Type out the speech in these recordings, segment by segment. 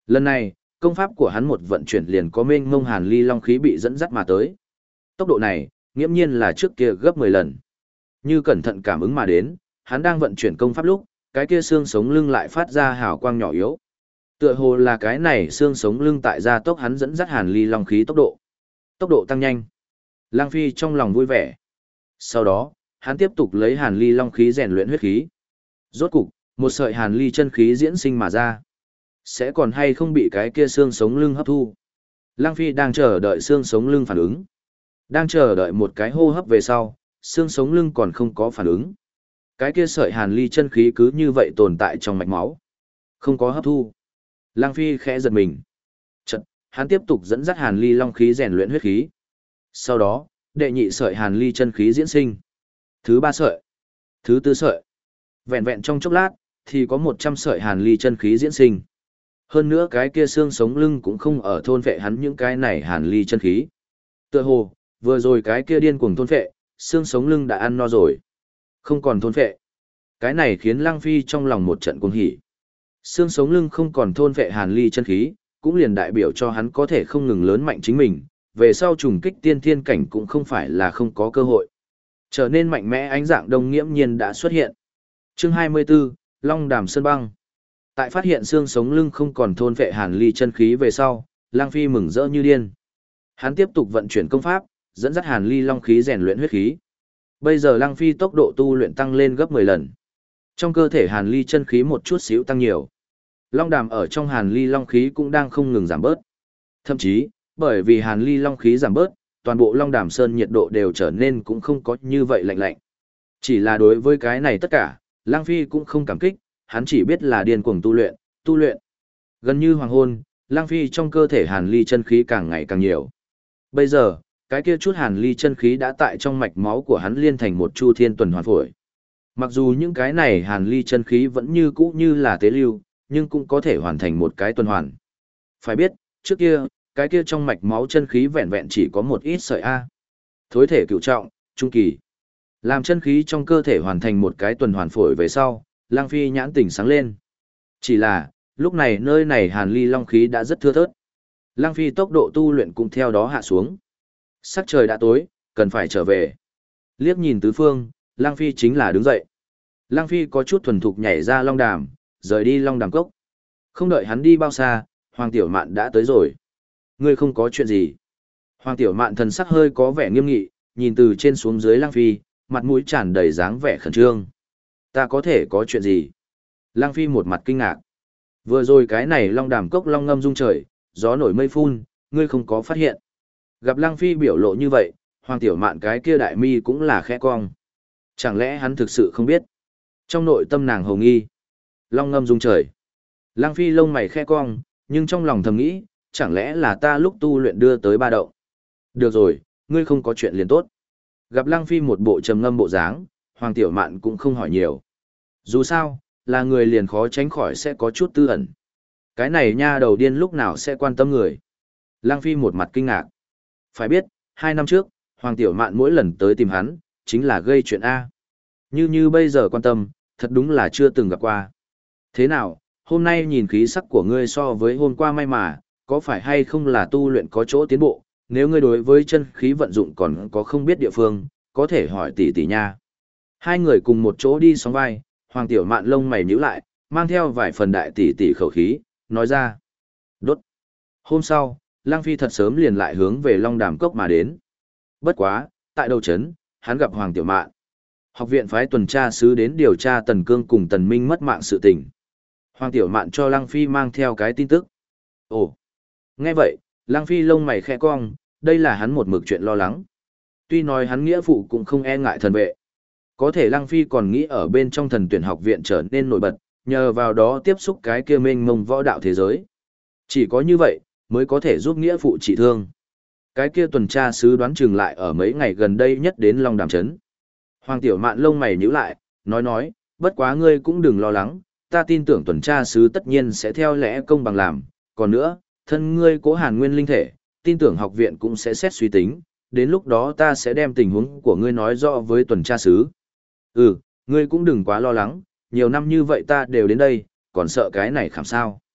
Lần này, công pháp của hắn một vận chuyển liền có mênh mông hàn ly long khí bị dẫn dắt mà tới. Tốc độ này, nghiễm nhiên là trước kia gấp 10 lần. Như cẩn thận cảm ứng mà đến, hắn đang vận chuyển công pháp lúc, cái kia xương sống lưng lại phát ra hào quang nhỏ yếu. Tựa hồ là cái này xương sống lưng tại gia tốc hắn dẫn dắt hàn ly long khí tốc độ. Tốc độ tăng nhanh. Lang Phi trong lòng vui vẻ. Sau đó, hắn tiếp tục lấy hàn ly long khí rèn luyện huyết khí. Rốt cục, một sợi hàn ly chân khí diễn sinh mà ra. Sẽ còn hay không bị cái kia xương sống lưng hấp thu. Lang Phi đang chờ đợi xương sống lưng phản ứng. Đang chờ đợi một cái hô hấp về sau, xương sống lưng còn không có phản ứng. Cái kia sợi hàn ly chân khí cứ như vậy tồn tại trong mạch máu. Không có hấp thu. Lang Phi khẽ giật mình. Chật, hắn tiếp tục dẫn dắt hàn ly long khí rèn luyện huyết khí. Sau đó, đệ nhị sợi hàn ly chân khí diễn sinh. Thứ ba sợi. Thứ tư sợi. Vẹn vẹn trong chốc lát, thì có 100 sợi hàn ly chân khí diễn sinh. Hơn nữa cái kia xương sống lưng cũng không ở thôn vệ hắn những cái này hàn ly chân khí. Tựa hồ, vừa rồi cái kia điên cuồng thôn vệ, xương sống lưng đã ăn no rồi. Không còn thôn vệ. Cái này khiến Lang Phi trong lòng một trận cuồng hỉ. Xương sống lưng không còn thôn vệ hàn ly chân khí, cũng liền đại biểu cho hắn có thể không ngừng lớn mạnh chính mình, về sau trùng kích tiên thiên cảnh cũng không phải là không có cơ hội. Trở nên mạnh mẽ ánh dạng đông nghiễm nhiên đã xuất hiện. Chương 24, Long Đàm Sơn Băng. Tại phát hiện xương sống lưng không còn thôn vệ hàn ly chân khí về sau, Lang Phi mừng rỡ như điên. Hắn tiếp tục vận chuyển công pháp, dẫn dắt hàn ly long khí rèn luyện huyết khí. Bây giờ Lang Phi tốc độ tu luyện tăng lên gấp 10 lần. Trong cơ thể hàn ly chân khí một chút xíu tăng nhiều. Long đàm ở trong hàn ly long khí cũng đang không ngừng giảm bớt. Thậm chí, bởi vì hàn ly long khí giảm bớt, toàn bộ Long Đàm Sơn nhiệt độ đều trở nên cũng không có như vậy lạnh lạnh. Chỉ là đối với cái này tất cả, Lang Phi cũng không cảm kích, hắn chỉ biết là điên cuồng tu luyện, tu luyện. Gần như hoàng hôn, Lang Phi trong cơ thể hàn ly chân khí càng ngày càng nhiều. Bây giờ, cái kia chút hàn ly chân khí đã tại trong mạch máu của hắn liên thành một chu thiên tuần hoàn phổi. Mặc dù những cái này hàn ly chân khí vẫn như cũ như là tế lưu, nhưng cũng có thể hoàn thành một cái tuần hoàn. Phải biết, trước kia, cái kia trong mạch máu chân khí vẹn vẹn chỉ có một ít sợi A. Thối thể cựu trọng, trung kỳ. Làm chân khí trong cơ thể hoàn thành một cái tuần hoàn phổi về sau, Lang Phi nhãn tỉnh sáng lên. Chỉ là, lúc này nơi này hàn ly long khí đã rất thưa thớt. Lang Phi tốc độ tu luyện cũng theo đó hạ xuống. Sắc trời đã tối, cần phải trở về. Liếc nhìn tứ phương, Lang Phi chính là đứng dậy. Lang Phi có chút thuần thục nhảy ra long đàm, rời đi long đàm cốc. Không đợi hắn đi bao xa, Hoàng Tiểu Mạn đã tới rồi. Ngươi không có chuyện gì. Hoàng Tiểu Mạn thần sắc hơi có vẻ nghiêm nghị, nhìn từ trên xuống dưới Lang Phi, mặt mũi tràn đầy dáng vẻ khẩn trương. Ta có thể có chuyện gì? Lang Phi một mặt kinh ngạc. Vừa rồi cái này long đàm cốc long ngâm rung trời, gió nổi mây phun, ngươi không có phát hiện. Gặp Lang Phi biểu lộ như vậy, Hoàng Tiểu Mạn cái kia đại mi cũng là khẽ cong. Chẳng lẽ hắn thực sự không biết? Trong nội tâm nàng hồng nghi. Long ngâm rung trời. Lang Phi lông mày khẽ cong, nhưng trong lòng thầm nghĩ, chẳng lẽ là ta lúc tu luyện đưa tới ba động. Được rồi, ngươi không có chuyện liền tốt. Gặp Lang Phi một bộ trầm ngâm bộ dáng, Hoàng Tiểu Mạn cũng không hỏi nhiều. Dù sao, là người liền khó tránh khỏi sẽ có chút tư ẩn. Cái này nha đầu điên lúc nào sẽ quan tâm người. Lang Phi một mặt kinh ngạc. Phải biết, 2 năm trước, Hoàng Tiểu Mạn mỗi lần tới tìm hắn, chính là gây chuyện A. Như bây giờ quan tâm, thật đúng là chưa từng gặp qua. Thế nào, hôm nay nhìn khí sắc của ngươi so với hôm qua may mà, có phải hay không là tu luyện có chỗ tiến bộ, nếu ngươi đối với chân khí vận dụng còn có không biết địa phương, có thể hỏi tỷ tỷ nha. Hai người cùng một chỗ đi sóng vai, Hoàng Tiểu Mạn lông mày nhíu lại, mang theo vài phần đại tỷ tỷ khẩu khí, nói ra. Đốt. Hôm sau, Lang Phi thật sớm liền lại hướng về Long Đàm Cốc mà đến. Bất quá, tại đầu trấn, hắn gặp Hoàng Tiểu Mạn. Học viện phái tuần tra sứ đến điều tra Tần Cương cùng Tần Minh mất mạng sự tình. Hoàng Tiểu Mạn cho Lang Phi mang theo cái tin tức. Ồ. Nghe vậy, Lang Phi lông mày khẽ cong, đây là hắn một mực chuyện lo lắng. Tuy nói hắn nghĩa phụ cũng không e ngại thần vệ. Có thể Lang Phi còn nghĩ ở bên trong thần tuyển học viện trở nên nổi bật, nhờ vào đó tiếp xúc cái kia mênh mông võ đạo thế giới. Chỉ có như vậy, mới có thể giúp nghĩa phụ trị thương. Cái kia tuần tra sứ đoán chừng lại ở mấy ngày gần đây nhất đến Long Đàm Trấn. Hoàng Tiểu Mạn lông mày nhíu lại, nói, bất quá ngươi cũng đừng lo lắng, ta tin tưởng tuần tra sứ tất nhiên sẽ theo lẽ công bằng làm, còn nữa, thân ngươi Cố Hàn Nguyên linh thể, tin tưởng học viện cũng sẽ xét suy tính, đến lúc đó ta sẽ đem tình huống của ngươi nói rõ với tuần tra sứ. Ừ, ngươi cũng đừng quá lo lắng, nhiều năm như vậy ta đều đến đây, còn sợ cái này khảm sao.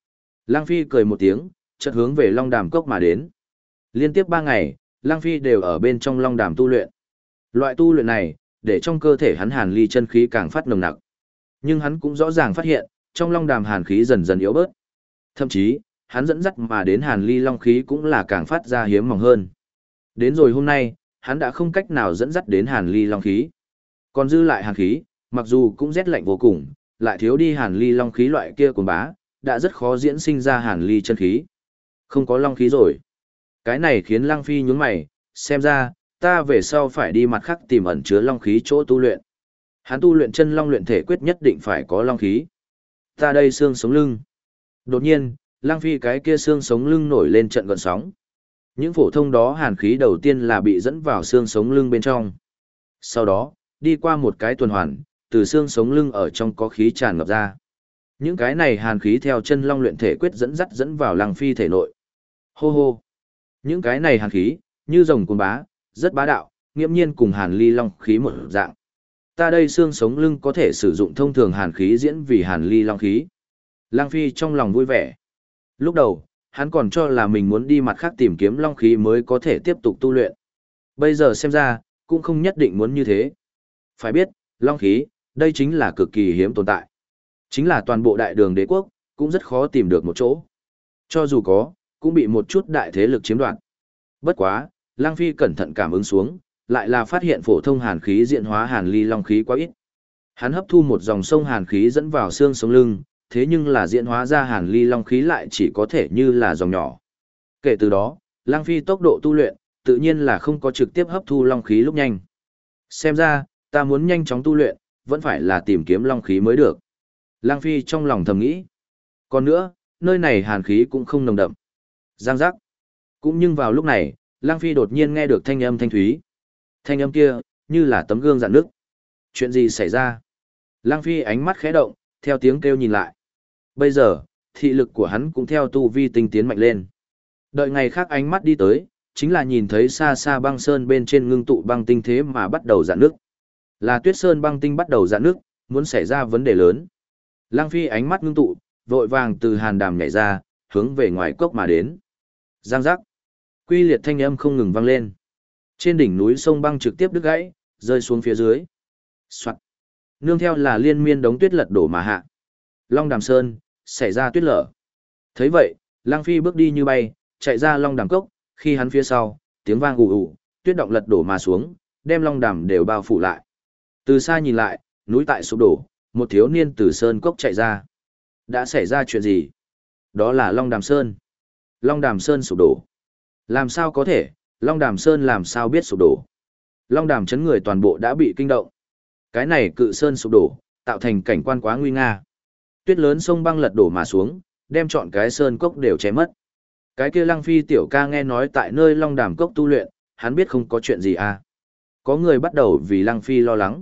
Lăng Phi cười một tiếng, chợt hướng về Long Đàm Cốc mà đến. Liên tiếp 3 ngày, Lăng Phi đều ở bên trong Long Đàm tu luyện. Loại tu luyện này, để trong cơ thể hắn hàn ly chân khí càng phát nồng nặc. Nhưng hắn cũng rõ ràng phát hiện, trong Long Đàm hàn khí dần dần yếu bớt. Thậm chí, hắn dẫn dắt mà đến hàn ly long khí cũng là càng phát ra hiếm mỏng hơn. Đến rồi hôm nay, hắn đã không cách nào dẫn dắt đến hàn ly long khí. Còn dư lại hàn khí, mặc dù cũng rét lạnh vô cùng, lại thiếu đi hàn ly long khí loại kia cuồng bá, đã rất khó diễn sinh ra hàn ly chân khí. Không có long khí rồi. Cái này khiến Lăng Phi nhướng mày, xem ra, ta về sau phải đi mặt khác tìm ẩn chứa long khí chỗ tu luyện. Hắn tu luyện chân long luyện thể quyết nhất định phải có long khí. Ta đây xương sống lưng. Đột nhiên, Lăng Phi cái kia xương sống lưng nổi lên trận gợn sóng. Những phổ thông đó hàn khí đầu tiên là bị dẫn vào xương sống lưng bên trong. Sau đó, đi qua một cái tuần hoàn, từ xương sống lưng ở trong có khí tràn ngập ra. Những cái này hàn khí theo chân long luyện thể quyết dẫn vào Lăng Phi thể nội. Hô hô. Những cái này hàn khí, như rồng cuồng bá, rất bá đạo, nghiễm nhiên cùng hàn ly long khí một dạng. Ta đây xương sống lưng có thể sử dụng thông thường hàn khí diễn vì hàn ly long khí. Lăng Phi trong lòng vui vẻ. Lúc đầu, hắn còn cho là mình muốn đi mặt khác tìm kiếm long khí mới có thể tiếp tục tu luyện. Bây giờ xem ra, cũng không nhất định muốn như thế. Phải biết, long khí, đây chính là cực kỳ hiếm tồn tại. Chính là toàn bộ đại đường đế quốc, cũng rất khó tìm được một chỗ. Cho dù có, cũng bị một chút đại thế lực chiếm đoạt. Bất quá, Lăng Phi cẩn thận cảm ứng xuống, lại là phát hiện phổ thông hàn khí diện hóa hàn ly long khí quá ít. Hắn hấp thu một dòng sông hàn khí dẫn vào xương sống lưng, thế nhưng là diễn hóa ra hàn ly long khí lại chỉ có thể như là dòng nhỏ. Kể từ đó, Lăng Phi tốc độ tu luyện, tự nhiên là không có trực tiếp hấp thu long khí lúc nhanh. Xem ra, ta muốn nhanh chóng tu luyện, vẫn phải là tìm kiếm long khí mới được. Lăng Phi trong lòng thầm nghĩ. Còn nữa, nơi này hàn khí cũng không nồng đậm. Giang giác. Cũng nhưng vào lúc này, Lăng Phi đột nhiên nghe được thanh âm thanh thúy. Thanh âm kia, như là tấm gương rạn nước. Chuyện gì xảy ra? Lăng Phi ánh mắt khẽ động, theo tiếng kêu nhìn lại. Bây giờ, thị lực của hắn cũng theo tu vi tinh tiến mạnh lên. Đợi ngày khác ánh mắt đi tới, chính là nhìn thấy xa xa băng sơn bên trên ngưng tụ băng tinh thế mà bắt đầu rạn nước. Là Tuyết Sơn băng tinh bắt đầu rạn nước, muốn xảy ra vấn đề lớn. Lăng Phi ánh mắt ngưng tụ, vội vàng từ hàn đàm nhảy ra, hướng về ngoài cốc mà đến. Giang giác. Quy liệt thanh âm không ngừng vang lên. Trên đỉnh núi sông băng trực tiếp đứt gãy, rơi xuống phía dưới. Soạt. Nương theo là liên miên đống tuyết lật đổ mà hạ. Long Đàm Sơn, xảy ra tuyết lở. Thấy vậy, Lăng Phi bước đi như bay, chạy ra Long Đàm cốc, khi hắn phía sau, tiếng vang ù ù, tuyết động lật đổ mà xuống, đem Long Đàm đều bao phủ lại. Từ xa nhìn lại, núi tại sụp đổ, một thiếu niên từ sơn cốc chạy ra. Đã xảy ra chuyện gì? Đó là Long Đàm Sơn. Long Đàm Sơn sụp đổ. Làm sao có thể, Long Đàm Sơn làm sao biết sụp đổ? Long Đàm chấn người toàn bộ đã bị kinh động. Cái này cự sơn sụp đổ, tạo thành cảnh quan quá nguy nga. Tuyết lớn sông băng lật đổ mà xuống, đem trọn cái sơn cốc đều chém mất. Cái kia Lăng Phi tiểu ca nghe nói tại nơi Long Đàm cốc tu luyện, hắn biết không có chuyện gì à. Có người bắt đầu vì Lăng Phi lo lắng.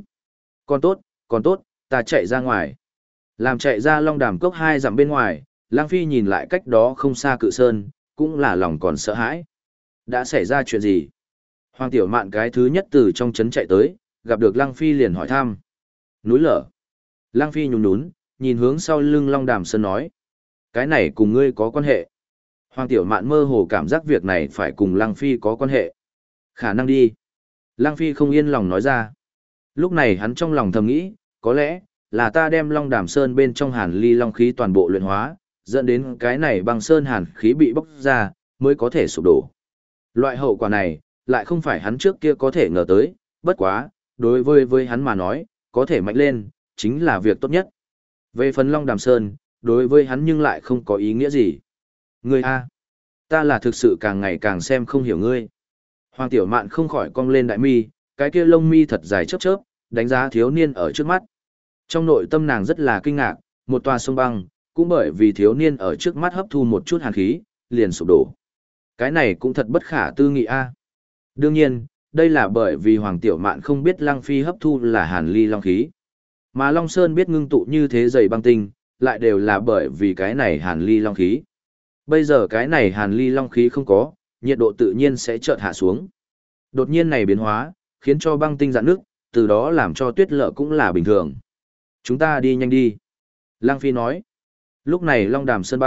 Còn tốt, ta chạy ra ngoài. Làm chạy ra Long Đàm cốc 2 dặm bên ngoài, Lăng Phi nhìn lại cách đó không xa cự sơn, cũng là lòng còn sợ hãi. Đã xảy ra chuyện gì? Hoàng Tiểu Mạn cái thứ nhất từ trong trấn chạy tới, gặp được Lăng Phi liền hỏi thăm. Núi lở. Lăng Phi nhún nhún, nhìn hướng sau lưng Long Đàm Sơn nói. Cái này cùng ngươi có quan hệ. Hoàng Tiểu Mạn mơ hồ cảm giác việc này phải cùng Lăng Phi có quan hệ. Khả năng đi. Lăng Phi không yên lòng nói ra. Lúc này hắn trong lòng thầm nghĩ, có lẽ là ta đem Long Đàm Sơn bên trong hàn ly long khí toàn bộ luyện hóa, dẫn đến cái này băng sơn hàn khí bị bốc ra, mới có thể sụp đổ. Loại hậu quả này, lại không phải hắn trước kia có thể ngờ tới, bất quá, đối với hắn mà nói, có thể mạnh lên, chính là việc tốt nhất. Về phần Long Đàm Sơn, đối với hắn nhưng lại không có ý nghĩa gì. Ngươi a, ta là thực sự càng ngày càng xem không hiểu ngươi. Hoàng Tiểu Mạn không khỏi cong lên đại mi, cái kia lông mi thật dài chớp chớp, đánh giá thiếu niên ở trước mắt. Trong nội tâm nàng rất là kinh ngạc, một tòa sông băng, cũng bởi vì thiếu niên ở trước mắt hấp thu một chút hàn khí, liền sụp đổ. Cái này cũng thật bất khả tư nghị a. Đương nhiên, đây là bởi vì Hoàng Tiểu Mạn không biết Lăng Phi hấp thu là hàn ly long khí. Mà Long Sơn biết ngưng tụ như thế dày băng tinh, lại đều là bởi vì cái này hàn ly long khí. Bây giờ cái này hàn ly long khí không có, nhiệt độ tự nhiên sẽ chợt hạ xuống. Đột nhiên này biến hóa, khiến cho băng tinh rạn nước, từ đó làm cho tuyết lở cũng là bình thường. Chúng ta đi nhanh đi. Lăng Phi nói. Lúc này Long Đàm Sơn băng,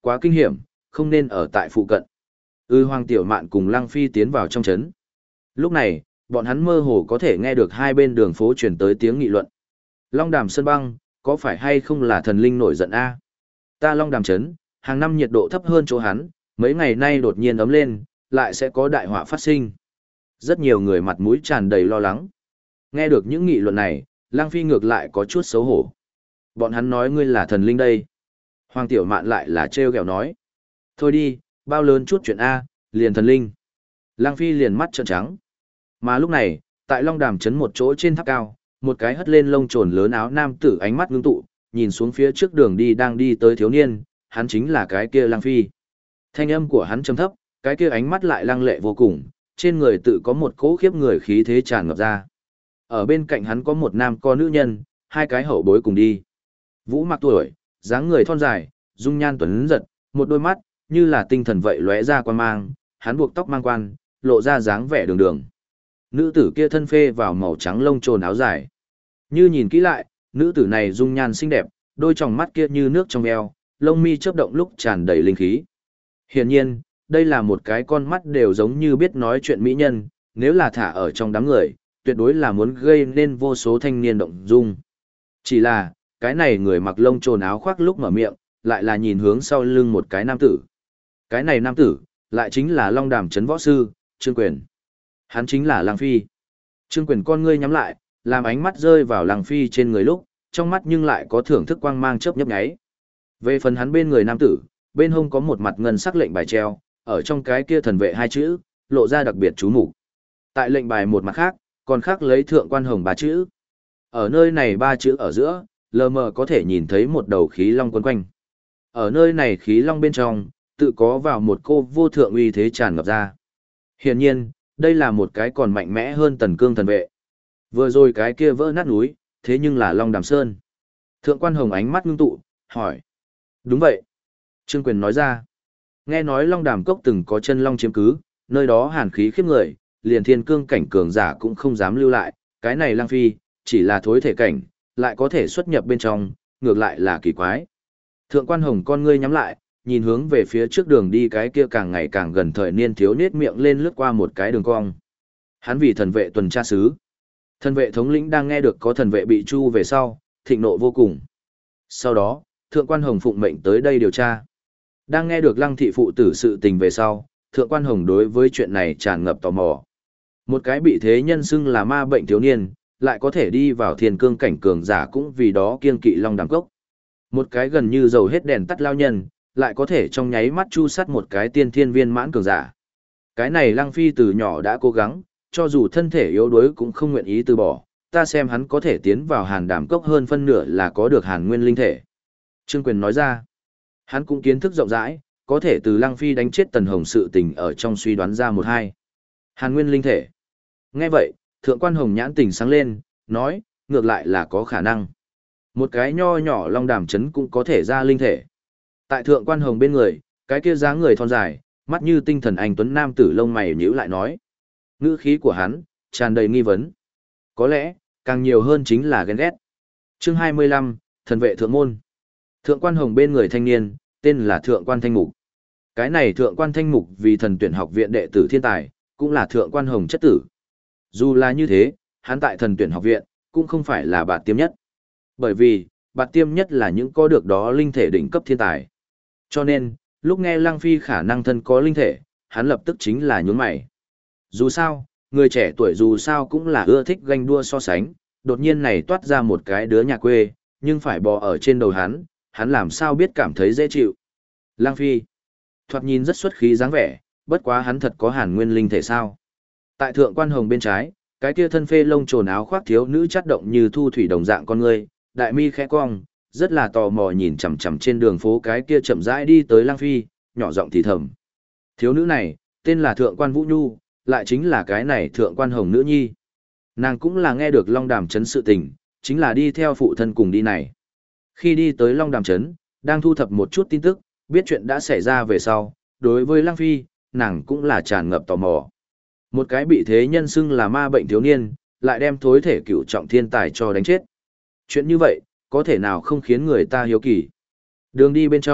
quá kinh hiểm, không nên ở tại phụ cận. Hoàng Tiểu Mạn cùng Lăng Phi tiến vào trong trấn. Lúc này, bọn hắn mơ hồ có thể nghe được hai bên đường phố truyền tới tiếng nghị luận. Long Đàm Sơn Băng, có phải hay không là thần linh nổi giận a? Ta Long Đàm trấn, hàng năm nhiệt độ thấp hơn chỗ hắn, mấy ngày nay đột nhiên ấm lên, lại sẽ có đại họa phát sinh. Rất nhiều người mặt mũi tràn đầy lo lắng. Nghe được những nghị luận này, Lăng Phi ngược lại có chút xấu hổ. Bọn hắn nói ngươi là thần linh đây. Hoàng Tiểu Mạn lại là trêu ghẹo nói. Thôi đi, bao lớn chút chuyện A, liền thần linh. Lăng Phi liền mắt trợn trắng. Mà lúc này, tại Long Đàm trấn một chỗ trên tháp cao, một cái hất lên lông trồn lớn áo nam tử ánh mắt ngưng tụ, nhìn xuống phía trước đường đi đang đi tới thiếu niên, hắn chính là cái kia Lăng Phi. Thanh âm của hắn trầm thấp, cái kia ánh mắt lại lăng lệ vô cùng, trên người tự có một cỗ khiếp người khí thế tràn ngập ra. Ở bên cạnh hắn có một nam co nữ nhân, hai cái hậu bối cùng đi. Vũ mặc tuổi, dáng người thon dài, dung nhan tuấn giật, một đôi mắt, như là tinh thần vậy lóe ra quan mang, hắn buộc tóc mang quan, lộ ra dáng vẻ đường đường. Nữ tử kia thân phê vào màu trắng lông trồn áo dài. Như nhìn kỹ lại, nữ tử này dung nhan xinh đẹp, đôi tròng mắt kia như nước trong eo, lông mi chớp động lúc tràn đầy linh khí. Hiển nhiên, đây là một cái con mắt đều giống như biết nói chuyện mỹ nhân, nếu là thả ở trong đám người, tuyệt đối là muốn gây nên vô số thanh niên động dung. Chỉ là, cái này người mặc lông trồn áo khoác lúc mở miệng, lại là nhìn hướng sau lưng một cái nam tử. Cái này nam tử, lại chính là Long Đàm trấn võ sư, Trương Quyền. Hắn chính là Lăng Phi. Trương Quyền con ngươi nhắm lại, làm ánh mắt rơi vào Lăng Phi trên người lúc, trong mắt nhưng lại có thưởng thức quang mang chớp nhấp nháy. Về phần hắn bên người nam tử, bên hông có một mặt ngân sắc lệnh bài treo, ở trong cái kia thần vệ hai chữ, lộ ra đặc biệt chú mục. Tại lệnh bài một mặt khác, còn khác lấy thượng quan hồng ba chữ. Ở nơi này ba chữ ở giữa, lờ mờ có thể nhìn thấy một đầu khí long quấn quanh. Ở nơi này khí long bên trong, tự có vào một cô vô thượng uy thế tràn ngập ra. Hiển nhiên, đây là một cái còn mạnh mẽ hơn Tần Cương thần vệ. Vừa rồi cái kia vỡ nát núi, thế nhưng là Long Đàm Sơn. Thượng quan hồng ánh mắt ngưng tụ, hỏi. Đúng vậy. Trương Quyền nói ra. Nghe nói Long Đàm Cốc từng có chân long chiếm cứ, nơi đó hàn khí khiếp người, liền thiên cương cảnh cường giả cũng không dám lưu lại, cái này Lăng Phi, chỉ là thối thể cảnh, lại có thể xuất nhập bên trong, ngược lại là kỳ quái. Thượng quan hồng con ngươi nhắm lại, nhìn hướng về phía trước đường đi cái kia càng ngày càng gần thời niên thiếu nết miệng lên lướt qua một cái đường cong. Hắn vì thần vệ tuần tra sứ. Thần vệ thống lĩnh đang nghe được có thần vệ bị tru về sau, thịnh nộ vô cùng. Sau đó, thượng quan hồng phụng mệnh tới đây điều tra. Đang nghe được Lăng thị phụ tử sự tình về sau, thượng quan hồng đối với chuyện này tràn ngập tò mò. Một cái bị thế nhân xưng là ma bệnh thiếu niên, lại có thể đi vào thiên cương cảnh cường giả cũng vì đó kiêng kỵ Long Đàm Cốc. Một cái gần như dầu hết đèn tắt lao nhân, lại có thể trong nháy mắt chu sắt một cái tiên thiên viên mãn cường giả. Cái này Lăng Phi từ nhỏ đã cố gắng, cho dù thân thể yếu đuối cũng không nguyện ý từ bỏ, ta xem hắn có thể tiến vào Hàn Đàm Cốc hơn phân nửa là có được Hàn Nguyên linh thể. Trương Quyền nói ra, hắn cũng kiến thức rộng rãi, có thể từ Lăng Phi đánh chết Tần Hồng sự tình ở trong suy đoán ra một hai. Hàn Nguyên linh thể. Nghe vậy, thượng quan hồng nhãn tình sáng lên, nói, ngược lại là có khả năng. Một cái nho nhỏ Long Đàm trấn cũng có thể ra linh thể. Tại thượng quan hồng bên người, cái kia dáng người thon dài, mắt như tinh thần anh tuấn nam tử lông mày nhíu lại nói. Ngữ khí của hắn, tràn đầy nghi vấn. Có lẽ, càng nhiều hơn chính là ghen ghét. Chương 25, thần vệ thượng môn. Thượng quan hồng bên người thanh niên, tên là thượng quan thanh mục. Cái này thượng quan thanh mục vì thần tuyển học viện đệ tử thiên tài, cũng là thượng quan hồng chất tử. Dù là như thế, hắn tại thần tuyển học viện, cũng không phải là bạt tiêm nhất. Bởi vì, bạt tiêm nhất là những có được đó linh thể đỉnh cấp thiên tài. Cho nên, lúc nghe Lăng Phi khả năng thân có linh thể, hắn lập tức chính là nhún mày. Dù sao, người trẻ tuổi dù sao cũng là ưa thích ganh đua so sánh, đột nhiên này toát ra một cái đứa nhà quê, nhưng phải bò ở trên đầu hắn làm sao biết cảm thấy dễ chịu. Lăng Phi, thoạt nhìn rất xuất khí dáng vẻ, bất quá hắn thật có Hàn Nguyên linh thể sao. Tại thượng quan hồng bên trái, cái kia thân phê lông trồn áo khoác thiếu nữ chắt động như thu thủy đồng dạng con người, đại mi khẽ cong, rất là tò mò nhìn chằm chằm trên đường phố cái kia chậm rãi đi tới Lăng Phi, nhỏ giọng thì thầm. Thiếu nữ này, tên là thượng quan Vũ Nhu, lại chính là cái này thượng quan hồng nữ nhi. Nàng cũng là nghe được Long Đàm trấn sự tình, chính là đi theo phụ thân cùng đi này. Khi đi tới Long Đàm trấn, đang thu thập một chút tin tức, biết chuyện đã xảy ra về sau, đối với Lăng Phi, nàng cũng là tràn ngập tò mò. Một cái bị thế nhân xưng là ma bệnh thiếu niên, lại đem thối thể cựu trọng thiên tài cho đánh chết. Chuyện như vậy, có thể nào không khiến người ta hiếu kỳ. Đường đi bên trong,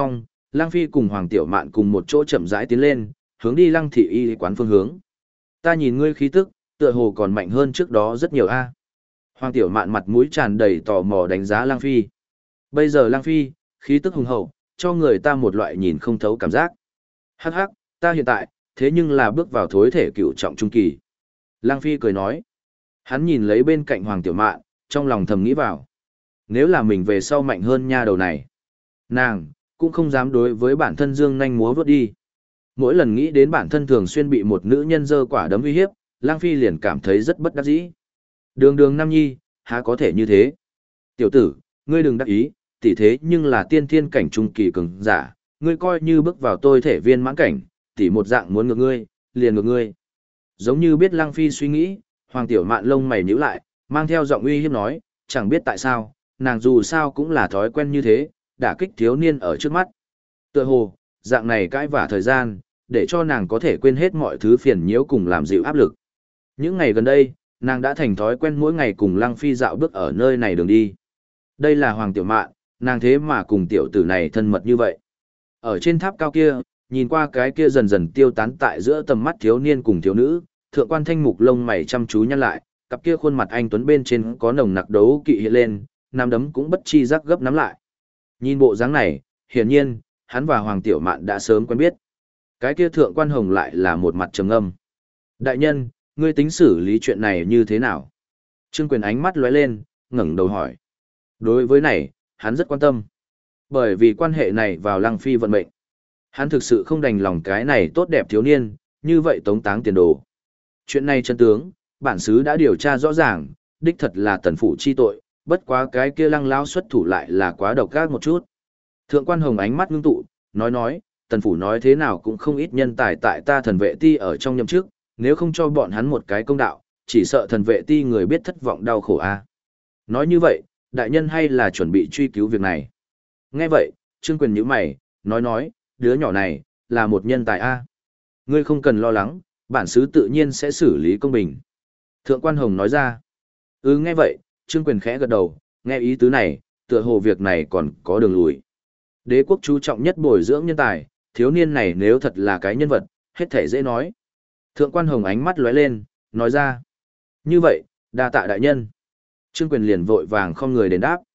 Lăng Phi cùng Hoàng Tiểu Mạn cùng một chỗ chậm rãi tiến lên, hướng đi Lăng thị y quán phương hướng. Ta nhìn ngươi khí tức, tựa hồ còn mạnh hơn trước đó rất nhiều a. Hoàng Tiểu Mạn mặt mũi tràn đầy tò mò đánh giá Lăng Phi. Bây giờ Lăng Phi, khí tức hùng hậu, cho người ta một loại nhìn không thấu cảm giác. Hắc hắc, ta hiện tại, thế nhưng là bước vào thối thể cựu trọng trung kỳ. Lăng Phi cười nói. Hắn nhìn lấy bên cạnh Hoàng Tiểu Mạn, trong lòng thầm nghĩ vào. Nếu là mình về sau mạnh hơn nha đầu này, nàng, cũng không dám đối với bản thân dương nhanh múa vớt đi. Mỗi lần nghĩ đến bản thân thường xuyên bị một nữ nhân dơ quả đấm uy hiếp, Lang Phi liền cảm thấy rất bất đắc dĩ. Đường đường Nam Nhi, há có thể như thế? Tiểu tử, ngươi đừng đắc ý, tỷ thế nhưng là tiên thiên cảnh trung kỳ cường giả, ngươi coi như bước vào tôi thể viên mãn cảnh, tỷ một dạng muốn ngược ngươi, liền ngược ngươi. Giống như biết Lang Phi suy nghĩ, Hoàng Tiểu Mạn lông mày nhíu lại, mang theo giọng uy hiếp nói, chẳng biết tại sao, nàng dù sao cũng là thói quen như thế, đả kích thiếu niên ở trước mắt. Tựa hồ, dạng này cãi vả thời gian, để cho nàng có thể quên hết mọi thứ phiền nhiễu cùng làm dịu áp lực. Những ngày gần đây, nàng đã thành thói quen mỗi ngày cùng Lăng Phi dạo bước ở nơi này đường đi. Đây là Hoàng Tiểu Mạn, nàng thế mà cùng tiểu tử này thân mật như vậy. Ở trên tháp cao kia, nhìn qua cái kia dần dần tiêu tán tại giữa tầm mắt thiếu niên cùng thiếu nữ, thượng quan thanh mục lông mày chăm chú nhăn lại, cặp kia khuôn mặt anh tuấn bên trên có nồng nặc đấu kỵ hiện lên, nắm đấm cũng bất chi giác gấp nắm lại. Nhìn bộ dáng này, hiển nhiên, hắn và Hoàng Tiểu Mạn đã sớm quen biết. Cái kia thượng quan hồng lại là một mặt trầm ngâm. Đại nhân, ngươi tính xử lý chuyện này như thế nào? Trương Quyền ánh mắt lóe lên, ngẩng đầu hỏi. Đối với này, hắn rất quan tâm. Bởi vì quan hệ này vào Lăng Phi vận mệnh. Hắn thực sự không đành lòng cái này tốt đẹp thiếu niên, như vậy tống táng tiền đồ. Chuyện này chân tướng, bản xứ đã điều tra rõ ràng, đích thật là tần phủ chi tội, bất quá cái kia Lăng lão xuất thủ lại là quá độc ác một chút. Thượng quan hồng ánh mắt ngưng tụ, nói, tần phủ nói thế nào cũng không ít nhân tài tại ta thần vệ ti ở trong nhậm chức, nếu không cho bọn hắn một cái công đạo, chỉ sợ thần vệ ti người biết thất vọng đau khổ a. Nói như vậy, đại nhân hay là chuẩn bị truy cứu việc này. Nghe vậy, Trương Quyền nhíu mày, nói, đứa nhỏ này, là một nhân tài a. Ngươi không cần lo lắng, bản xứ tự nhiên sẽ xử lý công bình. Thượng quan hồng nói ra. Nghe vậy, Trương Quyền khẽ gật đầu, nghe ý tứ này, tựa hồ việc này còn có đường lùi. Đế quốc chú trọng nhất bồi dưỡng nhân tài, thiếu niên này nếu thật là cái nhân vật, hết thể dễ nói. Thượng quan hồng ánh mắt lóe lên, nói ra. Như vậy, đa tạ đại nhân. Trương Quyền liền vội vàng không người đền đáp.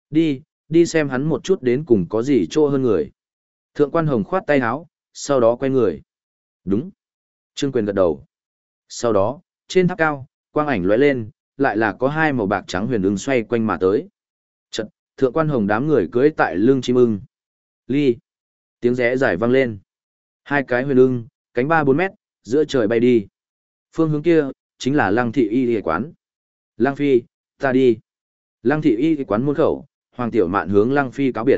Đi xem hắn một chút đến cùng có gì trô hơn người. Thượng quan hồng khoát tay áo, sau đó quay người. Đúng. Trương Quyền gật đầu. Sau đó, trên tháp cao, quang ảnh lóe lên, lại là có hai màu bạc trắng huyền ưng xoay quanh mà tới. Chật, thượng quan hồng đám người cưỡi tại lưng chim ưng. Ly. Tiếng rẽ dài vang lên. Hai cái huyền ưng, cánh 3-4 mét, giữa trời bay đi. Phương hướng kia, chính là Lăng thị y quán. Lăng Phi, ta đi. Lăng thị y quán môn khẩu, Hoàng Tiểu Mạn hướng Lăng Phi cáo biệt.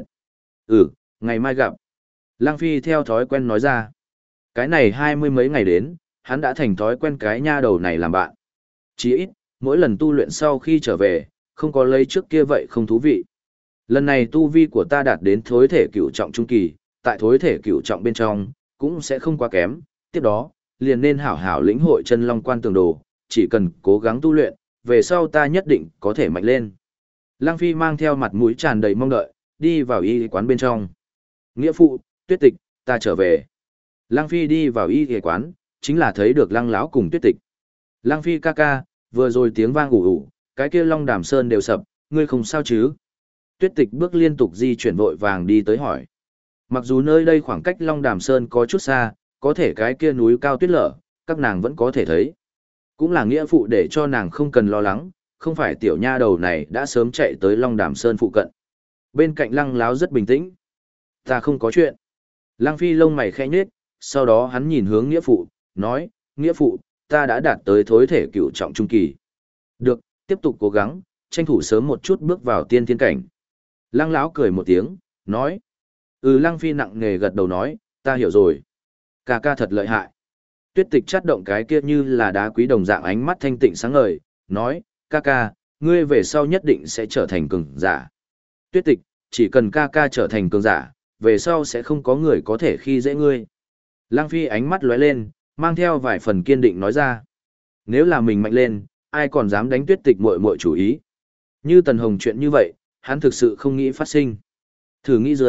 Ngày mai gặp. Lăng Phi theo thói quen nói ra. Cái này 20 mấy ngày đến, hắn đã thành thói quen cái nha đầu này làm bạn. Chỉ ít, mỗi lần tu luyện sau khi trở về, không có lấy trước kia vậy không thú vị. Lần này tu vi của ta đạt đến thối thể cửu trọng trung kỳ, tại thối thể cửu trọng bên trong, cũng sẽ không quá kém. Tiếp đó, liền nên hảo hảo lĩnh hội chân long quan tường đồ, chỉ cần cố gắng tu luyện, về sau ta nhất định có thể mạnh lên. Lăng Phi mang theo mặt mũi tràn đầy mong đợi, đi vào y quán bên trong. Nghĩa phụ, Tuyết Tịch, ta trở về. Lăng Phi đi vào y quán, chính là thấy được Lăng lão cùng Tuyết Tịch. Lăng Phi ca ca, vừa rồi tiếng vang ủ ủ, cái kia Long Đàm Sơn đều sập, ngươi không sao chứ? Tuyết Tịch bước liên tục di chuyển vội vàng đi tới hỏi. Mặc dù nơi đây khoảng cách Long Đàm Sơn có chút xa, có thể cái kia núi cao tuyết lở, các nàng vẫn có thể thấy. Cũng là nghĩa phụ để cho nàng không cần lo lắng, không phải tiểu nha đầu này đã sớm chạy tới Long Đàm Sơn phụ cận. Bên cạnh Lăng Láo rất bình tĩnh. Ta không có chuyện. Lăng Phi lông mày khẽ nhếch, sau đó hắn nhìn hướng nghĩa phụ, nói, nghĩa phụ, ta đã đạt tới thối thể cửu trọng trung kỳ. Được, tiếp tục cố gắng, tranh thủ sớm một chút bước vào tiên thiên cảnh. Lăng Láo cười một tiếng, nói. Lăng Phi nặng nề gật đầu nói, ta hiểu rồi. Ca ca thật lợi hại. Tuyết Tịch chắt động cái kia như là đá quý đồng dạng ánh mắt thanh tịnh sáng ngời, nói, ca ca, ngươi về sau nhất định sẽ trở thành cường giả. Tuyết Tịch, chỉ cần ca ca trở thành cường giả, về sau sẽ không có người có thể khi dễ ngươi. Lăng Phi ánh mắt lóe lên, mang theo vài phần kiên định nói ra. Nếu là mình mạnh lên, ai còn dám đánh Tuyết Tịch muội muội chủ ý. Như Tần Hồng chuyện như vậy, hắn thực sự không nghĩ phát sinh. Thử nghĩ dưới,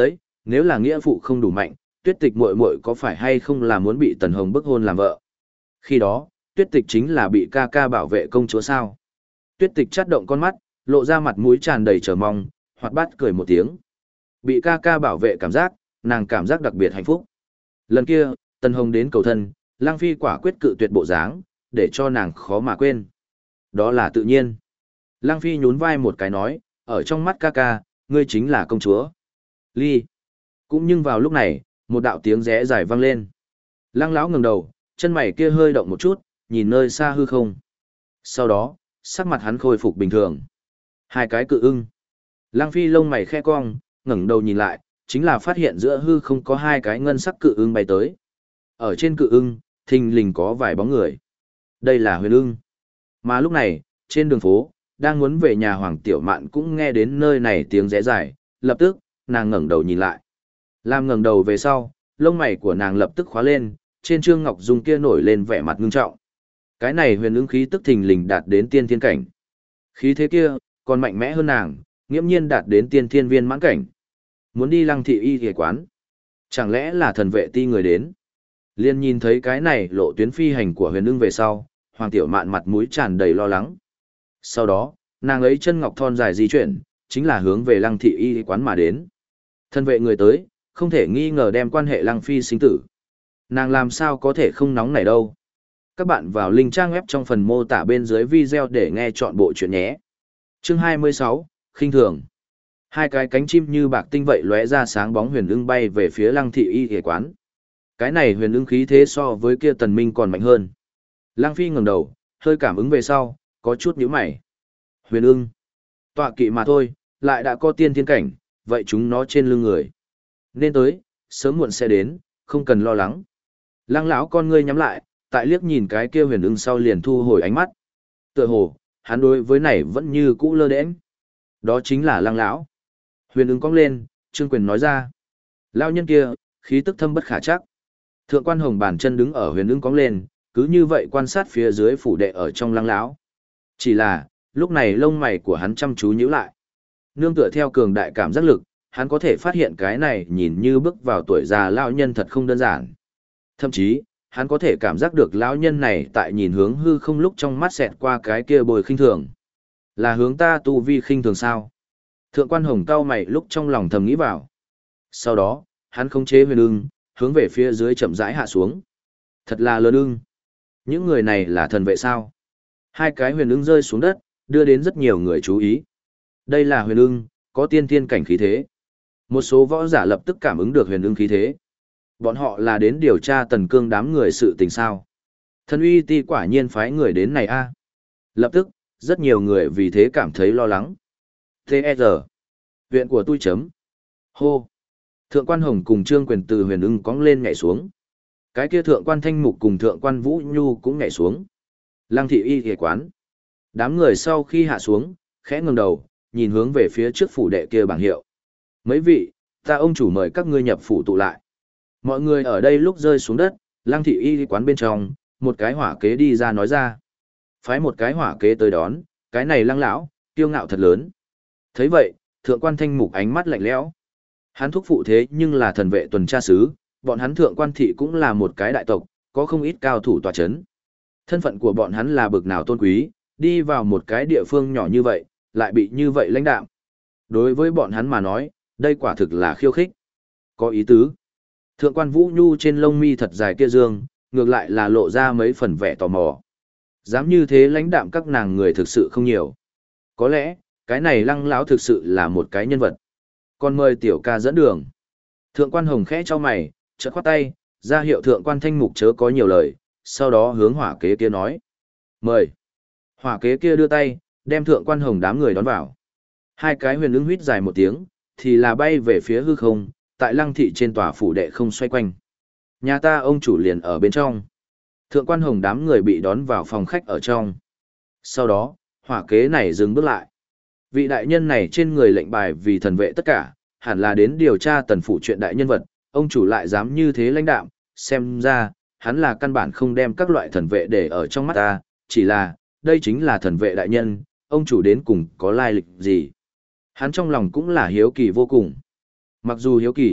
Nếu là nghĩa phụ không đủ mạnh, Tuyết Tịch muội muội có phải hay không là muốn bị Tần Hồng bức hôn làm vợ? Khi đó, Tuyết Tịch chính là bị ca ca bảo vệ công chúa sao? Tuyết Tịch chắt động con mắt, lộ ra mặt mũi tràn đầy chờ mong, hoạt bát cười một tiếng. Bị ca ca bảo vệ cảm giác, nàng cảm giác đặc biệt hạnh phúc. Lần kia, Tần Hồng đến cầu thân, Lang Phi quả quyết cự tuyệt bộ dáng, để cho nàng khó mà quên. Đó là tự nhiên. Lang Phi nhún vai một cái nói, ở trong mắt ca ca, ngươi chính là công chúa. Ly. Cũng nhưng vào lúc này, một đạo tiếng rẽ dài vang lên. Lăng lão ngẩng đầu, chân mày kia hơi động một chút, nhìn nơi xa hư không. Sau đó, sắc mặt hắn khôi phục bình thường. Hai cái cự ưng. Lăng Phi lông mày khẽ cong, ngẩng đầu nhìn lại, chính là phát hiện giữa hư không có hai cái ngân sắc cự ưng bay tới. Ở trên cự ưng, thình lình có vài bóng người. Đây là Huyền Ưng. Mà lúc này, trên đường phố, đang muốn về nhà Hoàng Tiểu Mạn cũng nghe đến nơi này tiếng rẽ dài, lập tức, nàng ngẩng đầu nhìn lại. Làm ngẩng đầu về sau, lông mày của nàng lập tức khóa lên, trên trương ngọc dung kia nổi lên vẻ mặt ngưng trọng. Cái này Huyền Ưng khí tức thình lình đạt đến tiên thiên cảnh. Khí thế kia, còn mạnh mẽ hơn nàng, nghiễm nhiên đạt đến tiên thiên viên mãn cảnh. Muốn đi Lăng thị y y quán. Chẳng lẽ là thần vệ ti người đến? Liên nhìn thấy cái này lộ tuyến phi hành của Huyền Ưng về sau, Hoàng Tiểu Mạn mặt mũi tràn đầy lo lắng. Sau đó, nàng ấy chân ngọc thon dài di chuyển, chính là hướng về Lăng thị y quán mà đến. Thần vệ người tới, không thể nghi ngờ đem quan hệ Lăng Phi sinh tử. Nàng làm sao có thể không nóng này đâu. Các bạn vào link trang web trong phần mô tả bên dưới video để nghe chọn bộ chuyện nhé. Chương 26, khinh thường. Hai cái cánh chim như bạc tinh vậy lóe ra sáng bóng Huyền Ưng bay về phía Lăng thị y y quán. Cái này Huyền Ưng khí thế so với kia Tần Minh còn mạnh hơn. Lăng Phi ngẩng đầu, hơi cảm ứng về sau, có chút nhíu mày. Huyền Ưng, tọa kỵ mà thôi, lại đã có tiên thiên cảnh, vậy chúng nó trên lưng người. Nên tới, sớm muộn sẽ đến, không cần lo lắng. Lăng lão con ngươi nhắm lại, tại liếc nhìn cái kia Huyền Ưng sau liền thu hồi ánh mắt. Tựa hồ, hắn đối với này vẫn như cũ lơ đễnh. Đó chính là Lăng lão. Huyền Ưng cong lên, Trương Quyền nói ra. Lão nhân kia, khí tức thâm bất khả trắc. Thượng quan Hồng bàn chân đứng ở Huyền Ưng cong lên, cứ như vậy quan sát phía dưới phủ đệ ở trong Lăng lão. Chỉ là, lúc này lông mày của hắn chăm chú nhíu lại. Nương tựa theo cường đại cảm giác lực, hắn có thể phát hiện cái này nhìn như bước vào tuổi già lão nhân thật không đơn giản. Thậm chí, hắn có thể cảm giác được lão nhân này tại nhìn hướng hư không lúc trong mắt xẹt qua cái kia bồi khinh thường. Là hướng ta tu vi khinh thường sao? Thượng quan Hồng cau mày lúc trong lòng thầm nghĩ vào. Sau đó, hắn khống chế Huyền Ưng, hướng về phía dưới chậm rãi hạ xuống. Thật là lớn ưng. Những người này là thần vệ sao? Hai cái Huyền Ưng rơi xuống đất, đưa đến rất nhiều người chú ý. Đây là Huyền Ưng, có tiên thiên cảnh khí thế. Một số võ giả lập tức cảm ứng được Huyền Ưng khí thế. Bọn họ là đến điều tra Tần Cương đám người sự tình sao. Thần uy ti quả nhiên phái người đến này a. Lập tức, rất nhiều người vì thế cảm thấy lo lắng. T.E.R. Viện của tôi chấm. Hô. Thượng quan Hồng cùng Trương Quyền từ Huyền Ưng cong lên nhảy xuống. Cái kia thượng quan Thanh Mục cùng thượng quan Vũ Nhu cũng nhảy xuống. Lăng thị y y quán. Đám người sau khi hạ xuống, khẽ ngẩng đầu, nhìn hướng về phía trước phủ đệ kia bảng hiệu. Mấy vị, ta ông chủ mời các ngươi nhập phủ tụ lại. Mọi người ở đây lúc rơi xuống đất, Lăng thị y quán bên trong, một cái hỏa kế đi ra nói ra. Phái một cái hỏa kế tới đón, cái này Lăng lão, kiêu ngạo thật lớn. Thấy vậy, thượng quan Thanh Mục ánh mắt lạnh lẽo. Hắn thúc phụ thế nhưng là thần vệ tuần tra sứ, bọn hắn thượng quan thị cũng là một cái đại tộc, có không ít cao thủ tòa chấn. Thân phận của bọn hắn là bực nào tôn quý, đi vào một cái địa phương nhỏ như vậy, lại bị như vậy lãnh đạm. Đối với bọn hắn mà nói, đây quả thực là khiêu khích. Có ý tứ. Thượng quan Vũ Nhu trên lông mi thật dài kia dương, ngược lại là lộ ra mấy phần vẻ tò mò. Dám như thế lãnh đạm các nàng người thực sự không nhiều. Có lẽ, cái này Lăng lão thực sự là một cái nhân vật. Còn mời tiểu ca dẫn đường. Thượng quan Hồng khẽ cho mày, chợt khoát tay, ra hiệu thượng quan Thanh Mục chớ có nhiều lời, sau đó hướng hỏa kế kia nói. Mời. Hỏa kế kia đưa tay, đem thượng quan Hồng đám người đón vào. Hai cái Huyền Ưng huýt dài một tiếng, thì là bay về phía hư không, tại Lăng thị trên tòa phủ đệ không xoay quanh. Nhà ta ông chủ liền ở bên trong. Thượng quan Hồng đám người bị đón vào phòng khách ở trong. Sau đó, hỏa kế này dừng bước lại. Vị đại nhân này trên người lệnh bài vì thần vệ tất cả, hẳn là đến điều tra Tần phủ chuyện đại nhân vật, ông chủ lại dám như thế lãnh đạm, xem ra, hắn là căn bản không đem các loại thần vệ để ở trong mắt ta, chỉ là, đây chính là thần vệ đại nhân, ông chủ đến cùng có lai lịch gì. Hắn trong lòng cũng là hiếu kỳ vô cùng. Mặc dù hiếu kỳ,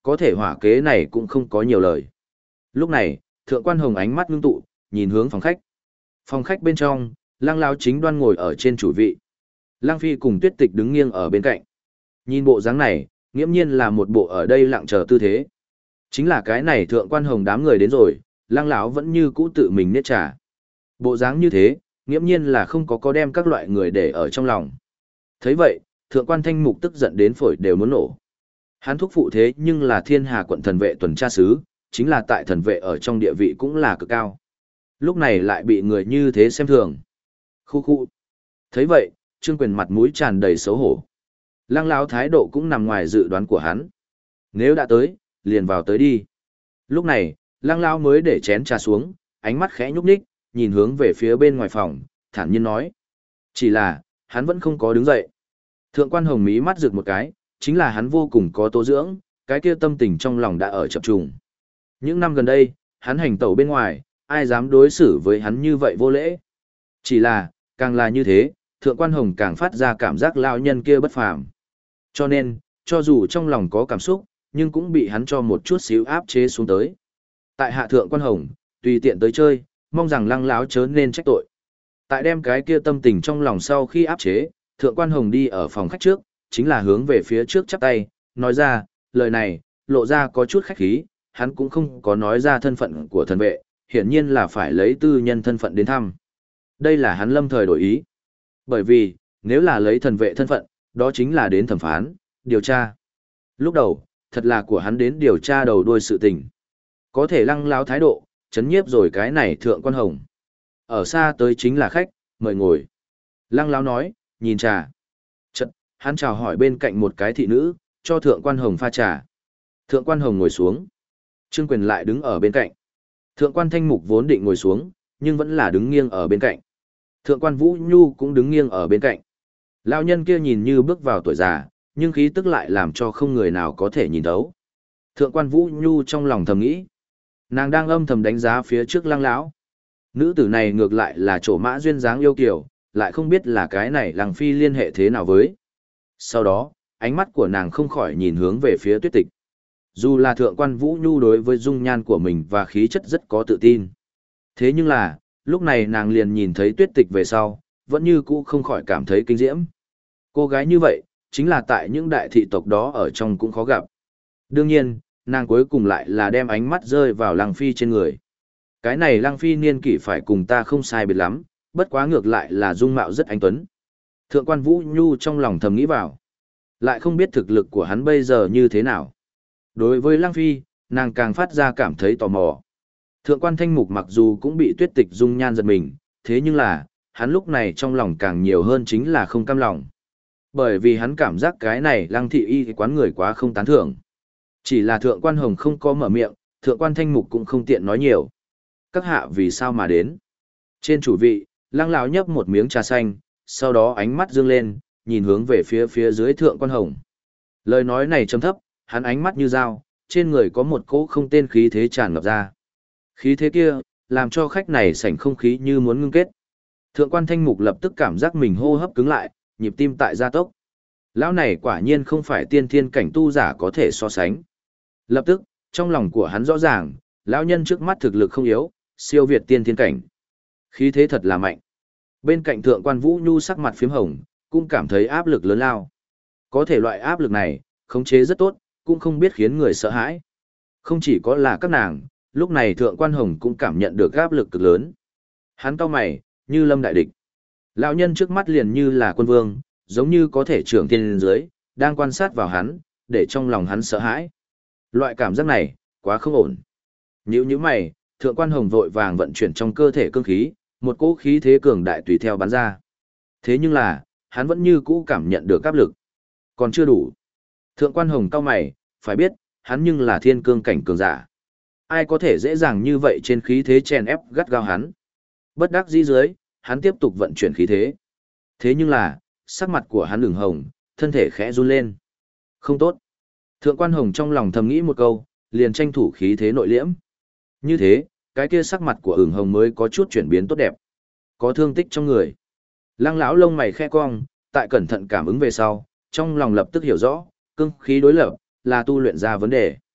có thể hỏa kế này cũng không có nhiều lời. Lúc này, Thượng Quan Hồng ánh mắt ngưng tụ, nhìn hướng phòng khách. Phòng khách bên trong, Lăng Lão chính đoan ngồi ở trên chủ vị. Lăng Phi cùng Tuyết Tịch đứng nghiêng ở bên cạnh. Nhìn bộ dáng này, nghiễm nhiên là một bộ ở đây lặng chờ tư thế. Chính là cái này Thượng Quan Hồng đám người đến rồi, Lăng lão vẫn như cũ tự mình nết trà. Bộ dáng như thế, nghiễm nhiên là không có đem các loại người để ở trong lòng. Thấy vậy, Thượng Quan Thanh Mục tức giận đến phổi đều muốn nổ. Hắn thúc phụ thế nhưng là Thiên Hà quận thần vệ tuần tra sứ, chính là tại thần vệ ở trong địa vị cũng là cực cao. Lúc này lại bị người như thế xem thường. Khu khu. Thấy vậy, Trương Quyền mặt mũi tràn đầy xấu hổ. Lăng lão thái độ cũng nằm ngoài dự đoán của hắn. Nếu đã tới, liền vào tới đi. Lúc này, Lăng lão mới để chén trà xuống, ánh mắt khẽ nhúc nhích, nhìn hướng về phía bên ngoài phòng, thản nhiên nói. Chỉ là, hắn vẫn không có đứng dậy. Thượng Quan Hồng mí mắt rực một cái, chính là hắn vô cùng có tố dưỡng, cái kia tâm tình trong lòng đã ở chập trùng. Những năm gần đây, hắn hành tẩu bên ngoài, ai dám đối xử với hắn như vậy vô lễ. Chỉ là, càng là như thế, Thượng Quan Hồng càng phát ra cảm giác lão nhân kia bất phàm. Cho nên, cho dù trong lòng có cảm xúc, nhưng cũng bị hắn cho một chút xíu áp chế xuống tới. Tại hạ Thượng Quan Hồng, tùy tiện tới chơi, mong rằng Lăng lão chớ nên trách tội. Tại đem cái kia tâm tình trong lòng sau khi áp chế, Thượng Quan Hồng đi ở phòng khách trước, chính là hướng về phía trước chắp tay, nói ra, lời này, lộ ra có chút khách khí, hắn cũng không có nói ra thân phận của thần vệ, hiển nhiên là phải lấy tư nhân thân phận đến thăm. Đây là hắn lâm thời đổi ý. Bởi vì, nếu là lấy thần vệ thân phận, đó chính là đến thẩm phán, điều tra. Lúc đầu, thật là của hắn đến điều tra đầu đuôi sự tình. Có thể Lăng lão thái độ, chấn nhiếp rồi cái này Thượng Quan Hồng. Ở xa tới chính là khách, mời ngồi. Lăng lão nói, nhìn trà. Chật, hắn chào hỏi bên cạnh một cái thị nữ, cho Thượng Quan Hồng pha trà. Thượng Quan Hồng ngồi xuống. Trương Quyền lại đứng ở bên cạnh. Thượng Quan Thanh Mục vốn định ngồi xuống, nhưng vẫn là đứng nghiêng ở bên cạnh. Thượng Quan Vũ Nhu cũng đứng nghiêng ở bên cạnh. Lão nhân kia nhìn như bước vào tuổi già, nhưng khí tức lại làm cho không người nào có thể nhìn thấu. Thượng Quan Vũ Nhu trong lòng thầm nghĩ, nàng đang âm thầm đánh giá phía trước Lăng lão. Nữ tử này ngược lại là trổ mã duyên dáng yêu kiều, lại không biết là cái này Lăng Phi liên hệ thế nào với. Sau đó, ánh mắt của nàng không khỏi nhìn hướng về phía Tuyết Tịch. Dù là Thượng Quan Vũ Nhu đối với dung nhan của mình và khí chất rất có tự tin. Thế nhưng là, lúc này nàng liền nhìn thấy Tuyết Tịch về sau, vẫn như cũ không khỏi cảm thấy kinh diễm. Cô gái như vậy, chính là tại những đại thị tộc đó ở trong cũng khó gặp. Đương nhiên, nàng cuối cùng lại là đem ánh mắt rơi vào Lăng Phi trên người. Cái này Lăng Phi niên kỷ phải cùng ta không sai biệt lắm, bất quá ngược lại là dung mạo rất anh tuấn. Thượng Quan Vũ Nhu trong lòng thầm nghĩ vào. Lại không biết thực lực của hắn bây giờ như thế nào. Đối với Lăng Phi, nàng càng phát ra cảm thấy tò mò. Thượng Quan Thanh Mục mặc dù cũng bị Tuyết Tịch dung nhan giật mình, thế nhưng là, hắn lúc này trong lòng càng nhiều hơn chính là không cam lòng. Bởi vì hắn cảm giác cái này Lăng thị y quán người quá không tán thưởng. Chỉ là Thượng Quan Hồng không có mở miệng, Thượng Quan Thanh Mục cũng không tiện nói nhiều. Các hạ vì sao mà đến? Trên chủ vị, Lăng lão nhấp một miếng trà xanh, sau đó ánh mắt dương lên, nhìn hướng về phía dưới Thượng Quan Hồng. Lời nói này trầm thấp, hắn ánh mắt như dao, trên người có một cỗ không tên khí thế tràn ngập ra. Khí thế kia, làm cho khách này sảnh không khí như muốn ngưng kết. Thượng Quan Thanh Mục lập tức cảm giác mình hô hấp cứng lại, nhịp tim tại gia tốc. Lão này quả nhiên không phải tiên thiên cảnh tu giả có thể so sánh. Lập tức, trong lòng của hắn rõ ràng, lão nhân trước mắt thực lực không yếu, siêu việt tiên thiên cảnh. Khí thế thật là mạnh. Bên cạnh Thượng Quan Vũ Nhu sắc mặt phím hồng, cũng cảm thấy áp lực lớn lao. Có thể loại áp lực này, khống chế rất tốt, cũng không biết khiến người sợ hãi. Không chỉ có là các nàng, lúc này Thượng Quan Hồng cũng cảm nhận được áp lực cực lớn. Hắn cau mày, như lâm đại địch. Lão nhân trước mắt liền như là quân vương, giống như có thể trưởng thiên lên dưới, đang quan sát vào hắn, để trong lòng hắn sợ hãi. Loại cảm giác này, quá không ổn. Nhíu mày, Thượng Quan Hồng vội vàng vận chuyển trong cơ thể cương khí, một cỗ khí thế cường đại tùy theo bắn ra. Thế nhưng là, hắn vẫn như cũ cảm nhận được áp lực. Còn chưa đủ. Thượng Quan Hồng cau mày, phải biết, hắn nhưng là thiên cương cảnh cường giả. Ai có thể dễ dàng như vậy trên khí thế chèn ép gắt gao hắn. Bất đắc dĩ dưới, hắn tiếp tục vận chuyển khí thế. Thế nhưng là, sắc mặt của hắn ửng hồng, thân thể khẽ run lên. Không tốt. Thượng Quan Hồng trong lòng thầm nghĩ một câu, liền tranh thủ khí thế nội liễm. Như thế, cái kia sắc mặt của ửng hồng mới có chút chuyển biến tốt đẹp. Có thương tích trong người. Lăng lão lông mày khẽ cong, tại cẩn thận cảm ứng về sau, trong lòng lập tức hiểu rõ, cương khí đối lập là tu luyện ra vấn đề.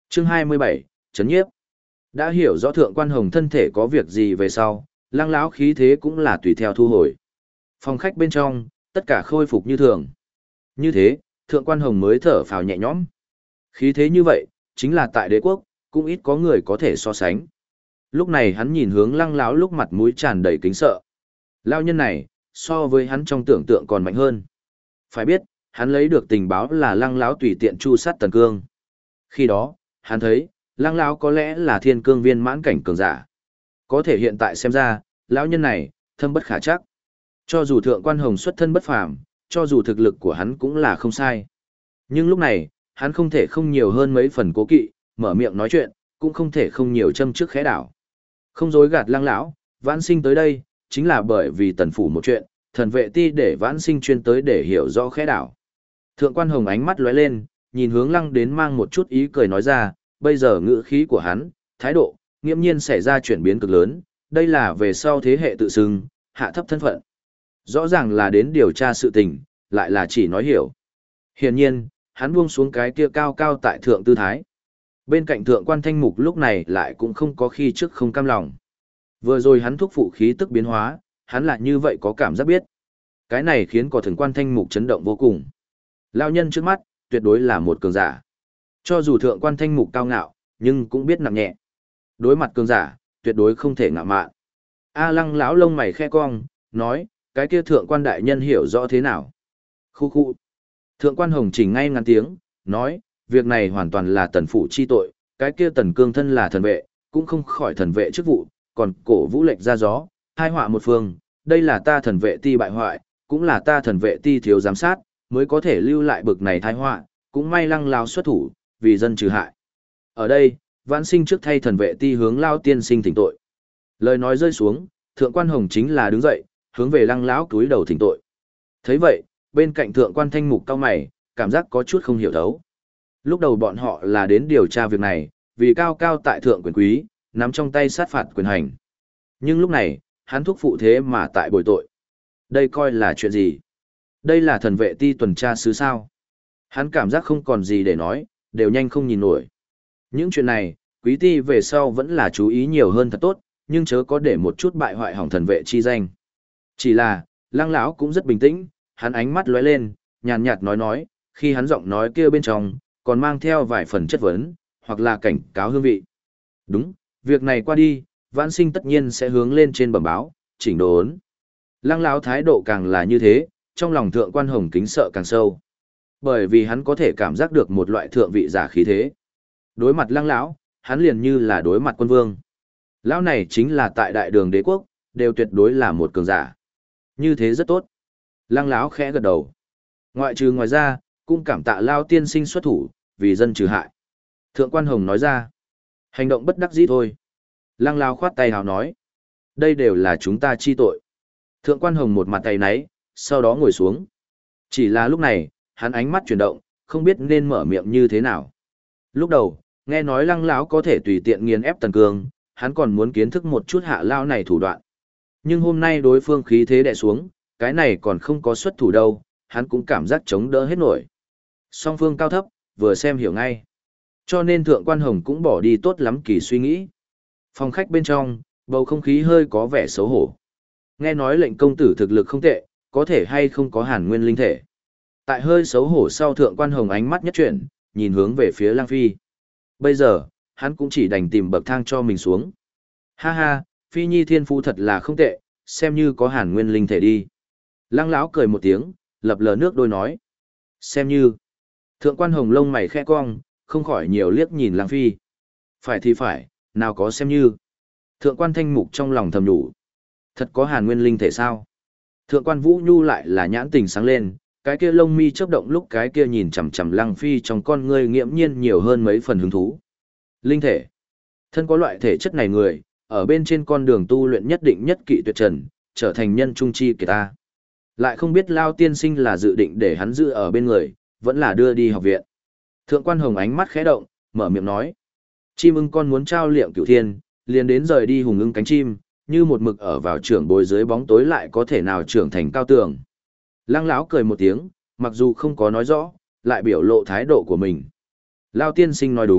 Chương 27, Chấn nhiếp. Đã hiểu rõ thượng quan hồng thân thể có việc gì về sau, lăng lão khí thế cũng là tùy theo thu hồi. Phòng khách bên trong, tất cả khôi phục như thường. Như thế, thượng quan hồng mới thở phào nhẹ nhõm. Khí thế như vậy, chính là tại đế quốc, cũng ít có người có thể so sánh. Lúc này hắn nhìn hướng lăng lão lúc mặt mũi tràn đầy kính sợ. Lão nhân này, so với hắn trong tưởng tượng còn mạnh hơn. Phải biết, hắn lấy được tình báo là lăng lão tùy tiện chu sát Tần Cương. Khi đó, hắn thấy, lăng lão có lẽ là thiên cương viên mãn cảnh cường giả. Có thể hiện tại xem ra, lão nhân này, thâm bất khả trắc. Cho dù thượng quan hồng xuất thân bất phàm, cho dù thực lực của hắn cũng là không sai. Nhưng lúc này, hắn không thể không nhiều hơn mấy phần cố kỵ, mở miệng nói chuyện, cũng không thể không nhiều châm trước khẽ đảo. Không dối gạt lăng lão, vãn sinh tới đây, chính là bởi vì tần phủ một chuyện, thần vệ ti để vãn sinh chuyên tới để hiểu rõ khẽ đảo. Thượng quan hồng ánh mắt lóe lên, nhìn hướng lăng đến mang một chút ý cười nói ra, bây giờ ngữ khí của hắn, thái độ, nghiễm nhiên xảy ra chuyển biến cực lớn, đây là về sau thế hệ tự xưng, hạ thấp thân phận. Rõ ràng là đến điều tra sự tình, lại là chỉ nói hiểu. Hiển nhiên, hắn buông xuống cái kia cao cao tại thượng tư thái. Bên cạnh thượng quan thanh mục lúc này lại cũng không có khi trước không cam lòng. Vừa rồi hắn thúc phụ khí tức biến hóa, hắn lại như vậy có cảm giác biết. Cái này khiến có thượng quan thanh mục chấn động vô cùng. Lão nhân trước mắt, tuyệt đối là một cường giả. Cho dù thượng quan thanh mục cao ngạo, nhưng cũng biết nặng nhẹ. Đối mặt cường giả, tuyệt đối không thể ngạo mạn. A lăng lão lông mày khe cong, nói, cái kia thượng quan đại nhân hiểu rõ thế nào. Khu khu. Thượng quan hồng chỉnh ngay ngắn tiếng, nói, việc này hoàn toàn là tần phủ chi tội, cái kia tần cương thân là thần vệ, cũng không khỏi thần vệ chức vụ, còn cổ vũ lệch ra gió, hai họa một phương, đây là ta thần vệ ti bại hoại, cũng là ta thần vệ ti thiếu giám sát, mới có thể lưu lại bực này tai họa, cũng may lăng lao xuất thủ, vì dân trừ hại. Ở đây, vãn sinh trước thay thần vệ ti hướng lao tiên sinh thỉnh tội. Lời nói rơi xuống, thượng quan hồng chính là đứng dậy, hướng về lăng lão cúi đầu thỉnh tội. Thấy vậy, bên cạnh thượng quan thanh mục cao mày, cảm giác có chút không hiểu thấu. Lúc đầu bọn họ là đến điều tra việc này, vì cao cao tại thượng quyền quý, nắm trong tay sát phạt quyền hành. Nhưng lúc này, hắn thúc phụ thế mà tại bồi tội. Đây coi là chuyện gì? Đây là thần vệ ti tuần tra sứ sao? Hắn cảm giác không còn gì để nói, đều nhanh không nhìn nổi. Những chuyện này, quý ti về sau vẫn là chú ý nhiều hơn thật tốt, nhưng chớ có để một chút bại hoại hỏng thần vệ chi danh. Chỉ là, lăng lão cũng rất bình tĩnh, hắn ánh mắt lóe lên, nhàn nhạt nói, khi hắn giọng nói kia bên trong, còn mang theo vài phần chất vấn, hoặc là cảnh cáo hương vị. Đúng, việc này qua đi, vãn sinh tất nhiên sẽ hướng lên trên bẩm báo, chỉnh đốn. Lăng lão thái độ càng là như thế, trong lòng thượng quan hồng kính sợ càng sâu. Bởi vì hắn có thể cảm giác được một loại thượng vị giả khí thế. Đối mặt lăng lão, hắn liền như là đối mặt quân vương. Lão này chính là tại đại đường đế quốc, đều tuyệt đối là một cường giả. Như thế rất tốt. Lăng lão khẽ gật đầu. Ngoại trừ ngoài ra, cũng cảm tạ Lao tiên sinh xuất thủ, vì dân trừ hại. Thượng quan hồng nói ra. Hành động bất đắc dĩ thôi. Lăng lão khoát tay hào nói. Đây đều là chúng ta chi tội. Thượng quan hồng một mặt tay náy, sau đó ngồi xuống. Chỉ là lúc này, hắn ánh mắt chuyển động, không biết nên mở miệng như thế nào. Lúc đầu, nghe nói lăng lão có thể tùy tiện nghiền ép Tần Cương, hắn còn muốn kiến thức một chút hạ lao này thủ đoạn. Nhưng hôm nay đối phương khí thế đè xuống, cái này còn không có xuất thủ đâu, hắn cũng cảm giác chống đỡ hết nổi. Song phương cao thấp, vừa xem hiểu ngay. Cho nên thượng quan hồng cũng bỏ đi tốt lắm kỳ suy nghĩ. Phòng khách bên trong, bầu không khí hơi có vẻ xấu hổ. Nghe nói lệnh công tử thực lực không tệ, có thể hay không có hàn nguyên linh thể. Tại hơi xấu hổ sau thượng quan hồng ánh mắt nhất chuyển, nhìn hướng về phía Lang Phi. Bây giờ, hắn cũng chỉ đành tìm bậc thang cho mình xuống. Ha ha, Phi Nhi thiên phú thật là không tệ, xem như có hàn nguyên linh thể đi. Lăng lão cười một tiếng, lập lờ nước đôi nói. Xem như. Thượng quan hồng lông mày khẽ cong, không khỏi nhiều liếc nhìn Lang Phi. Phải thì phải, nào có xem như. Thượng quan thanh mục trong lòng thầm nhủ. Thật có hàn nguyên linh thể sao? Thượng quan Vũ Nhu lại là nhãn tình sáng lên, cái kia lông mi chớp động lúc cái kia nhìn chằm chằm Lăng Phi trong con ngươi nghiễm nhiên nhiều hơn mấy phần hứng thú. Linh thể. Thân có loại thể chất này người, ở bên trên con đường tu luyện nhất định nhất kỵ tuyệt trần, trở thành nhân trung chi kỳ ta. Lại không biết Lao tiên sinh là dự định để hắn giữ ở bên người, vẫn là đưa đi học viện. Thượng quan hồng ánh mắt khẽ động, mở miệng nói. Chim ưng con muốn trao liệm cửu thiên, liền đến rời đi hùng ưng cánh chim, như một mực ở vào trưởng bồi dưới bóng tối lại có thể nào trưởng thành cao tường. Lăng lão cười một tiếng, mặc dù không có nói rõ, lại biểu lộ thái độ của mình. Lao tiên sinh nói đúng,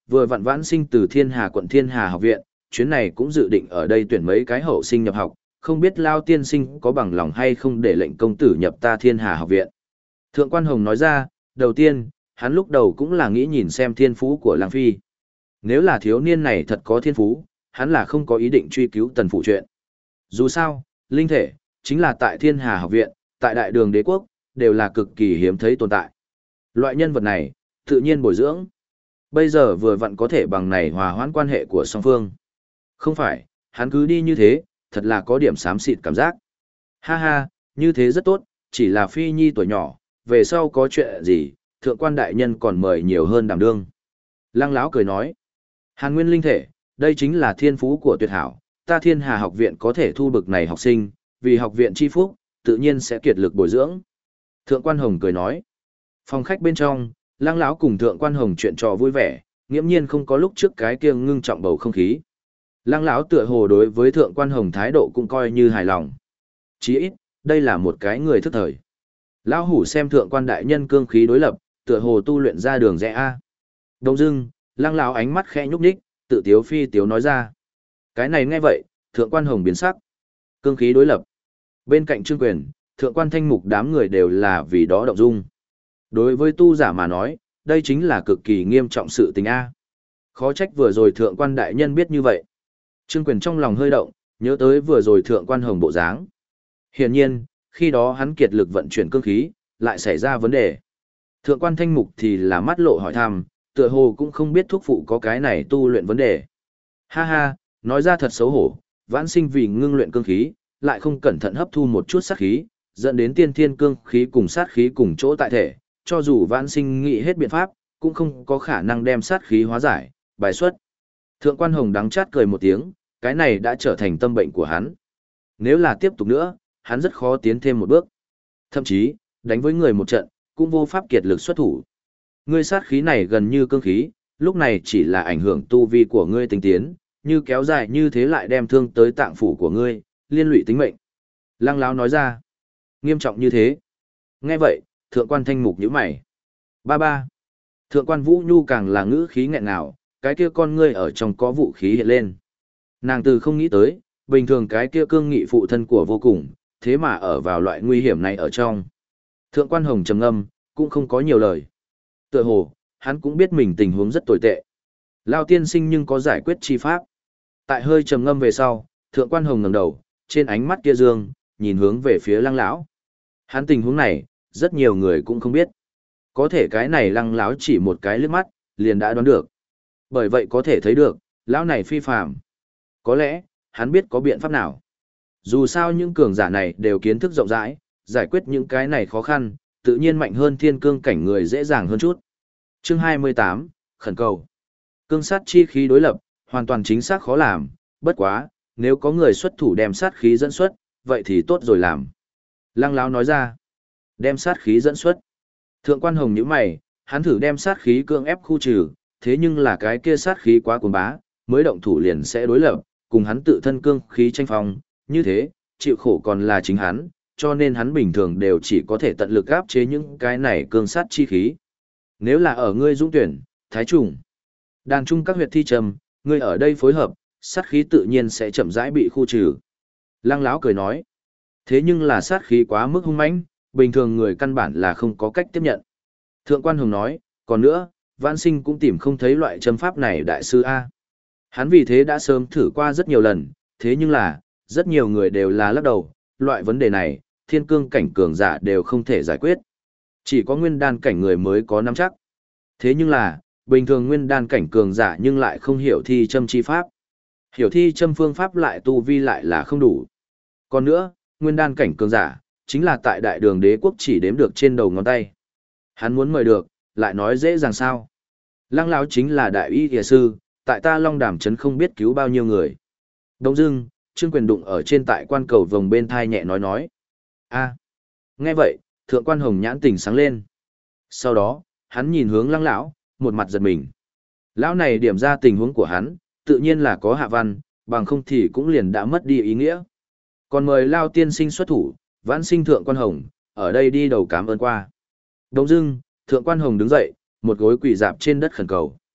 vừa vặn vãn sinh từ Thiên Hà quận Thiên Hà học viện, chuyến này cũng dự định ở đây tuyển mấy cái hậu sinh nhập học, không biết Lao tiên sinh có bằng lòng hay không để lệnh công tử nhập ta Thiên Hà học viện. Thượng quan Hồng nói ra, đầu tiên, hắn lúc đầu cũng là nghĩ nhìn xem thiên phú của Lang Phi. Nếu là thiếu niên này thật có thiên phú, hắn là không có ý định truy cứu tần phụ chuyện. Dù sao, linh thể, chính là tại Thiên Hà học viện, tại Đại Đường Đế quốc, đều là cực kỳ hiếm thấy tồn tại. Loại nhân vật này, tự nhiên bồi dưỡng. Bây giờ vừa vặn có thể bằng này hòa hoãn quan hệ của song phương. Không phải, hắn cứ đi như thế, thật là có điểm xám xịt cảm giác. Ha ha, như thế rất tốt, chỉ là Phi Nhi tuổi nhỏ, về sau có chuyện gì, thượng quan đại nhân còn mời nhiều hơn đảm đương. Lăng Lão cười nói, Hàn Nguyên linh thể, đây chính là thiên phú của tuyệt hảo, ta Thiên Hà học viện có thể thu bực này học sinh, vì học viện chi phúc, tự nhiên sẽ kiệt lực bồi dưỡng. Thượng quan Hồng cười nói, phòng khách bên trong, Lăng Lão cùng Thượng quan Hồng chuyện trò vui vẻ, nghiễm nhiên không có lúc trước cái kia ngưng trọng bầu không khí. Lăng Lão tựa hồ đối với Thượng quan Hồng thái độ cũng coi như hài lòng. Chí ít, đây là một cái người thức thời. Lão hủ xem Thượng quan đại nhân cương khí đối lập, tựa hồ tu luyện ra đường rẽ a. Đông dưng, Lăng Lão ánh mắt khẽ nhúc nhích, tự tiếu phi tiếu nói ra. Cái này nghe vậy, Thượng quan Hồng biến sắc. Cương khí đối lập. Bên cạnh Trương Quyền, Thượng quan Thanh Mục đám người đều là vì đó động dung. Đối với tu giả mà nói, đây chính là cực kỳ nghiêm trọng sự tình a. Khó trách vừa rồi Thượng quan đại nhân biết như vậy. Trương Quyền trong lòng hơi động, nhớ tới vừa rồi Thượng quan Hồng bộ dáng. Hiển nhiên, khi đó hắn kiệt lực vận chuyển cương khí, lại xảy ra vấn đề. Thượng quan Thanh Mục thì là mắt lộ hỏi thăm, tựa hồ cũng không biết thuốc phụ có cái này tu luyện vấn đề. Ha ha, nói ra thật xấu hổ, vãn sinh vì ngưng luyện cương khí, lại không cẩn thận hấp thu một chút sát khí, dẫn đến tiên thiên cương khí cùng sát khí cùng chỗ tại thể, cho dù vãn sinh nghĩ hết biện pháp, cũng không có khả năng đem sát khí hóa giải, bài xuất. Thượng quan Hồng đắng chát cười một tiếng, cái này đã trở thành tâm bệnh của hắn. Nếu là tiếp tục nữa, hắn rất khó tiến thêm một bước. Thậm chí, đánh với người một trận, cũng vô pháp kiệt lực xuất thủ. Ngươi sát khí này gần như cương khí, lúc này chỉ là ảnh hưởng tu vi của ngươi tinh tiến, như kéo dài như thế lại đem thương tới tạng phủ của ngươi, liên lụy tính mệnh. Lăng Lão nói ra, nghiêm trọng như thế. Nghe vậy, Thượng quan Thanh Mục nhíu mày. Ba ba. Thượng quan Vũ Nhu càng là ngữ khí nghẹn ngào, cái kia con ngươi ở trong có vũ khí hiện lên. Nàng từ không nghĩ tới, bình thường cái kia cương nghị phụ thân của vô cùng, thế mà ở vào loại nguy hiểm này ở trong. Thượng quan Hồng trầm ngâm, cũng không có nhiều lời. Tựa hồ, hắn cũng biết mình tình huống rất tồi tệ. Lao tiên sinh nhưng có giải quyết chi pháp. Tại hơi trầm ngâm về sau, Thượng quan Hồng ngẩng đầu, trên ánh mắt kia dương, nhìn hướng về phía Lăng Lão. Hắn tình huống này, rất nhiều người cũng không biết. Có thể cái này Lăng Lão chỉ một cái liếc mắt, liền đã đoán được. Bởi vậy có thể thấy được, lão này phi phàm. Có lẽ, hắn biết có biện pháp nào. Dù sao những cường giả này đều kiến thức rộng rãi, giải quyết những cái này khó khăn, tự nhiên mạnh hơn thiên cương cảnh người dễ dàng hơn chút. Chương 28, khẩn cầu. Cương sát chi khí đối lập, hoàn toàn chính xác khó làm, bất quá, nếu có người xuất thủ đem sát khí dẫn xuất, vậy thì tốt rồi làm. Lăng Lão nói ra, đem sát khí dẫn xuất. Thượng quan Hồng nhíu mày, hắn thử đem sát khí cưỡng ép khu trừ, thế nhưng là cái kia sát khí quá cuồng bá, mới động thủ liền sẽ đối lập, cùng hắn tự thân cương khí tranh phong, như thế, chịu khổ còn là chính hắn, cho nên hắn bình thường đều chỉ có thể tận lực áp chế những cái này cương sát chi khí. Nếu là ở ngươi dũng tuyển, thái trùng, đàn trung các huyệt thi trầm, ngươi ở đây phối hợp, sát khí tự nhiên sẽ chậm rãi bị khu trừ. Lăng Lão cười nói, thế nhưng là sát khí quá mức hung mãnh, bình thường người căn bản là không có cách tiếp nhận. Thượng quan Hồng nói, còn nữa, Vãn Sinh cũng tìm không thấy loại châm pháp này đại sư A. Hắn vì thế đã sớm thử qua rất nhiều lần, thế nhưng là, rất nhiều người đều là lắc đầu, loại vấn đề này, thiên cương cảnh cường giả đều không thể giải quyết. Chỉ có nguyên đan cảnh người mới có nắm chắc. Thế nhưng là, bình thường nguyên đan cảnh cường giả nhưng lại không hiểu thi châm chi pháp. Hiểu thi châm phương pháp lại tu vi lại là không đủ. Còn nữa, nguyên đan cảnh cường giả, chính là tại Đại Đường Đế quốc chỉ đếm được trên đầu ngón tay. Hắn muốn mời được, lại nói dễ dàng sao. Lăng Lão chính là đại y y sư, tại ta Long Đàm trấn không biết cứu bao nhiêu người. Đông dưng, Trương Quyền đụng ở trên tại quan cầu vòng bên thai nhẹ nói. A. Nghe vậy, Thượng quan Hồng nhãn tình sáng lên. Sau đó, hắn nhìn hướng Lăng Lão, một mặt giật mình. Lão này điểm ra tình huống của hắn, tự nhiên là có hạ văn, bằng không thì cũng liền đã mất đi ý nghĩa. Còn mời Lao tiên sinh xuất thủ, Vãn Sinh Thượng quan Hồng, ở đây đi đầu cảm ơn qua. Đông dưng, Thượng quan Hồng đứng dậy, một gối quỳ dạp trên đất khẩn cầu.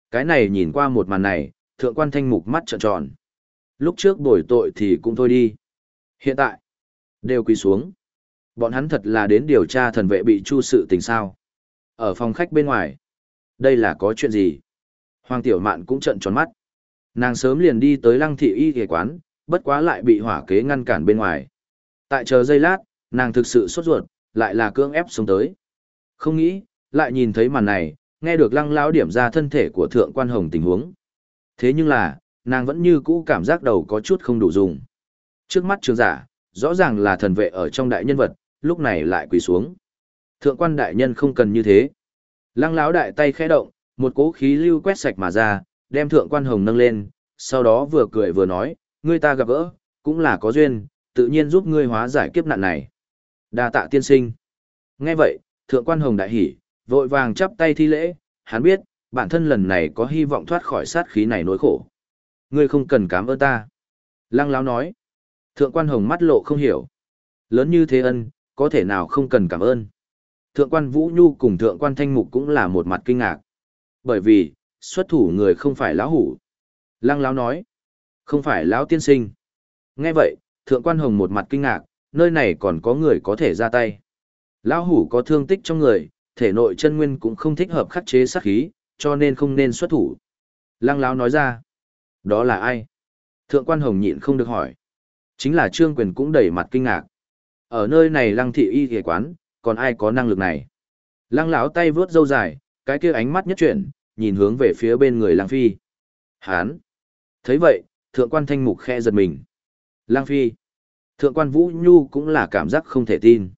Cái này nhìn qua một màn này, thượng quan thanh mục mắt trợn tròn. Lúc trước bồi tội thì cũng thôi đi. Hiện tại, đều quỳ xuống. Bọn hắn thật là đến điều tra thần vệ bị chu sự tình sao. Ở phòng khách bên ngoài, đây là có chuyện gì? Hoàng Tiểu Mạn cũng trợn tròn mắt. Nàng sớm liền đi tới Lăng thị y y quán, bất quá lại bị hỏa kế ngăn cản bên ngoài. Tại chờ giây lát, nàng thực sự sốt ruột, lại là cưỡng ép xuống tới. Không nghĩ, lại nhìn thấy màn này, nghe được Lăng lão điểm ra thân thể của thượng quan hồng tình huống. Thế nhưng là, nàng vẫn như cũ cảm giác đầu có chút không đủ dùng. Trước mắt trường giả, rõ ràng là thần vệ ở trong đại nhân vật, lúc này lại quỳ xuống. Thượng quan đại nhân không cần như thế. Lăng lão đại tay khẽ động, một cỗ khí lưu quét sạch mà ra, đem thượng quan hồng nâng lên, sau đó vừa cười vừa nói, ngươi ta gặp gỡ, cũng là có duyên, tự nhiên giúp ngươi hóa giải kiếp nạn này. Đa tạ tiên sinh. Nghe vậy, thượng quan hồng đại hỉ, vội vàng chắp tay thi lễ, hắn biết, bản thân lần này có hy vọng thoát khỏi sát khí này nỗi khổ. Ngươi không cần cảm ơn ta. Lăng lão nói. Thượng quan hồng mắt lộ không hiểu. Lớn như thế ân, có thể nào không cần cảm ơn. Thượng quan Vũ Nhu cùng thượng quan Thanh Mục cũng là một mặt kinh ngạc. Bởi vì, xuất thủ người không phải lão hủ. Lăng lão nói. Không phải lão tiên sinh. Nghe vậy, thượng quan hồng một mặt kinh ngạc, nơi này còn có người có thể ra tay. Lão hủ có thương tích trong người, thể nội chân nguyên cũng không thích hợp khắc chế sát khí, cho nên không nên xuất thủ. Lăng lão nói ra. Đó là ai? Thượng quan hồng nhịn không được hỏi. Chính là Trương Quyền cũng đầy mặt kinh ngạc. Ở nơi này Lăng thị y y quán, còn ai có năng lực này? Lăng lão tay vướt râu dài, cái kia ánh mắt nhất chuyển, nhìn hướng về phía bên người Lăng Phi. Hán! Thấy vậy, thượng quan Thanh Mục khe giật mình. Lăng Phi! Thượng quan Vũ Nhu cũng là cảm giác không thể tin.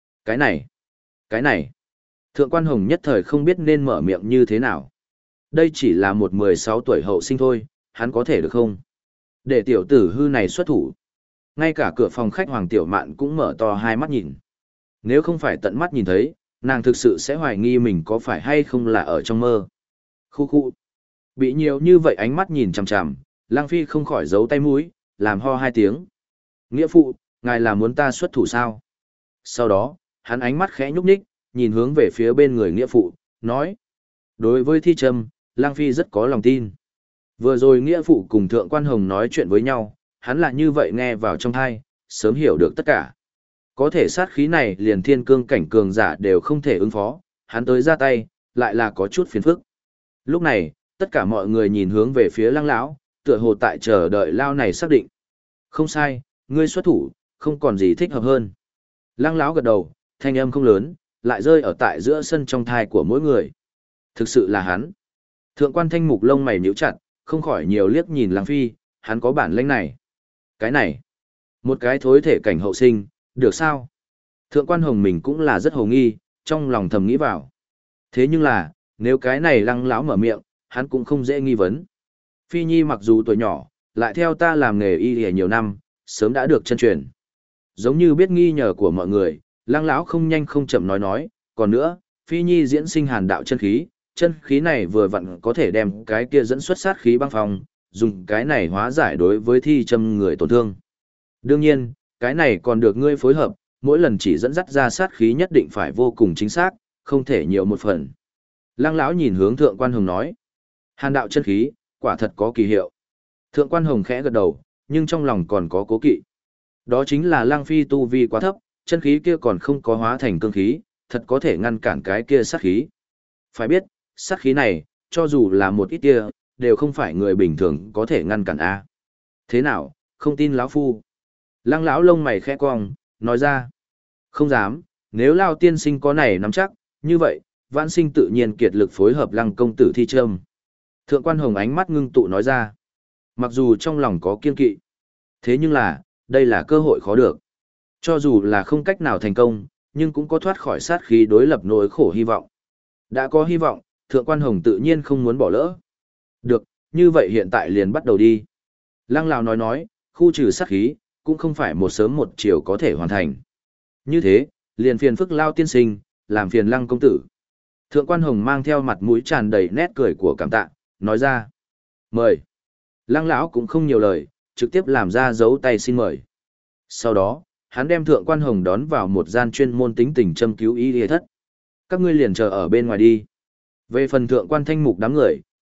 Cái này! Thượng quan Hồng nhất thời không biết nên mở miệng như thế nào. Đây chỉ là một 16 tuổi hậu sinh thôi, hắn có thể được không? Để tiểu tử hư này xuất thủ. Ngay cả cửa phòng khách Hoàng Tiểu Mạn cũng mở to hai mắt nhìn. Nếu không phải tận mắt nhìn thấy, nàng thực sự sẽ hoài nghi mình có phải hay không là ở trong mơ. Khu khu. Bị nhiều như vậy ánh mắt nhìn chằm chằm, Lang Phi không khỏi giấu tay mũi, làm ho hai tiếng. Nghĩa phụ, ngài là muốn ta xuất thủ sao? Sau đó, hắn ánh mắt khẽ nhúc nhích, nhìn hướng về phía bên người nghĩa phụ, nói. Đối với thi trâm, Lang Phi rất có lòng tin. Vừa rồi nghĩa phụ cùng thượng quan hồng nói chuyện với nhau, hắn là như vậy nghe vào trong thai, sớm hiểu được tất cả. Có thể sát khí này liền thiên cương cảnh cường giả đều không thể ứng phó, hắn tới ra tay, lại là có chút phiền phức. Lúc này, tất cả mọi người nhìn hướng về phía Lăng lão, tựa hồ tại chờ đợi lao này xác định. Không sai, ngươi xuất thủ, không còn gì thích hợp hơn. Lăng lão gật đầu, thanh âm không lớn, lại rơi ở tại giữa sân trong thai của mỗi người. Thực sự là hắn. Thượng quan Thanh Mục lông mày nhíu chặt, không khỏi nhiều liếc nhìn Lăng Phi, hắn có bản lĩnh này. Cái này, một cái thối thể cảnh hậu sinh, được sao? Thượng quan Hồng mình cũng là rất hồ nghi, trong lòng thầm nghĩ vào. Thế nhưng là, nếu cái này Lăng lão mở miệng, hắn cũng không dễ nghi vấn. Phi Nhi mặc dù tuổi nhỏ, lại theo ta làm nghề y y nhiều năm, sớm đã được chân truyền. Giống như biết nghi nhờ của mọi người, Lăng lão không nhanh không chậm nói, còn nữa, Phi Nhi diễn sinh hàn đạo chân khí này vừa vặn có thể đem cái kia dẫn xuất sát khí băng phong, dùng cái này hóa giải đối với thi châm người tổn thương. Đương nhiên, cái này còn được ngươi phối hợp, mỗi lần chỉ dẫn dắt ra sát khí nhất định phải vô cùng chính xác, không thể nhiều một phần. Lăng lão nhìn hướng thượng quan hồng nói, hàn đạo chân khí, quả thật có kỳ hiệu. Thượng quan hồng khẽ gật đầu, nhưng trong lòng còn có cố kỵ. Đó chính là Lăng Phi tu vi quá thấp, chân khí kia còn không có hóa thành cương khí, thật có thể ngăn cản cái kia sát khí. Phải biết, sát khí này, cho dù là một ít kia, đều không phải người bình thường có thể ngăn cản a. Thế nào, không tin lão phu? Lăng lão lông mày khẽ cong, nói ra. Không dám, nếu Lao tiên sinh có này nắm chắc, như vậy, vãn sinh tự nhiên kiệt lực phối hợp Lăng công tử thi trâm. Thượng quan hồng ánh mắt ngưng tụ nói ra. Mặc dù trong lòng có kiên kỵ, thế nhưng là, đây là cơ hội khó được. Cho dù là không cách nào thành công, nhưng cũng có thoát khỏi sát khí đối lập nỗi khổ hy vọng. Đã có hy vọng, thượng quan hồng tự nhiên không muốn bỏ lỡ. Được, như vậy hiện tại liền bắt đầu đi. Lăng lão nói, khu trừ sát khí, cũng không phải một sớm một chiều có thể hoàn thành. Như thế, liền phiền phức Lao tiên sinh, làm phiền Lăng công tử. Thượng quan hồng mang theo mặt mũi tràn đầy nét cười của cảm tạ, nói ra. Mời. Lăng lão cũng không nhiều lời, trực tiếp làm ra dấu tay xin mời. Sau đó, hắn đem thượng quan hồng đón vào một gian chuyên môn tính tình châm cứu y y thất. Các ngươi liền chờ ở bên ngoài đi. Về phần thượng quan Thanh Mục đám người,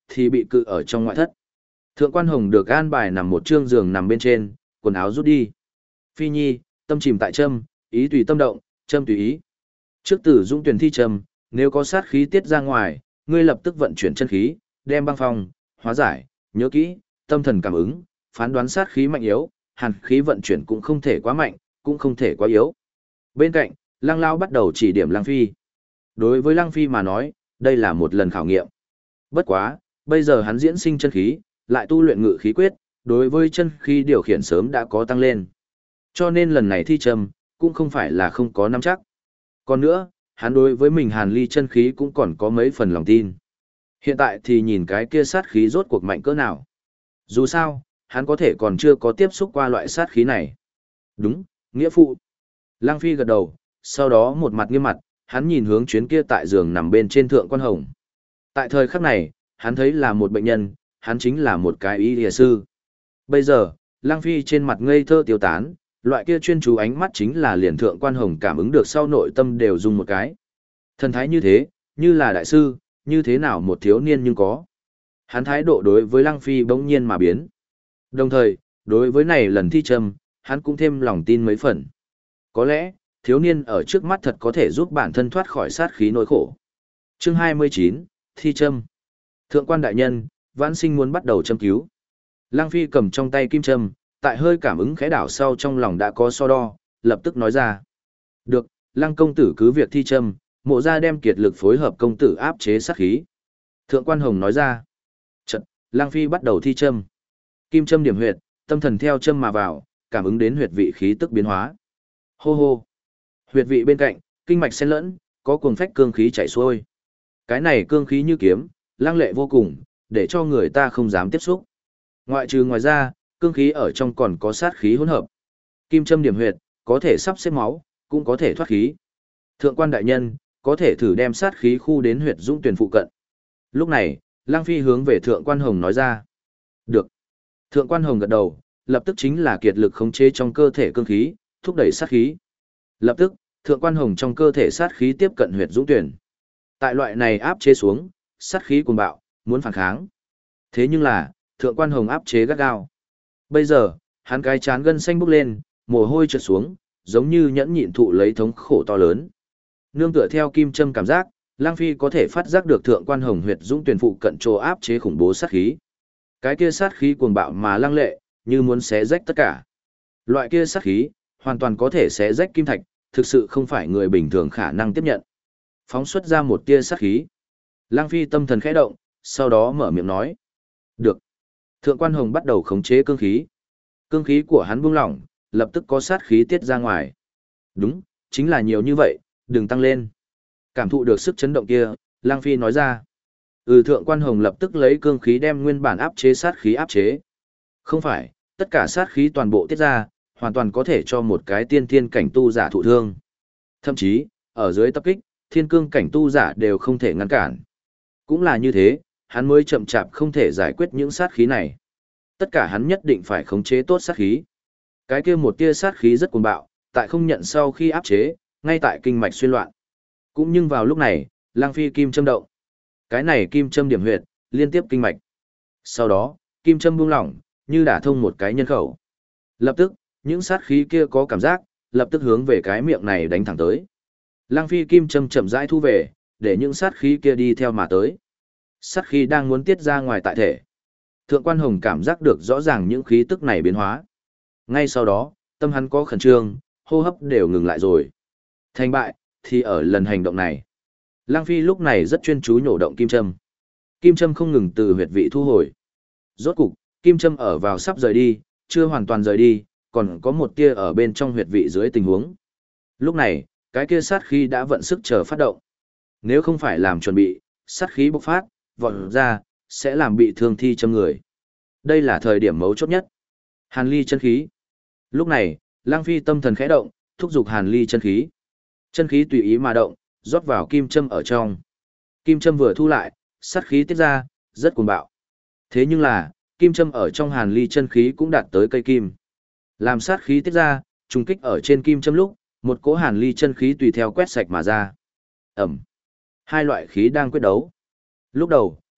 thì bị cự ở trong ngoại thất. Thượng quan hồng được an bài nằm một trương giường nằm bên trên, quần áo rút đi. Phi nhi, tâm chìm tại châm, ý tùy tâm động, châm tùy ý. Trước tử dũng tuyển thi châm, nếu có sát khí tiết ra ngoài, ngươi lập tức vận chuyển chân khí, đem băng phong, hóa giải, nhớ kỹ, tâm thần cảm ứng, phán đoán sát khí mạnh yếu, hàn khí vận chuyển cũng không thể quá mạnh, cũng không thể quá yếu. Bên cạnh, Lăng Lao bắt đầu chỉ điểm Lăng Phi. Đối với Lăng Phi mà nói, đây là một lần khảo nghiệm. Bất quá, bây giờ hắn diễn sinh chân khí, lại tu luyện ngự khí quyết, đối với chân khí điều khiển sớm đã có tăng lên. Cho nên lần này thi châm, cũng không phải là không có nắm chắc. Còn nữa, hắn đối với mình hàn ly chân khí cũng còn có mấy phần lòng tin. Hiện tại thì nhìn cái kia sát khí rốt cuộc mạnh cỡ nào. Dù sao, hắn có thể còn chưa có tiếp xúc qua loại sát khí này. Đúng, nghĩa phụ. Lăng Phi gật đầu, sau đó một mặt nghiêm mặt, hắn nhìn hướng chuyến kia tại giường nằm bên trên thượng quan hồng. Tại thời khắc này, hắn thấy là một bệnh nhân, hắn chính là một cái y y sư. Bây giờ, Lăng Phi trên mặt ngây thơ tiêu tán, loại kia chuyên chú ánh mắt chính là liền thượng quan hồng cảm ứng được sau nội tâm đều dùng một cái. Thần thái như thế, như là đại sư, như thế nào một thiếu niên nhưng có. Hắn thái độ đối với Lăng Phi bỗng nhiên mà biến. Đồng thời, đối với này lần thi châm, hắn cũng thêm lòng tin mấy phần. Có lẽ, thiếu niên ở trước mắt thật có thể giúp bản thân thoát khỏi sát khí nỗi khổ. Chương 29, thi châm. Thượng quan đại nhân, vãn sinh muốn bắt đầu châm cứu. Lăng Phi cầm trong tay kim châm, tại hơi cảm ứng khẽ đảo sau trong lòng đã có so đo, lập tức nói ra. Được, Lăng công tử cứ việc thi châm, mộ ra đem kiệt lực phối hợp công tử áp chế sát khí. Thượng quan hồng nói ra. Chật, Lăng Phi bắt đầu thi châm. Kim châm điểm huyệt, tâm thần theo châm mà vào, cảm ứng đến huyệt vị khí tức biến hóa. Hô hô. Huyệt vị bên cạnh, kinh mạch xen lẫn, có cuồng phách cương khí chảy xuôi. Cái này cương khí như kiếm, lang lệ vô cùng, để cho người ta không dám tiếp xúc. Ngoài ra, cương khí ở trong còn có sát khí hỗn hợp. Kim châm điểm huyệt, có thể sắp xếp máu, cũng có thể thoát khí. Thượng quan đại nhân, có thể thử đem sát khí khu đến huyệt dũng tuyển phụ cận. Lúc này, Lăng Phi hướng về Thượng quan Hồng nói ra. Được. Thượng quan Hồng gật đầu, lập tức chính là kiệt lực khống chế trong cơ thể cương khí, thúc đẩy sát khí. Lập tức, Thượng quan Hồng trong cơ thể sát khí tiếp cận huyệt dũng tuyển. Tại loại này áp chế xuống, sát khí cuồng bạo, muốn phản kháng. Thế nhưng là, Thượng quan Hồng áp chế gắt gao. Bây giờ, hắn cái chán gân xanh bốc lên, mồ hôi trượt xuống, giống như nhẫn nhịn thụ lấy thống khổ to lớn. Nương tựa theo kim châm cảm giác, Lang Phi có thể phát giác được Thượng quan Hồng huyệt dũng tuyển phụ cận chỗ áp chế khủng bố sát khí. Cái kia sát khí cuồng bạo mà lăng lệ, như muốn xé rách tất cả. Loại kia sát khí, hoàn toàn có thể xé rách kim thạch, thực sự không phải người bình thường khả năng tiếp nhận. Phóng xuất ra một tia sát khí. Lang Phi tâm thần khẽ động, sau đó mở miệng nói. Được. Thượng quan Hồng bắt đầu khống chế cương khí. Cương khí của hắn buông lỏng, lập tức có sát khí tiết ra ngoài. Đúng, chính là nhiều như vậy, đừng tăng lên. Cảm thụ được sức chấn động kia, Lang Phi nói ra. Thượng quan Hồng lập tức lấy cương khí đem nguyên bản áp chế sát khí áp chế. Không phải, tất cả sát khí toàn bộ tiết ra, hoàn toàn có thể cho một cái tiên thiên cảnh tu giả thụ thương. Thậm chí, ở dưới tập kích, thiên cương cảnh tu giả đều không thể ngăn cản. Cũng là như thế, hắn mới chậm chạp không thể giải quyết những sát khí này. Tất cả hắn nhất định phải khống chế tốt sát khí. Cái kia một tia sát khí rất cuồng bạo, tại không nhận sau khi áp chế, ngay tại kinh mạch xuyên loạn. Cũng nhưng vào lúc này, Lang Phi kim châm động. Cái này kim châm điểm huyệt, liên tiếp kinh mạch. Sau đó, kim châm buông lỏng, như đả thông một cái nhân khẩu. Lập tức, những sát khí kia có cảm giác, lập tức hướng về cái miệng này đánh thẳng tới. Lang Phi kim châm chậm rãi thu về, để những sát khí kia đi theo mà tới. Sát khí đang muốn tiết ra ngoài tại thể. Thượng quan Hồng cảm giác được rõ ràng những khí tức này biến hóa. Ngay sau đó, tâm hắn có khẩn trương, hô hấp đều ngừng lại rồi. Thành bại, thì ở lần hành động này. Lang Phi lúc này rất chuyên chú nhổ động kim châm. Kim châm không ngừng từ huyệt vị thu hồi. Rốt cục, kim châm ở vào sắp rời đi, chưa hoàn toàn rời đi, còn có một tia ở bên trong huyệt vị dưới tình huống. Lúc này, cái kia sát khí đã vận sức chờ phát động. Nếu không phải làm chuẩn bị, sát khí bộc phát, vọt ra, sẽ làm bị thương thi châm người. Đây là thời điểm mấu chốt nhất. Hàn ly chân khí. Lúc này, Lang Phi tâm thần khẽ động, thúc giục hàn ly chân khí. Chân khí tùy ý mà động, rót vào kim châm ở trong. Kim châm vừa thu lại, sát khí tiết ra, rất cuồng bạo. Thế nhưng là, kim châm ở trong hàn ly chân khí cũng đạt tới cây kim. Làm sát khí tiết ra, trùng kích ở trên kim châm lúc, một cỗ hàn ly chân khí tùy theo quét sạch mà ra. Ẩm. Hai loại khí đang quyết đấu. Lúc đầu,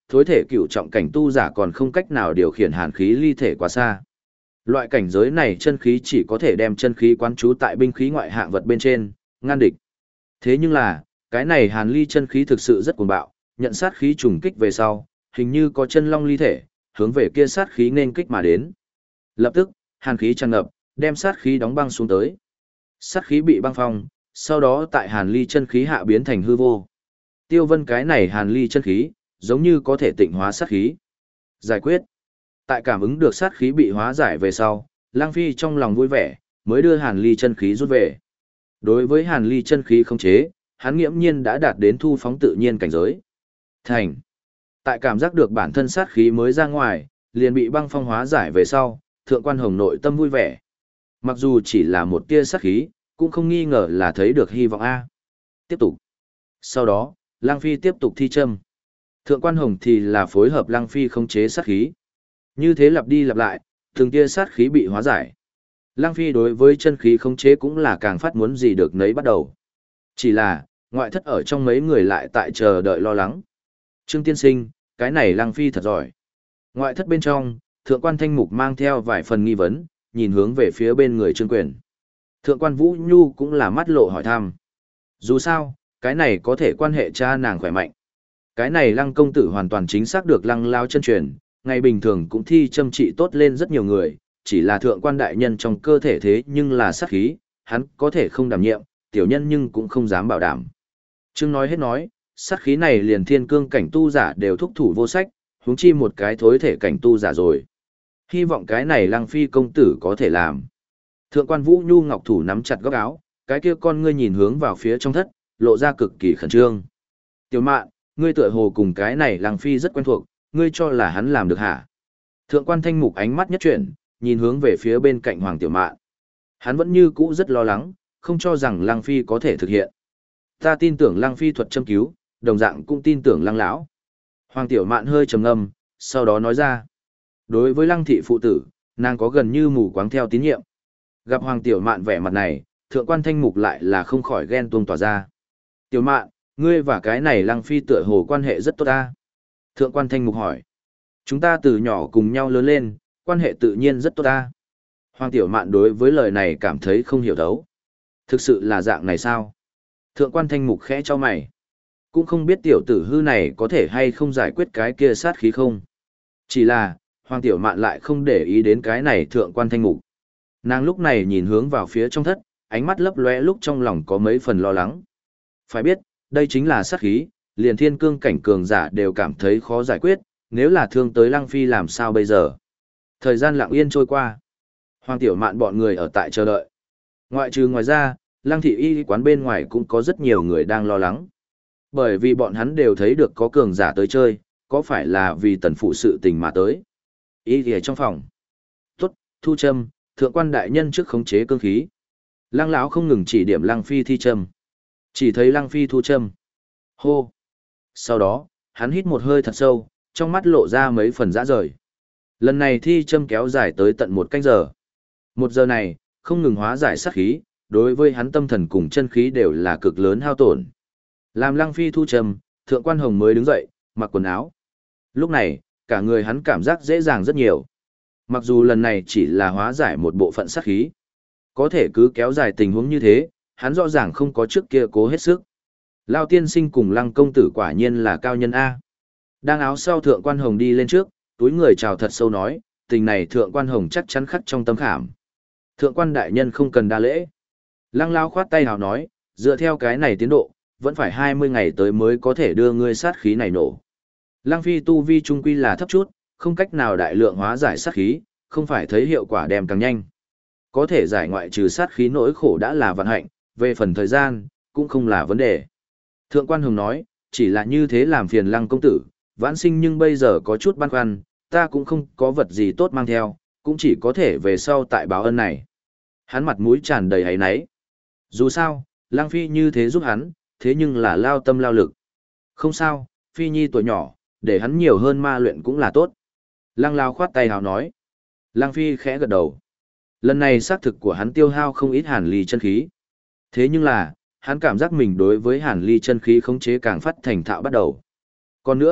thối thể cựu trọng cảnh tu giả còn không cách nào điều khiển hàn khí ly thể quá xa. Loại cảnh giới này chân khí chỉ có thể đem chân khí quán trú tại binh khí ngoại hạng vật bên trên, ngăn địch. Thế nhưng là, cái này hàn ly chân khí thực sự rất cuồng bạo, nhận sát khí trùng kích về sau, hình như có chân long ly thể, hướng về kia sát khí nên kích mà đến. Lập tức, hàn khí tràn ngập, đem sát khí đóng băng xuống tới. Sát khí bị băng phong, sau đó tại hàn ly chân khí hạ biến thành hư vô. Tiêu Vân cái này hàn ly chân khí, giống như có thể tịnh hóa sát khí. Giải quyết. Tại cảm ứng được sát khí bị hóa giải về sau, Lang Phi trong lòng vui vẻ, mới đưa hàn ly chân khí rút về. Đối với hàn ly chân khí khống chế, hắn nghiễm nhiên đã đạt đến thu phóng tự nhiên cảnh giới. Thành. Tại cảm giác được bản thân sát khí mới ra ngoài, liền bị băng phong hóa giải về sau, Thượng Quan Hồng nội tâm vui vẻ. Mặc dù chỉ là một tia sát khí, cũng không nghi ngờ là thấy được hy vọng A. Tiếp tục. Sau đó, Lang Phi tiếp tục thi châm. Thượng Quan Hồng thì là phối hợp Lang Phi khống chế sát khí. Như thế lặp đi lặp lại, từng tia sát khí bị hóa giải. Lang Phi đối với chân khí khống chế cũng là càng phát muốn gì được nấy bắt đầu. Chỉ là, ngoại thất ở trong mấy người lại tại chờ đợi lo lắng. Trương tiên sinh, cái này Lang Phi thật giỏi. Ngoại thất bên trong, Thượng Quan Thanh Mục mang theo vài phần nghi vấn, nhìn hướng về phía bên người Trương Quyền. Thượng Quan Vũ Nhu cũng là mắt lộ hỏi thăm. Dù sao, cái này có thể quan hệ cha nàng khỏe mạnh. Cái này Lăng công tử hoàn toàn chính xác được Lăng lao chân truyền, ngày bình thường cũng thi châm trị tốt lên rất nhiều người, chỉ là Thượng Quan đại nhân trong cơ thể thế nhưng là sát khí, hắn có thể không đảm nhiệm, tiểu nhân nhưng cũng không dám bảo đảm. Trương nói hết nói, sát khí này liền thiên cương cảnh tu giả đều thúc thủ vô sách, huống chi một cái thối thể cảnh tu giả rồi. Hy vọng cái này Lăng Phi công tử có thể làm. Thượng Quan Vũ Nhu ngọc thủ nắm chặt góc áo, cái kia con ngươi nhìn hướng vào phía trong thất, lộ ra cực kỳ khẩn trương. Tiểu Mạn, ngươi tựa hồ cùng cái này Lăng Phi rất quen thuộc, ngươi cho là hắn làm được hả? Thượng Quan Thanh Mục ánh mắt nhất chuyển, nhìn hướng về phía bên cạnh Hoàng Tiểu Mạn. Hắn vẫn như cũ rất lo lắng, không cho rằng Lăng Phi có thể thực hiện. Ta tin tưởng Lăng Phi thuật châm cứu, đồng dạng cũng tin tưởng Lăng lão. Hoàng Tiểu Mạn hơi trầm ngâm, sau đó nói ra. Đối với Lăng thị phụ tử, nàng có gần như mù quáng theo tín nhiệm. Gặp Hoàng Tiểu Mạn vẻ mặt này, Thượng Quan Thanh Mục lại là không khỏi ghen tuông tỏa ra. Tiểu Mạn, ngươi và cái này Lăng Phi tựa hồ quan hệ rất tốt ta. Thượng Quan Thanh Mục hỏi. Chúng ta từ nhỏ cùng nhau lớn lên, quan hệ tự nhiên rất tốt ta. Hoàng Tiểu Mạn đối với lời này cảm thấy không hiểu thấu. Thực sự là dạng này sao? Thượng Quan Thanh Mục khẽ cho mày. Cũng không biết tiểu tử hư này có thể hay không giải quyết cái kia sát khí không. Chỉ là, Hoàng Tiểu Mạn lại không để ý đến cái này Thượng Quan Thanh Mục. Nàng lúc này nhìn hướng vào phía trong thất, ánh mắt lấp lóe lúc trong lòng có mấy phần lo lắng. Phải biết, đây chính là sát khí, liền thiên cương cảnh cường giả đều cảm thấy khó giải quyết, nếu là thương tới Lăng Phi làm sao bây giờ. Thời gian lặng yên trôi qua. Hoàng Tiểu Mạn bọn người ở tại chờ đợi. Ngoài ra, Lăng thị y quán bên ngoài cũng có rất nhiều người đang lo lắng. Bởi vì bọn hắn đều thấy được có cường giả tới chơi, có phải là vì tần phụ sự tình mà tới. Y thì ở trong phòng. Tốt, thu châm, Thượng Quan đại nhân trước khống chế cương khí. Lăng lão không ngừng chỉ điểm Lăng Phi thi châm. Chỉ thấy Lăng Phi thu châm. Hô. Sau đó, hắn hít một hơi thật sâu, trong mắt lộ ra mấy phần rã rời. Lần này thi châm kéo dài tới tận 1 canh giờ. 1 giờ này, không ngừng hóa giải sát khí, đối với hắn tâm thần cùng chân khí đều là cực lớn hao tổn. Làm Lăng Phi thu châm, Thượng Quan Hồng mới đứng dậy, mặc quần áo. Lúc này, cả người hắn cảm giác dễ dàng rất nhiều. Mặc dù lần này chỉ là hóa giải một bộ phận sát khí, có thể cứ kéo dài tình huống như thế, hắn rõ ràng không có trước kia cố hết sức. Lao tiên sinh cùng Lăng công tử quả nhiên là cao nhân A. Đang áo sau Thượng Quan Hồng đi lên trước, túi người chào thật sâu nói, tình này Thượng Quan Hồng chắc chắn khắc trong tâm khảm. Thượng Quan đại nhân không cần đa lễ. Lăng Lao khoát tay hào nói, dựa theo cái này tiến độ, vẫn phải 20 ngày tới mới có thể đưa ngươi sát khí này nổ. Lăng Phi tu vi trung quy là thấp chút, không cách nào đại lượng hóa giải sát khí, không phải thấy hiệu quả đem càng nhanh. Có thể giải ngoại trừ sát khí nỗi khổ đã là vận hạnh, về phần thời gian, cũng không là vấn đề. Thượng Quan Hồng nói, chỉ là như thế làm phiền Lăng công tử, vãn sinh nhưng bây giờ có chút băn khoăn, ta cũng không có vật gì tốt mang theo, cũng chỉ có thể về sau tại báo ân này. Hắn mặt mũi tràn đầy áy náy. Dù sao, Lăng Phi như thế giúp hắn, thế nhưng là lao tâm lao lực. Không sao, Phi Nhi tuổi nhỏ, để hắn nhiều hơn ma luyện cũng là tốt. Lăng Lao khoát tay hào nói. Lăng Phi khẽ gật đầu. Lần này xác thực của hắn tiêu hao không ít hàn ly chân khí. Thế nhưng là, hắn cảm giác mình đối với hàn ly chân khí khống chế càng phát thành thạo bắt đầu. Còn nữa,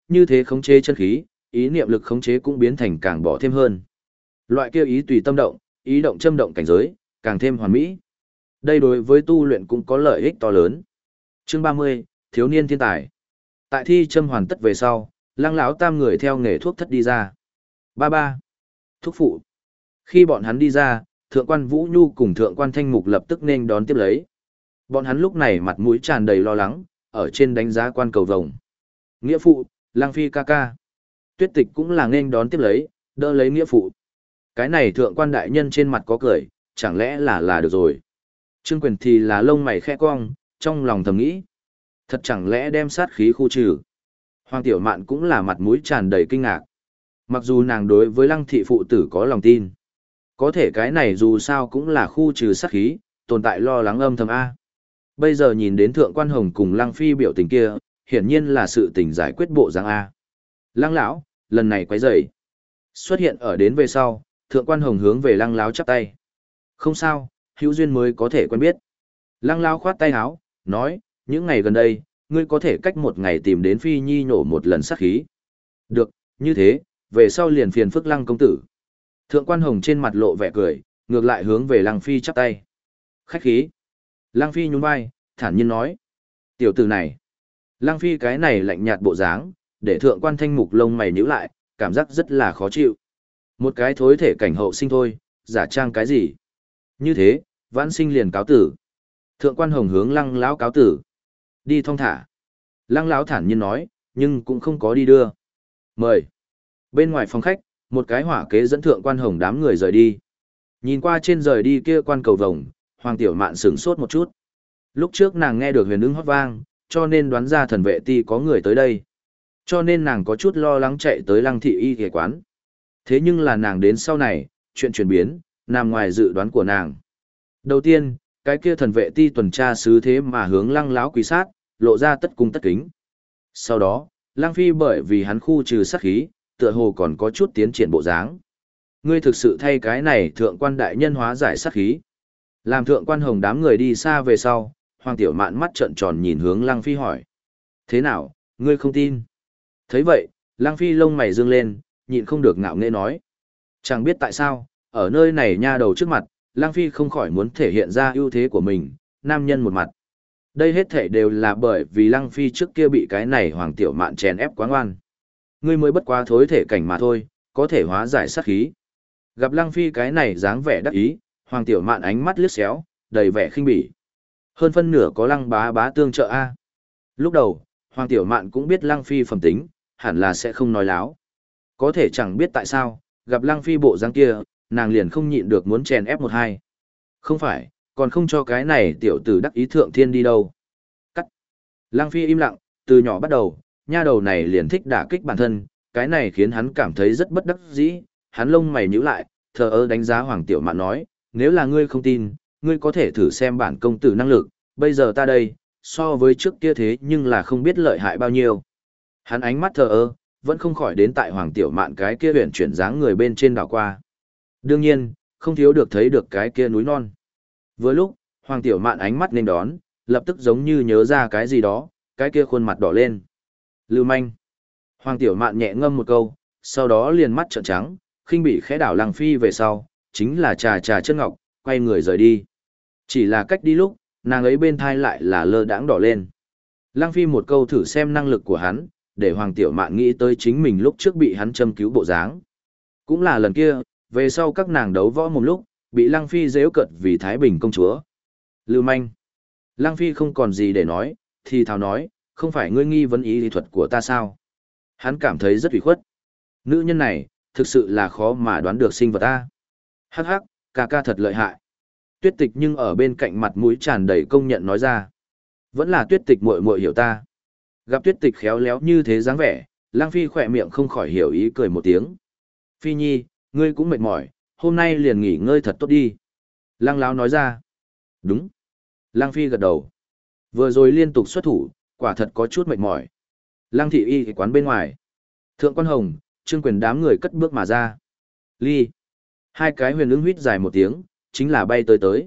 như thế khống chế chân khí, ý niệm lực khống chế cũng biến thành càng bỏ thêm hơn. Loại kia ý tùy tâm động, ý động châm động cảnh giới, càng thêm hoàn mỹ. Đây đối với tu luyện cũng có lợi ích to lớn. Chương 30, thiếu niên thiên tài. Tại thi châm hoàn tất về sau, Lăng lão tam người theo nghề thuốc thất đi ra. Ba. Thúc phụ. Khi bọn hắn đi ra, Thượng quan Vũ Nhu cùng Thượng quan Thanh Mục lập tức nên đón tiếp lấy. Bọn hắn lúc này mặt mũi tràn đầy lo lắng, ở trên đánh giá quan cầu vồng. Nghĩa phụ, Lăng Phi ca ca. Tuyết Tịch cũng là nên đón tiếp lấy, đỡ lấy nghĩa phụ. Cái này thượng quan đại nhân trên mặt có cười, chẳng lẽ là được rồi. Trương Quyền thì là lông mày khẽ cong, trong lòng thầm nghĩ. Thật chẳng lẽ đem sát khí khu trừ. Hoàng Tiểu Mạn cũng là mặt mũi tràn đầy kinh ngạc. Mặc dù nàng đối với Lăng thị phụ tử có lòng tin. Có thể cái này dù sao cũng là khu trừ sát khí, tồn tại lo lắng âm thầm A. Bây giờ nhìn đến Thượng quan Hồng cùng Lăng Phi biểu tình kia, hiển nhiên là sự tình giải quyết bộ dáng A. Lăng lão, lần này quấy rầy. Xuất hiện ở đến về sau, Thượng quan Hồng hướng về Lăng lão chắp tay. Không sao, hữu duyên mới có thể quen biết. Lăng lão khoát tay áo, nói, những ngày gần đây, ngươi có thể cách một ngày tìm đến Phi Nhi nổ một lần sát khí. Được, như thế, về sau liền phiền phức Lăng công tử. Thượng quan Hồng trên mặt lộ vẻ cười, ngược lại hướng về Lăng Phi chắp tay. Khách khí. Lăng Phi nhún vai, thản nhiên nói. Tiểu tử này. Lăng Phi cái này lạnh nhạt bộ dáng, để Thượng quan Thanh Mục lông mày nhíu lại, cảm giác rất là khó chịu. Một cái thối thể cảnh hậu sinh thôi, giả trang cái gì. Như thế, vãn sinh liền cáo tử. Thượng quan Hồng hướng Lăng lão cáo tử. Đi thong thả. Lăng lão thản nhiên nói, nhưng cũng không có đi đưa. Mời. Bên ngoài phòng khách, một cái hỏa kế dẫn Thượng quan Hồng đám người rời đi. Nhìn qua trên rời đi kia quan cầu vồng, Hoàng Tiểu Mạn sửng sốt một chút. Lúc trước nàng nghe được huyền ưng hót vang, cho nên đoán ra thần vệ ti có người tới đây. Cho nên nàng có chút lo lắng chạy tới Lăng thị y y quán. Thế nhưng là nàng đến sau này, chuyện chuyển biến, nằm ngoài dự đoán của nàng. Đầu tiên, cái kia thần vệ ti tuần tra sứ thế mà hướng Lăng lão quỳ sát, lộ ra tất cung tất kính. Sau đó, Lăng Phi bởi vì hắn khu trừ sát khí, tựa hồ còn có chút tiến triển bộ dáng. Ngươi thực sự thay cái này thượng quan đại nhân hóa giải sát khí. Làm Thượng quan Hồng đám người đi xa về sau, Hoàng Tiểu Mạn mắt trợn tròn nhìn hướng Lăng Phi hỏi. Thế nào, ngươi không tin? Thấy vậy, Lăng Phi lông mày dương lên, nhịn không được ngạo nghễ nói. Chẳng biết tại sao, ở nơi này nha đầu trước mặt, Lăng Phi không khỏi muốn thể hiện ra ưu thế của mình, nam nhân một mặt. Đây hết thể đều là bởi vì Lăng Phi trước kia bị cái này Hoàng Tiểu Mạn chèn ép quá ngoan. Ngươi mới bất quá thối thể cảnh mà thôi, có thể hóa giải sát khí. Gặp Lăng Phi cái này dáng vẻ đắc ý, Hoàng Tiểu Mạn ánh mắt liếc xéo, đầy vẻ khinh bỉ. Hơn phân nửa có Lăng bá bá tương trợ a. Lúc đầu, Hoàng Tiểu Mạn cũng biết Lăng Phi phẩm tính, hẳn là sẽ không nói láo. Có thể chẳng biết tại sao, gặp Lăng Phi bộ dáng kia, nàng liền không nhịn được muốn chèn ép một hai. Không phải, còn không cho cái này tiểu tử đắc ý thượng thiên đi đâu. Cắt. Lăng Phi im lặng, từ nhỏ bắt đầu, nha đầu này liền thích đả kích bản thân, cái này khiến hắn cảm thấy rất bất đắc dĩ, hắn lông mày nhíu lại, thờ ơ đánh giá Hoàng Tiểu Mạn nói, nếu là ngươi không tin, ngươi có thể thử xem bản công tử năng lực, bây giờ ta đây, so với trước kia thế nhưng là không biết lợi hại bao nhiêu. Hắn ánh mắt thờ ơ, vẫn không khỏi đến tại Hoàng Tiểu Mạn cái kia huyền chuyển dáng người bên trên đảo qua. Đương nhiên, không thiếu được thấy được cái kia núi non. Vừa lúc, Hoàng Tiểu Mạn ánh mắt nên đón, lập tức giống như nhớ ra cái gì đó, cái kia khuôn mặt đỏ lên. Lưu manh. Hoàng Tiểu Mạn nhẹ ngâm một câu, sau đó liền mắt trợn trắng, khinh bị khẽ đảo Lăng Phi về sau, chính là trà chân ngọc, quay người rời đi. Chỉ là cách đi lúc, nàng ấy bên thai lại là lơ đãng đỏ lên. Lăng Phi một câu thử xem năng lực của hắn, để Hoàng Tiểu Mạn nghĩ tới chính mình lúc trước bị hắn châm cứu bộ dáng. Cũng là lần kia, về sau các nàng đấu võ một lúc, bị Lăng Phi giễu cợt vì Thái Bình công chúa. Lưu manh. Lăng Phi không còn gì để nói, thì thào nói, không phải ngươi nghi vấn ý lý thuật của ta sao? Hắn cảm thấy rất ủy khuất. Nữ nhân này, thực sự là khó mà đoán được sinh vật ta. Hắc hắc, ca ca thật lợi hại. Tuyết Tịch nhưng ở bên cạnh mặt mũi tràn đầy công nhận nói ra. Vẫn là Tuyết Tịch muội muội hiểu ta. Gặp Tuyết Tịch khéo léo như thế dáng vẻ, Lăng Phi khỏe miệng không khỏi hiểu ý cười một tiếng. Phi Nhi, ngươi cũng mệt mỏi, hôm nay liền nghỉ ngơi thật tốt đi. Lăng Lão nói ra. Đúng. Lăng Phi gật đầu. Vừa rồi liên tục xuất thủ, quả thật có chút mệt mỏi. Lăng thị y quán bên ngoài. Thượng quan Hồng, Trương Quyền đám người cất bước mà ra. Ly. Hai cái huyền ưng huýt dài một tiếng, chính là bay tới.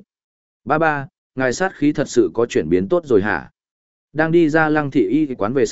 Ba, ngài sát khí thật sự có chuyển biến tốt rồi hả? Đang đi ra Lăng thị y quán về sau,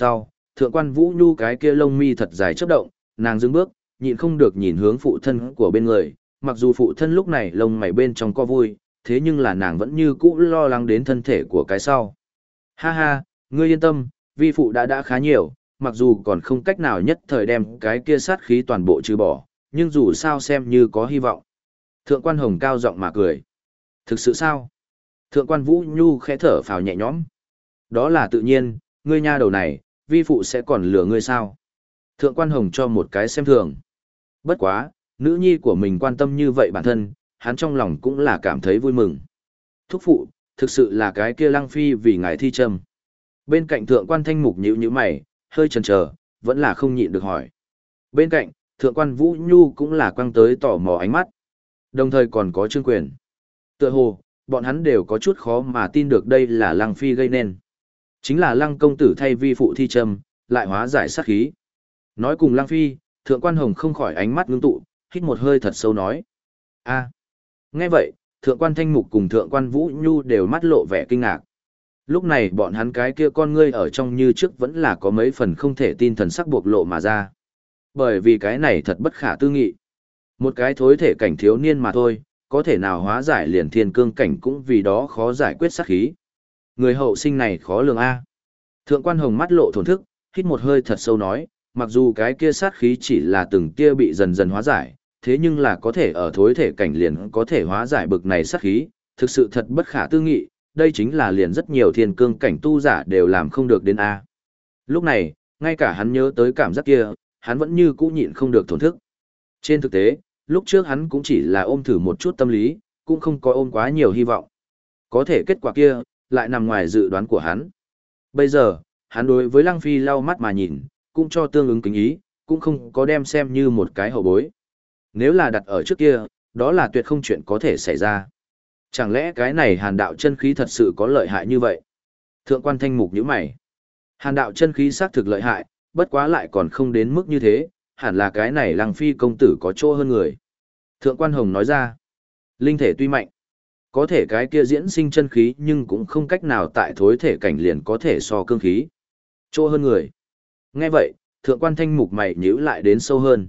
Thượng quan Vũ Nhu cái kia lông mi thật dài chớp động, nàng dừng bước, nhịn không được nhìn hướng phụ thân của bên người, mặc dù phụ thân lúc này lông mày bên trong có vui, thế nhưng là nàng vẫn như cũ lo lắng đến thân thể của cái sau. Ha ha, ngươi yên tâm, vi phụ đã khá nhiều, mặc dù còn không cách nào nhất thời đem cái kia sát khí toàn bộ trừ bỏ, nhưng dù sao xem như có hy vọng. Thượng quan Hồng cao giọng mà cười. Thực sự sao? Thượng quan Vũ Nhu khẽ thở phào nhẹ nhõm. Đó là tự nhiên, ngươi nha đầu này, vi phụ sẽ còn lừa ngươi sao? Thượng quan Hồng cho một cái xem thường. Bất quá, nữ nhi của mình quan tâm như vậy bản thân, hắn trong lòng cũng là cảm thấy vui mừng. Thúc phụ, thực sự là cái kia Lăng Phi vì ngài thi châm. Bên cạnh thượng quan Thanh Mục nhíu mày, hơi chần chờ, vẫn là không nhịn được hỏi. Bên cạnh, thượng quan Vũ Nhu cũng là quăng tới tò mò ánh mắt. Đồng thời còn có Trương Quyền. Tựa hồ, bọn hắn đều có chút khó mà tin được đây là Lăng Phi gây nên. Chính là Lăng công tử thay vi phụ thi châm, lại hóa giải sát khí. Nói cùng Lăng Phi, thượng quan Hồng không khỏi ánh mắt ngưng tụ, hít một hơi thật sâu nói. A. Nghe vậy, thượng quan Thanh Mục cùng thượng quan Vũ Nhu đều mắt lộ vẻ kinh ngạc. Lúc này bọn hắn cái kia con ngươi ở trong như trước vẫn là có mấy phần không thể tin thần sắc buộc lộ mà ra. Bởi vì cái này thật bất khả tư nghị. Một cái thối thể cảnh thiếu niên mà thôi, có thể nào hóa giải liền thiên cương cảnh cũng vì đó khó giải quyết sát khí. Người hậu sinh này khó lường A. Thượng quan Hồng mắt lộ thổn thức, hít một hơi thật sâu nói, mặc dù cái kia sát khí chỉ là từng tia bị dần dần hóa giải, thế nhưng là có thể ở thối thể cảnh liền có thể hóa giải bực này sát khí, thực sự thật bất khả tư nghị, đây chính là liền rất nhiều thiên cương cảnh tu giả đều làm không được đến A. Lúc này, ngay cả hắn nhớ tới cảm giác kia, hắn vẫn như cũ nhịn không được thổn thức. Trên thực tế, lúc trước hắn cũng chỉ là ôm thử một chút tâm lý, cũng không có ôm quá nhiều hy vọng. Có thể kết quả kia, lại nằm ngoài dự đoán của hắn. Bây giờ, hắn đối với Lăng Phi lau mắt mà nhìn, cũng cho tương ứng kính ý, cũng không có đem xem như một cái hậu bối. Nếu là đặt ở trước kia, đó là tuyệt không chuyện có thể xảy ra. Chẳng lẽ cái này hàn đạo chân khí thật sự có lợi hại như vậy? Thượng quan Thanh Mục nhíu mày. Hàn đạo chân khí xác thực lợi hại, bất quá lại còn không đến mức như thế, hẳn là cái này Lăng Phi công tử có chỗ hơn người. Thượng quan Hồng nói ra, linh thể tuy mạnh, có thể cái kia diễn sinh chân khí nhưng cũng không cách nào tại thối thể cảnh liền có thể so cương khí. Chỗ hơn người. Nghe vậy, thượng quan Thanh Mục mày nhíu lại đến sâu hơn.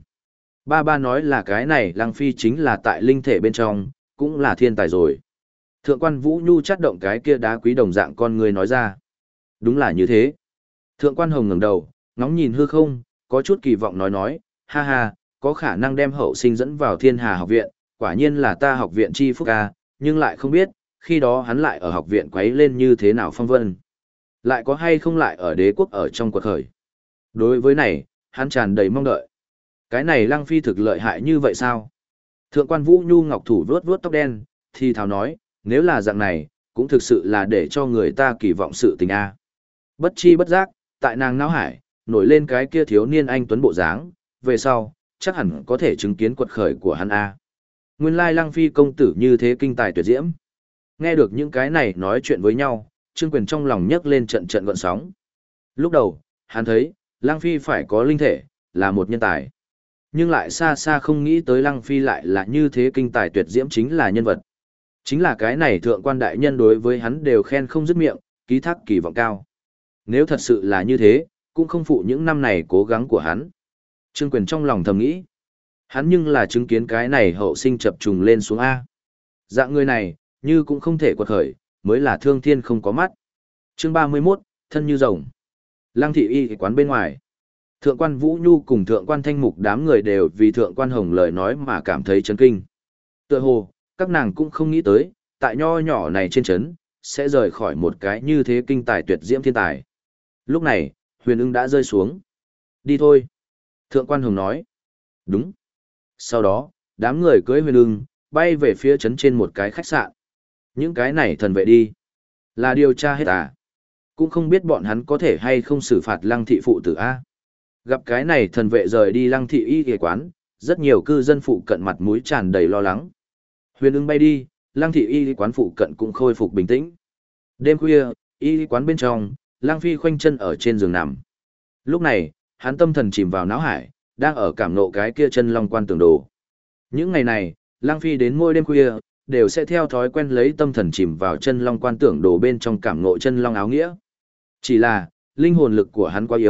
Ba nói là cái này Lăng Phi chính là tại linh thể bên trong, cũng là thiên tài rồi. Thượng quan Vũ Nhu chắt động cái kia đá quý đồng dạng con người nói ra. Đúng là như thế. Thượng quan Hồng ngẩng đầu, ngóng nhìn hư không, có chút kỳ vọng nói, ha ha, có khả năng đem hậu sinh dẫn vào Thiên Hà học viện, quả nhiên là ta học viện chi phúc ca, nhưng lại không biết, khi đó hắn lại ở học viện quấy lên như thế nào phong vân. Lại có hay không lại ở đế quốc ở trong quật khởi. Đối với này, hắn tràn đầy mong đợi. Cái này Lăng Phi thực lợi hại như vậy sao? Thượng quan Vũ Nhu ngọc thủ vuốt vuốt tóc đen, thì thào nói, nếu là dạng này, cũng thực sự là để cho người ta kỳ vọng sự tình a. Bất chi bất giác, tại nàng não hải, nổi lên cái kia thiếu niên anh tuấn bộ dáng, về sau, chắc hẳn có thể chứng kiến quật khởi của hắn a. Nguyên lai Lăng Phi công tử như thế kinh tài tuyệt diễm. Nghe được những cái này nói chuyện với nhau, Trương Quyền trong lòng nhấc lên trận trận gợn sóng. Lúc đầu, hắn thấy, Lăng Phi phải có linh thể, là một nhân tài. Nhưng lại xa xa không nghĩ tới Lăng Phi lại là như thế kinh tài tuyệt diễm chính là nhân vật. Chính là cái này thượng quan đại nhân đối với hắn đều khen không dứt miệng, ký thác kỳ vọng cao. Nếu thật sự là như thế, cũng không phụ những năm này cố gắng của hắn. Trương Quyền trong lòng thầm nghĩ. Hắn nhưng là chứng kiến cái này hậu sinh chập trùng lên xuống A. Dạng người này, như cũng không thể quật khởi, mới là thương thiên không có mắt. Chương 31, thân như rồng. Lăng thị y quán bên ngoài. Thượng quan Vũ Nhu cùng thượng quan Thanh Mục đám người đều vì thượng quan Hồng lời nói mà cảm thấy chấn kinh. Tựa hồ, các nàng cũng không nghĩ tới, tại nho nhỏ này trên trấn, sẽ rời khỏi một cái như thế kinh tài tuyệt diễm thiên tài. Lúc này, Huyền Ưng đã rơi xuống. Đi thôi. Thượng quan Hồng nói. Đúng. Sau đó, đám người cưỡi Huyền Ưng, bay về phía trấn trên một cái khách sạn. Những cái này thần vệ đi. Là điều tra hết à? Cũng không biết bọn hắn có thể hay không xử phạt Lăng thị phụ tử A. Gặp cái này thần vệ rời đi Lăng thị y y quán, rất nhiều cư dân phụ cận mặt mũi tràn đầy lo lắng. Huyền Ưng bay đi, Lăng thị y y quán phụ cận cũng khôi phục bình tĩnh. Đêm khuya, y y quán bên trong, Lăng Phi khoanh chân ở trên giường nằm. Lúc này, hắn tâm thần chìm vào não hải, đang ở cảm nộ cái kia chân long quan tưởng đồ. Những ngày này, Lăng Phi đến mỗi đêm khuya, đều sẽ theo thói quen lấy tâm thần chìm vào chân long quan tưởng đồ bên trong cảm nộ chân long áo nghĩa. Chỉ là, linh hồn lực của hắn quá yếu,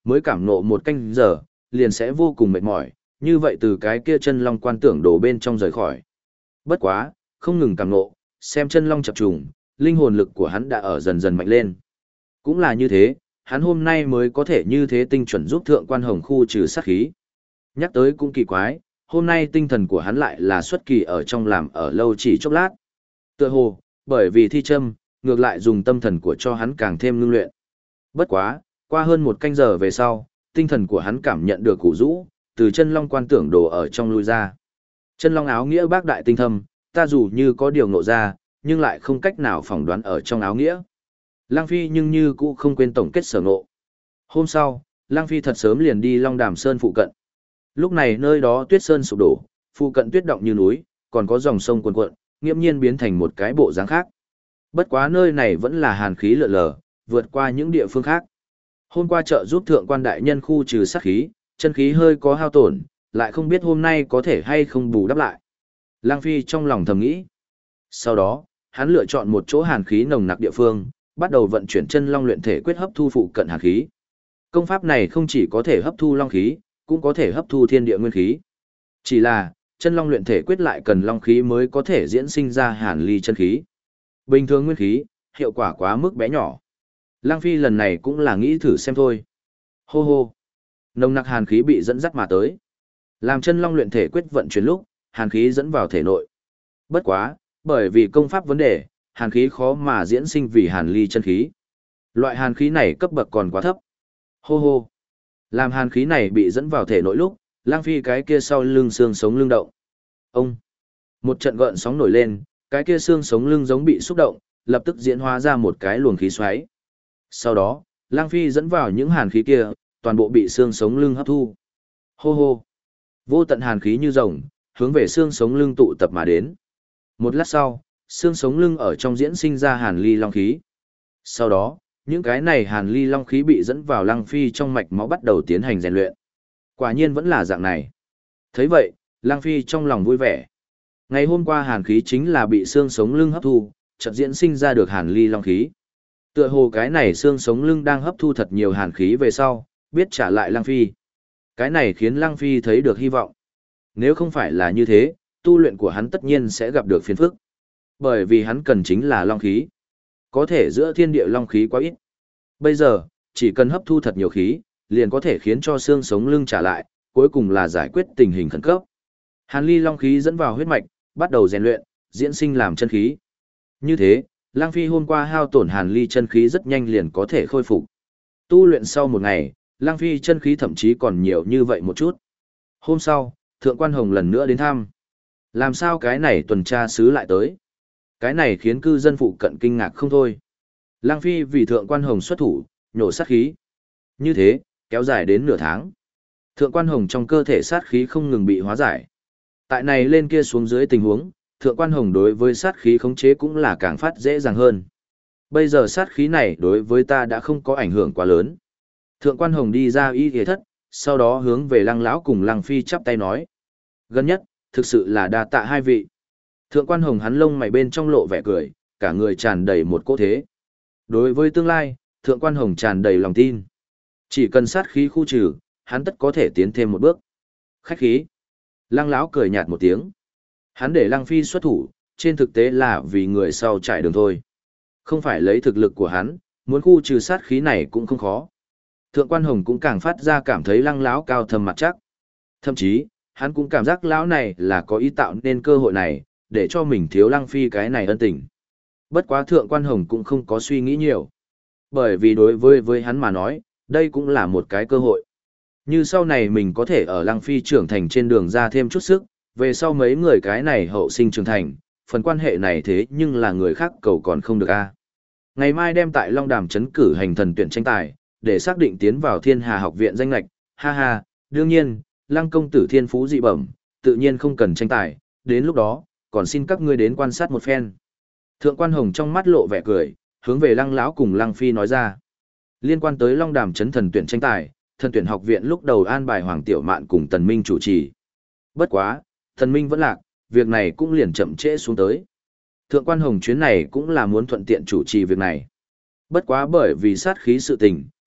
mới cảm ngộ một canh giờ, liền sẽ vô cùng mệt mỏi, như vậy từ cái kia chân long quan tưởng đồ bên trong rời khỏi. Bất quá, không ngừng cảm ngộ, xem chân long chập trùng, linh hồn lực của hắn đã ở dần dần mạnh lên. Cũng là như thế, hắn hôm nay mới có thể như thế tinh chuẩn giúp thượng quan hồng khu trừ sát khí. Nhắc tới cũng kỳ quái, hôm nay tinh thần của hắn lại là xuất kỳ ở trong làm ở lâu chỉ chốc lát. Tựa hồ, bởi vì thi châm, ngược lại dùng tâm thần của cho hắn càng thêm ngưng luyện. Bất quá, qua hơn một canh giờ về sau, tinh thần của hắn cảm nhận được củ rũ, từ chân long quan tưởng đồ ở trong lui ra. Chân long áo nghĩa bác đại tinh thâm, ta dù như có điều ngộ ra, nhưng lại không cách nào phỏng đoán ở trong áo nghĩa. Lang Phi nhưng như cũ không quên tổng kết sở ngộ. Hôm sau, Lang Phi thật sớm liền đi Long Đàm Sơn phụ cận. Lúc này nơi đó tuyết sơn sụp đổ, phụ cận tuyết động như núi, còn có dòng sông cuồn cuộn, nghiễm nhiên biến thành một cái bộ dáng khác. Bất quá nơi này vẫn là hàn khí lượn lờ, vượt qua những địa phương khác. Hôm qua trợ giúp thượng quan đại nhân khu trừ sát khí, chân khí hơi có hao tổn, lại không biết hôm nay có thể hay không bù đắp lại. Lang Phi trong lòng thầm nghĩ. Sau đó, hắn lựa chọn một chỗ hàn khí nồng nặc địa phương, bắt đầu vận chuyển chân long luyện thể quyết hấp thu phụ cận hàn khí. Công pháp này không chỉ có thể hấp thu long khí, cũng có thể hấp thu thiên địa nguyên khí. Chỉ là, chân long luyện thể quyết lại cần long khí mới có thể diễn sinh ra hàn ly chân khí. Bình thường nguyên khí, hiệu quả quá mức bé nhỏ. Lang Phi lần này cũng là nghĩ thử xem thôi. Hô hô. Nồng nặc hàn khí bị dẫn dắt mà tới. Làm chân long luyện thể quyết vận chuyển lúc, hàn khí dẫn vào thể nội. Bất quá, bởi vì công pháp vấn đề, hàn khí khó mà diễn sinh vì hàn ly chân khí. Loại hàn khí này cấp bậc còn quá thấp. Hô hô. Làm hàn khí này bị dẫn vào thể nội lúc, Lang Phi cái kia sau lưng xương sống lưng động. Ông. Một trận gợn sóng nổi lên, cái kia xương sống lưng giống bị xúc động, lập tức diễn hóa ra một cái luồng khí xoáy. Sau đó, Lang Phi dẫn vào những hàn khí kia, toàn bộ bị xương sống lưng hấp thu. Hô hô. Vô tận hàn khí như rồng, hướng về xương sống lưng tụ tập mà đến. Một lát sau, xương sống lưng ở trong diễn sinh ra hàn ly long khí. Sau đó, những cái này hàn ly long khí bị dẫn vào Lang Phi trong mạch máu bắt đầu tiến hành rèn luyện. Quả nhiên vẫn là dạng này. Thấy vậy, Lang Phi trong lòng vui vẻ. Ngày hôm qua hàn khí chính là bị xương sống lưng hấp thu, chợt diễn sinh ra được hàn ly long khí. Tựa hồ cái này xương sống lưng đang hấp thu thật nhiều hàn khí về sau, biết trả lại Lang Phi. Cái này khiến Lang Phi thấy được hy vọng. Nếu không phải là như thế, tu luyện của hắn tất nhiên sẽ gặp được phiền phức. Bởi vì hắn cần chính là long khí. Có thể giữa thiên địa long khí quá ít. Bây giờ, chỉ cần hấp thu thật nhiều khí, liền có thể khiến cho xương sống lưng trả lại, cuối cùng là giải quyết tình hình khẩn cấp. Hàn ly long khí dẫn vào huyết mạch, bắt đầu rèn luyện, diễn sinh làm chân khí. Như thế, Lang Phi hôm qua hao tổn hàn ly chân khí rất nhanh liền có thể khôi phục. Tu luyện sau một ngày, Lang Phi chân khí thậm chí còn nhiều như vậy một chút. Hôm sau, Thượng quan Hồng lần nữa đến thăm. Làm sao cái này tuần tra sứ lại tới? Cái này khiến cư dân phụ cận kinh ngạc không thôi. Lang Phi vì Thượng quan Hồng xuất thủ, nhổ sát khí. Như thế, kéo dài đến nửa tháng. Thượng quan Hồng trong cơ thể sát khí không ngừng bị hóa giải. Tại này lên kia xuống dưới tình huống, Thượng quan Hồng đối với sát khí khống chế cũng là càng phát dễ dàng hơn. Bây giờ sát khí này đối với ta đã không có ảnh hưởng quá lớn. Thượng quan Hồng đi ra y ghế thất, sau đó hướng về Lăng lão cùng Lăng Phi chắp tay nói. Gần nhất, thực sự là đa tạ hai vị. Thượng quan Hồng hắn lông mày bên trong lộ vẻ cười, cả người tràn đầy một cỗ thế. Đối với tương lai, Thượng quan Hồng tràn đầy lòng tin. Chỉ cần sát khí khu trừ, hắn tất có thể tiến thêm một bước. Khách khí. Lăng lão cười nhạt một tiếng. Hắn để Lăng Phi xuất thủ, trên thực tế là vì người sau trải đường thôi. Không phải lấy thực lực của hắn, muốn khu trừ sát khí này cũng không khó. Thượng quan Hồng cũng càng phát ra cảm thấy Lăng lão cao thâm mặt chắc. Thậm chí, hắn cũng cảm giác lão này là có ý tạo nên cơ hội này, để cho mình thiếu Lăng Phi cái này ân tình. Bất quá Thượng quan Hồng cũng không có suy nghĩ nhiều. Bởi vì đối với hắn mà nói, đây cũng là một cái cơ hội. Như sau này mình có thể ở Lăng Phi trưởng thành trên đường ra thêm chút sức, về sau mấy người cái này hậu sinh trưởng thành, phần quan hệ này thế nhưng là người khác cầu còn không được a. Ngày mai đem tại Long Đàm trấn cử hành thần tuyển tranh tài, để xác định tiến vào Thiên Hà học viện danh lệch, ha ha, đương nhiên, Lăng công tử thiên phú dị bẩm, tự nhiên không cần tranh tài, đến lúc đó, còn xin các ngươi đến quan sát một phen. Thượng quan Hồng trong mắt lộ vẻ cười, hướng về Lăng lão cùng Lăng Phi nói ra. Liên quan tới Long Đàm trấn thần tuyển tranh tài, thần tuyển học viện lúc đầu an bài Hoàng Tiểu Mạn cùng Tần Minh chủ trì. Bất quá, Tần Minh vẫn lạc, việc này cũng liền chậm trễ xuống tới. Thượng quan Hồng chuyến này cũng là muốn thuận tiện chủ trì việc này. Bất quá bởi vì sát khí sự tình,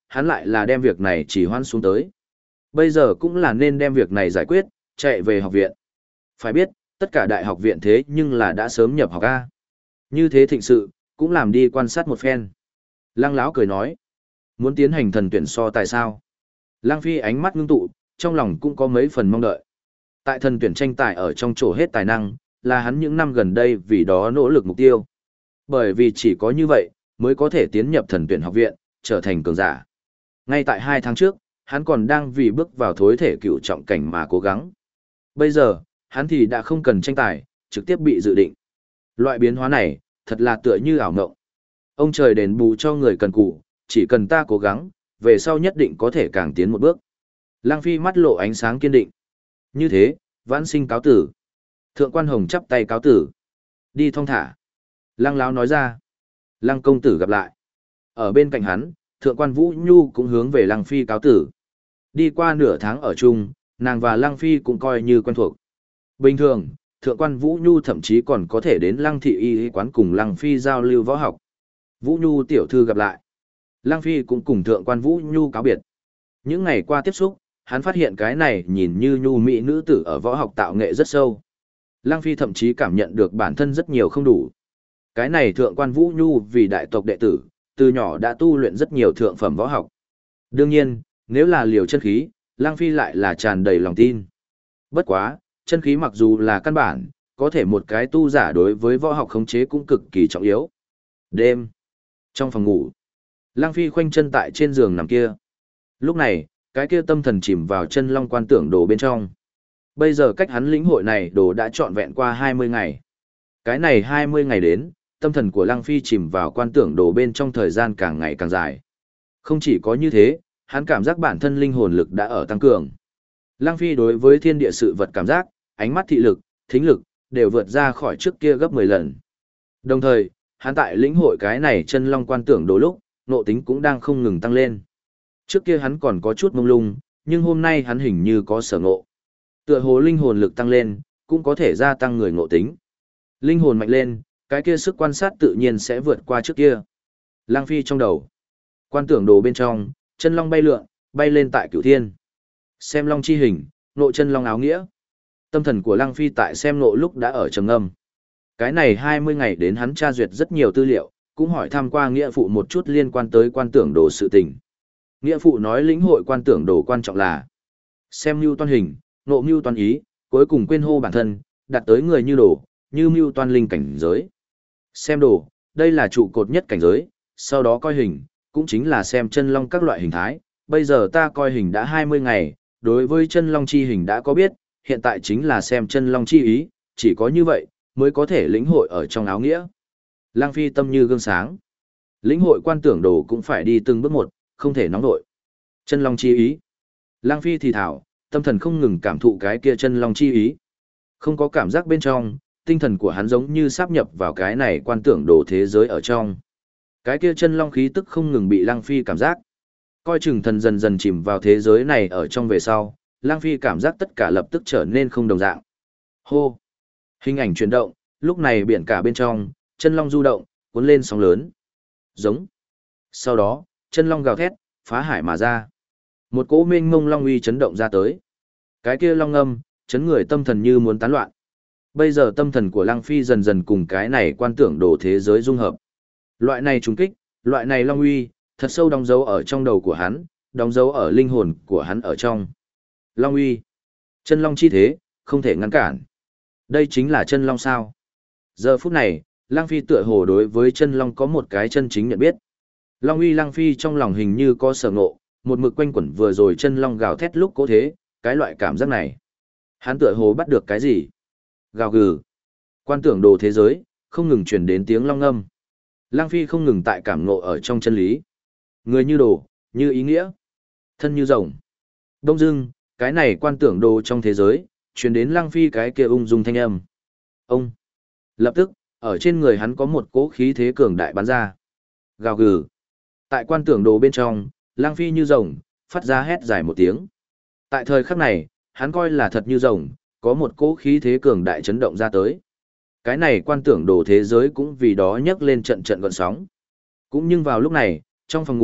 hắn lại là đem việc này chỉ hoãn xuống tới. Bây giờ cũng là nên đem việc này giải quyết, chạy về học viện. Phải biết, tất cả đại học viện thế nhưng là đã sớm nhập học A. Như thế thịnh sự, cũng làm đi quan sát một phen. Lăng Lão cười nói, muốn tiến hành thần tuyển so tại sao? Lăng Phi ánh mắt ngưng tụ, trong lòng cũng có mấy phần mong đợi. Tại thần tuyển tranh tài ở trong chỗ hết tài năng, là hắn những năm gần đây vì đó nỗ lực mục tiêu. Bởi vì chỉ có như vậy, mới có thể tiến nhập thần tuyển học viện, trở thành cường giả. Ngay tại 2 tháng trước, hắn còn đang vì bước vào thối thể cựu trọng cảnh mà cố gắng. Bây giờ, hắn thì đã không cần tranh tài, trực tiếp bị dự định. Loại biến hóa này, thật là tựa như ảo ngộng. Ông trời đền bù cho người cần cù, chỉ cần ta cố gắng, về sau nhất định có thể càng tiến một bước. Lăng Phi mắt lộ ánh sáng kiên định. Như thế, vãn sinh cáo tử. Thượng quan Hồng chắp tay cáo tử. Đi thong thả. Lăng Lão nói ra. Lăng công tử gặp lại. Ở bên cạnh hắn, thượng quan Vũ Nhu cũng hướng về Lăng Phi cáo tử. Đi qua nửa tháng ở chung, nàng và Lăng Phi cũng coi như quen thuộc. Bình thường, thượng quan Vũ Nhu thậm chí còn có thể đến Lăng thị y quán cùng Lăng Phi giao lưu võ học. Vũ Nhu tiểu thư gặp lại. Lăng Phi cũng cùng thượng quan Vũ Nhu cáo biệt. Những ngày qua tiếp xúc, hắn phát hiện cái này nhìn như nhu mỹ nữ tử ở võ học tạo nghệ rất sâu. Lăng Phi thậm chí cảm nhận được bản thân rất nhiều không đủ. Cái này thượng quan Vũ Nhu vì đại tộc đệ tử, từ nhỏ đã tu luyện rất nhiều thượng phẩm võ học. Đương nhiên, nếu là liều chân khí, Lăng Phi lại là tràn đầy lòng tin. Bất quá, chân khí mặc dù là căn bản, có thể một cái tu giả đối với võ học khống chế cũng cực kỳ trọng yếu. Đêm, trong phòng ngủ, Lăng Phi khoanh chân tại trên giường nằm kia. Lúc này, cái kia tâm thần chìm vào chân long quan tưởng đồ bên trong. Bây giờ cách hắn lĩnh hội này đồ đã trọn vẹn qua 20 ngày. Cái này 20 ngày đến, tâm thần của Lăng Phi chìm vào quan tưởng đồ bên trong thời gian càng ngày càng dài. Không chỉ có như thế, hắn cảm giác bản thân linh hồn lực đã ở tăng cường. Lăng Phi đối với thiên địa sự vật cảm giác, ánh mắt thị lực, thính lực, đều vượt ra khỏi trước kia gấp 10 lần. Đồng thời, hắn tại lĩnh hội cái này chân long quan tưởng đồ lúc, nộ tính cũng đang không ngừng tăng lên. Trước kia hắn còn có chút mông lung, nhưng hôm nay hắn hình như có sở ngộ. Tựa hồ linh hồn lực tăng lên, cũng có thể gia tăng người ngộ tính. Linh hồn mạnh lên, cái kia sức quan sát tự nhiên sẽ vượt qua trước kia. Lăng Phi trong đầu. Quan tưởng đồ bên trong, chân long bay lượn, bay lên tại cửu thiên. Xem long chi hình, nộ chân long áo nghĩa. Tâm thần của Lăng Phi tại xem nộ lúc đã ở trầm ngâm. Cái này 20 ngày đến hắn tra duyệt rất nhiều tư liệu, cũng hỏi thăm qua nghĩa phụ một chút liên quan tới quan tưởng đồ sự tình. Nghĩa phụ nói lĩnh hội quan tưởng đồ quan trọng là xem mưu toan hình, nộ mưu toan ý, cuối cùng quên hô bản thân, đặt tới người như đồ, như mưu toan linh cảnh giới. Xem đồ, đây là trụ cột nhất cảnh giới, sau đó coi hình, cũng chính là xem chân long các loại hình thái. Bây giờ ta coi hình đã 20 ngày, đối với chân long chi hình đã có biết, hiện tại chính là xem chân long chi ý, chỉ có như vậy, mới có thể lĩnh hội ở trong áo nghĩa. Lăng Phi tâm như gương sáng. Lĩnh hội quan tưởng đồ cũng phải đi từng bước một, không thể nóng vội. Chân long chi ý. Lăng Phi thì thảo, tâm thần không ngừng cảm thụ cái kia chân long chi ý. Không có cảm giác bên trong, tinh thần của hắn giống như sáp nhập vào cái này quan tưởng đồ thế giới ở trong. Cái kia chân long khí tức không ngừng bị Lăng Phi cảm giác. Coi chừng thần dần dần chìm vào thế giới này ở trong về sau, Lăng Phi cảm giác tất cả lập tức trở nên không đồng dạng. Hô! Hình ảnh chuyển động, lúc này biển cả bên trong, chân long du động, cuốn lên sóng lớn. Giống. Sau đó, chân long gào thét, phá hải mà ra. Một cỗ mênh mông long uy chấn động ra tới. Cái kia long ngâm, chấn người tâm thần như muốn tán loạn. Bây giờ tâm thần của Lăng Phi dần dần cùng cái này quan tưởng đồ thế giới dung hợp. Loại này trùng kích, loại này long uy, thật sâu đóng dấu ở trong đầu của hắn, đóng dấu ở linh hồn của hắn ở trong. Long uy, chân long chi thế, không thể ngăn cản. Đây chính là chân long sao? Giờ phút này, Lăng Phi tựa hồ đối với chân long có một cái chân chính nhận biết. Long uy Lăng Phi trong lòng hình như có sở ngộ, một mực quanh quẩn vừa rồi chân long gào thét lúc cố thế, cái loại cảm giác này. Hắn tựa hồ bắt được cái gì? Gào gừ. Quan tưởng đồ thế giới, không ngừng truyền đến tiếng long ngâm. Lăng Phi không ngừng tại cảm ngộ ở trong chân lý. Người như đồ, như ý nghĩa. Thân như rồng. Đông dưng, cái này quan tưởng đồ trong thế giới, truyền đến Lăng Phi cái kia ung dung thanh âm. Ông. Lập tức, ở trên người hắn có một cỗ khí thế cường đại bắn ra. Gào gừ. Tại quan tưởng đồ bên trong, Lăng Phi như rồng, phát ra hét dài một tiếng. Tại thời khắc này, hắn coi là thật như rồng, có một cỗ khí thế cường đại chấn động ra tới. Cái này quan tưởng đồ thế giới cũng vì đó nhấc lên trận trận gợn sóng. Cũng nhưng vào lúc này, trong phòng ngủ,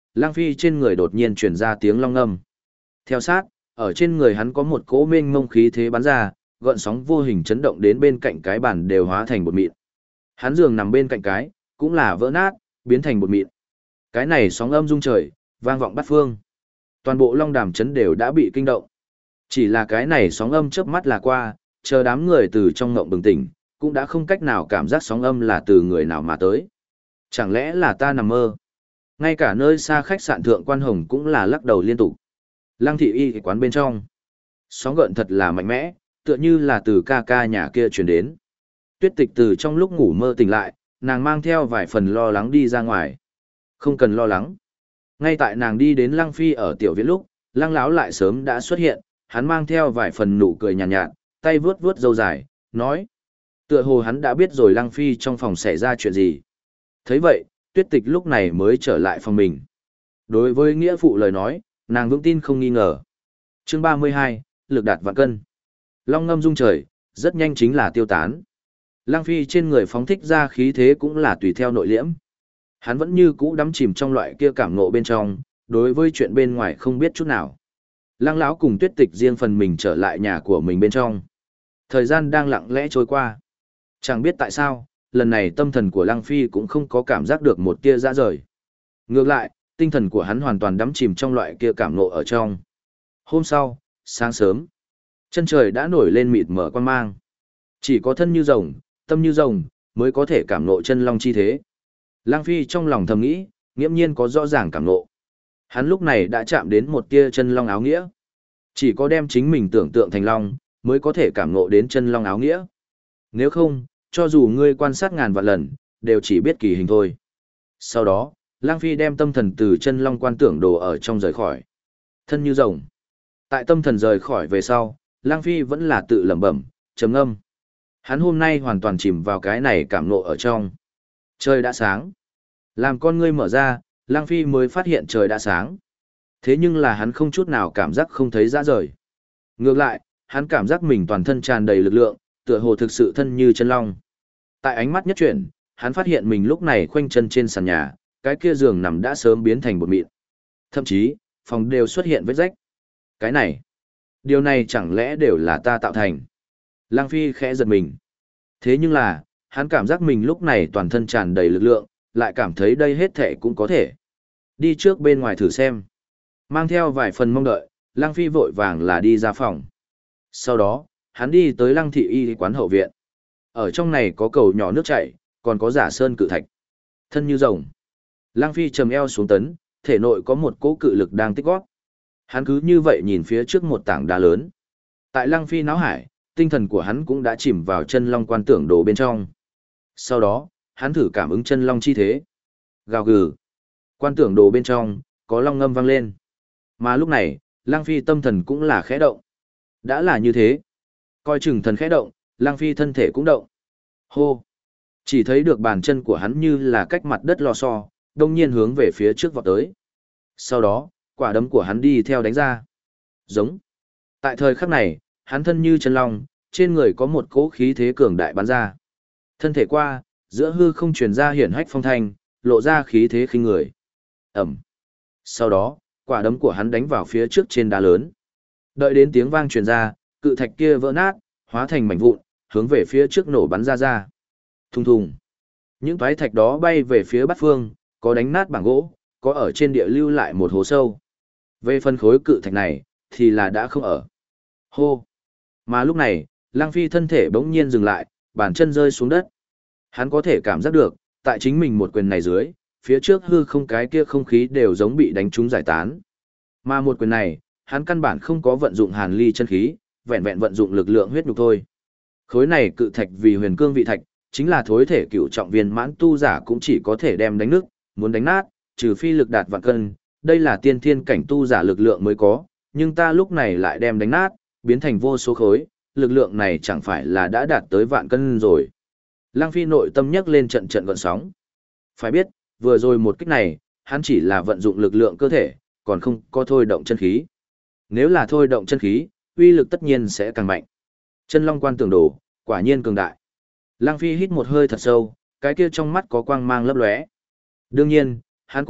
Lang Phi trên người đột nhiên truyền ra tiếng long ngâm. Theo sát, ở trên người hắn có một cỗ mênh mông khí thế bắn ra, gợn sóng vô hình chấn động đến bên cạnh cái bàn đều hóa thành bột mịn. Hắn giường nằm bên cạnh cái, cũng là vỡ nát, biến thành bột mịn. Cái này sóng âm rung trời, vang vọng bát phương. Toàn bộ Long Đàm trấn đều đã bị kinh động. Chỉ là cái này sóng âm chớp mắt là qua, chờ đám người từ trong ngộng bừng tỉnh, cũng đã không cách nào cảm giác sóng âm là từ người nào mà tới. Chẳng lẽ là ta nằm mơ? Ngay cả nơi xa khách sạn Thượng Quan Hồng cũng là lắc đầu liên tục. Lăng thị y quán bên trong. Sóng gợn thật là mạnh mẽ, tựa như là từ ca ca nhà kia truyền đến. Tuyết Tịch từ trong lúc ngủ mơ tỉnh lại, nàng mang theo vài phần lo lắng đi ra ngoài. Không cần lo lắng. Ngay tại nàng đi đến Lăng Phi ở tiểu viện lúc, Lăng lão lại sớm đã xuất hiện, hắn mang theo vài phần nụ cười nhàn nhạt, tay vướt vướt râu dài, nói. Tựa hồ hắn đã biết rồi Lăng Phi trong phòng xảy ra chuyện gì. Thấy vậy, Tuyết Tịch lúc này mới trở lại phòng mình. Đối với nghĩa phụ lời nói, nàng vững tin không nghi ngờ. Chương 32, lực đạt vạn cân. Long ngâm rung trời, rất nhanh chính là tiêu tán. Lăng Phi trên người phóng thích ra khí thế cũng là tùy theo nội liễm. Hắn vẫn như cũ đắm chìm trong loại kia cảm ngộ bên trong, đối với chuyện bên ngoài không biết chút nào. Lăng lão cùng Tuyết Tịch riêng phần mình trở lại nhà của mình bên trong. Thời gian đang lặng lẽ trôi qua. Chẳng biết tại sao, lần này tâm thần của Lăng Phi cũng không có cảm giác được một tia dã rời. Ngược lại, tinh thần của hắn hoàn toàn đắm chìm trong loại kia cảm ngộ ở trong. Hôm sau, sáng sớm, chân trời đã nổi lên mịt mờ quang mang. Chỉ có thân như rồng, tâm như rồng, mới có thể cảm ngộ chân long chi thế. Lang Phi trong lòng thầm nghĩ, nghiễm nhiên có rõ ràng cảm ngộ. Hắn lúc này đã chạm đến một tia chân long áo nghĩa. Chỉ có đem chính mình tưởng tượng thành long, mới có thể cảm ngộ đến chân long áo nghĩa. Nếu không, cho dù ngươi quan sát ngàn vạn lần, đều chỉ biết kỳ hình thôi. Sau đó, Lang Phi đem tâm thần từ chân long quan tưởng đồ ở trong rời khỏi. Thân như rồng. Tại tâm thần rời khỏi về sau, Lang Phi vẫn là tự lẩm bẩm, trầm ngâm. Hắn hôm nay hoàn toàn chìm vào cái này cảm ngộ ở trong. Trời đã sáng. Làm con ngươi mở ra, Lang Phi mới phát hiện trời đã sáng. Thế nhưng là hắn không chút nào cảm giác không thấy dã rời. Ngược lại, hắn cảm giác mình toàn thân tràn đầy lực lượng, tựa hồ thực sự thân như chân long. Tại ánh mắt nhất chuyển, hắn phát hiện mình lúc này khoanh chân trên sàn nhà, cái kia giường nằm đã sớm biến thành bột mịn. Thậm chí, phòng đều xuất hiện vết rách. Cái này, điều này chẳng lẽ đều là ta tạo thành? Lang Phi khẽ giật mình. Thế nhưng là, hắn cảm giác mình lúc này toàn thân tràn đầy lực lượng, lại cảm thấy đây hết thể cũng có thể. Đi trước bên ngoài thử xem. Mang theo vài phần mong đợi, Lang Phi vội vàng là đi ra phòng. Sau đó, hắn đi tới Lăng thị y quán hậu viện. Ở trong này có cầu nhỏ nước chảy, còn có giả sơn cự thạch. Thân như rồng. Lang Phi trầm eo xuống tấn, thể nội có một cỗ cự lực đang tích gót. Hắn cứ như vậy nhìn phía trước một tảng đá lớn. Tại Lang Phi náo hải, tinh thần của hắn cũng đã chìm vào chân long quan tưởng đồ bên trong. Sau đó, hắn thử cảm ứng chân long chi thế. Gào gừ. Quan tưởng đồ bên trong, có long ngâm vang lên. Mà lúc này, Lang Phi tâm thần cũng là khẽ động. Đã là như thế. Coi chừng thần khẽ động, Lang Phi thân thể cũng động. Hô. Chỉ thấy được bàn chân của hắn như là cách mặt đất lò xo, đông nhiên hướng về phía trước vọt tới. Sau đó, quả đấm của hắn đi theo đánh ra. Giống. Tại thời khắc này, hắn thân như chân long, trên người có một cỗ khí thế cường đại bắn ra. Thân thể qua, giữa hư không truyền ra hiển hách phong thanh, lộ ra khí thế khinh người. Ẩm. Sau đó, quả đấm của hắn đánh vào phía trước trên đá lớn. Đợi đến tiếng vang truyền ra, cự thạch kia vỡ nát, hóa thành mảnh vụn, hướng về phía trước nổ bắn ra ra. Thùng thùng. Những toái thạch đó bay về phía bát phương, có đánh nát bảng gỗ, có ở trên địa lưu lại một hố sâu. Về phân khối cự thạch này, thì là đã không ở. Hô. Mà lúc này, Lang Phi thân thể bỗng nhiên dừng lại, bàn chân rơi xuống đất. Hắn có thể cảm giác được, tại chính mình một quyền này dưới, phía trước hư không cái kia không khí đều giống bị đánh trúng giải tán. Mà một quyền này, hắn căn bản không có vận dụng hàn ly chân khí, vẹn vẹn vận dụng lực lượng huyết nhục thôi. Khối này cự thạch vì huyền cương vị thạch, chính là thối thể cựu trọng viên mãn tu giả cũng chỉ có thể đem đánh nước, muốn đánh nát, trừ phi lực đạt vạn cân, đây là tiên thiên cảnh tu giả lực lượng mới có, nhưng ta lúc này lại đem đánh nát, biến thành vô số khối, lực lượng này chẳng phải là đã đạt tới vạn cân rồi. Lang Phi nội tâm nhấc lên trận trận gợn sóng. Phải biết, vừa rồi một kích này, hắn chỉ là vận dụng lực lượng cơ thể, còn không có thôi động chân khí. Nếu là thôi động chân khí, uy lực tất nhiên sẽ càng mạnh. Chân long quan tưởng đồ, quả nhiên cường đại. Lang Phi hít một hơi thật sâu, cái kia trong mắt có quang mang lấp lóe. Đương nhiên, hắn cũng biết,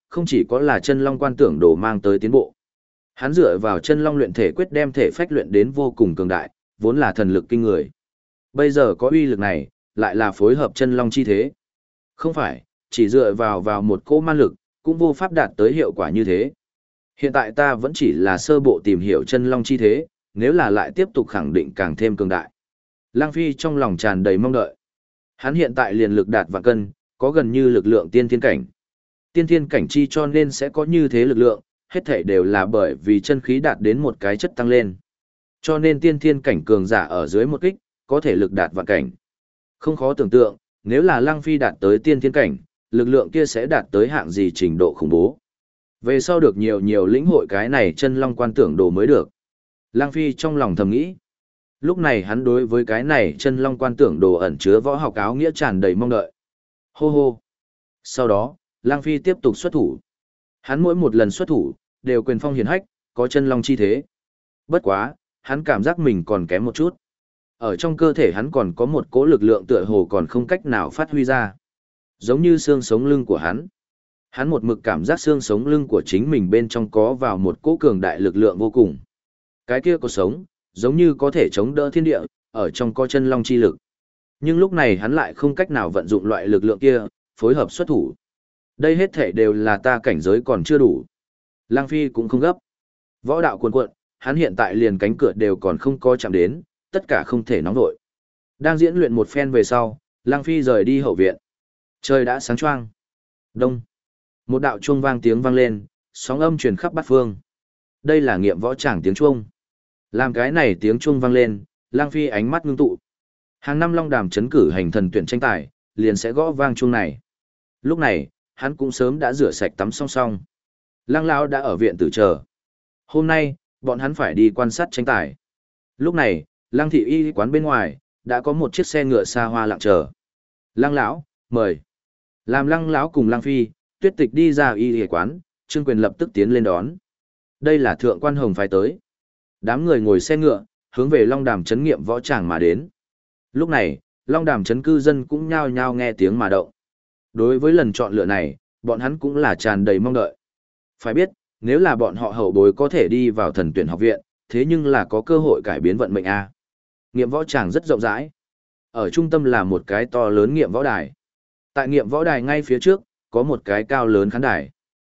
không chỉ có là chân long quan tưởng đồ mang tới tiến bộ. Hắn dựa vào chân long luyện thể quyết đem thể phách luyện đến vô cùng cường đại, vốn là thần lực kinh người. Bây giờ có uy lực này, lại là phối hợp chân long chi thế. Không phải, chỉ dựa vào một cỗ man lực, cũng vô pháp đạt tới hiệu quả như thế. Hiện tại ta vẫn chỉ là sơ bộ tìm hiểu chân long chi thế, nếu là lại tiếp tục khẳng định càng thêm cường đại. Lăng Phi trong lòng tràn đầy mong đợi. Hắn hiện tại liền lực đạt vạn cân, có gần như lực lượng tiên thiên cảnh. Tiên thiên cảnh chi cho nên sẽ có như thế lực lượng, hết thảy đều là bởi vì chân khí đạt đến một cái chất tăng lên. Cho nên tiên thiên cảnh cường giả ở dưới một kích, có thể lực đạt vạn cảnh. Không khó tưởng tượng, nếu là Lăng Phi đạt tới tiên thiên cảnh, lực lượng kia sẽ đạt tới hạng gì trình độ khủng bố. Về sau được nhiều lĩnh hội cái này chân long quan tưởng đồ mới được. Lăng Phi trong lòng thầm nghĩ. Lúc này hắn đối với cái này chân long quan tưởng đồ ẩn chứa võ học áo nghĩa tràn đầy mong đợi. Hô hô. Sau đó, Lăng Phi tiếp tục xuất thủ. Hắn mỗi một lần xuất thủ, đều quyền phong hiển hách, có chân long chi thế. Bất quá, hắn cảm giác mình còn kém một chút. Ở trong cơ thể hắn còn có một cỗ lực lượng tựa hồ còn không cách nào phát huy ra. Giống như xương sống lưng của hắn. Hắn một mực cảm giác xương sống lưng của chính mình bên trong có vào một cỗ cường đại lực lượng vô cùng. Cái kia có sống, giống như có thể chống đỡ thiên địa, ở trong có chân long chi lực. Nhưng lúc này hắn lại không cách nào vận dụng loại lực lượng kia, phối hợp xuất thủ. Đây hết thể đều là ta cảnh giới còn chưa đủ. Lang Phi cũng không gấp. Võ đạo cuồn cuộn, hắn hiện tại liền cánh cửa đều còn không có chạm đến, tất cả không thể nóng nổi. Đang diễn luyện một phen về sau, Lang Phi rời đi hậu viện. Trời đã sáng choang. Đông. Một đạo chuông vang tiếng vang lên, sóng âm truyền khắp bát phương. Đây là nghiệm võ tràng tiếng chuông. Làm cái này tiếng chuông vang lên, Lang Phi ánh mắt ngưng tụ. Hàng năm Long Đàm trấn cử hành thần tuyển tranh tài, liền sẽ gõ vang chuông này. Lúc này, hắn cũng sớm đã rửa sạch tắm song song. Lăng lão đã ở viện tử chờ. Hôm nay, bọn hắn phải đi quan sát tranh tài. Lúc này, Lăng thị y quán bên ngoài, đã có một chiếc xe ngựa xa hoa lặng chờ. Lăng lão, mời. Làm Lăng lão cùng Lăng Phi, Tuyết Tịch đi ra y quán, Trương Quyền lập tức tiến lên đón. Đây là thượng quan hồng phái tới. Đám người ngồi xe ngựa, hướng về Long Đàm trấn nghiệm võ tràng mà đến. Lúc này, Long Đàm trấn cư dân cũng nhao nhao nghe tiếng mà động. Đối với lần chọn lựa này, bọn hắn cũng là tràn đầy mong đợi. Phải biết, nếu là bọn họ hậu bối có thể đi vào thần tuyển học viện, thế nhưng là có cơ hội cải biến vận mệnh a. Nghiệm võ tràng rất rộng rãi. Ở trung tâm là một cái to lớn nghiệm võ đài. Tại nghiệm võ đài ngay phía trước, có một cái cao lớn khán đài.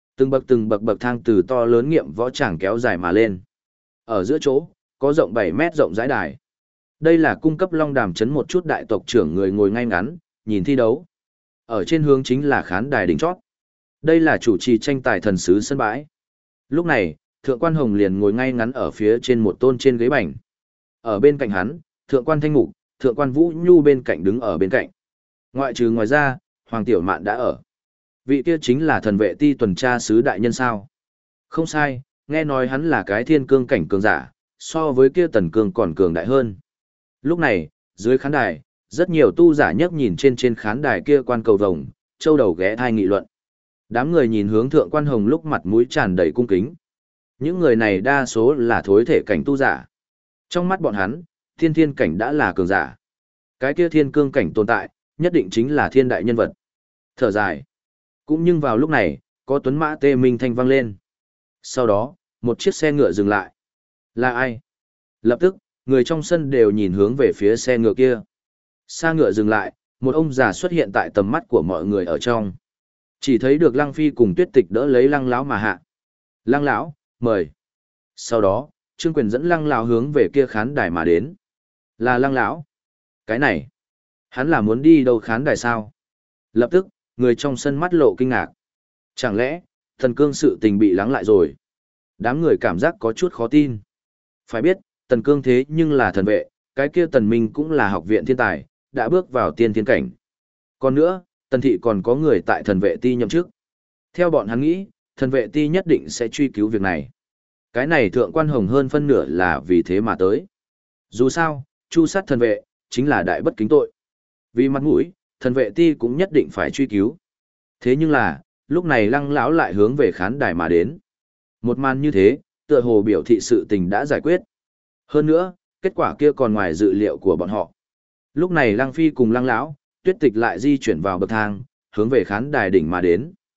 Từng bậc bậc thang từ to lớn nghiệm võ tràng kéo dài mà lên. Ở giữa chỗ, có rộng 7 mét rộng rãi đài. Đây là cung cấp Long Đàm trấn một chút đại tộc trưởng người ngồi ngay ngắn, nhìn thi đấu. Ở trên hướng chính là khán đài đỉnh chót. Đây là chủ trì tranh tài thần sứ sân bãi. Lúc này, Thượng quan Hồng liền ngồi ngay ngắn ở phía trên một tôn trên ghế bành. Ở bên cạnh hắn, Thượng quan Thanh Ngục, Thượng quan Vũ Nhu bên cạnh đứng ở bên cạnh. Ngoài ra, Hoàng Tiểu Mạn đã ở. Vị kia chính là thần vệ ti tuần tra sứ đại nhân sao? Không sai, nghe nói hắn là cái thiên cương cảnh cường giả, so với kia tần cương còn cường đại hơn. Lúc này, dưới khán đài, rất nhiều tu giả nhấc nhìn trên khán đài kia quan cầu vồng, châu đầu ghé thai nghị luận. Đám người nhìn hướng Thượng quan Hồng lúc mặt mũi tràn đầy cung kính. Những người này đa số là thối thể cảnh tu giả. Trong mắt bọn hắn, thiên cảnh đã là cường giả. Cái kia thiên cương cảnh tồn tại, nhất định chính là thiên đại nhân vật. Thở dài. Cũng nhưng vào lúc này, có tuấn mã tê minh thanh vang lên. Sau đó, một chiếc xe ngựa dừng lại. Là ai? Lập tức, người trong sân đều nhìn hướng về phía xe ngựa kia. Xa ngựa dừng lại, một ông già xuất hiện tại tầm mắt của mọi người ở trong. Chỉ thấy được Lăng Phi cùng Tuyết Tịch đỡ lấy Lăng lão mà hạ. Lăng lão, mời. Sau đó, Trương Quyền dẫn Lăng lão hướng về kia khán đài mà đến. Là Lăng lão. Cái này, hắn là muốn đi đâu khán đài sao? Lập tức, người trong sân mắt lộ kinh ngạc. Chẳng lẽ, thần cương sự tình bị lắng lại rồi? Đám người cảm giác có chút khó tin. Phải biết, tần cương thế nhưng là thần vệ, cái kia tần minh cũng là học viện thiên tài, đã bước vào tiên thiên cảnh. Còn nữa, tần thị còn có người tại thần vệ ti nhậm chức. Theo bọn hắn nghĩ, thần vệ ti nhất định sẽ truy cứu việc này. Cái này Thượng quan Hồng hơn phân nửa là vì thế mà tới. Dù sao, chu sát thần vệ, chính là đại bất kính tội. Vì mặt mũi, thần vệ ti cũng nhất định phải truy cứu. Thế nhưng là, lúc này Lăng lão lại hướng về khán đài mà đến. Một màn như thế, tựa hồ biểu thị sự tình đã giải quyết. Hơn nữa, kết quả kia còn ngoài dự liệu của bọn họ. Lúc này Lăng Phi cùng Lăng lão, Tuyết Tịch lại di chuyển vào bậc thang, hướng về khán đài đỉnh mà đến.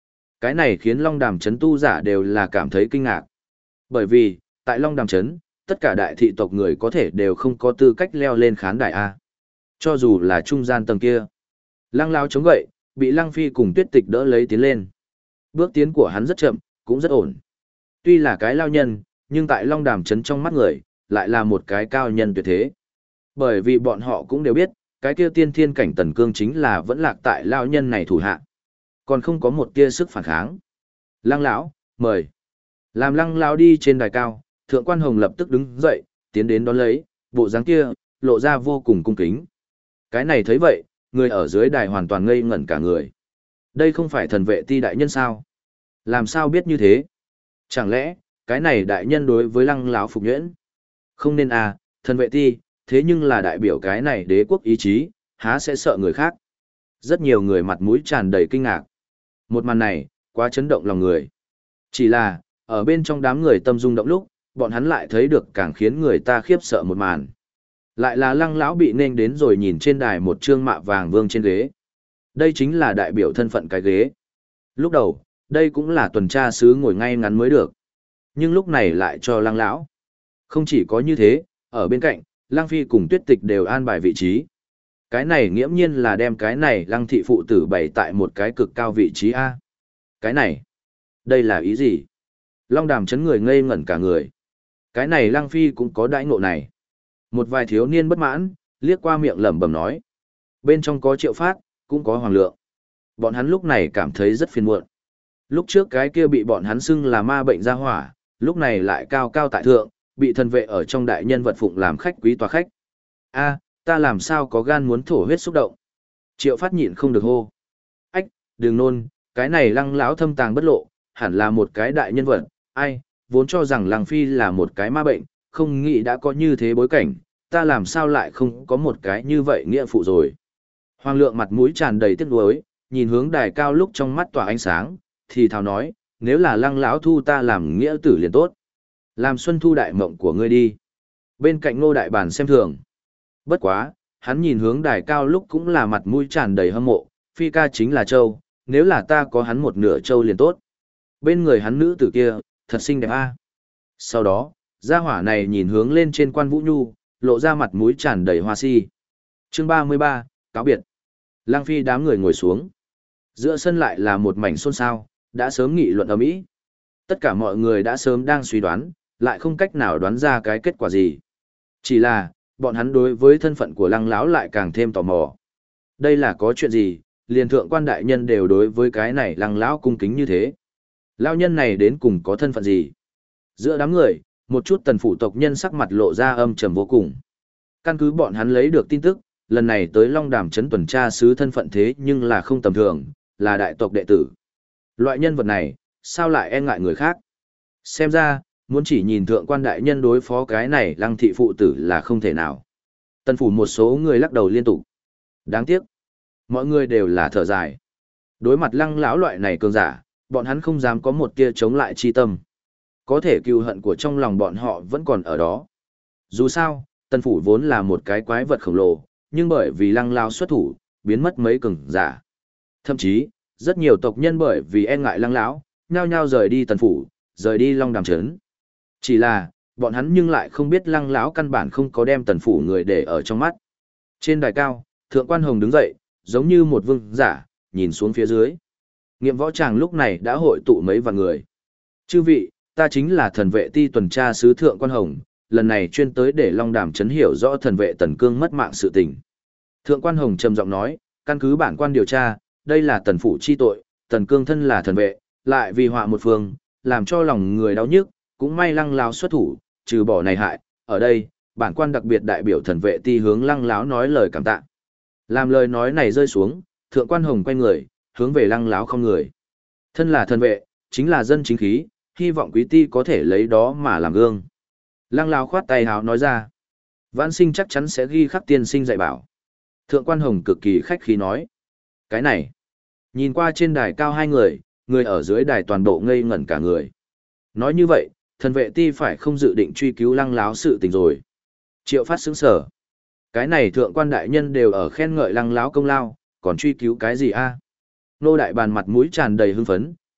Cái này khiến Long Đàm Trấn tu giả đều là cảm thấy kinh ngạc. Bởi vì, tại Long Đàm Trấn, tất cả đại thị tộc người có thể đều không có tư cách leo lên khán đài A. Cho dù là trung gian tầng kia. Lăng Lão chống gậy, bị Lăng Phi cùng Tuyết Tịch đỡ lấy tiến lên. Bước tiến của hắn rất chậm, cũng rất ổn. Tuy là cái lao nhân, nhưng tại Long Đàm Trấn trong mắt người, lại là một cái cao nhân tuyệt thế. Bởi vì bọn họ cũng đều biết, cái kia tiên thiên cảnh Tần Cương chính là vẫn lạc tại lao nhân này thủ hạ. Còn không có một tia sức phản kháng. Lăng lão, mời. Làm Lăng lão đi trên đài cao, Thượng Quan Hồng lập tức đứng dậy, tiến đến đón lấy, bộ dáng kia, lộ ra vô cùng cung kính. Cái này thấy vậy, người ở dưới đài hoàn toàn ngây ngẩn cả người. Đây không phải thần vệ ti đại nhân sao? Làm sao biết như thế? Chẳng lẽ, cái này đại nhân đối với Lăng lão phục nhuyễn? Không nên à, thần vệ ti, thế nhưng là đại biểu cái này đế quốc ý chí, há sẽ sợ người khác? Rất nhiều người mặt mũi tràn đầy kinh ngạc. Một màn này, quá chấn động lòng người. Chỉ là, ở bên trong đám người tâm rung động lúc, bọn hắn lại thấy được càng khiến người ta khiếp sợ một màn. Lại là Lăng lão bị nên đến rồi nhìn trên đài một trương mạ vàng vương trên ghế. Đây chính là đại biểu thân phận cái ghế. Lúc đầu, đây cũng là tuần tra sứ ngồi ngay ngắn mới được. Nhưng lúc này lại cho Lăng lão. Không chỉ có như thế, ở bên cạnh, Lăng Phi cùng Tuyết Tịch đều an bài vị trí. Cái này nghiễm nhiên là đem cái này Lăng thị phụ tử bày tại một cái cực cao vị trí A. Cái này, đây là ý gì? Long Đàm Trấn người ngây ngẩn cả người. Cái này Lăng Phi cũng có đãi ngộ này. Một vài thiếu niên bất mãn, liếc qua miệng lẩm bẩm nói. Bên trong có Triệu Phát, cũng có Hoàng Lượng. Bọn hắn lúc này cảm thấy rất phiền muộn. Lúc trước cái kia bị bọn hắn xưng là ma bệnh ra hỏa, lúc này lại cao cao tại thượng, bị thần vệ ở trong đại nhân vật phụng làm khách quý tòa khách. A, ta làm sao có gan muốn thổ huyết xúc động. Triệu Phát nhịn không được hô. Ách, đừng nôn, cái này Lăng lão thâm tàng bất lộ, hẳn là một cái đại nhân vật. Ai, vốn cho rằng Lăng Phi là một cái ma bệnh, không nghĩ đã có như thế bối cảnh, ta làm sao lại không có một cái như vậy nghĩa phụ rồi. Hoàng Lượng mặt mũi tràn đầy tiếc nuối, nhìn hướng đài cao lúc trong mắt tỏa ánh sáng, thì thào nói, nếu là Lăng lão thu ta làm nghĩa tử liền tốt. Làm xuân thu đại mộng của ngươi đi. Bên cạnh Ngô Đại Bản xem thường. Bất quá, hắn nhìn hướng đài cao lúc cũng là mặt mũi tràn đầy hâm mộ, Phi ca chính là Châu, nếu là ta có hắn một nửa Châu liền tốt. Bên người hắn nữ tử kia, thật xinh đẹp a. Sau đó, gia hỏa này nhìn hướng lên trên Quan Vũ Nhu, lộ ra mặt mũi tràn đầy hoa si. Chương 33, cáo biệt. Lăng Phi đám người ngồi xuống. Giữa sân lại là một mảnh xôn xao, đã sớm nghị luận ầm ĩ. Tất cả mọi người đã sớm đang suy đoán, lại không cách nào đoán ra cái kết quả gì. Chỉ là, bọn hắn đối với thân phận của Lăng lão lại càng thêm tò mò. Đây là có chuyện gì, liền thượng quan đại nhân đều đối với cái này Lăng lão cung kính như thế. Lão nhân này đến cùng có thân phận gì? Giữa đám người, một chút tần phủ tộc nhân sắc mặt lộ ra âm trầm vô cùng. Căn cứ bọn hắn lấy được tin tức, lần này tới Long Đàm Trấn tuần tra sứ thân phận thế nhưng là không tầm thường, là đại tộc đệ tử. Loại nhân vật này, sao lại e ngại người khác? Xem ra, muốn chỉ nhìn thượng quan đại nhân đối phó cái này Lăng thị phụ tử là không thể nào. Tần phủ một số người lắc đầu liên tục. Đáng tiếc, mọi người đều là thở dài. Đối mặt Lăng lão loại này cường giả, bọn hắn không dám có một tia chống lại chi tâm. Có thể cừu hận của trong lòng bọn họ vẫn còn ở đó. Dù sao, Tần phủ vốn là một cái quái vật khổng lồ, nhưng bởi vì Lăng lão xuất thủ, biến mất mấy cường giả. Thậm chí, rất nhiều tộc nhân bởi vì e ngại Lăng lão, nhao nhao rời đi Tần phủ, rời đi Long Đàm Trấn. Chỉ là, bọn hắn nhưng lại không biết Lăng lão căn bản không có đem Tần phủ người để ở trong mắt. Trên đài cao, Thượng quan Hồng đứng dậy, giống như một vương giả, nhìn xuống phía dưới. Nghiệm võ tràng lúc này đã hội tụ mấy vạn người. Chư vị, ta chính là thần vệ ti tuần tra sứ Thượng quan Hồng, lần này chuyên tới để Long Đàm Trấn hiểu rõ thần vệ Tần Cương mất mạng sự tình. Thượng quan Hồng trầm giọng nói, căn cứ bản quan điều tra, đây là Tần phủ chi tội, Tần Cương thân là thần vệ, lại vì họa một phương, làm cho lòng người đau nhức, cũng may Lăng lão xuất thủ, trừ bỏ này hại, ở đây, bản quan đặc biệt đại biểu thần vệ ti hướng Lăng lão nói lời cảm tạ. Làm lời nói này rơi xuống, Thượng quan Hồng quay người, hướng về Lăng lão không người. Thân là thần vệ, chính là dân chính khí, hy vọng quý ti có thể lấy đó mà làm gương. Lăng lão khoát tay háo nói ra, vãn sinh chắc chắn sẽ ghi khắc tiên sinh dạy bảo. Thượng quan Hồng cực kỳ khách khí nói, cái này, nhìn qua trên đài cao hai người, người ở dưới đài toàn bộ ngây ngẩn cả người. Nói như vậy, thần vệ ti phải không dự định truy cứu Lăng lão sự tình rồi. Triệu Phát sững sờ. Cái này thượng quan đại nhân đều ở khen ngợi Lăng lão công lao, còn truy cứu cái gì a? Nô đại bàn mặt mũi tràn đầy hưng phấn,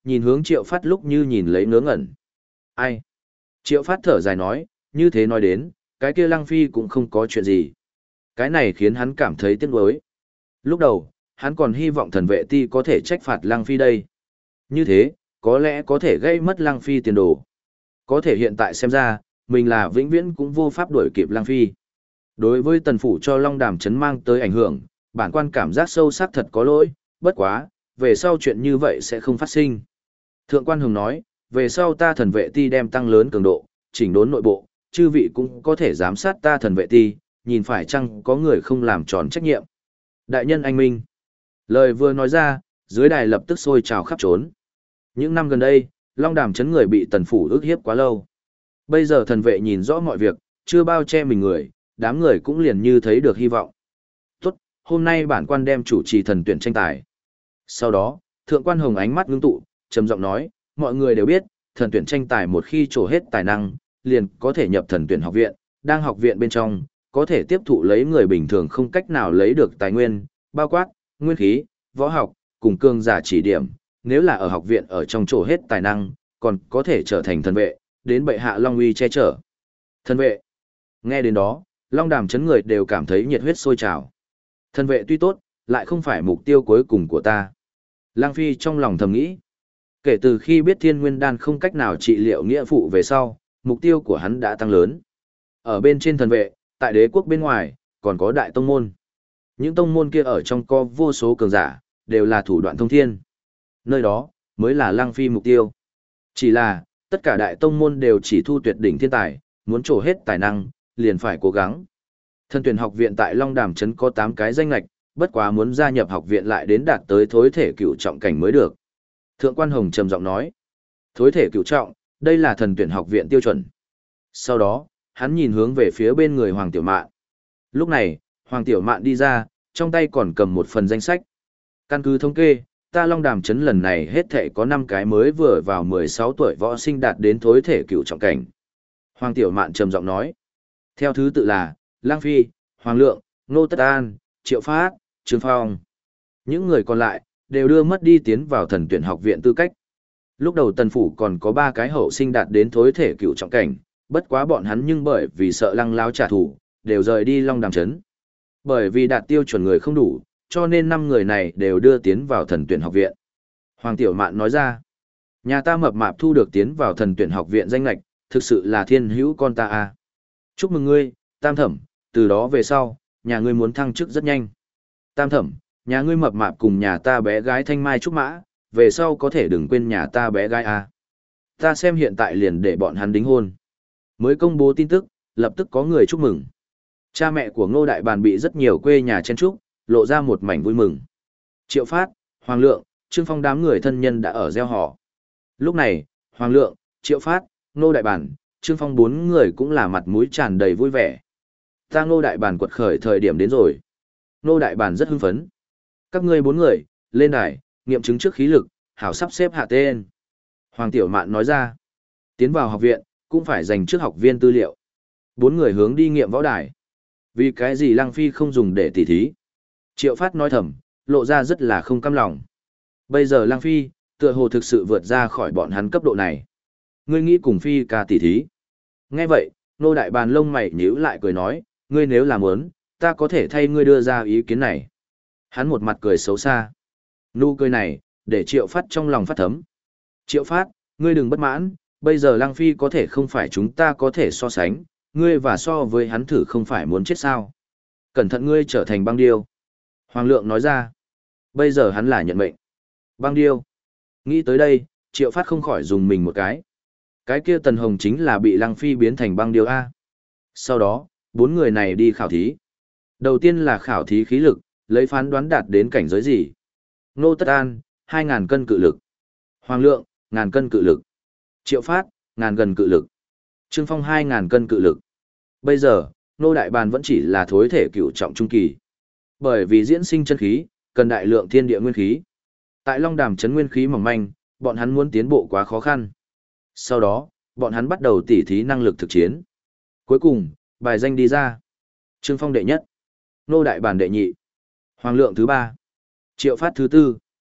nhìn hướng Triệu Phát lúc như nhìn lấy ngớ ngẩn. Ai? Triệu Phát thở dài nói, như thế nói đến, cái kia Lăng Phi cũng không có chuyện gì. Cái này khiến hắn cảm thấy tiếc nuối. Lúc đầu, hắn còn hy vọng thần vệ ti có thể trách phạt Lăng Phi đây. Như thế, có lẽ có thể gây mất Lăng Phi tiền đồ. Có thể hiện tại xem ra, mình là vĩnh viễn cũng vô pháp đuổi kịp Lăng Phi. Đối với tần phủ cho Long Đàm Trấn mang tới ảnh hưởng, bản quan cảm giác sâu sắc thật có lỗi, bất quá, về sau chuyện như vậy sẽ không phát sinh. Thượng quan Hồng nói, về sau ta thần vệ ti đem tăng lớn cường độ, chỉnh đốn nội bộ, chư vị cũng có thể giám sát ta thần vệ ti, nhìn phải chăng có người không làm tròn trách nhiệm. Đại nhân anh minh. Lời vừa nói ra, dưới đài lập tức sôi trào khắp trốn. Những năm gần đây, Long Đàm Trấn người bị tần phủ ức hiếp quá lâu. Bây giờ thần vệ nhìn rõ mọi việc, chưa bao che mình người, đám người cũng liền như thấy được hy vọng. Tốt, hôm nay bản quan đem chủ trì thần tuyển tranh tài. Sau đó, thượng quan Hồng ánh mắt ngưng tụ, trầm giọng nói, mọi người đều biết, thần tuyển tranh tài một khi trổ hết tài năng, liền có thể nhập thần tuyển học viện, đang học viện bên trong, có thể tiếp thụ lấy người bình thường không cách nào lấy được tài nguyên, bao quát, nguyên khí, võ học, cùng cương giả chỉ điểm, nếu là ở học viện ở trong trổ hết tài năng, còn có thể trở thành thần vệ, đến bệ hạ Long uy che chở. Thần vệ. Nghe đến đó, Long Đàm Trấn người đều cảm thấy nhiệt huyết sôi trào. Thần vệ tuy tốt, lại không phải mục tiêu cuối cùng của ta. Lang Phi trong lòng thầm nghĩ. Kể từ khi biết Thiên Nguyên Đan không cách nào trị liệu nghĩa phụ về sau, mục tiêu của hắn đã tăng lớn. Ở bên trên thần vệ, tại đế quốc bên ngoài, còn có đại tông môn. Những tông môn kia ở trong có vô số cường giả, đều là thủ đoạn thông thiên. Nơi đó, mới là Lang Phi mục tiêu. Chỉ là, tất cả đại tông môn đều chỉ thu tuyệt đỉnh thiên tài, muốn trổ hết tài năng, liền phải cố gắng. Thần tuyển học viện tại Long Đàm Trấn có 8 cái danh lạch, bất quá muốn gia nhập học viện lại đến đạt tới thối thể cửu trọng cảnh mới được. Thượng quan Hồng trầm giọng nói, thối thể cửu trọng, đây là thần tuyển học viện tiêu chuẩn. Sau đó, hắn nhìn hướng về phía bên người Hoàng Tiểu Mạn. Lúc này, Hoàng Tiểu Mạn đi ra, trong tay còn cầm một phần danh sách. Căn cứ thống kê, ta Long Đàm Trấn lần này hết thể có 5 cái mới vừa vào 16 tuổi võ sinh đạt đến thối thể cửu trọng cảnh. Hoàng Tiểu Mạn trầm giọng nói, theo thứ tự là, Lang Phi, Hoàng Lượng, Ngô Tất An, Triệu Phát, Trương Phong. Những người còn lại, đều đưa mất đi tiến vào thần tuyển học viện tư cách. Lúc đầu tần phủ còn có 3 cái hậu sinh đạt đến thối thể cửu trọng cảnh, bất quá bọn hắn nhưng bởi vì sợ Lăng Láo trả thù, đều rời đi Long Đàm Trấn. Bởi vì đạt tiêu chuẩn người không đủ, cho nên 5 người này đều đưa tiến vào thần tuyển học viện. Hoàng Tiểu Mạn nói ra, nhà ta mập mạp thu được tiến vào thần tuyển học viện danh lạch, thực sự là thiên hữu con ta a. Chúc mừng ngươi, Tam Thẩm, từ đó về sau, nhà ngươi muốn thăng chức rất nhanh. Tam Thẩm, nhà ngươi mập mạp cùng nhà ta bé gái Thanh Mai Trúc Mã, về sau có thể đừng quên nhà ta bé gái a. Ta xem hiện tại liền để bọn hắn đính hôn. Mới công bố tin tức, lập tức có người chúc mừng. Cha mẹ của Ngô Đại Bàn bị rất nhiều quê nhà chen chúc, lộ ra một mảnh vui mừng. Triệu Phát, Hoàng Lượng, Trương Phong đám người thân nhân đã ở gieo họ. Lúc này, Hoàng Lượng, Triệu Phát, Ngô Đại Bàn, Trương Phong 4 người cũng là mặt mũi tràn đầy vui vẻ. Ta Ngô Đại Bàn quật khởi thời điểm đến rồi. Ngô Đại Bàn rất hưng phấn. Các ngươi 4 người, lên đài, nghiệm chứng trước khí lực, hảo sắp xếp hạ tên. Hoàng Tiểu Mạn nói ra. Tiến vào học viện, cũng phải dành trước học viên tư liệu. 4 người hướng đi nghiệm võ đài. Vì cái gì Lăng Phi không dùng để tỉ thí? Triệu Phát nói thầm, lộ ra rất là không cam lòng. Bây giờ Lăng Phi, tựa hồ thực sự vượt ra khỏi bọn hắn cấp độ này. Ngươi nghĩ cùng Phi ca tỉ thí? Nghe vậy, Nô Đại Bàn lông mày nhíu lại cười nói, ngươi nếu làm muốn, ta có thể thay ngươi đưa ra ý kiến này. Hắn một mặt cười xấu xa. Nụ cười này, để Triệu Phát trong lòng phát thấm. Triệu Phát, ngươi đừng bất mãn, bây giờ Lăng Phi có thể không phải chúng ta có thể so sánh, ngươi và so với hắn thử không phải muốn chết sao. Cẩn thận ngươi trở thành băng điêu. Hoàng Lượng nói ra. Bây giờ hắn là nhận mệnh. Băng điêu. Nghĩ tới đây, Triệu Phát không khỏi dùng mình một cái. Cái kia Tần Hồng chính là bị Lăng Phi biến thành băng điêu A. Sau đó, 4 người này đi khảo thí. Đầu tiên là khảo thí khí lực, lấy phán đoán đạt đến cảnh giới gì. Ngô Tất An, 2.000 cân cự lực. Hoàng Lượng, 1.000 cân cự lực. Triệu Phát, 1.000 cân cự lực. Trương Phong 2.000 cân cự lực. Bây giờ, Ngô Đại Bàn vẫn chỉ là thối thể cửu trọng trung kỳ. Bởi vì diễn sinh chân khí, cần đại lượng thiên địa nguyên khí. Tại Long Đàm Trấn nguyên khí mỏng manh, bọn hắn muốn tiến bộ quá khó khăn. Sau đó, bọn hắn bắt đầu tỉ thí năng lực thực chiến. Cuối cùng, bài danh đi ra. Trương Phong đệ nhất, Ngô Đại Bàn đệ nhị, Hoàng Lượng thứ 3, Triệu Phát thứ 4.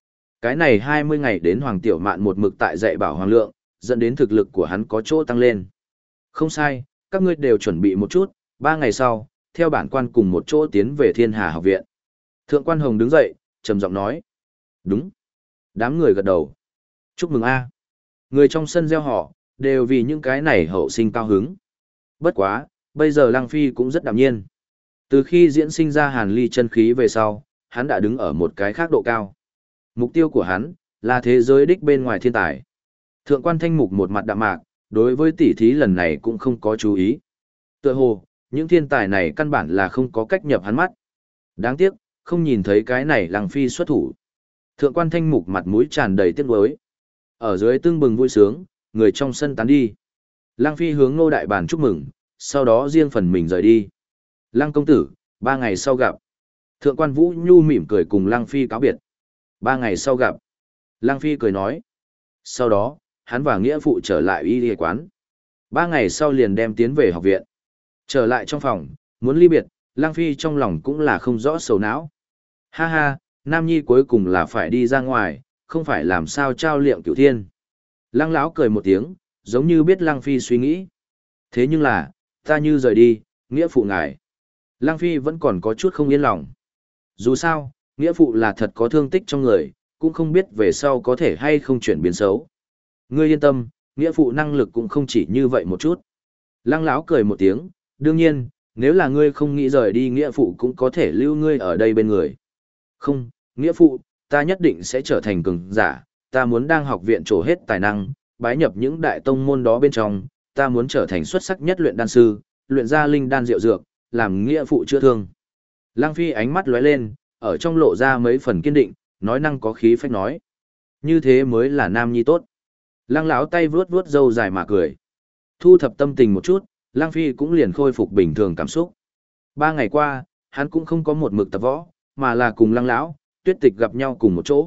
Cái này 20 ngày đến Hoàng Tiểu Mạn một mực tại dạy bảo Hoàng Lượng, dẫn đến thực lực của hắn có chỗ tăng lên. Không sai, các ngươi đều chuẩn bị một chút, 3 ngày sau, theo bản quan cùng một chỗ tiến về Thiên Hà học viện. Thượng quan Hồng đứng dậy, trầm giọng nói. Đúng. Đám người gật đầu. Chúc mừng a. Người trong sân reo hò, đều vì những cái này hậu sinh cao hứng. Bất quá, bây giờ Lăng Phi cũng rất đạm nhiên. Từ khi diễn sinh ra Hàn Ly chân khí về sau, hắn đã đứng ở một cái khác độ cao. Mục tiêu của hắn là thế giới đích bên ngoài thiên tài. Thượng quan Thanh Mục một mặt đạm mạc, đối với tỷ thí lần này cũng không có chú ý. Tựa hồ, những thiên tài này căn bản là không có cách nhập hắn mắt. Đáng tiếc, không nhìn thấy cái này Lăng Phi xuất thủ. Thượng quan Thanh Mục mặt mũi tràn đầy tiếc nuối. Ở dưới tưng bừng vui sướng, người trong sân tán đi. Lăng Phi hướng Ngô Đại Bản chúc mừng, sau đó riêng phần mình rời đi. Lăng công tử, 3 ngày sau gặp. Thượng quan Vũ Nhu mỉm cười cùng Lăng Phi cáo biệt. 3 ngày sau gặp. Lăng Phi cười nói. Sau đó, hắn và nghĩa phụ trở lại y y quán. 3 ngày sau liền đem tiến về học viện. Trở lại trong phòng, muốn ly biệt, Lăng Phi trong lòng cũng là không rõ sầu não. Ha ha, Nam Nhi cuối cùng là phải đi ra ngoài, không phải làm sao trao liệm cửu thiên. Lăng lão cười một tiếng, giống như biết Lăng Phi suy nghĩ. Thế nhưng là, ta như rời đi, nghĩa phụ ngài. Lăng Phi vẫn còn có chút không yên lòng. Dù sao, nghĩa phụ là thật có thương tích trong người, cũng không biết về sau có thể hay không chuyển biến xấu. Ngươi yên tâm, nghĩa phụ năng lực cũng không chỉ như vậy một chút. Lăng lão cười một tiếng, đương nhiên, nếu là ngươi không nghĩ rời đi nghĩa phụ cũng có thể lưu ngươi ở đây bên người. Không, nghĩa phụ, ta nhất định sẽ trở thành cường giả, ta muốn đang học viện trổ hết tài năng, bái nhập những đại tông môn đó bên trong, ta muốn trở thành xuất sắc nhất luyện đan sư, luyện ra linh đan diệu dược, làm nghĩa phụ chữa thương. Lăng Phi ánh mắt lóe lên, ở trong lộ ra mấy phần kiên định, nói năng có khí phách nói. Như thế mới là nam nhi tốt. Lăng lão tay vuốt vuốt râu dài mà cười. Thu thập tâm tình một chút, Lăng Phi cũng liền khôi phục bình thường cảm xúc. 3 ngày qua, hắn cũng không có một mực tập võ, mà là cùng Lăng lão, Tuyết Tịch gặp nhau cùng một chỗ.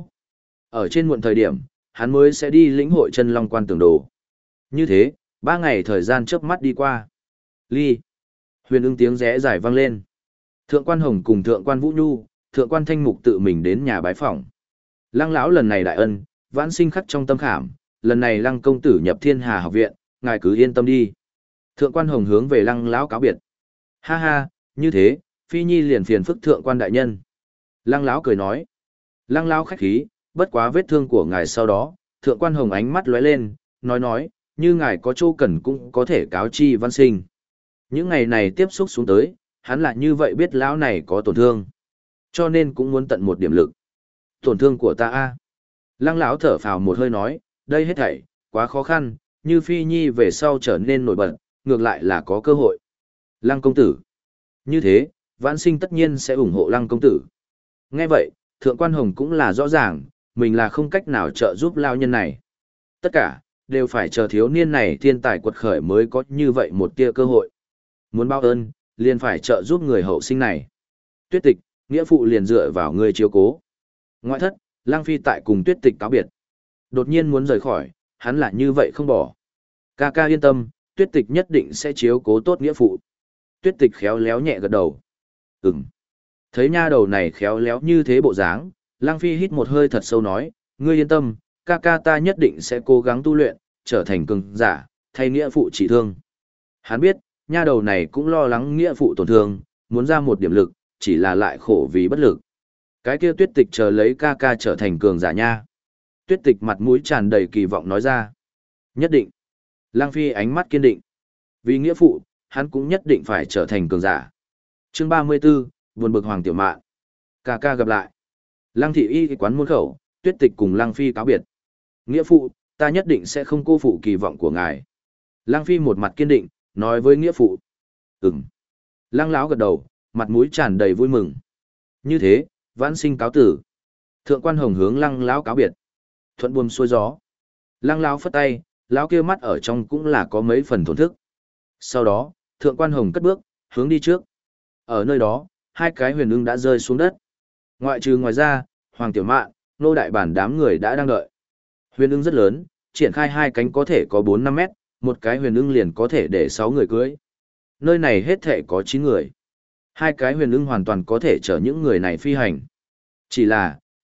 Ở trên muộn thời điểm, hắn mới sẽ đi lĩnh hội chân long quan tường đồ. Như thế, 3 ngày thời gian chớp mắt đi qua. Ly. Huyền ưng tiếng rẽ dài vang lên. Thượng quan Hồng cùng thượng quan Vũ Nhu, thượng quan Thanh Mục tự mình đến nhà bái phỏng. Lăng lão lần này đại ân, vãn sinh khắc trong tâm khảm, lần này Lăng công tử nhập Thiên Hà học viện, ngài cứ yên tâm đi. Thượng quan Hồng hướng về Lăng lão cáo biệt. Ha ha, như thế, Phi Nhi liền phiền phức thượng quan đại nhân. Lăng lão cười nói. Lăng lão khách khí, bất quá vết thương của ngài sau đó, thượng quan Hồng ánh mắt lóe lên, nói, như ngài có chỗ cần cũng có thể cáo chi văn sinh. Những ngày này tiếp xúc xuống tới, hắn lại như vậy biết lão này có tổn thương, cho nên cũng muốn tận một điểm lực. Tổn thương của ta a. Lăng lão thở phào một hơi nói, đây hết thảy quá khó khăn, như Phi Nhi về sau trở nên nổi bật, ngược lại là có cơ hội. Lăng công tử. Như thế, vãn sinh tất nhiên sẽ ủng hộ Lăng công tử. Nghe vậy, thượng quan Hồng cũng là rõ ràng, mình là không cách nào trợ giúp lao nhân này. Tất cả, đều phải chờ thiếu niên này thiên tài quật khởi mới có như vậy một tia cơ hội. Muốn báo ơn, liền phải trợ giúp người hậu sinh này. Tuyết Tịch, nghĩa phụ liền dựa vào người chiếu cố. Ngoại thất, Lăng Phi tại cùng Tuyết Tịch cáo biệt. Đột nhiên muốn rời khỏi, hắn lại như vậy không bỏ. Ca ca yên tâm, Tuyết Tịch nhất định sẽ chiếu cố tốt nghĩa phụ. Tuyết Tịch khéo léo nhẹ gật đầu. Ừm. Thấy nha đầu này khéo léo như thế bộ dáng, Lăng Phi hít một hơi thật sâu nói, ngươi yên tâm, ca ca ta nhất định sẽ cố gắng tu luyện, trở thành cường giả, thay nghĩa phụ trị thương. Hắn biết, nha đầu này cũng lo lắng nghĩa phụ tổn thương, muốn ra một điểm lực, chỉ là lại khổ vì bất lực. Cái kia Tuyết Tịch chờ lấy ca ca trở thành cường giả nha. Tuyết Tịch mặt mũi tràn đầy kỳ vọng nói ra. Nhất định. Lăng Phi ánh mắt kiên định. Vì nghĩa phụ, hắn cũng nhất định phải trở thành cường giả. Chương 34, buồn bực Hoàng Tiểu Mạn. Ca ca gặp lại. Lăng thị y quán môn khẩu, Tuyết Tịch cùng Lăng Phi cáo biệt. Nghĩa phụ, ta nhất định sẽ không cô phụ kỳ vọng của ngài. Lăng Phi một mặt kiên định, nói với nghĩa phụ. Ừm. Lăng lão gật đầu, mặt mũi tràn đầy vui mừng. Như thế, vãn sinh cáo tử. Thượng quan Hồng hướng Lăng lão cáo biệt. Thuận buồm xuôi gió. Lăng lão phất tay, lão kia mắt ở trong cũng là có mấy phần thổn thức. Sau đó, thượng quan Hồng cất bước, hướng đi trước. Ở nơi đó, 2 cái huyền ưng đã rơi xuống đất. Ngoài ra, Hoàng Tiểu Mạn, Nô Đại Bản đám người đã đang đợi. Huyền ưng rất lớn, triển khai 2 cánh có thể có 4-5 mét, một cái huyền ưng liền có thể để 6 người cưỡi. Nơi này hết thể có 9 người. 2 cái huyền ưng hoàn toàn có thể chở những người này phi hành. Chỉ là,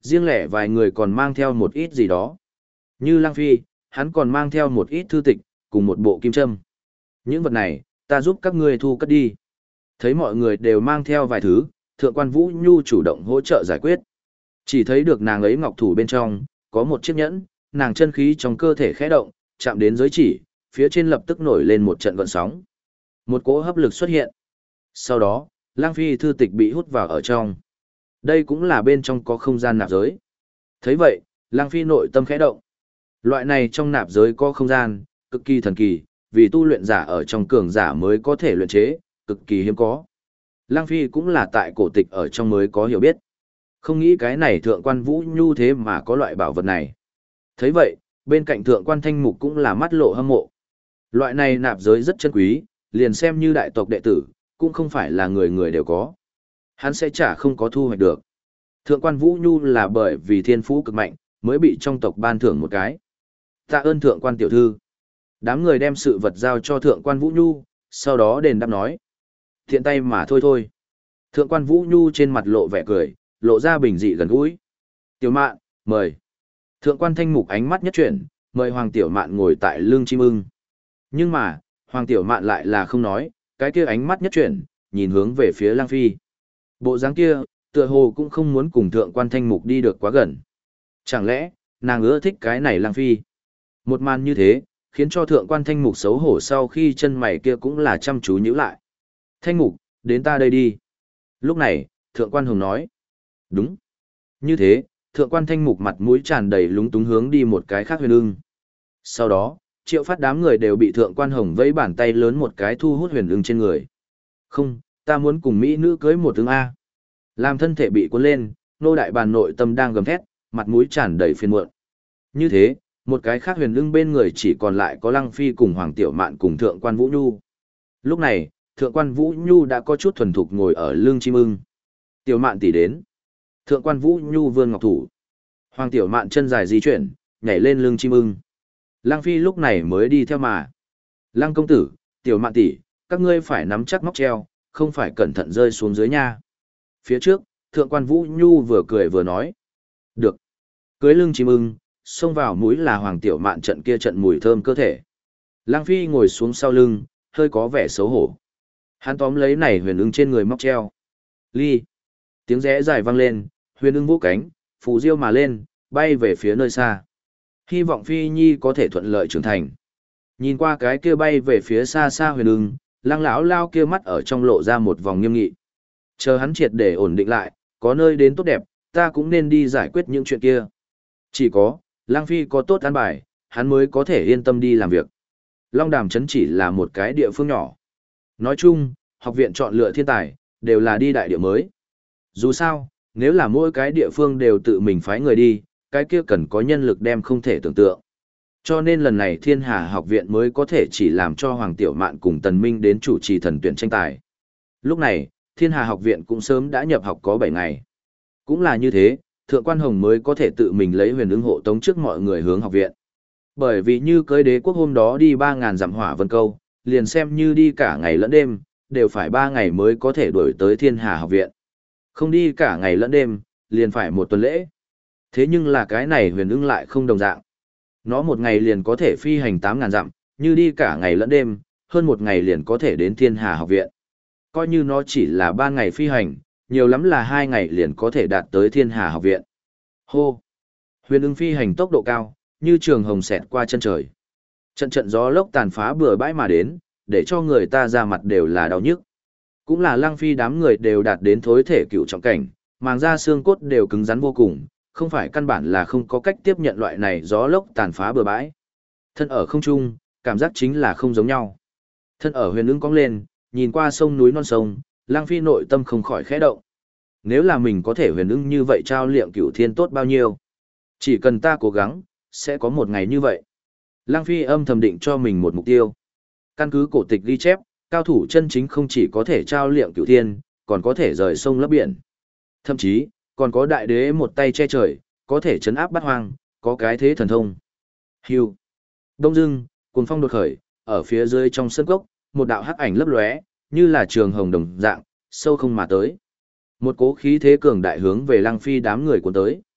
riêng lẻ vài người còn mang theo một ít gì đó. Như Lăng Phi, hắn còn mang theo một ít thư tịch, cùng một bộ kim châm. Những vật này, ta giúp các ngươi thu cất đi. Thấy mọi người đều mang theo vài thứ, Thượng quan Vũ Nhu chủ động hỗ trợ giải quyết. Chỉ thấy được nàng ấy ngọc thủ bên trong, có một chiếc nhẫn, nàng chân khí trong cơ thể khẽ động, chạm đến giới chỉ, phía trên lập tức nổi lên một trận gợn sóng. Một cỗ hấp lực xuất hiện. Sau đó, Lang Phi thư tịch bị hút vào ở trong. Đây cũng là bên trong có không gian nạp giới. Thấy vậy, Lang Phi nội tâm khẽ động. Loại này trong nạp giới có không gian, cực kỳ thần kỳ, vì tu luyện giả ở trong cường giả mới có thể luyện chế, cực kỳ hiếm có. Lang Phi cũng là tại cổ tịch ở trong mới có hiểu biết. Không nghĩ cái này Thượng quan Vũ Nhu thế mà có loại bảo vật này. Thấy vậy, bên cạnh Thượng quan Thanh Mục cũng là mắt lộ hâm mộ. Loại này nạp giới rất chân quý, liền xem như đại tộc đệ tử, cũng không phải là người người đều có. Hắn sẽ chả không có thu hoạch được. Thượng quan Vũ Nhu là bởi vì thiên phú cực mạnh, mới bị trong tộc ban thưởng một cái. Tạ ơn Thượng quan tiểu thư. Đám người đem sự vật giao cho Thượng quan Vũ Nhu, sau đó đền đáp nói. Thiện tay mà thôi thôi. Thượng quan Vũ Nhu trên mặt lộ vẻ cười, lộ ra bình dị gần gũi. Tiểu Mạn, mời. Thượng quan Thanh Mục ánh mắt nhất chuyển, mời Hoàng Tiểu Mạn ngồi tại lưng chim ưng. Nhưng mà, Hoàng Tiểu Mạn lại là không nói, cái kia ánh mắt nhất chuyển, nhìn hướng về phía Lang Phi. Bộ dáng kia, tựa hồ cũng không muốn cùng Thượng quan Thanh Mục đi được quá gần. Chẳng lẽ, nàng ưa thích cái này Lang Phi? Một màn như thế, khiến cho Thượng quan Thanh Mục xấu hổ sau khi chân mày kia cũng là chăm chú nhíu lại. Thanh Mục, đến ta đây đi. Lúc này, Thượng quan Hồng nói. Đúng. Như thế, Thượng quan Thanh Mục mặt mũi tràn đầy lúng túng hướng đi một cái khác huyền ưng. Sau đó, Triệu Phát đám người đều bị Thượng quan Hồng vẫy bàn tay lớn một cái thu hút huyền ưng trên người. Không, ta muốn cùng mỹ nữ cưới một tướng A. Làm thân thể bị cuốn lên, nô đại bàn nội tâm đang gầm thét, mặt mũi tràn đầy phiền muộn. Như thế, một cái khác huyền ưng bên người chỉ còn lại có Lăng Phi cùng Hoàng Tiểu Mạn cùng Thượng quan Vũ Nhu. Lúc này, Thượng quan Vũ Nhu đã có chút thuần thục ngồi ở lưng chim ưng. Tiểu Mạn tỷ đến. Thượng quan Vũ Nhu vươn ngọc thủ. Hoàng Tiểu Mạn chân dài di chuyển, nhảy lên lưng chim ưng. Lăng Phi lúc này mới đi theo mà. Lăng công tử, Tiểu Mạn tỷ, các ngươi phải nắm chắc móc treo, không phải cẩn thận rơi xuống dưới nha. Phía trước, Thượng quan Vũ Nhu vừa cười vừa nói. Được. Cưới lưng chim ưng, xông vào mũi là Hoàng Tiểu Mạn trận kia trận mùi thơm cơ thể. Lăng Phi ngồi xuống sau lưng, hơi có vẻ xấu hổ. Hắn tóm lấy này huyền ưng trên người móc treo. Ly. Tiếng rẽ dài vang lên, huyền ưng vỗ cánh, phù diêu mà lên, bay về phía nơi xa. Hy vọng Phi Nhi có thể thuận lợi trưởng thành. Nhìn qua cái kia bay về phía xa xa huyền ưng, Lăng lão lao kia mắt ở trong lộ ra một vòng nghiêm nghị. Chờ hắn triệt để ổn định lại, có nơi đến tốt đẹp, ta cũng nên đi giải quyết những chuyện kia. Chỉ có, Lăng Phi có tốt an bài, hắn mới có thể yên tâm đi làm việc. Long Đàm Trấn chỉ là một cái địa phương nhỏ. Nói chung, học viện chọn lựa thiên tài, đều là đi đại địa mới. Dù sao, nếu là mỗi cái địa phương đều tự mình phái người đi, cái kia cần có nhân lực đem không thể tưởng tượng. Cho nên lần này Thiên Hà học viện mới có thể chỉ làm cho Hoàng Tiểu Mạn cùng Tần Minh đến chủ trì thần tuyển tranh tài. Lúc này, Thiên Hà học viện cũng sớm đã nhập học có 7 ngày. Cũng là như thế, Thượng quan Hồng mới có thể tự mình lấy huyền ứng hộ tống trước mọi người hướng học viện. Bởi vì như cưới đế quốc hôm đó đi 3.000 dặm hỏa vân câu, liền xem như đi cả ngày lẫn đêm, đều phải 3 ngày mới có thể đuổi tới Thiên Hà học viện. Không đi cả ngày lẫn đêm, liền phải một tuần lễ. Thế nhưng là cái này huyền ưng lại không đồng dạng. Nó một ngày liền có thể phi hành 8.000 dặm, như đi cả ngày lẫn đêm, hơn một ngày liền có thể đến Thiên Hà học viện. Coi như nó chỉ là 3 ngày phi hành, nhiều lắm là 2 ngày liền có thể đạt tới Thiên Hà học viện. Hô! Huyền ưng phi hành tốc độ cao, như trường hồng xẹt qua chân trời. Trận trận gió lốc tàn phá bừa bãi mà đến, để cho người ta ra mặt đều là đau nhức. Cũng là Lăng Phi đám người đều đạt đến thối thể cựu trọng cảnh, màng da xương cốt đều cứng rắn vô cùng, không phải căn bản là không có cách tiếp nhận loại này gió lốc tàn phá bừa bãi. Thân ở không trung, cảm giác chính là không giống nhau. Thân ở huyền ưng cong lên, nhìn qua sông núi non sông, Lăng Phi nội tâm không khỏi khẽ động. Nếu là mình có thể huyền ưng như vậy trao liệm cửu thiên tốt bao nhiêu. Chỉ cần ta cố gắng, sẽ có một ngày như vậy. Lăng Phi âm thầm định cho mình một mục tiêu. Căn cứ cổ tịch ghi chép, cao thủ chân chính không chỉ có thể trao liệm cửu thiên, còn có thể rời sông lấp biển. Thậm chí, còn có đại đế một tay che trời, có thể chấn áp bát hoang, có cái thế thần thông. Hưu. Đông dưng, cuồng phong đột khởi, ở phía dưới trong sân cốc, một đạo hắc ảnh lấp lóe, như là trường hồng đồng dạng, sâu không mà tới. Một cố khí thế cường đại hướng về Lăng Phi đám người cuốn tới.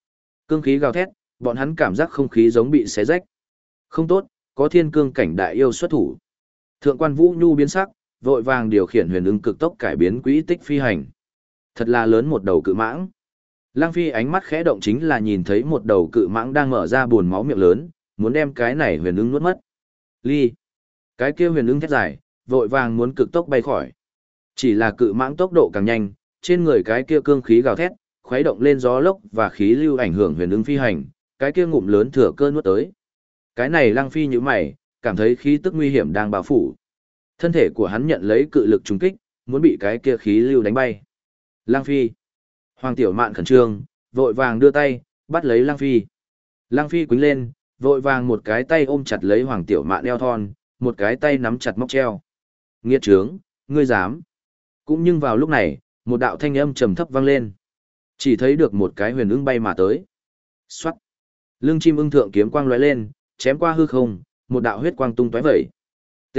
Cương khí gào thét, bọn hắn cảm giác không khí giống bị xé rách. Không tốt, có thiên cương cảnh đại yêu xuất thủ. Thượng quan Vũ Nhu biến sắc, vội vàng điều khiển huyền ưng cực tốc cải biến quỹ tích phi hành. Thật là lớn một đầu cự mãng. Lăng Phi ánh mắt khẽ động chính là nhìn thấy một đầu cự mãng đang mở ra buồn máu miệng lớn, muốn đem cái này huyền ưng nuốt mất. Ly. Cái kia huyền ưng thét dài, vội vàng muốn cực tốc bay khỏi. Chỉ là cự mãng tốc độ càng nhanh, trên người cái kia cương khí gào thét, khuấy động lên gió lốc và khí lưu ảnh hưởng huyền ưng phi hành, cái kia ngụm lớn thừa cơ nuốt tới. Cái này Lăng Phi nhíu mày, cảm thấy khí tức nguy hiểm đang bao phủ. Thân thể của hắn nhận lấy cự lực trùng kích, muốn bị cái kia khí lưu đánh bay. Lăng Phi. Hoàng Tiểu Mạn khẩn trương, vội vàng đưa tay, bắt lấy Lăng Phi. Lăng Phi quýnh lên, vội vàng một cái tay ôm chặt lấy Hoàng Tiểu Mạn eo thon, một cái tay nắm chặt móc treo. Nghiệt trướng, ngươi dám. Cũng nhưng vào lúc này, một đạo thanh âm trầm thấp vang lên. Chỉ thấy được một cái huyền ưng bay mà tới. Xoát. Lưng chim ưng thượng kiếm quang lóe lên, chém qua hư không, một đạo huyết quang tung tóe vẩy. T.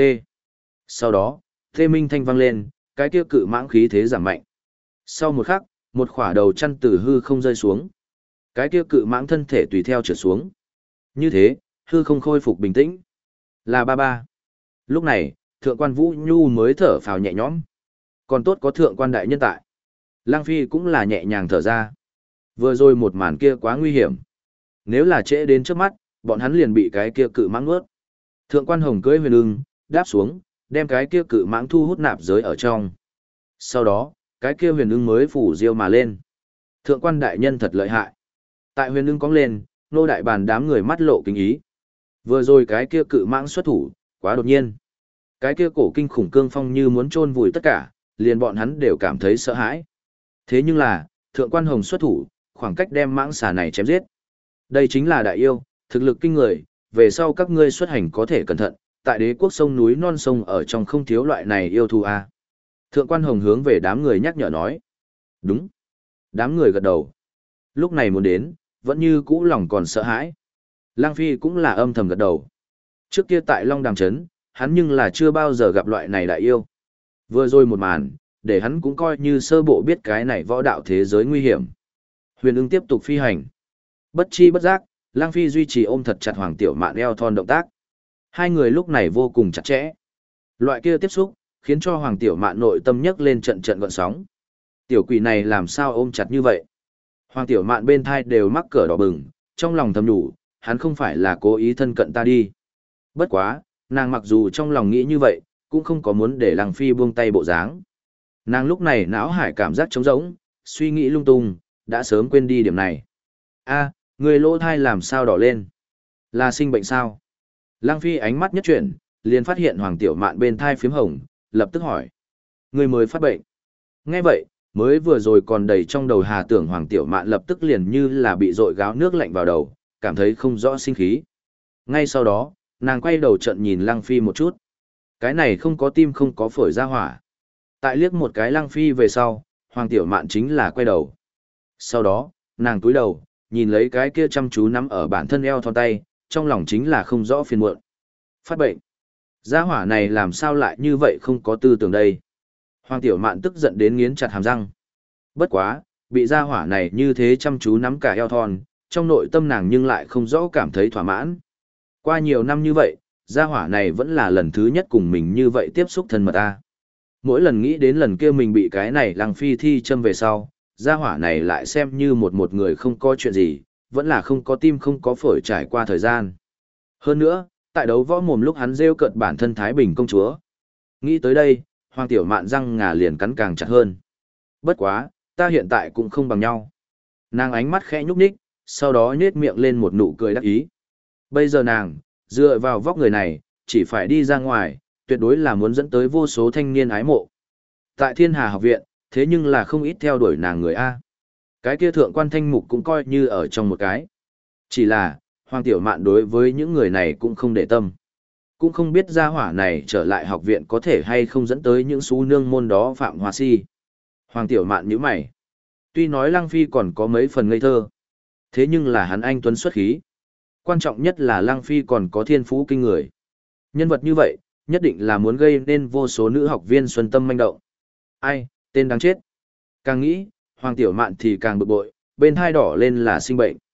Sau đó, thê minh thanh vang lên, cái kia cự mãng khí thế giảm mạnh. Sau một khắc, một khỏa đầu chăn từ hư không rơi xuống. Cái kia cự mãng thân thể tùy theo trượt xuống. Như thế, hư không khôi phục bình tĩnh. Là ba ba. Lúc này, thượng quan Vũ Nhu mới thở phào nhẹ nhõm. Còn tốt có thượng quan đại nhân tại. Lăng Phi cũng là nhẹ nhàng thở ra. Vừa rồi một màn kia quá nguy hiểm. Nếu là trễ đến trước mắt, bọn hắn liền bị cái kia cự mãng nuốt. Thượng quan Hồng cưỡi huyền ưng, đáp xuống, đem cái kia cự mãng thu hút nạp giới ở trong. Sau đó, cái kia huyền ưng mới phủ diêu mà lên. Thượng quan đại nhân thật lợi hại. Tại huyền ưng cong lên, nô đại bàn đám người mắt lộ kinh ý. Vừa rồi cái kia cự mãng xuất thủ, quá đột nhiên. Cái kia cổ kinh khủng cương phong như muốn chôn vùi tất cả, liền bọn hắn đều cảm thấy sợ hãi. Thế nhưng là, thượng quan Hồng xuất thủ, khoảng cách đem mãng xà này chém giết. Đây chính là đại yêu, thực lực kinh người, về sau các ngươi xuất hành có thể cẩn thận, tại đế quốc sông núi non sông ở trong không thiếu loại này yêu thú a. Thượng quan Hồng hướng về đám người nhắc nhở nói. Đúng. Đám người gật đầu. Lúc này muốn đến, vẫn như cũ lòng còn sợ hãi. Lăng Phi cũng là âm thầm gật đầu. Trước kia tại Long Đàm Trấn, hắn nhưng là chưa bao giờ gặp loại này đại yêu. Vừa rồi một màn, để hắn cũng coi như sơ bộ biết cái này võ đạo thế giới nguy hiểm. Huyền ưng tiếp tục phi hành. Bất chi bất giác, Lăng Phi duy trì ôm thật chặt Hoàng Tiểu Mạn eo thon động tác. Hai người lúc này vô cùng chặt chẽ. Loại kia tiếp xúc, khiến cho Hoàng Tiểu Mạn nội tâm nhấc lên trận trận gợn sóng. Tiểu quỷ này làm sao ôm chặt như vậy? Hoàng Tiểu Mạn bên thai đều mắc cỡ đỏ bừng, trong lòng thầm nhủ, hắn không phải là cố ý thân cận ta đi. Bất quá, nàng mặc dù trong lòng nghĩ như vậy, cũng không có muốn để Lăng Phi buông tay bộ dáng. Nàng lúc này não hải cảm giác trống rỗng, suy nghĩ lung tung, đã sớm quên đi điểm này. A, người lỗ thai làm sao đỏ lên? Là sinh bệnh sao? Lăng Phi ánh mắt nhất chuyển, liền phát hiện Hoàng Tiểu Mạn bên thai phím hồng, lập tức hỏi. Người mới phát bệnh. Nghe vậy, mới vừa rồi còn đầy trong đầu hà tưởng Hoàng Tiểu Mạn lập tức liền như là bị dội gáo nước lạnh vào đầu, cảm thấy không rõ sinh khí. Ngay sau đó, nàng quay đầu trận nhìn Lăng Phi một chút. Cái này không có tim không có phổi ra hỏa. Tại liếc một cái Lăng Phi về sau, Hoàng Tiểu Mạn chính là quay đầu. Sau đó, nàng cúi đầu, nhìn lấy cái kia chăm chú nắm ở bản thân eo thon tay, trong lòng chính là không rõ phiền muộn. Phát bệnh. Gia hỏa này làm sao lại như vậy không có tư tưởng đây. Hoàng Tiểu Mạn tức giận đến nghiến chặt hàm răng. Bất quá, bị gia hỏa này như thế chăm chú nắm cả eo thon, trong nội tâm nàng nhưng lại không rõ cảm thấy thỏa mãn. Qua nhiều năm như vậy, gia hỏa này vẫn là lần thứ nhất cùng mình như vậy tiếp xúc thân mật ta. Mỗi lần nghĩ đến lần kia mình bị cái này Lăng Phi thi châm về sau, gia hỏa này lại xem như một người không có chuyện gì, vẫn là không có tim không có phổi trải qua thời gian. Hơn nữa, tại đấu võ mồm lúc hắn rêu cợt bản thân Thái Bình công chúa. Nghĩ tới đây, Hoàng Tiểu Mạn răng ngà liền cắn càng chặt hơn. Bất quá, ta hiện tại cũng không bằng nhau. Nàng ánh mắt khẽ nhúc nhích, sau đó nhếch miệng lên một nụ cười đắc ý. Bây giờ nàng, dựa vào vóc người này, chỉ phải đi ra ngoài, tuyệt đối là muốn dẫn tới vô số thanh niên ái mộ. Tại Thiên Hà học viện, thế nhưng là không ít theo đuổi nàng người A. Cái kia thượng quan thanh mục cũng coi như ở trong một cái. Chỉ là, Hoàng Tiểu Mạn đối với những người này cũng không để tâm. Cũng không biết gia hỏa này trở lại học viện có thể hay không dẫn tới những xú nương môn đó phạm hoa si. Hoàng Tiểu Mạn nhíu mày. Tuy nói Lăng Phi còn có mấy phần ngây thơ, thế nhưng là hắn anh tuấn xuất khí. Quan trọng nhất là Lăng Phi còn có thiên phú kinh người. Nhân vật như vậy, nhất định là muốn gây nên vô số nữ học viên xuân tâm manh động. Ai, tên đáng chết. Càng nghĩ, Hoàng Tiểu Mạn thì càng bực bội, bên thai đỏ lên là sinh bệnh.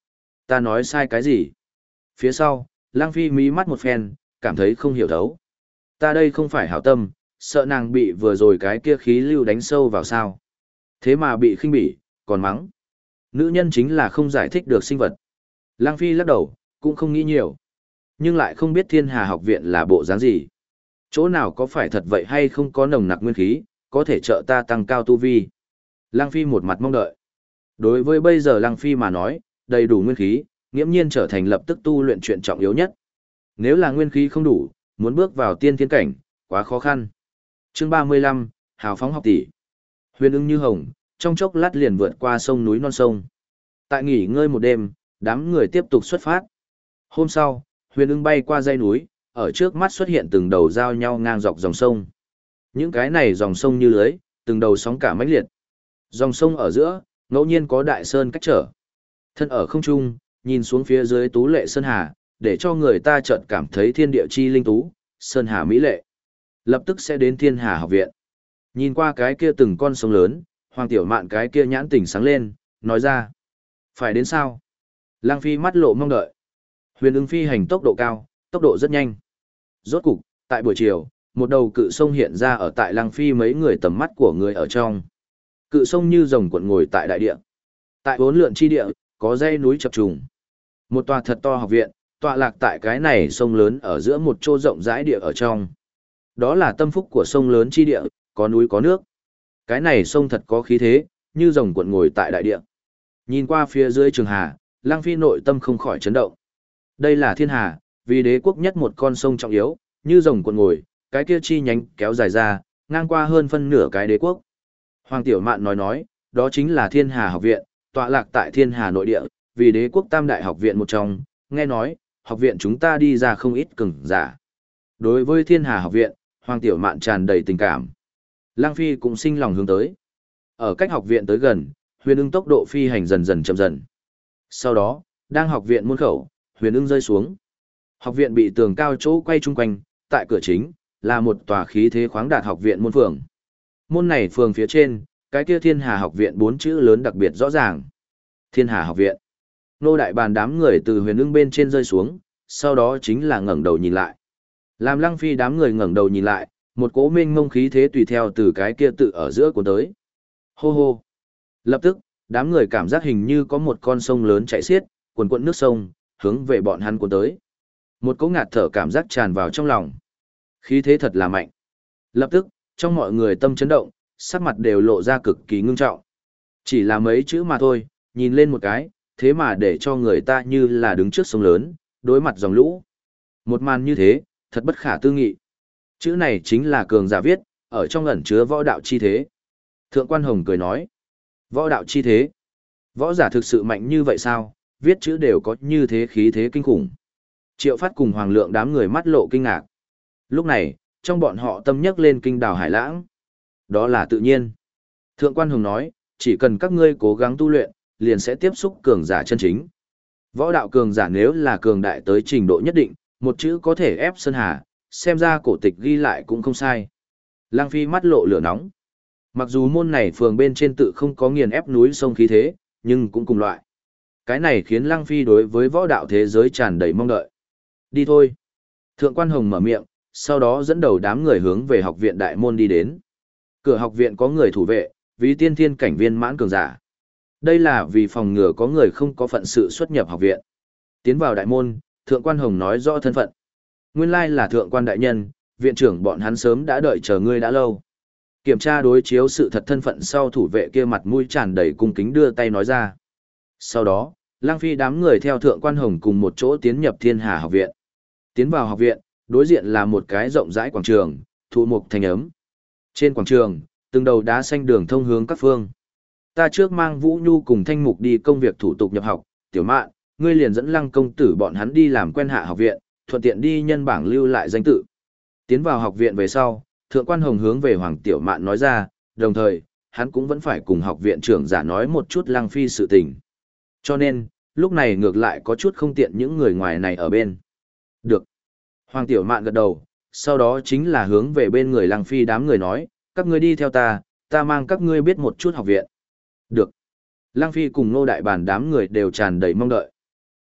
Ta nói sai cái gì? Phía sau, Lăng Phi mí mắt một phen, cảm thấy không hiểu thấu. Ta đây không phải hảo tâm, sợ nàng bị vừa rồi cái kia khí lưu đánh sâu vào sao. Thế mà bị khinh bỉ, còn mắng. Nữ nhân chính là không giải thích được sinh vật. Lăng Phi lắc đầu, cũng không nghĩ nhiều. Nhưng lại không biết Thiên Hà học viện là bộ dáng gì. Chỗ nào có phải thật vậy hay không có nồng nặc nguyên khí, có thể trợ ta tăng cao tu vi. Lăng Phi một mặt mong đợi. Đối với bây giờ Lăng Phi mà nói, đầy đủ nguyên khí, nghiễm nhiên trở thành lập tức tu luyện chuyện trọng yếu nhất. Nếu là nguyên khí không đủ, muốn bước vào tiên thiên cảnh, quá khó khăn. Chương 35, Hào phóng học tỷ. Huyền ưng như hồng, trong chốc lát liền vượt qua sông núi non sông. Tại nghỉ ngơi một đêm, đám người tiếp tục xuất phát. Hôm sau, huyền ưng bay qua dãy núi, ở trước mắt xuất hiện từng đầu giao nhau ngang dọc dòng sông. Những cái này dòng sông như lưới, từng đầu sóng cả mãnh liệt. Dòng sông ở giữa, ngẫu nhiên có đại sơn cách trở. Thân ở không trung, nhìn xuống phía dưới tú lệ sơn hà, để cho người ta chợt cảm thấy thiên địa chi linh tú, sơn hà mỹ lệ. Lập tức sẽ đến Thiên Hà học viện. Nhìn qua cái kia từng con sông lớn, Hoàng Tiểu Mạn cái kia nhãn tỉnh sáng lên, nói ra. Phải đến sao? Lăng Phi mắt lộ mong đợi. Huyền ưng phi hành tốc độ cao, tốc độ rất nhanh. Rốt cục, tại buổi chiều, một đầu cự sông hiện ra ở tại Lăng Phi mấy người tầm mắt của người ở trong. Cự sông như rồng cuộn ngồi tại đại địa. Tại bốn lượn chi địa, có dãy núi chập trùng. Một tòa thật to học viện, tọa lạc tại cái này sông lớn ở giữa một chỗ rộng rãi địa ở trong. Đó là tâm phúc của sông lớn chi địa, có núi có nước. Cái này sông thật có khí thế, như rồng cuộn ngồi tại đại địa. Nhìn qua phía dưới trường hà, Lăng Phi nội tâm không khỏi chấn động. Đây là Thiên Hà, vì đế quốc nhất một con sông trọng yếu, như rồng cuộn ngồi, cái kia chi nhánh kéo dài ra, ngang qua hơn phân nửa cái đế quốc. Hoàng Tiểu Mạn nói, đó chính là Thiên Hà học viện, tọa lạc tại Thiên Hà nội địa, vì đế quốc tam đại học viện một trong, nghe nói, học viện chúng ta đi ra không ít cường giả. Đối với Thiên Hà học viện, Hoàng Tiểu Mạn tràn đầy tình cảm. Lăng Phi cũng sinh lòng hướng tới. Ở cách học viện tới gần, huyền ưng tốc độ phi hành dần dần chậm dần. Sau đó, đang học viện môn khẩu, huyền ưng rơi xuống. Học viện bị tường cao chỗ quay chung quanh, tại cửa chính, là một tòa khí thế khoáng đạt học viện môn phường. Môn này phường phía trên, cái kia Thiên Hà học viện 4 chữ lớn đặc biệt rõ ràng. Thiên Hà học viện. Nô đại bàn đám người từ huyền ưng bên trên rơi xuống, sau đó chính là ngẩng đầu nhìn lại. Làm Lăng Phi đám người ngẩng đầu nhìn lại, một cỗ mênh mông khí thế tùy theo từ cái kia tự ở giữa cuốn tới. Hô hô. Lập tức, đám người cảm giác hình như có một con sông lớn chảy xiết, cuồn cuộn nước sông, hướng về bọn hắn cuốn tới. Một cỗ ngạt thở cảm giác tràn vào trong lòng. Khí thế thật là mạnh. Lập tức, trong mọi người tâm chấn động, sắc mặt đều lộ ra cực kỳ ngưng trọng. Chỉ là mấy chữ mà thôi, nhìn lên một cái, thế mà để cho người ta như là đứng trước sông lớn, đối mặt dòng lũ. Một màn như thế, thật bất khả tư nghị. Chữ này chính là cường giả viết, ở trong ẩn chứa võ đạo chi thế. Thượng quan Hồng cười nói, võ đạo chi thế. Võ giả thực sự mạnh như vậy sao, viết chữ đều có như thế khí thế kinh khủng. Triệu Phát cùng Hoàng Lượng đám người mắt lộ kinh ngạc. Lúc này, trong bọn họ tâm nhắc lên kinh đào hải lãng. Đó là tự nhiên. Thượng quan Hồng nói, chỉ cần các ngươi cố gắng tu luyện, liền sẽ tiếp xúc cường giả chân chính. Võ đạo cường giả nếu là cường đại tới trình độ nhất định, một chữ có thể ép sơn hà, xem ra cổ tịch ghi lại cũng không sai. Lăng Phi mắt lộ lửa nóng. Mặc dù môn này phường bên trên tự không có nghiền ép núi sông khí thế, nhưng cũng cùng loại. Cái này khiến Lăng Phi đối với võ đạo thế giới tràn đầy mong đợi. Đi thôi. Thượng quan Hồng mở miệng, sau đó dẫn đầu đám người hướng về học viện đại môn đi đến. Cửa học viện có người thủ vệ, vì tiên thiên cảnh viên mãn cường giả. Đây là vì phòng ngừa có người không có phận sự xuất nhập học viện. Tiến vào đại môn, Thượng quan Hồng nói rõ thân phận. Nguyên lai là Thượng quan đại nhân, viện trưởng bọn hắn sớm đã đợi chờ ngươi đã lâu. Kiểm tra đối chiếu sự thật thân phận sau, thủ vệ kia mặt mũi tràn đầy cung kính đưa tay nói ra. Sau đó, Lăng Phi đám người theo Thượng quan Hồng cùng một chỗ tiến nhập Thiên Hà học viện. Tiến vào học viện, đối diện là một cái rộng rãi quảng trường, thụ mục thành ấm. Trên quảng trường, từng đầu đá xanh đường thông hướng các phương. Ta trước mang Vũ Nhu cùng Thanh Mục đi công việc thủ tục nhập học, Tiểu Mạn, ngươi liền dẫn Lăng công tử bọn hắn đi làm quen hạ học viện, thuận tiện đi nhân bảng lưu lại danh tự. Tiến vào học viện về sau, Thượng quan Hồng hướng về Hoàng Tiểu Mạn nói ra, đồng thời, hắn cũng vẫn phải cùng học viện trưởng giả nói một chút Lăng Phi sự tình. Cho nên, lúc này ngược lại có chút không tiện những người ngoài này ở bên. Được. Hoàng Tiểu Mạn gật đầu, sau đó chính là hướng về bên người Lăng Phi đám người nói, các ngươi đi theo ta, ta mang các ngươi biết một chút học viện. Được. Lăng Phi cùng Nô Đại Bàn đám người đều tràn đầy mong đợi.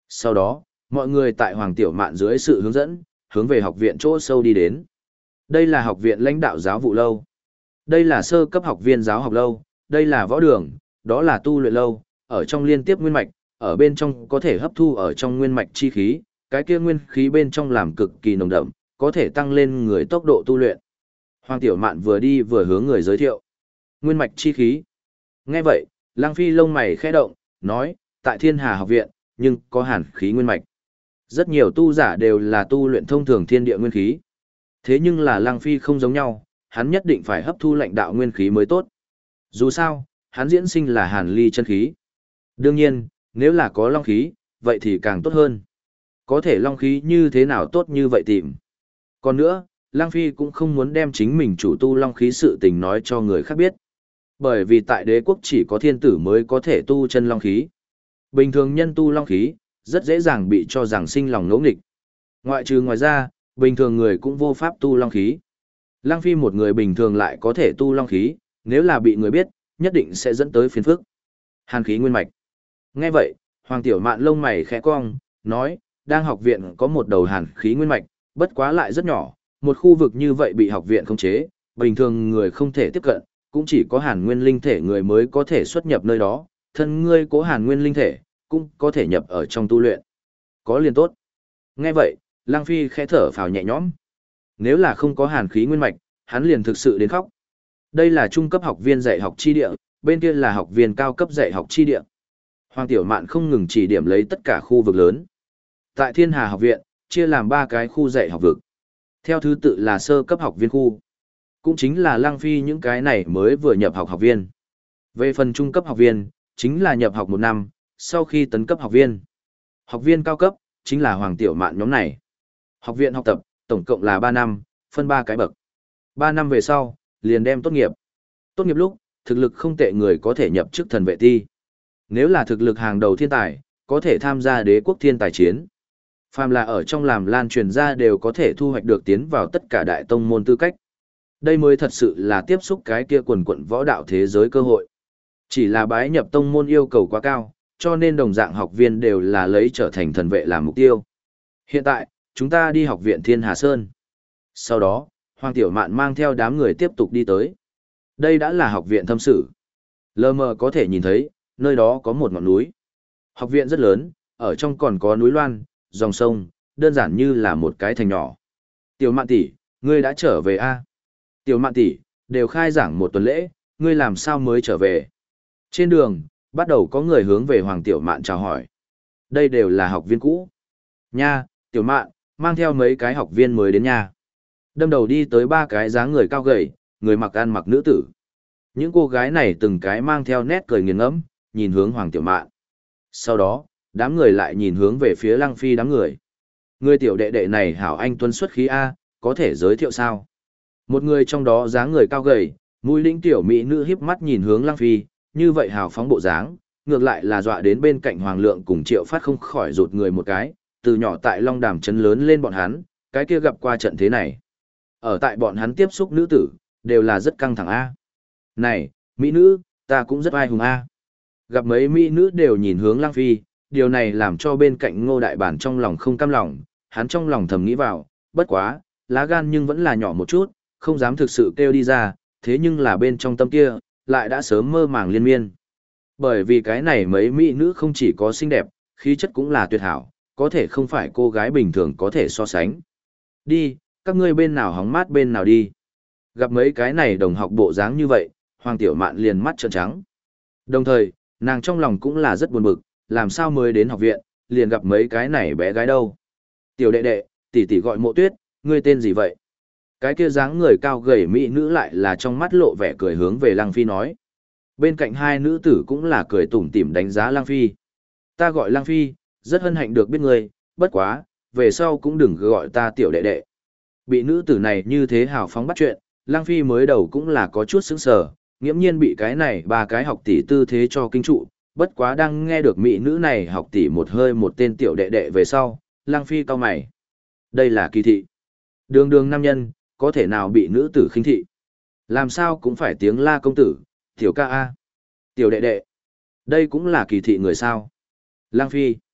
Sau đó, mọi người tại Hoàng Tiểu Mạn dưới sự hướng dẫn, hướng về học viện chỗ sâu đi đến. Đây là học viện lãnh đạo giáo vụ lâu. Đây là sơ cấp học viên giáo học lâu, đây là võ đường, đó là tu luyện lâu, ở trong liên tiếp nguyên mạch, ở bên trong có thể hấp thu ở trong nguyên mạch chi khí, cái kia nguyên khí bên trong làm cực kỳ nồng đậm, có thể tăng lên người tốc độ tu luyện. Hoàng Tiểu Mạn vừa đi vừa hướng người giới thiệu. Nguyên mạch chi khí. Nghe vậy, Lăng Phi lông mày khẽ động, nói, tại Thiên Hà học viện, nhưng có hàn khí nguyên mạch. Rất nhiều tu giả đều là tu luyện thông thường thiên địa nguyên khí. Thế nhưng là Lăng Phi không giống nhau, hắn nhất định phải hấp thu lãnh đạo nguyên khí mới tốt. Dù sao, hắn diễn sinh là hàn ly chân khí. Đương nhiên, nếu là có long khí, vậy thì càng tốt hơn. Có thể long khí như thế nào tốt như vậy tìm. Còn nữa, Lăng Phi cũng không muốn đem chính mình chủ tu long khí sự tình nói cho người khác biết. Bởi vì tại đế quốc chỉ có thiên tử mới có thể tu chân long khí. Bình thường nhân tu long khí, rất dễ dàng bị cho rằng sinh lòng ngỗ nghịch. Ngoài ra, bình thường người cũng vô pháp tu long khí. Lăng Phi một người bình thường lại có thể tu long khí, nếu là bị người biết, nhất định sẽ dẫn tới phiền phức. Hàn khí nguyên mạch. Nghe vậy, Hoàng Tiểu Mạn lông mày khẽ cong, nói, đang học viện có một đầu hàn khí nguyên mạch, bất quá lại rất nhỏ, một khu vực như vậy bị học viện khống chế, bình thường người không thể tiếp cận, cũng chỉ có hàn nguyên linh thể người mới có thể xuất nhập nơi đó, thân ngươi cố hàn nguyên linh thể, cũng có thể nhập ở trong tu luyện. Có liền tốt. Nghe vậy, Lăng Phi khẽ thở phào nhẹ nhõm. Nếu là không có hàn khí nguyên mạch, hắn liền thực sự đến khóc. Đây là trung cấp học viên dạy học chi địa, bên kia là học viên cao cấp dạy học chi địa. Hoàng Tiểu Mạn không ngừng chỉ điểm lấy tất cả khu vực lớn. Tại Thiên Hà học viện, chia làm 3 cái khu dạy học vực. Theo thứ tự là sơ cấp học viên khu. Cũng chính là Lăng Phi những cái này mới vừa nhập học học viên. Về phần trung cấp học viên, chính là nhập học 1 năm, sau khi tấn cấp học viên. Học viên cao cấp, chính là Hoàng Tiểu Mạn nhóm này. Học viện học tập, tổng cộng là 3 năm, phân 3 cái bậc. 3 năm về sau, liền đem tốt nghiệp. Tốt nghiệp lúc, thực lực không tệ người có thể nhập chức thần vệ ti. Nếu là thực lực hàng đầu thiên tài, có thể tham gia đế quốc thiên tài chiến. Phàm là ở trong làm lan truyền ra đều có thể thu hoạch được tiến vào tất cả đại tông môn tư cách. Đây mới thật sự là tiếp xúc cái kia quần quận võ đạo thế giới cơ hội. Chỉ là bái nhập tông môn yêu cầu quá cao, cho nên đồng dạng học viên đều là lấy trở thành thần vệ làm mục tiêu. Hiện tại, chúng ta đi học viện Thiên Hà Sơn. Sau đó, Hoàng Tiểu Mạn mang theo đám người tiếp tục đi tới. Đây đã là học viện thâm sử. Lờ mờ có thể nhìn thấy, nơi đó có một ngọn núi. Học viện rất lớn, ở trong còn có núi loan, dòng sông, đơn giản như là một cái thành nhỏ. Tiểu Mạn tỷ, ngươi đã trở về a? Tiểu Mạn tỷ, đều khai giảng 1 tuần lễ, ngươi làm sao mới trở về? Trên đường, bắt đầu có người hướng về Hoàng Tiểu Mạn chào hỏi. Đây đều là học viên cũ. Nha, Tiểu Mạn, mang theo mấy cái học viên mới đến nha. Đâm đầu đi tới 3 cái dáng người cao gầy, người mặc ăn mặc nữ tử. Những cô gái này từng cái mang theo nét cười nghiền ngẫm, nhìn hướng Hoàng Tiểu Mạn. Sau đó, đám người lại nhìn hướng về phía Lăng Phi đám người. Người tiểu đệ đệ này hảo anh tuấn xuất khí A, có thể giới thiệu sao? Một người trong đó dáng người cao gầy, mũi lĩnh tiểu mỹ nữ hiếp mắt nhìn hướng Lăng Phi, như vậy hào phóng bộ dáng, ngược lại là dọa đến bên cạnh Hoàng Lượng cùng Triệu Phát không khỏi rụt người một cái, từ nhỏ tại Long Đàm trấn lớn lên bọn hắn, cái kia gặp qua trận thế này. Ở tại bọn hắn tiếp xúc nữ tử, đều là rất căng thẳng A. Này, mỹ nữ, ta cũng rất ai hùng A. Gặp mấy mỹ nữ đều nhìn hướng Lăng Phi, điều này làm cho bên cạnh Ngô Đại Bản trong lòng không cam lòng, hắn trong lòng thầm nghĩ vào, bất quá, lá gan nhưng vẫn là nhỏ một chút, không dám thực sự kêu đi ra, thế nhưng là bên trong tâm kia, lại đã sớm mơ màng liên miên. Bởi vì cái này mấy mỹ nữ không chỉ có xinh đẹp, khí chất cũng là tuyệt hảo, có thể không phải cô gái bình thường có thể so sánh. Đi, các ngươi bên nào hóng mát bên nào đi. Gặp mấy cái này đồng học bộ dáng như vậy, Hoàng Tiểu Mạn liền mắt trợn trắng. Đồng thời, nàng trong lòng cũng là rất buồn bực, làm sao mới đến học viện, liền gặp mấy cái này bé gái đâu. Tiểu đệ đệ, tỷ tỷ gọi Mộ Tuyết, ngươi tên gì vậy? Cái kia dáng người cao gầy mỹ nữ lại là trong mắt lộ vẻ cười hướng về Lăng Phi nói. Bên cạnh hai nữ tử cũng là cười tủm tỉm đánh giá Lăng Phi. Ta gọi Lăng Phi, rất hân hạnh được biết ngươi, bất quá, về sau cũng đừng gọi ta tiểu đệ đệ. Bị nữ tử này như thế hào phóng bắt chuyện, Lăng Phi mới đầu cũng là có chút sững sờ, nghiễm nhiên bị cái này 3 cái học tỷ tư thế cho kinh trụ, bất quá đang nghe được mỹ nữ này học tỷ một hơi một tên tiểu đệ đệ về sau, Lăng Phi cau mày. Đây là kỳ thị. Đường đường nam nhân, có thể nào bị nữ tử khinh thị? Làm sao cũng phải tiếng la công tử, tiểu ca A. Tiểu đệ đệ. Đây cũng là kỳ thị người sao. Lăng Phi.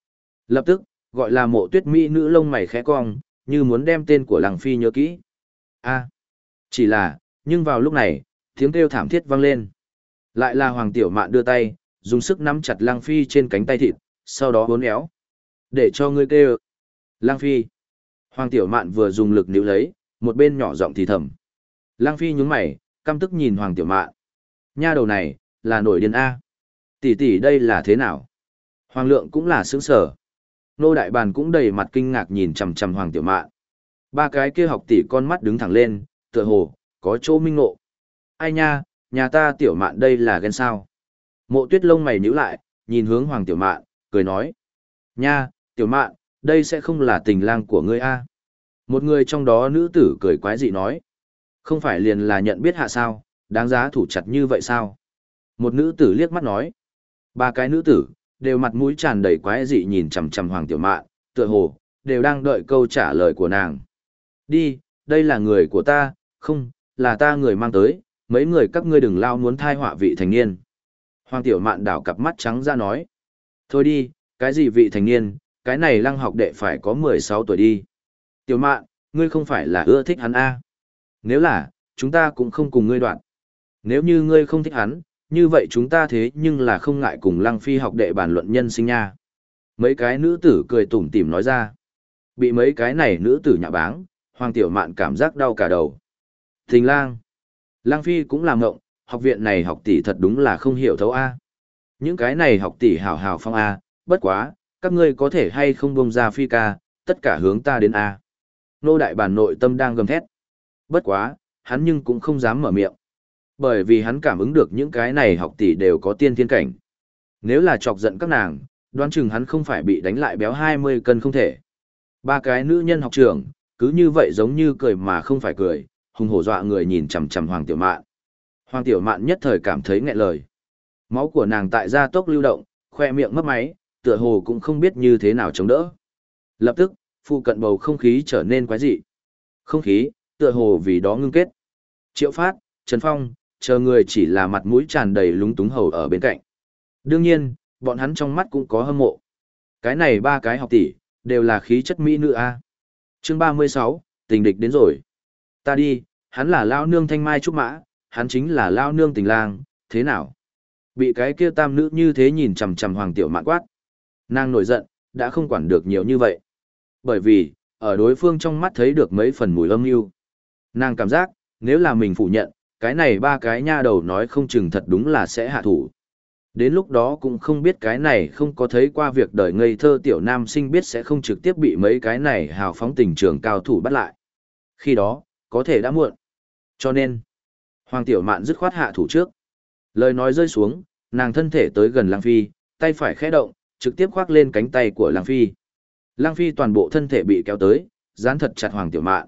Lập tức, gọi là Mộ Tuyết mỹ nữ lông mày khẽ cong, như muốn đem tên của Lăng Phi nhớ kỹ. A, chỉ là, nhưng vào lúc này, tiếng kêu thảm thiết vang lên. Lại là Hoàng Tiểu Mạn đưa tay, dùng sức nắm chặt Lăng Phi trên cánh tay thịt, sau đó uốn éo. Để cho ngươi kêu. Lăng Phi. Hoàng Tiểu Mạn vừa dùng lực níu lấy, một bên nhỏ giọng thì thầm. Lăng Phi nhướng mày, căm tức nhìn Hoàng Tiểu Mạn. Nha đầu này, là nổi điên A. Tỷ tỷ đây là thế nào? Hoàng Lượng cũng là sướng sở. Nô Đại Bàn cũng đầy mặt kinh ngạc nhìn chằm chằm Hoàng Tiểu Mạn. Ba cái kia học tỷ con mắt đứng thẳng lên, tựa hồ, có chỗ minh ngộ. Ai nha, nhà ta Tiểu Mạn đây là ghen sao? Mộ Tuyết lông mày nhíu lại, nhìn hướng Hoàng Tiểu Mạn, cười nói. Nha, Tiểu Mạn, đây sẽ không là tình lang của ngươi A. Một người trong đó nữ tử cười quái dị nói. Không phải liền là nhận biết hạ sao, đáng giá thủ chặt như vậy sao? Một nữ tử liếc mắt nói. Ba cái nữ tử, đều mặt mũi tràn đầy quái dị nhìn chằm chằm Hoàng Tiểu Mạn, tựa hồ, đều đang đợi câu trả lời của nàng. Đi, đây là người của ta, không, là ta người mang tới, mấy người các ngươi đừng lao muốn thai họa vị thành niên. Hoàng Tiểu Mạn đảo cặp mắt trắng ra nói. Thôi đi, cái gì vị thành niên, cái này Lăng học đệ phải có 16 tuổi đi. Tiểu Mạn, ngươi không phải là ưa thích hắn A. Nếu là, chúng ta cũng không cùng ngươi đoạn. Nếu như ngươi không thích hắn, như vậy chúng ta thế nhưng là không ngại cùng Lăng Phi học đệ bàn luận nhân sinh nha. Mấy cái nữ tử cười tủm tỉm nói ra. Bị mấy cái này nữ tử nhạ báng, Hoàng Tiểu Mạn cảm giác đau cả đầu. Thình lang. Lăng Phi cũng làm ngộng, học viện này học tỷ thật đúng là không hiểu thấu A. Những cái này học tỷ hào hào phong A, bất quá, các ngươi có thể hay không bông ra Phi ca, tất cả hướng ta đến A. Nô Đại Bản nội tâm đang gầm thét. Bất quá, hắn nhưng cũng không dám mở miệng. Bởi vì hắn cảm ứng được những cái này học tỷ đều có tiên thiên cảnh. Nếu là chọc giận các nàng, đoán chừng hắn không phải bị đánh lại béo 20 cân không thể. Ba cái nữ nhân học trưởng, cứ như vậy giống như cười mà không phải cười, hùng hổ dọa người nhìn chằm chằm Hoàng Tiểu Mạn. Hoàng Tiểu Mạn nhất thời cảm thấy nghẹn lời. Máu của nàng tại gia tốc lưu động, khoe miệng mấp máy, tựa hồ cũng không biết như thế nào chống đỡ. Lập tức, phụ cận bầu không khí trở nên quái dị. Không khí, tựa hồ vì đó ngưng kết. Triệu Phát, Trần Phong, chờ người chỉ là mặt mũi tràn đầy lúng túng hầu ở bên cạnh. Đương nhiên, bọn hắn trong mắt cũng có hâm mộ. Cái này ba cái học tỷ, đều là khí chất mỹ nữ A. Chương 36, tình địch đến rồi. Ta đi, hắn là lao nương thanh mai trúc mã, hắn chính là lao nương tình lang, thế nào? Bị cái kia tam nữ như thế nhìn chằm chằm Hoàng Tiểu Mạn quát. Nàng nổi giận, đã không quản được nhiều như vậy. Bởi vì, ở đối phương trong mắt thấy được mấy phần mùi âm mưu. Nàng cảm giác, nếu là mình phủ nhận, cái này ba cái nha đầu nói không chừng thật đúng là sẽ hạ thủ. Đến lúc đó cũng không biết cái này không có thấy qua việc đời ngây thơ tiểu nam sinh biết sẽ không trực tiếp bị mấy cái này hào phóng tình trường cao thủ bắt lại. Khi đó, có thể đã muộn. Cho nên, Hoàng Tiểu Mạn dứt khoát hạ thủ trước. Lời nói rơi xuống, nàng thân thể tới gần Lăng Phi, tay phải khẽ động, trực tiếp khoác lên cánh tay của Lăng Phi. Lăng Phi toàn bộ thân thể bị kéo tới, dán thật chặt Hoàng Tiểu Mạn.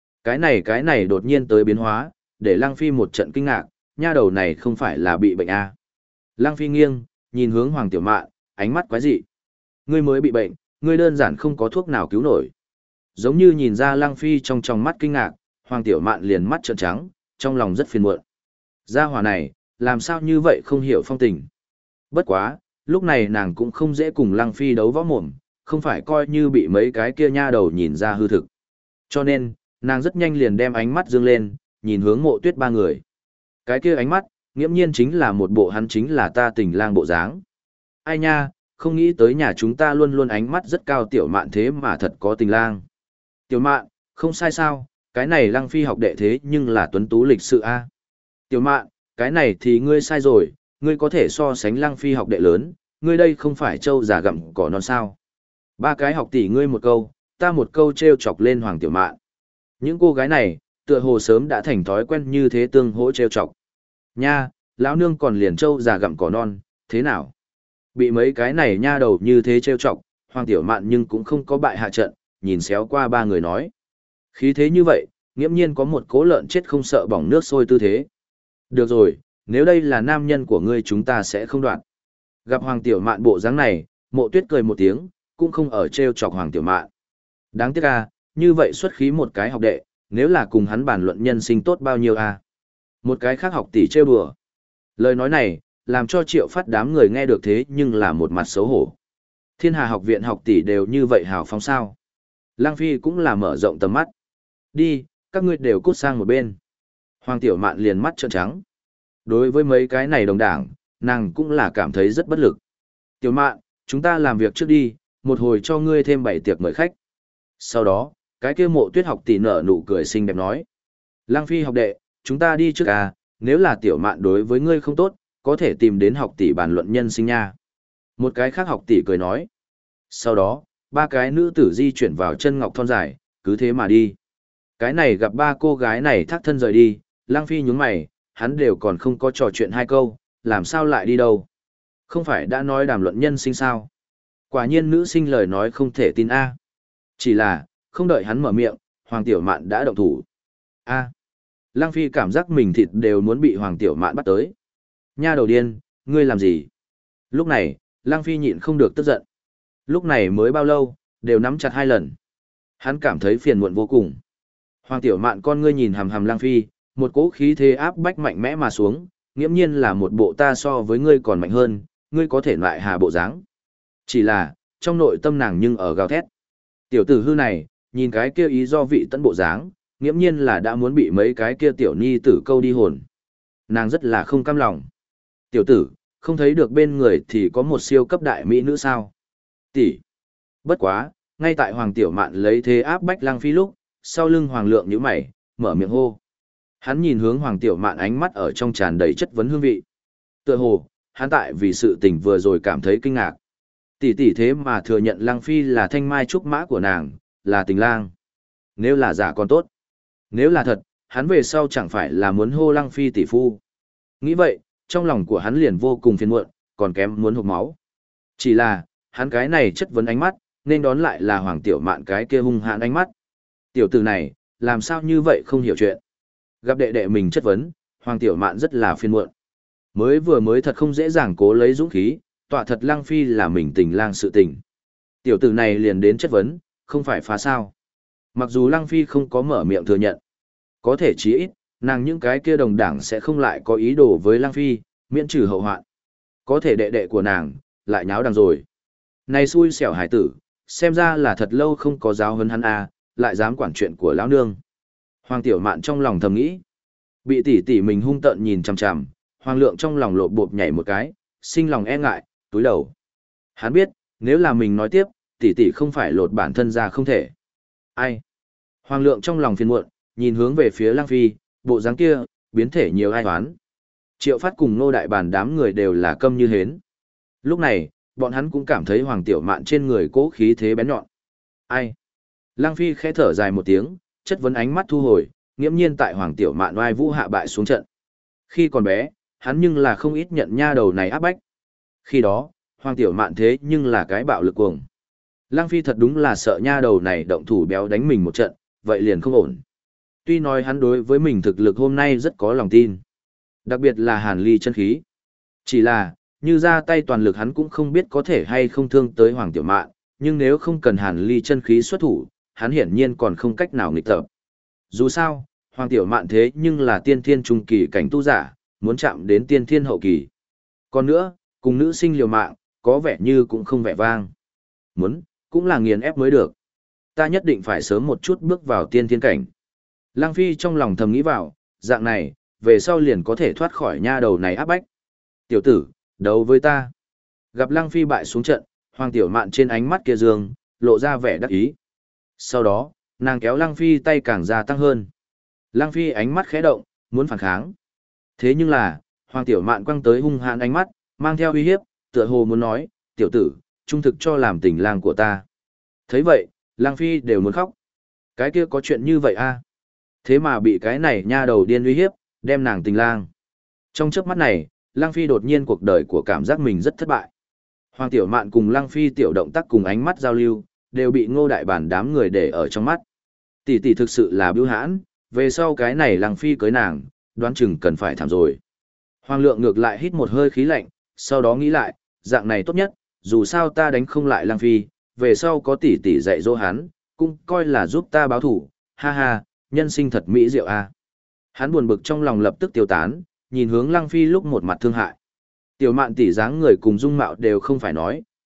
Cái này đột nhiên tới biến hóa, để Lăng Phi một trận kinh ngạc, nha đầu này không phải là bị bệnh à. Lăng Phi nghiêng, nhìn hướng Hoàng Tiểu Mạn, ánh mắt quái dị. Ngươi mới bị bệnh, ngươi đơn giản không có thuốc nào cứu nổi. Giống như nhìn ra Lăng Phi trong mắt kinh ngạc, Hoàng Tiểu Mạn liền mắt trợn trắng, trong lòng rất phiền muộn. Gia hỏa này, làm sao như vậy không hiểu phong tình. Bất quá, lúc này nàng cũng không dễ cùng Lăng Phi đấu võ mồm, không phải coi như bị mấy cái kia nha đầu nhìn ra hư thực. Cho nên, nàng rất nhanh liền đem ánh mắt dương lên, nhìn hướng Mộ Tuyết ba người. Cái kia ánh mắt, nghiễm nhiên chính là một bộ hắn chính là ta tình lang bộ dáng. Ai nha, không nghĩ tới nhà chúng ta luôn luôn ánh mắt rất cao Tiểu Mạn thế mà thật có tình lang. Tiểu Mạn, không sai sao, cái này Lăng Phi học đệ thế nhưng là tuấn tú lịch sự a. Tiểu Mạn, cái này thì ngươi sai rồi, ngươi có thể so sánh Lăng Phi học đệ lớn, ngươi đây không phải trâu già gặm cỏ non sao. Ba cái học tỷ ngươi một câu, ta một câu treo chọc lên Hoàng Tiểu Mạn. Những cô gái này, tựa hồ sớm đã thành thói quen như thế tương hỗ treo chọc. Nha, lão nương còn liền trâu già gặm cỏ non, thế nào? Bị mấy cái này nha đầu như thế treo chọc, Hoàng Tiểu Mạn nhưng cũng không có bại hạ trận, nhìn xéo qua ba người nói. Khí thế như vậy, nghiễm nhiên có một cố lợn chết không sợ bỏng nước sôi tư thế. Được rồi, nếu đây là nam nhân của ngươi chúng ta sẽ không đoạn. Gặp Hoàng Tiểu Mạn bộ dáng này, Mộ Tuyết cười một tiếng, cũng không ở treo chọc Hoàng Tiểu Mạn. Đáng tiếc à, như vậy xuất khí một cái học đệ, nếu là cùng hắn bàn luận nhân sinh tốt bao nhiêu à. Một cái khác học tỷ trêu đùa. Lời nói này, làm cho Triệu Phát đám người nghe được thế nhưng là một mặt xấu hổ. Thiên Hà học viện học tỷ đều như vậy hào phóng sao. Lăng Phi cũng là mở rộng tầm mắt. Đi, các ngươi đều cút sang một bên. Hoàng Tiểu Mạn liền mắt trợn trắng. Đối với mấy cái này đồng đảng, nàng cũng là cảm thấy rất bất lực. Tiểu Mạn, chúng ta làm việc trước đi, một hồi cho ngươi thêm 7 tiệc mời khách. Sau đó, cái kia Mộ Tuyết học tỷ nở nụ cười xinh đẹp nói. Lăng Phi học đệ, chúng ta đi trước à, nếu là Tiểu Mạn đối với ngươi không tốt, có thể tìm đến học tỷ bàn luận nhân sinh nha. Một cái khác học tỷ cười nói. Sau đó, ba cái nữ tử di chuyển vào chân ngọc thon dài, cứ thế mà đi. Cái này gặp ba cô gái này thác thân rời đi, Lăng Phi nhướng mày, hắn đều còn không có trò chuyện hai câu, làm sao lại đi đâu. Không phải đã nói đàm luận nhân sinh sao. Quả nhiên nữ sinh lời nói không thể tin a. Chỉ là, không đợi hắn mở miệng, Hoàng Tiểu Mạn đã động thủ. A. Lăng Phi cảm giác mình thịt đều muốn bị Hoàng Tiểu Mạn bắt tới. Nha đầu điên, ngươi làm gì? Lúc này, Lăng Phi nhịn không được tức giận. Lúc này mới bao lâu, đều nắm chặt 2 lần. Hắn cảm thấy phiền muộn vô cùng. Hoàng Tiểu Mạn con ngươi nhìn hằm hằm Lăng Phi, một cỗ khí thế áp bách mạnh mẽ mà xuống, nghiễm nhiên là một bộ ta so với ngươi còn mạnh hơn, ngươi có thể loại hà bộ dáng. Chỉ là, trong nội tâm nàng nhưng ở gào thét. Tiểu tử hư này, nhìn cái kia ý do vị tấn bộ dáng, nghiễm nhiên là đã muốn bị mấy cái kia tiểu ni tử câu đi hồn. Nàng rất là không cam lòng. Tiểu tử, không thấy được bên người thì có một siêu cấp đại mỹ nữ sao? Tỷ. Bất quá, ngay tại Hoàng Tiểu Mạn lấy thế áp bách Lăng Phi lúc, sau lưng Hoàng Lượng nhíu mày, mở miệng hô. Hắn nhìn hướng Hoàng Tiểu Mạn ánh mắt ở trong tràn đầy chất vấn hương vị. Tựa hồ, hắn tại vì sự tình vừa rồi cảm thấy kinh ngạc. Tỷ tỷ thế mà thừa nhận Lăng Phi là thanh mai trúc mã của nàng, là tình lang. Nếu là giả còn tốt. Nếu là thật, hắn về sau chẳng phải là muốn hô Lăng Phi tỷ phu. Nghĩ vậy, trong lòng của hắn liền vô cùng phiền muộn, còn kém muốn hộc máu. Chỉ là, hắn cái này chất vấn ánh mắt, nên đón lại là Hoàng Tiểu Mạn cái kia hung hãn ánh mắt. Tiểu tử này, làm sao như vậy không hiểu chuyện. Gặp đệ đệ mình chất vấn, Hoàng Tiểu Mạn rất là phiền muộn. Mới thật không dễ dàng cố lấy dũng khí, tọa thật Lăng Phi là mình tình lang sự tình. Tiểu tử này liền đến chất vấn, không phải phá sao. Mặc dù Lăng Phi không có mở miệng thừa nhận. Có thể chí ít, nàng những cái kia đồng đảng sẽ không lại có ý đồ với Lăng Phi, miễn trừ hậu hoạn. Có thể đệ đệ của nàng, lại nháo đằng rồi. Này xui xẻo hải tử, xem ra là thật lâu không có giáo huấn hắn à, lại dám quản chuyện của lão nương. Hoàng Tiểu Mạn trong lòng thầm nghĩ. Bị tỷ tỷ mình hung tợn nhìn chằm chằm, Hoàng Lượng trong lòng lộp bộp nhảy một cái, sinh lòng e ngại, túi đầu. Hắn biết, nếu là mình nói tiếp, tỷ tỷ không phải lột bản thân ra không thể. Ai? Hoàng Lượng trong lòng phiền muộn, nhìn hướng về phía Lăng Phi, bộ dáng kia, biến thể nhiều ai toán. Triệu Phát cùng Nô Đại Bản đám người đều là câm như hến. Lúc này, bọn hắn cũng cảm thấy Hoàng Tiểu Mạn trên người cố khí thế bén nhọn. Ai? Lăng Phi khẽ thở dài một tiếng, chất vấn ánh mắt thu hồi, nghiễm nhiên tại Hoàng Tiểu Mạn oai vũ hạ bại xuống trận. Khi còn bé, hắn nhưng là không ít nhận nha đầu này áp bách. Khi đó, Hoàng Tiểu Mạn thế nhưng là cái bạo lực cuồng. Lăng Phi thật đúng là sợ nha đầu này động thủ béo đánh mình một trận, vậy liền không ổn. Tuy nói hắn đối với mình thực lực hôm nay rất có lòng tin. Đặc biệt là Hàn Ly chân khí. Chỉ là, như ra tay toàn lực hắn cũng không biết có thể hay không thương tới Hoàng Tiểu Mạn, nhưng nếu không cần Hàn Ly chân khí xuất thủ, hắn hiển nhiên còn không cách nào nghịch tập. Dù sao, Hoàng Tiểu Mạn thế nhưng là tiên thiên trung kỳ cảnh tu giả, muốn chạm đến tiên thiên hậu kỳ. Còn nữa, cùng nữ sinh liều mạng, có vẻ như cũng không vẻ vang. Muốn, cũng là nghiền ép mới được. Ta nhất định phải sớm một chút bước vào tiên thiên cảnh. Lăng Phi trong lòng thầm nghĩ vào, dạng này, về sau liền có thể thoát khỏi nha đầu này áp bách. Tiểu tử, đấu với ta. Gặp Lăng Phi bại xuống trận, Hoàng Tiểu Mạn trên ánh mắt kia dương, lộ ra vẻ đắc ý. Sau đó, nàng kéo Lăng Phi tay càng gia tăng hơn. Lăng Phi ánh mắt khẽ động, muốn phản kháng. Thế nhưng là, Hoàng Tiểu Mạn quăng tới hung hãn ánh mắt, mang theo uy hiếp, tựa hồ muốn nói, tiểu tử, trung thực cho làm tình lang của ta. Thấy vậy, Lăng Phi đều muốn khóc. Cái kia có chuyện như vậy à? Thế mà bị cái này nha đầu điên uy hiếp, đem nàng tình lang. Trong chớp mắt này, Lăng Phi đột nhiên cuộc đời của cảm giác mình rất thất bại. Hoàng Tiểu Mạn cùng Lăng Phi tiểu động tác cùng ánh mắt giao lưu, đều bị Ngô Đại Bản đám người để ở trong mắt. Tỷ tỷ thực sự là bưu hãn, về sau cái này Lăng Phi cưới nàng, đoán chừng cần phải thảm rồi. Hoàng Lượng ngược lại hít một hơi khí lạnh, sau đó nghĩ lại, dạng này tốt nhất, dù sao ta đánh không lại Lăng Phi, về sau có tỷ tỷ dạy dỗ hắn, cũng coi là giúp ta báo thủ, ha ha, nhân sinh thật mỹ diệu a. Hắn buồn bực trong lòng lập tức tiêu tán, nhìn hướng Lăng Phi lúc một mặt thương hại. Tiểu Mạn tỷ dáng người cùng dung mạo đều không phải nói,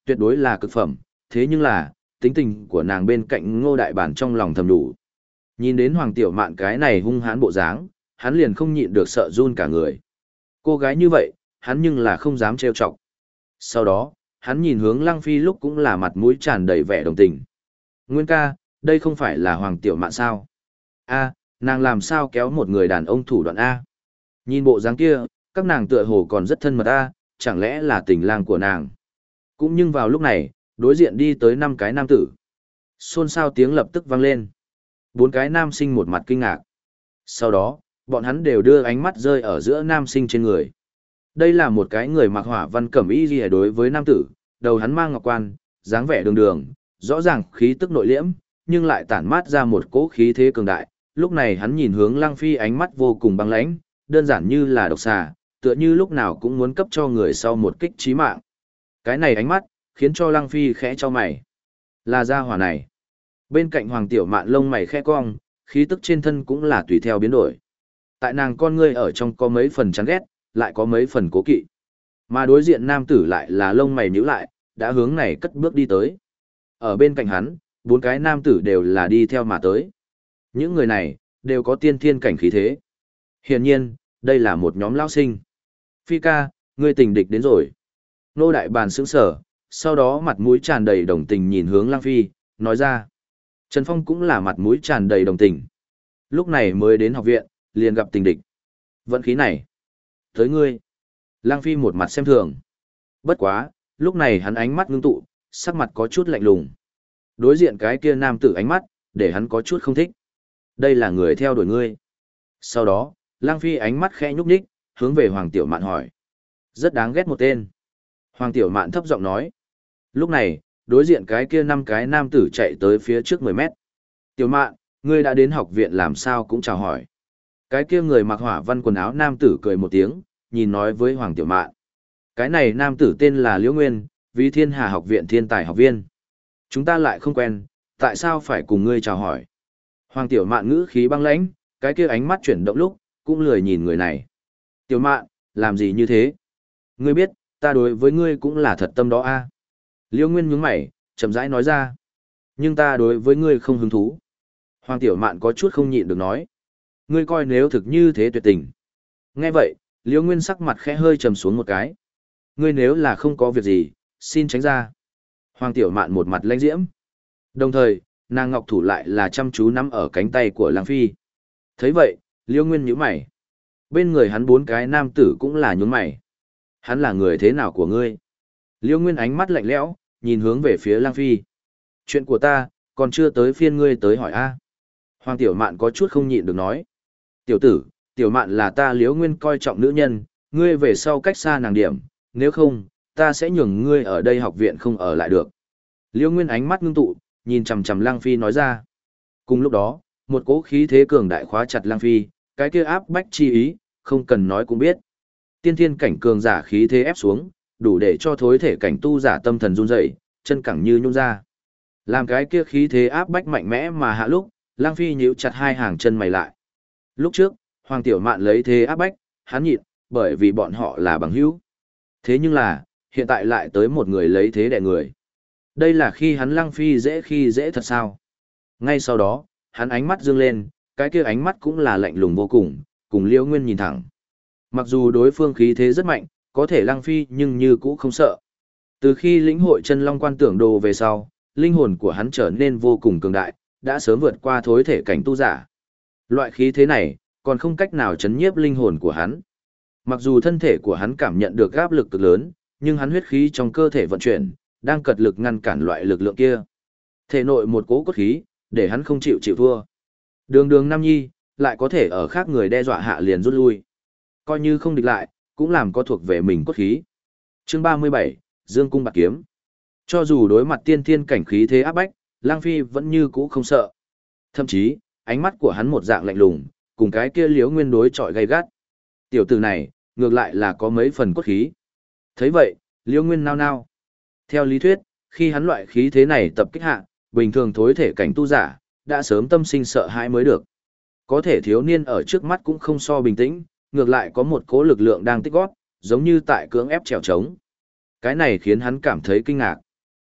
tuyệt đối là cực phẩm, thế nhưng là, tính tình của nàng bên cạnh Ngô Đại Bản trong lòng thầm đủ. Nhìn đến Hoàng Tiểu Mạn cái này hung hãn bộ dáng, hắn liền không nhịn được sợ run cả người. Cô gái như vậy, hắn nhưng là không dám trêu chọc. Sau đó, hắn nhìn hướng Lăng Phi lúc cũng là mặt mũi tràn đầy vẻ đồng tình. Nguyên ca, đây không phải là Hoàng Tiểu Mạn sao? A, nàng làm sao kéo một người đàn ông thủ đoạn A? Nhìn bộ dáng kia, các nàng tựa hồ còn rất thân mật A, chẳng lẽ là tình lang của nàng? Cũng nhưng vào lúc này, đối diện đi tới 5 cái nam tử. Xôn xao tiếng lập tức vang lên. 4 cái nam sinh một mặt kinh ngạc. Sau đó, bọn hắn đều đưa ánh mắt rơi ở giữa nam sinh trên người. Đây là một cái người mặc hỏa văn cẩm y liễu đối với nam tử, đầu hắn mang ngọc quan, dáng vẻ đường đường, rõ ràng khí tức nội liễm, nhưng lại tản mát ra một cỗ khí thế cường đại. Lúc này hắn nhìn hướng Lăng Phi ánh mắt vô cùng băng lãnh, đơn giản như là độc xà, tựa như lúc nào cũng muốn cấp cho người sau một kích chí mạng. Cái này ánh mắt, khiến cho Lăng Phi khẽ cho mày. Là gia hỏa này. Bên cạnh Hoàng Tiểu Mạn lông mày khẽ cong, khí tức trên thân cũng là tùy theo biến đổi. Tại nàng con ngươi ở trong có mấy phần chán ghét, lại có mấy phần cố kỵ. Mà đối diện nam tử lại là lông mày nhíu lại, đã hướng này cất bước đi tới. Ở bên cạnh hắn, 4 cái nam tử đều là đi theo mà tới. Những người này, đều có tiên thiên cảnh khí thế. Hiển nhiên, đây là một nhóm lão sinh. Phi ca, ngươi tình địch đến rồi. Nô Đại Bàn sững sờ, sau đó mặt mũi tràn đầy đồng tình nhìn hướng Lăng Phi, nói ra. Trần Phong cũng là mặt mũi tràn đầy đồng tình. Lúc này mới đến học viện, liền gặp tình địch. Vận khí này. Tới ngươi. Lăng Phi một mặt xem thường. Bất quá, lúc này hắn ánh mắt ngưng tụ, sắc mặt có chút lạnh lùng. Đối diện cái kia nam tử ánh mắt, để hắn có chút không thích. Đây là người theo đuổi ngươi. Sau đó, Lăng Phi ánh mắt khẽ nhúc nhích, hướng về Hoàng Tiểu Mạn hỏi. Rất đáng ghét một tên. Hoàng Tiểu Mạn thấp giọng nói. Lúc này, đối diện cái kia 5 cái nam tử chạy tới phía trước 10 mét. Tiểu Mạn, ngươi đã đến học viện làm sao cũng chào hỏi. Cái kia người mặc hỏa văn quần áo nam tử cười một tiếng, nhìn nói với Hoàng Tiểu Mạn. Cái này nam tử tên là Liễu Nguyên, vì Thiên Hà học viện thiên tài học viên. Chúng ta lại không quen, tại sao phải cùng ngươi chào hỏi? Hoàng Tiểu Mạn ngữ khí băng lãnh, cái kia ánh mắt chuyển động lúc, cũng lười nhìn người này. Tiểu Mạn, làm gì như thế? Ngươi biết, ta đối với ngươi cũng là thật tâm đó a. Liễu Nguyên nhướng mày, chậm rãi nói ra. Nhưng ta đối với ngươi không hứng thú. Hoàng Tiểu Mạn có chút không nhịn được nói. Ngươi coi nếu thực như thế tuyệt tình. Nghe vậy, Liễu Nguyên sắc mặt khẽ hơi trầm xuống một cái. Ngươi nếu là không có việc gì, xin tránh ra. Hoàng Tiểu Mạn một mặt lãnh diễm. Đồng thời, nàng ngọc thủ lại là chăm chú nắm ở cánh tay của Lăng Phi. Thấy vậy, Liễu Nguyên nhíu mày. Bên người hắn 4 cái nam tử cũng là nhướng mày. Hắn là người thế nào của ngươi? Liễu Nguyên ánh mắt lạnh lẽo, nhìn hướng về phía Lăng Phi. Chuyện của ta, còn chưa tới phiên ngươi tới hỏi a. Hoàng Tiểu Mạn có chút không nhịn được nói. Tiểu tử, Tiểu Mạn là ta Liễu Nguyên coi trọng nữ nhân, ngươi về sau cách xa nàng điểm, nếu không, ta sẽ nhường ngươi ở đây học viện không ở lại được. Liễu Nguyên ánh mắt ngưng tụ, nhìn chằm chằm Lăng Phi nói ra. Cùng lúc đó, một cỗ khí thế cường đại khóa chặt Lăng Phi, cái kia áp bách chi ý, không cần nói cũng biết. Tiên thiên cảnh cường giả khí thế ép xuống, đủ để cho thối thể cảnh tu giả tâm thần run rẩy, chân cẳng như nhung ra. Làm cái kia khí thế áp bách mạnh mẽ mà hạ lúc, Lăng Phi nhíu chặt hai hàng chân mày lại. Lúc trước, Hoàng Tiểu Mạn lấy thế áp bách, hắn nhịn, bởi vì bọn họ là bằng hữu. Thế nhưng là, hiện tại lại tới một người lấy thế đè người. Đây là khi hắn Lăng Phi dễ khi dễ thật sao? Ngay sau đó, hắn ánh mắt dương lên, cái kia ánh mắt cũng là lạnh lùng vô cùng, cùng Liễu Nguyên nhìn thẳng. Mặc dù đối phương khí thế rất mạnh, có thể Lăng Phi nhưng như cũ không sợ. Từ khi lĩnh hội chân long quan tưởng đồ về sau, linh hồn của hắn trở nên vô cùng cường đại, đã sớm vượt qua thối thể cảnh tu giả. Loại khí thế này, còn không cách nào chấn nhiếp linh hồn của hắn. Mặc dù thân thể của hắn cảm nhận được áp lực cực lớn, nhưng hắn huyết khí trong cơ thể vận chuyển, đang cật lực ngăn cản loại lực lượng kia. Thể nội một cố cốt khí, để hắn không chịu thua. Đường đường Nam Nhi, lại có thể ở khác người đe dọa hạ liền rút lui. Coi như không địch lại, cũng làm có thuộc về mình cốt khí. Chương 37, Dương Cung Bạc Kiếm. Cho dù đối mặt tiên thiên cảnh khí thế áp bách, Lang Phi vẫn như cũ không sợ. Thậm chí, ánh mắt của hắn một dạng lạnh lùng, cùng cái kia Liễu Nguyên đối chọi gay gắt. Tiểu tử này, ngược lại là có mấy phần cốt khí. Thấy vậy, Liễu Nguyên nao nao. Theo lý thuyết, khi hắn loại khí thế này tập kích hạ, bình thường thối thể cảnh tu giả, đã sớm tâm sinh sợ hãi mới được. Có thể thiếu niên ở trước mắt cũng không so bình tĩnh, ngược lại có một cỗ lực lượng đang tích gót, giống như tại cưỡng ép trèo trống. Cái này khiến hắn cảm thấy kinh ngạc.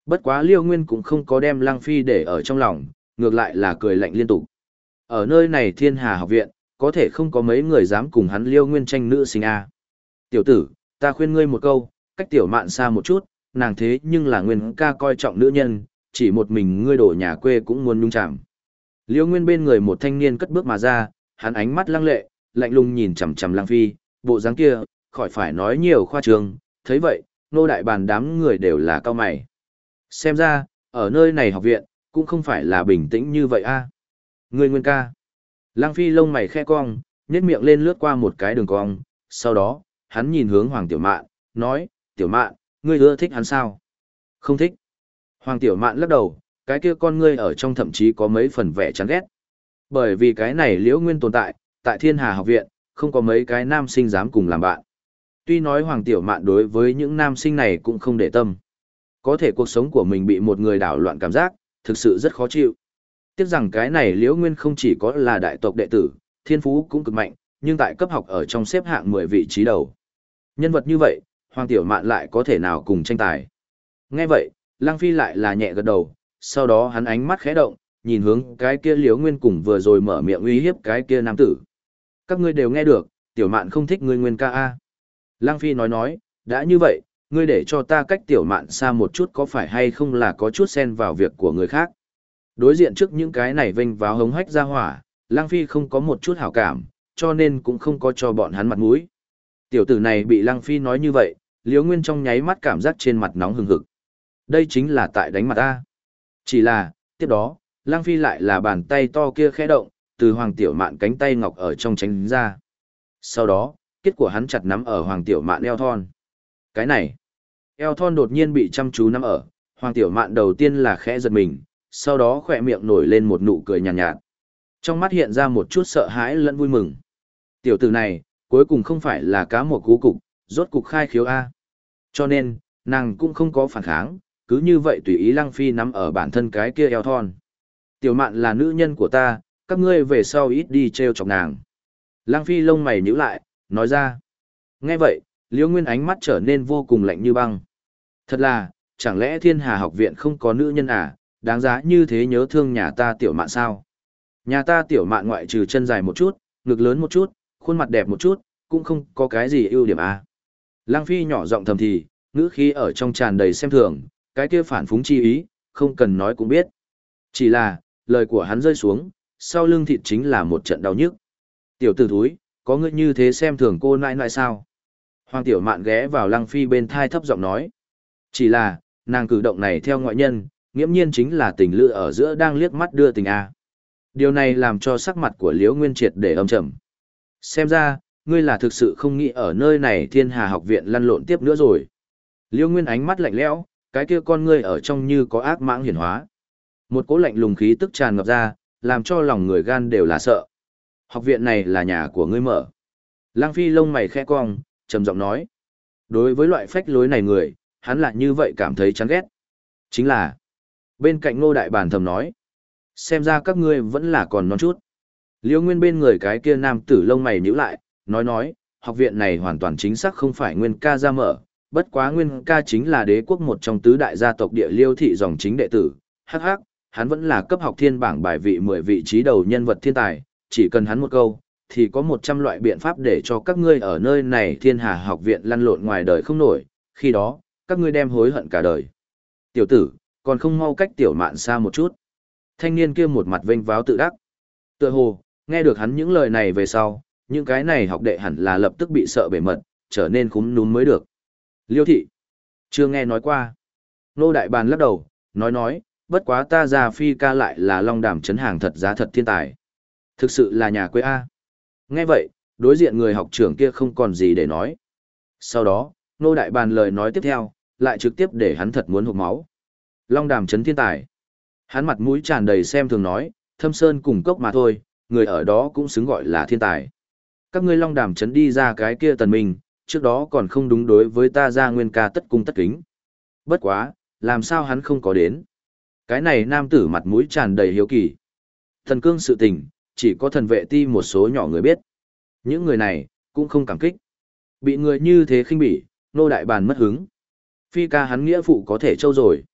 Bất quá Liêu Nguyên cũng không có đem Lăng Phi để ở trong lòng, ngược lại là cười lạnh liên tục. Ở nơi này Thiên Hà học viện, có thể không có mấy người dám cùng hắn Liêu Nguyên tranh nữ sinh a. Tiểu tử, ta khuyên ngươi một câu, cách tiểu mạn xa một chút, nàng thế nhưng là Nguyên ca coi trọng nữ nhân, chỉ một mình ngươi đổ nhà quê cũng muốn nhung chạm. Liêu Nguyên bên người một thanh niên cất bước mà ra, hắn ánh mắt lăng lệ, lạnh lùng nhìn chằm chằm Lăng Phi, bộ dáng kia, khỏi phải nói nhiều khoa trương, thấy vậy, nô đại bàn đám người đều là cao mày. Xem ra, ở nơi này học viện, cũng không phải là bình tĩnh như vậy a. Ngươi Nguyên ca. Lăng Phi lông mày khẽ cong, nhếch miệng lên lướt qua một cái đường cong, sau đó, hắn nhìn hướng Hoàng Tiểu Mạn, nói, Tiểu Mạn, ngươi ưa thích hắn sao? Không thích. Hoàng Tiểu Mạn lắc đầu, cái kia con ngươi ở trong thậm chí có mấy phần vẻ chán ghét. Bởi vì cái này Liễu Nguyên tồn tại Thiên Hà học viện, không có mấy cái nam sinh dám cùng làm bạn. Tuy nói Hoàng Tiểu Mạn đối với những nam sinh này cũng không để tâm. Có thể cuộc sống của mình bị một người đảo loạn cảm giác, thực sự rất khó chịu. Tiếc rằng cái này Liễu Nguyên không chỉ có là đại tộc đệ tử, thiên phú cũng cực mạnh, nhưng tại cấp học ở trong xếp hạng 10 vị trí đầu. Nhân vật như vậy, Hoàng Tiểu Mạn lại có thể nào cùng tranh tài. Nghe vậy, Lăng Phi lại là nhẹ gật đầu, sau đó hắn ánh mắt khẽ động, nhìn hướng cái kia Liễu Nguyên cùng vừa rồi mở miệng uy hiếp cái kia nam tử. Các ngươi đều nghe được, Tiểu Mạn không thích ngươi Nguyên ca a. Lăng Phi nói, đã như vậy, ngươi để cho ta cách Tiểu Mạn xa một chút có phải hay không là có chút xen vào việc của người khác. Đối diện trước những cái này vênh váo hống hách ra hỏa, Lăng Phi không có một chút hảo cảm, cho nên cũng không có cho bọn hắn mặt mũi. Tiểu tử này bị Lăng Phi nói như vậy, Liễu Nguyên trong nháy mắt cảm giác trên mặt nóng hừng hực. Đây chính là tại đánh mặt ta. Chỉ là, tiếp đó, Lăng Phi lại là bàn tay to kia khẽ động, từ Hoàng Tiểu Mạn cánh tay ngọc ở trong tránh ra. Sau đó, kết của hắn chặt nắm ở Hoàng Tiểu Mạn eo thon. Cái này, eo thon đột nhiên bị chăm chú nắm ở, Hoàng Tiểu Mạn đầu tiên là khẽ giật mình, sau đó khỏe miệng nổi lên một nụ cười nhàn nhạt. Trong mắt hiện ra một chút sợ hãi lẫn vui mừng. Tiểu tử này, cuối cùng không phải là cá một cú cục, rốt cục khai khiếu A. Cho nên, nàng cũng không có phản kháng, cứ như vậy tùy ý Lăng Phi nắm ở bản thân cái kia eo thon. Tiểu Mạn là nữ nhân của ta, các ngươi về sau ít đi trêu chọc nàng. Lăng Phi lông mày nhíu lại, nói ra. Nghe vậy, Liễu Nguyên ánh mắt trở nên vô cùng lạnh như băng. Thật là, chẳng lẽ Thiên Hà học viện không có nữ nhân à, đáng giá như thế nhớ thương nhà ta Tiểu Mạn sao? Nhà ta Tiểu Mạn ngoại trừ chân dài một chút, ngực lớn một chút, khuôn mặt đẹp một chút, cũng không có cái gì ưu điểm à. Lăng Phi nhỏ giọng thầm thì, ngữ khí ở trong tràn đầy xem thường, cái kia phản phúng chi ý, không cần nói cũng biết. Chỉ là, lời của hắn rơi xuống, sau lưng thịt chính là một trận đau nhức. Tiểu tử thúi, có ngươi như thế xem thường cô nãi nãi sao? Hoàng Tiểu Mạn ghé vào Lăng Phi bên thai thấp giọng nói. Chỉ là, nàng cử động này theo ngoại nhân, nghiễm nhiên chính là tình lự ở giữa đang liếc mắt đưa tình a. Điều này làm cho sắc mặt của Liễu Nguyên triệt để âm trầm. Xem ra, ngươi là thực sự không nghĩ ở nơi này Thiên Hà học viện lăn lộn tiếp nữa rồi. Liễu Nguyên ánh mắt lạnh lẽo, cái kia con ngươi ở trong như có ác mãng hiển hóa. Một cỗ lạnh lùng khí tức tràn ngập ra, làm cho lòng người gan đều là sợ. Học viện này là nhà của ngươi mở. Lăng Phi lông mày khẽ cong, trầm giọng nói. Đối với loại phách lối này người, hắn lại như vậy cảm thấy chán ghét. Chính là, bên cạnh Ngô Đại Bàn thầm nói. Xem ra các ngươi vẫn là còn non chút. Liễu Nguyên bên người cái kia nam tử lông mày nhíu lại, nói, học viện này hoàn toàn chính xác không phải Nguyên ca ra mở, bất quá Nguyên ca chính là đế quốc một trong tứ đại gia tộc địa Liêu thị dòng chính đệ tử, hắc hắc, hắn vẫn là cấp học thiên bảng bài vị 10 vị trí đầu nhân vật thiên tài, chỉ cần hắn một câu, thì có 100 loại biện pháp để cho các ngươi ở nơi này Thiên Hà học viện lăn lộn ngoài đời không nổi, khi đó, các ngươi đem hối hận cả đời. Tiểu tử, còn không mau cách Tiểu Mạn xa một chút. Thanh niên kia một mặt vênh váo tự đắc. Tựa hồ, nghe được hắn những lời này về sau, những cái này học đệ hẳn là lập tức bị sợ bể mật, trở nên khúm núm mới được. Liêu thị, chưa nghe nói qua. Nô Đại Bàn lắc đầu, nói, bất quá ta già Phi ca lại là Long Đàm trấn hàng thật giá thật thiên tài. Thực sự là nhà quê A. Nghe vậy, đối diện người học trưởng kia không còn gì để nói. Sau đó, Nô Đại Bàn lời nói tiếp theo, lại trực tiếp để hắn thật muốn hụt máu. Long Đàm trấn thiên tài. Hắn mặt mũi tràn đầy xem thường nói, Thâm Sơn cùng cốc mà thôi, người ở đó cũng xứng gọi là thiên tài. Các ngươi Long Đàm trấn đi ra cái kia Tần Minh, trước đó còn không đúng đối với ta ra Nguyên ca tất cung tất kính. Bất quá, làm sao hắn không có đến? Cái này nam tử mặt mũi tràn đầy hiếu kỳ. Thần cương sự tình, chỉ có thần vệ ti một số nhỏ người biết. Những người này, cũng không cảm kích. Bị người như thế khinh bỉ, Nô Đại Bàn mất hứng. Phi ca hắn nghĩa phụ có thể trâu rồi.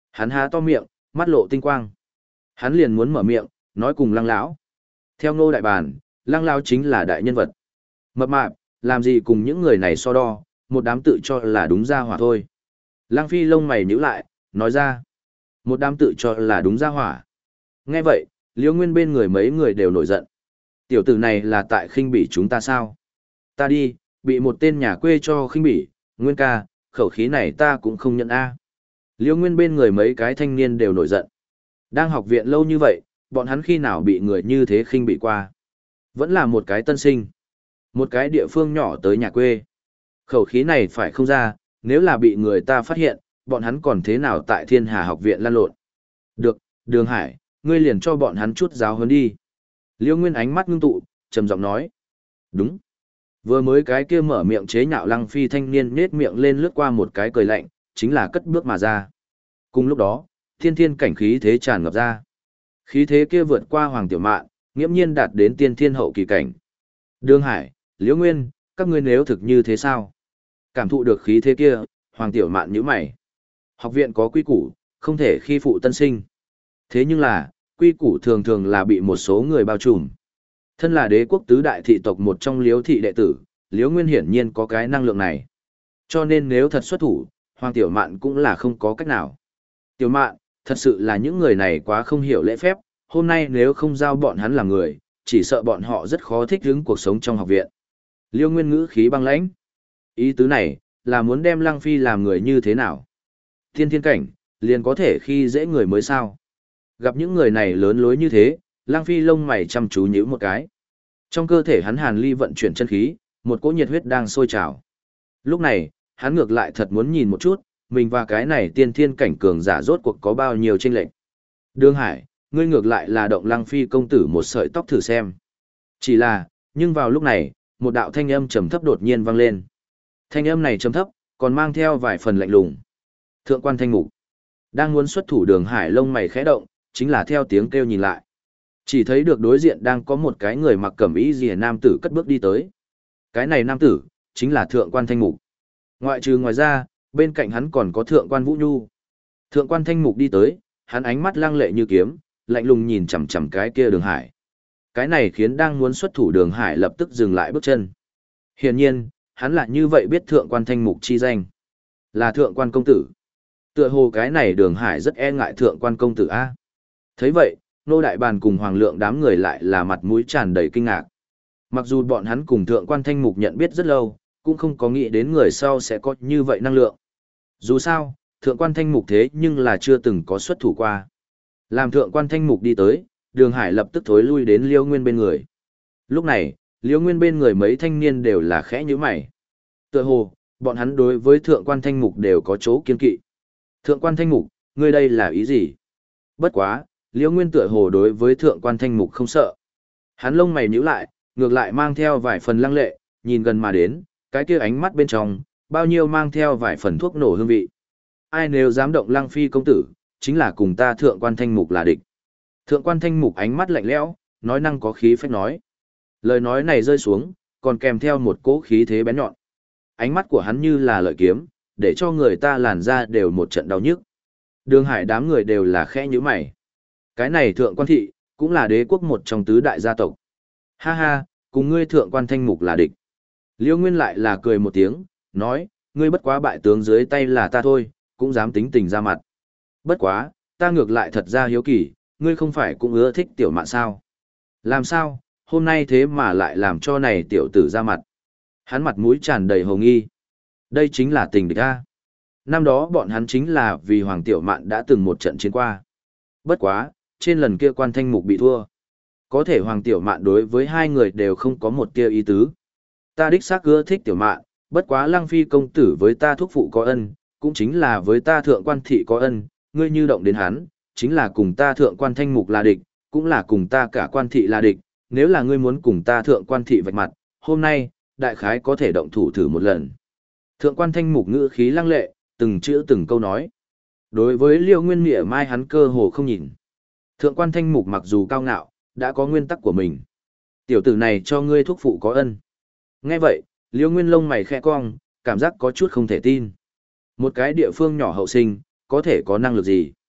Hắn há to miệng, mắt lộ tinh quang. Hắn liền muốn mở miệng, nói cùng Lăng lão. Theo Ngô đại bàn, Lăng lão chính là đại nhân vật. Mập mạp, làm gì cùng những người này so đo, một đám tự cho là đúng ra hỏa thôi. Lăng Phi lông mày nhíu lại, nói ra. Một đám tự cho là đúng ra hỏa. Nghe vậy, Liễu Nguyên bên người mấy người đều nổi giận. Tiểu tử này là tại khinh bỉ chúng ta sao? Ta đi, bị một tên nhà quê cho khinh bỉ, Nguyên ca, khẩu khí này ta cũng không nhận a. Liễu Nguyên bên người mấy cái thanh niên đều nổi giận. Đang học viện lâu như vậy, bọn hắn khi nào bị người như thế khinh bỉ qua? Vẫn là một cái tân sinh. Một cái địa phương nhỏ tới nhà quê. Khẩu khí này phải không ra, nếu là bị người ta phát hiện, bọn hắn còn thế nào tại Thiên Hà học viện lan lộn. Được, Đường Hải, ngươi liền cho bọn hắn chút giáo huấn đi. Liễu Nguyên ánh mắt ngưng tụ, trầm giọng nói. Đúng. Vừa mới cái kia mở miệng chế nhạo Lăng Phi thanh niên nết miệng lên lướt qua một cái cười lạnh, chính là cất bước mà ra. Cùng lúc đó, thiên thiên cảnh khí thế tràn ngập ra. Khí thế kia vượt qua Hoàng Tiểu Mạn, nghiễm nhiên đạt đến tiên thiên hậu kỳ cảnh. Đường Hải, Liễu Nguyên, các ngươi nếu thực như thế sao? Cảm thụ được khí thế kia, Hoàng Tiểu Mạn nhíu mày. Học viện có quy củ, không thể khi phụ tân sinh. Thế nhưng là, quy củ thường thường là bị một số người bao trùm. Thân là đế quốc tứ đại thị tộc một trong Liễu thị đệ tử, Liễu Nguyên hiển nhiên có cái năng lượng này. Cho nên nếu thật xuất thủ, Hoàng Tiểu Mạn cũng là không có cách nào. Tiểu Mạn, thật sự là những người này quá không hiểu lễ phép, hôm nay nếu không giao bọn hắn làm người, chỉ sợ bọn họ rất khó thích ứng cuộc sống trong học viện. Liễu Nguyên ngữ khí băng lãnh. Ý tứ này, là muốn đem Lăng Phi làm người như thế nào? Thiên thiên cảnh, liền có thể khi dễ người mới sao? Gặp những người này lớn lối như thế, Lăng Phi lông mày chăm chú nhíu một cái. Trong cơ thể hắn hàn ly vận chuyển chân khí, một cỗ nhiệt huyết đang sôi trào. Lúc này, hắn ngược lại thật muốn nhìn một chút, mình và cái này tiên thiên cảnh cường giả rốt cuộc có bao nhiêu chênh lệch. Đường Hải, ngươi ngược lại là động Lăng Phi công tử một sợi tóc thử xem. Chỉ là, nhưng vào lúc này, một đạo thanh âm trầm thấp đột nhiên vang lên. Thanh âm này trầm thấp, còn mang theo vài phần lạnh lùng. Thượng quan Thanh Mục đang muốn xuất thủ. Đường Hải lông mày khẽ động, chính là theo tiếng kêu nhìn lại. Chỉ thấy được đối diện đang có một cái người mặc cẩm y rìa nam tử cất bước đi tới. Cái này nam tử, chính là Thượng quan Thanh Mục. Ngoài ra, bên cạnh hắn còn có Thượng quan Vũ Nhu. Thượng quan Thanh Mục đi tới, hắn ánh mắt lăng lệ như kiếm, lạnh lùng nhìn chằm chằm cái kia Đường Hải. Cái này khiến đang muốn xuất thủ Đường Hải lập tức dừng lại bước chân. Hiển nhiên, hắn lại như vậy biết Thượng quan Thanh Mục chi danh. Là Thượng quan công tử. Tựa hồ cái này Đường Hải rất e ngại Thượng quan công tử a. Thấy vậy, Nô Đại Bàn cùng Hoàng Lượng đám người lại là mặt mũi tràn đầy kinh ngạc. Mặc dù bọn hắn cùng Thượng quan Thanh Mục nhận biết rất lâu, cũng không có nghĩ đến người sau sẽ có như vậy năng lượng. Dù sao, Thượng quan Thanh Mục thế nhưng là chưa từng có xuất thủ qua. Làm Thượng quan Thanh Mục đi tới, Đường Hải lập tức thối lui đến Liễu Nguyên bên người. Lúc này, Liễu Nguyên bên người mấy thanh niên đều là khẽ nhíu mày. Tựa hồ, bọn hắn đối với Thượng quan Thanh Mục đều có chỗ kiên kỵ. Thượng quan Thanh Mục, ngươi đây là ý gì? Bất quá, Liễu Nguyên tựa hồ đối với Thượng quan Thanh Mục không sợ. Hắn lông mày nhíu lại, ngược lại mang theo vài phần lăng lệ, nhìn gần mà đến, cái kia ánh mắt bên trong, bao nhiêu mang theo vài phần thuốc nổ hương vị. Ai nếu dám động Lăng Phi công tử, chính là cùng ta Thượng quan Thanh Mục là địch. Thượng quan Thanh Mục ánh mắt lạnh lẽo, nói năng có khí phách nói. Lời nói này rơi xuống, còn kèm theo một cỗ khí thế bén nhọn. Ánh mắt của hắn như là lợi kiếm, để cho người ta làn ra đều một trận đau nhức. Đường Hải đám người đều là khẽ nhíu mày. Cái này Thượng quan thị, cũng là đế quốc một trong tứ đại gia tộc. Ha ha, cùng ngươi Thượng quan Thanh Mục là địch. Liễu Nguyên lại là cười một tiếng, nói, ngươi bất quá bại tướng dưới tay là ta thôi, cũng dám tính tình ra mặt. Bất quá, ta ngược lại thật ra hiếu kỳ, ngươi không phải cũng ưa thích Tiểu Mạn sao? Làm sao, hôm nay thế mà lại làm cho này tiểu tử ra mặt? Hắn mặt mũi tràn đầy hồ nghi. Đây chính là tình địch a. Năm đó bọn hắn chính là vì Hoàng Tiểu Mạn đã từng một trận chiến qua. Bất quá, trên lần kia quan Thanh Mục bị thua. Có thể Hoàng Tiểu Mạn đối với hai người đều không có một tia ý tứ. Ta đích xác ưa thích Tiểu Mạn, bất quá Lăng Phi công tử với ta thúc phụ có ân, cũng chính là với ta Thượng quan thị có ân, ngươi như động đến hắn, chính là cùng ta Thượng quan Thanh Mục là địch, cũng là cùng ta cả quan thị là địch, nếu là ngươi muốn cùng ta Thượng quan thị vạch mặt, hôm nay, đại khái có thể động thủ thử một lần. Thượng quan Thanh Mục ngữ khí lăng lệ, từng chữ từng câu nói. Đối với Liễu Nguyên mỉa mai hắn cơ hồ không nhìn. Thượng quan Thanh Mục mặc dù cao ngạo, đã có nguyên tắc của mình. Tiểu tử này cho ngươi thúc phụ có ân. Nghe vậy, Liễu Nguyên lông mày khẽ cong, cảm giác có chút không thể tin. Một cái địa phương nhỏ hậu sinh, có thể có năng lực gì?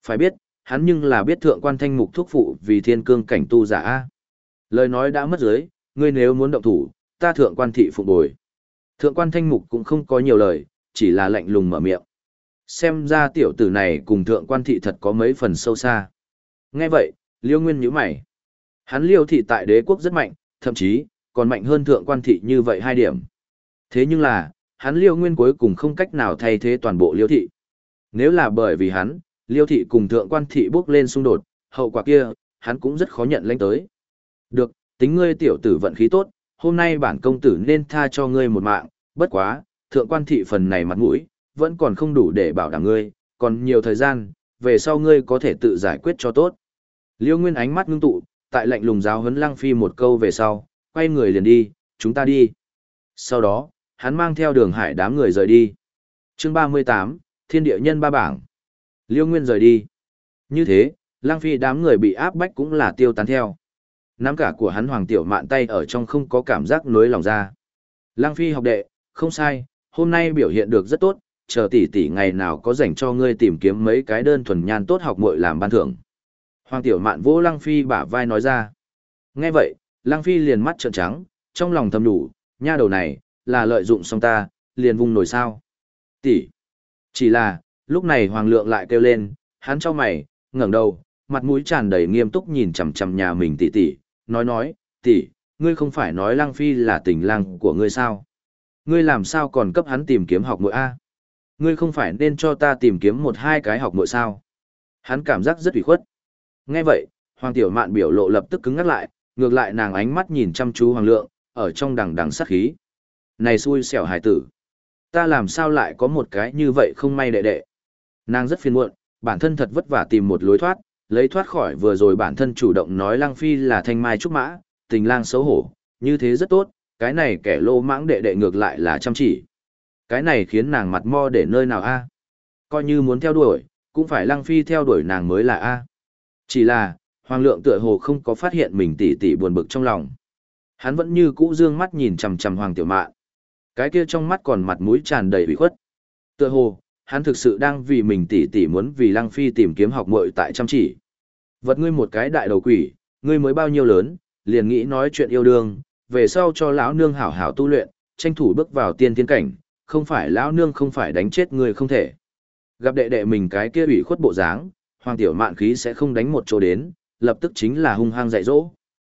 Phải biết, hắn nhưng là biết thượng quan thanh mục thúc phụ vì thiên cương cảnh tu giả A. Lời nói đã mất giới, ngươi nếu muốn động thủ, ta thượng quan thị phục bồi. Thượng quan thanh mục cũng không có nhiều lời, chỉ là lạnh lùng mở miệng. Xem ra tiểu tử này cùng thượng quan thị thật có mấy phần sâu xa. Nghe vậy, Liêu Nguyên nhíu mày. Hắn Liêu thị tại đế quốc rất mạnh, thậm chí, còn mạnh hơn thượng quan thị như vậy 2 điểm. Thế nhưng là, hắn Liêu Nguyên cuối cùng không cách nào thay thế toàn bộ Liêu thị. Nếu là bởi vì hắn, Liêu thị cùng thượng quan thị bước lên xung đột, hậu quả kia, hắn cũng rất khó nhận lãnh tới. Được, tính ngươi tiểu tử vận khí tốt, hôm nay bản công tử nên tha cho ngươi một mạng, bất quá, thượng quan thị phần này mặt mũi, vẫn còn không đủ để bảo đảm ngươi, còn nhiều thời gian, về sau ngươi có thể tự giải quyết cho tốt. Liêu Nguyên ánh mắt ngưng tụ, tại lạnh lùng giáo huấn Lăng Phi một câu về sau, quay người liền đi, chúng ta đi. Sau đó, hắn mang theo Đường Hải đám người rời đi. Chương 38, Thiên địa nhân ba bảng. Liêu Nguyên rời đi. Như thế, Lăng Phi đám người bị áp bách cũng là tiêu tán theo. Nắm cả của hắn Hoàng Tiểu Mạn tay ở trong không có cảm giác nối lòng ra. Lăng Phi học đệ, không sai, hôm nay biểu hiện được rất tốt, chờ tỷ tỷ ngày nào có rảnh cho ngươi tìm kiếm mấy cái đơn thuần nhan tốt học muội làm ban thưởng. Hoàng Tiểu Mạn vỗ Lăng Phi bả vai nói ra. Nghe vậy, Lăng Phi liền mắt trợn trắng, trong lòng thầm đủ, nha đầu này, là lợi dụng xong ta, liền vung nổi sao. Tỷ. Chỉ là, lúc này Hoàng Lượng lại kêu lên, hắn chau mày, ngẩng đầu, mặt mũi tràn đầy nghiêm túc nhìn chằm chằm nhà mình tỷ tỷ, nói, tỷ, ngươi không phải nói Lăng Phi là tình lang của ngươi sao? Ngươi làm sao còn cấp hắn tìm kiếm học muội a? Ngươi không phải nên cho ta tìm kiếm 1-2 cái học muội sao? Hắn cảm giác rất ủy khuất. Nghe vậy, Hoàng Tiểu Mạn biểu lộ lập tức cứng ngắc lại, ngược lại nàng ánh mắt nhìn chăm chú Hoàng Lượng, ở trong đằng đằng sát khí. Này xui xẻo hài tử, ta làm sao lại có một cái như vậy không may đệ đệ? Nàng rất phiền muộn, bản thân thật vất vả tìm một lối thoát, lấy thoát khỏi vừa rồi bản thân chủ động nói Lăng Phi là thanh mai trúc mã, tình lang xấu hổ, như thế rất tốt, cái này kẻ lô mãng đệ đệ ngược lại là chăm chỉ. Cái này khiến nàng mặt mo để nơi nào a? Coi như muốn theo đuổi, cũng phải Lăng Phi theo đuổi nàng mới là a. Chỉ là, Hoàng Lượng tựa hồ không có phát hiện mình tỉ tỉ buồn bực trong lòng. Hắn vẫn như cũ dương mắt nhìn chằm chằm Hoàng Tiểu Mạn. Cái kia trong mắt còn mặt mũi tràn đầy ủy khuất. Tựa hồ, hắn thực sự đang vì mình tỉ tỉ muốn vì Lăng Phi tìm kiếm học muội tại chăm chỉ. Vật ngươi một cái đại đầu quỷ, ngươi mới bao nhiêu lớn, liền nghĩ nói chuyện yêu đương, về sau cho lão nương hảo hảo tu luyện, tranh thủ bước vào tiên thiên cảnh, không phải lão nương không phải đánh chết ngươi không thể. Gặp đệ đệ mình cái kia ủy khuất bộ dáng, Hoàng Tiểu Mạn khí sẽ không đánh một chỗ đến, lập tức chính là hung hăng dạy dỗ.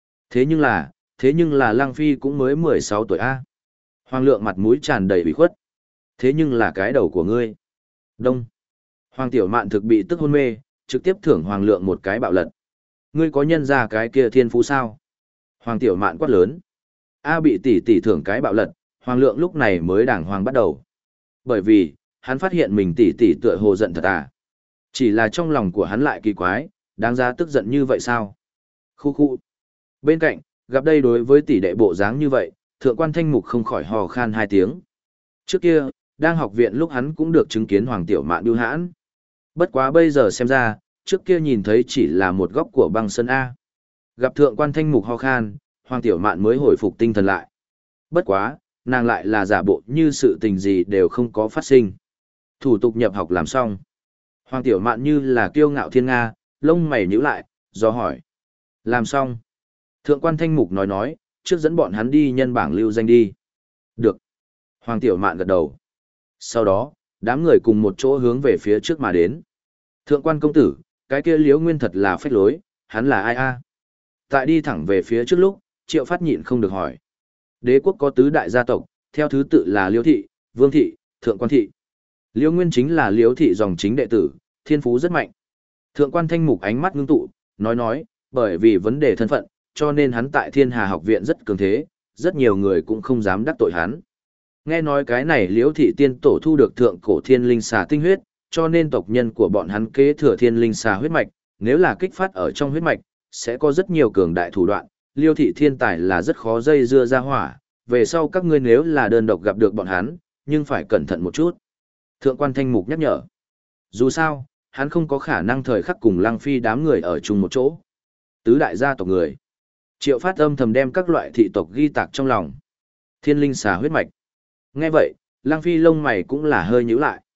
Thế nhưng là Lăng Phi cũng mới 16 tuổi a. Hoàng Lượng mặt mũi tràn đầy ủy khuất. Thế nhưng là cái đầu của ngươi. Đông. Hoàng Tiểu Mạn thực bị tức hôn mê, trực tiếp thưởng Hoàng Lượng một cái bạo lật. Ngươi có nhân ra cái kia thiên phú sao? Hoàng Tiểu Mạn quát lớn. A bị tỷ tỷ thưởng cái bạo lật, Hoàng Lượng lúc này mới đàng hoàng bắt đầu. Bởi vì, hắn phát hiện mình tỷ tỷ tựa hồ giận thật à. Chỉ là trong lòng của hắn lại kỳ quái, đáng giá tức giận như vậy sao? Khu khu. Bên cạnh, gặp đây đối với tỷ đệ bộ dáng như vậy, thượng quan Thanh Mục không khỏi hò khan 2 tiếng. Trước kia, đang học viện lúc hắn cũng được chứng kiến Hoàng Tiểu Mạn bưu hãn. Bất quá bây giờ xem ra, trước kia nhìn thấy chỉ là một góc của băng sơn A. Gặp thượng quan Thanh Mục ho khan, Hoàng Tiểu Mạn mới hồi phục tinh thần lại. Bất quá, nàng lại là giả bộ như sự tình gì đều không có phát sinh. Thủ tục nhập học làm xong. Hoàng Tiểu Mạn như là kiêu ngạo thiên nga, lông mày nhíu lại, do hỏi. Làm xong. Thượng quan Thanh Mục nói, trước dẫn bọn hắn đi nhân bảng lưu danh đi. Được. Hoàng Tiểu Mạn gật đầu. Sau đó, đám người cùng một chỗ hướng về phía trước mà đến. Thượng quan công tử, cái kia Liễu Nguyên thật là phách lối, hắn là ai a? Tại đi thẳng về phía trước lúc, Triệu Phát nhịn không được hỏi. Đế quốc có tứ đại gia tộc, theo thứ tự là Liễu thị, Vương thị, Thượng quan thị. Liễu Nguyên chính là Liễu thị dòng chính đệ tử, thiên phú rất mạnh. Thượng quan Thanh Mục ánh mắt ngưng tụ, nói, bởi vì vấn đề thân phận, cho nên hắn tại Thiên Hà học viện rất cường thế, rất nhiều người cũng không dám đắc tội hắn. Nghe nói cái này Liễu thị tiên tổ thu được thượng cổ thiên linh xà tinh huyết, cho nên tộc nhân của bọn hắn kế thừa thiên linh xà huyết mạch, nếu là kích phát ở trong huyết mạch, sẽ có rất nhiều cường đại thủ đoạn, Liêu thị thiên tài là rất khó dây dưa ra hỏa, về sau các ngươi nếu là đơn độc gặp được bọn hắn, nhưng phải cẩn thận một chút. Thượng quan Thanh Mục nhắc nhở. Dù sao, hắn không có khả năng thời khắc cùng Lăng Phi đám người ở chung một chỗ. Tứ đại gia tộc người. Triệu Phát âm thầm đem các loại thị tộc ghi tạc trong lòng. Thiên linh xà huyết mạch. Nghe vậy, Lăng Phi lông mày cũng là hơi nhíu lại.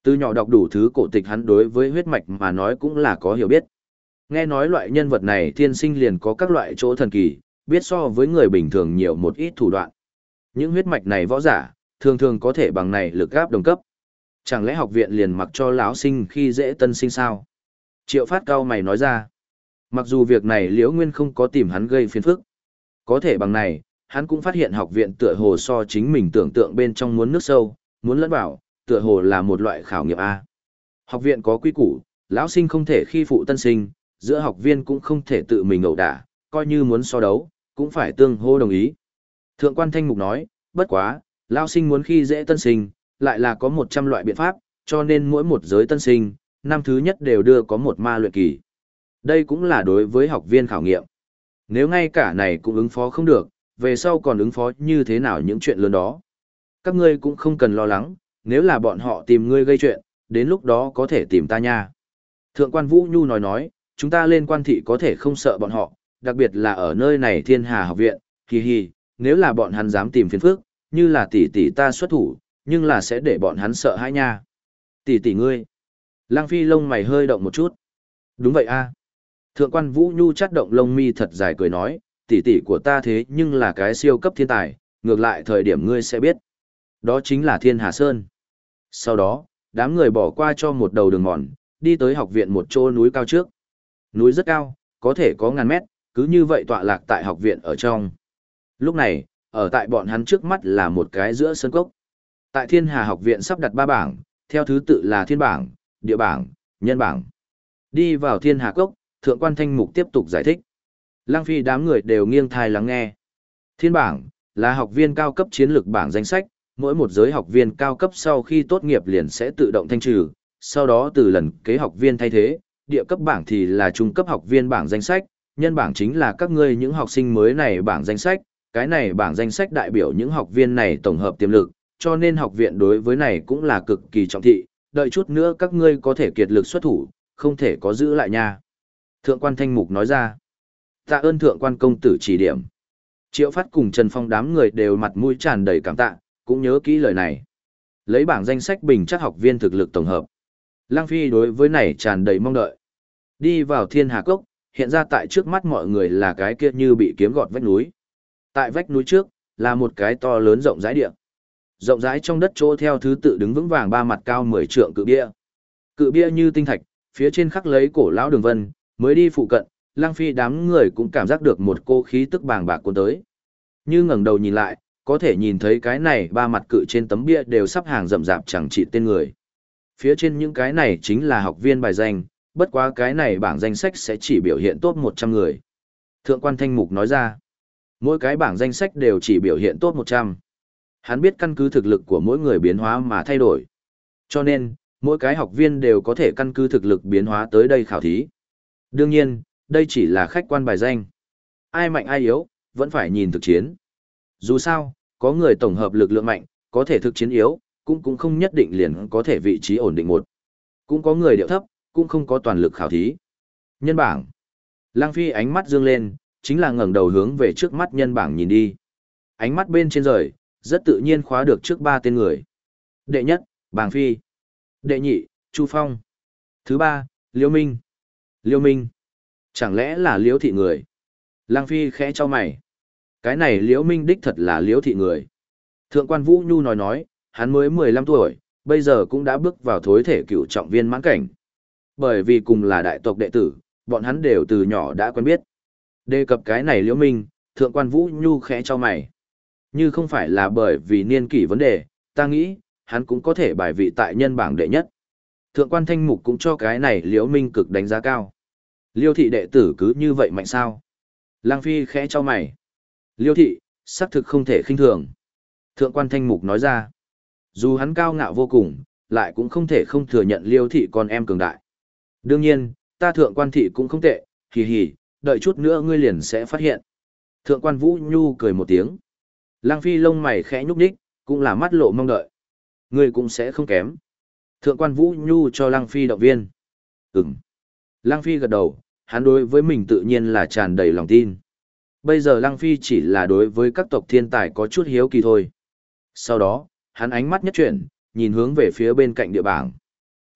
Từ nhỏ đọc đủ thứ cổ tịch hắn đối với huyết mạch mà nói cũng là có hiểu biết. Nghe nói loại nhân vật này thiên sinh liền có các loại chỗ thần kỳ, biết so với người bình thường nhiều một ít thủ đoạn. Những huyết mạch này võ giả, thường thường có thể bằng này lực gáp đồng cấp. Chẳng lẽ học viện liền mặc cho lão sinh khi dễ tân sinh sao? Triệu Phát cao mày nói ra. Mặc dù việc này Liễu Nguyên không có tìm hắn gây phiền phức. Có thể bằng này, hắn cũng phát hiện học viện tựa hồ so chính mình tưởng tượng bên trong muốn nước sâu, muốn lẫn vào, tựa hồ là một loại khảo nghiệm A. Học viện có quy củ, lão sinh không thể khi phụ tân sinh, giữa học viên cũng không thể tự mình ẩu đả, coi như muốn so đấu, cũng phải tương hô đồng ý. Thượng quan Thanh Mục nói, bất quá, lão sinh muốn khi dễ tân sinh, lại là có 100 loại biện pháp, cho nên mỗi một giới tân sinh, năm thứ nhất đều đưa có một ma luyện kỳ. Đây cũng là đối với học viên khảo nghiệm. Nếu ngay cả này cũng ứng phó không được, về sau còn ứng phó như thế nào những chuyện lớn đó. Các ngươi cũng không cần lo lắng, nếu là bọn họ tìm ngươi gây chuyện, đến lúc đó có thể tìm ta nha. Thượng quan Vũ Nhu nói, chúng ta lên quan thị có thể không sợ bọn họ, đặc biệt là ở nơi này Thiên Hà học viện, hi hi, nếu là bọn hắn dám tìm phiền phức, như là tỷ tỷ ta xuất thủ, nhưng là sẽ để bọn hắn sợ hãi nha. Tỷ tỷ ngươi. Lăng Phi lông mày hơi động một chút. Đúng vậy a. Thượng quan Vũ Nhu chắt động lông mi thật dài cười nói, tỷ tỷ của ta thế nhưng là cái siêu cấp thiên tài, ngược lại thời điểm ngươi sẽ biết. Đó chính là Thiên Hà Sơn. Sau đó, đám người bỏ qua cho một đầu đường mòn, đi tới học viện một chỗ núi cao trước. Núi rất cao, có thể có ngàn mét, cứ như vậy tọa lạc tại học viện ở trong. Lúc này, ở tại bọn hắn trước mắt là một cái giữa sân cốc. Tại Thiên Hà học viện sắp đặt 3 bảng, theo thứ tự là Thiên bảng, Địa bảng, Nhân bảng. Đi vào Thiên Hà cốc, Thượng quan Thanh Mục tiếp tục giải thích. Lăng Phi đám người đều nghiêng thai lắng nghe. Thiên bảng là học viên cao cấp chiến lược bảng danh sách, mỗi một giới học viên cao cấp sau khi tốt nghiệp liền sẽ tự động thanh trừ, sau đó từ lần kế học viên thay thế. Địa cấp bảng thì là trung cấp học viên bảng danh sách, nhân bảng chính là các ngươi những học sinh mới này bảng danh sách, cái này bảng danh sách đại biểu những học viên này tổng hợp tiềm lực, cho nên học viện đối với này cũng là cực kỳ trọng thị, đợi chút nữa các ngươi có thể kiệt lực xuất thủ, không thể có giữ lại nha. Thượng quan Thanh Mục nói ra. Tạ ơn thượng quan công tử chỉ điểm. Triệu Phát cùng Trần Phong đám người đều mặt mũi tràn đầy cảm tạ, cũng nhớ kỹ lời này. Lấy bảng danh sách bình chắc học viên thực lực tổng hợp. Lăng Phi đối với này tràn đầy mong đợi. Đi vào Thiên Hà Cốc, hiện ra tại trước mắt mọi người là cái kia như bị kiếm gọt vách núi. Tại vách núi trước, là một cái to lớn rộng rãi địa. Rộng rãi trong đất chỗ theo thứ tự đứng vững vàng 3 mặt cao 10 trượng cự bia. Cự bia như tinh thạch, phía trên khắc lấy cổ lão đường vân, mới đi phụ cận, Lăng Phi đám người cũng cảm giác được một cô khí tức bàng bạc cuốn tới. Như ngẩng đầu nhìn lại, có thể nhìn thấy cái này 3 mặt cự trên tấm bia đều sắp hàng rậm rạp chẳng trị tên người. Phía trên những cái này chính là học viên bài danh, bất quá cái này bảng danh sách sẽ chỉ biểu hiện top 100 người. Thượng quan Thanh Mục nói ra, mỗi cái bảng danh sách đều chỉ biểu hiện top 100. Hắn biết căn cứ thực lực của mỗi người biến hóa mà thay đổi. Cho nên, mỗi cái học viên đều có thể căn cứ thực lực biến hóa tới đây khảo thí. Đương nhiên, đây chỉ là khách quan bài danh. Ai mạnh ai yếu, vẫn phải nhìn thực chiến. Dù sao, có người tổng hợp lực lượng mạnh, có thể thực chiến yếu, cũng không nhất định liền có thể vị trí ổn định một. Cũng có người điệu thấp, cũng không có toàn lực khảo thí. Nhân bảng. Lăng Phi ánh mắt dương lên, chính là ngẩng đầu hướng về trước mắt nhân bảng nhìn đi. Ánh mắt bên trên rời, rất tự nhiên khóa được trước 3 tên người. Đệ nhất, Bàng Phi. Đệ nhị, Chu Phong. Thứ 3, Liễu Minh. Liễu Minh. Chẳng lẽ là Liễu thị người? Lăng Phi khẽ cho mày. Cái này Liễu Minh đích thật là Liễu thị người. Thượng quan Vũ Nhu nói, hắn mới 15 tuổi, bây giờ cũng đã bước vào thối thể cựu trọng viên mãn cảnh. Bởi vì cùng là đại tộc đệ tử, bọn hắn đều từ nhỏ đã quen biết. Đề cập cái này Liễu Minh, thượng quan Vũ Nhu khẽ cho mày. Như không phải là bởi vì niên kỷ vấn đề, ta nghĩ, hắn cũng có thể bài vị tại nhân bảng đệ nhất. Thượng quan Thanh Mục cũng cho cái này Liễu Minh cực đánh giá cao. Liêu thị đệ tử cứ như vậy mạnh sao? Lăng Phi khẽ cho mày. Liêu thị, xác thực không thể khinh thường. Thượng quan Thanh Mục nói ra. Dù hắn cao ngạo vô cùng, lại cũng không thể không thừa nhận Liêu thị con em cường đại. Đương nhiên, ta thượng quan thị cũng không tệ, hì hì, đợi chút nữa ngươi liền sẽ phát hiện. Thượng quan Vũ Nhu cười một tiếng. Lăng Phi lông mày khẽ nhúc nhích, cũng là mắt lộ mong đợi. Ngươi cũng sẽ không kém. Thượng quan Vũ Nhu cho Lăng Phi động viên. Ừm. Lăng Phi gật đầu, hắn đối với mình tự nhiên là tràn đầy lòng tin. Bây giờ Lăng Phi chỉ là đối với các tộc thiên tài có chút hiếu kỳ thôi. Sau đó, hắn ánh mắt nhất chuyển, nhìn hướng về phía bên cạnh địa bảng.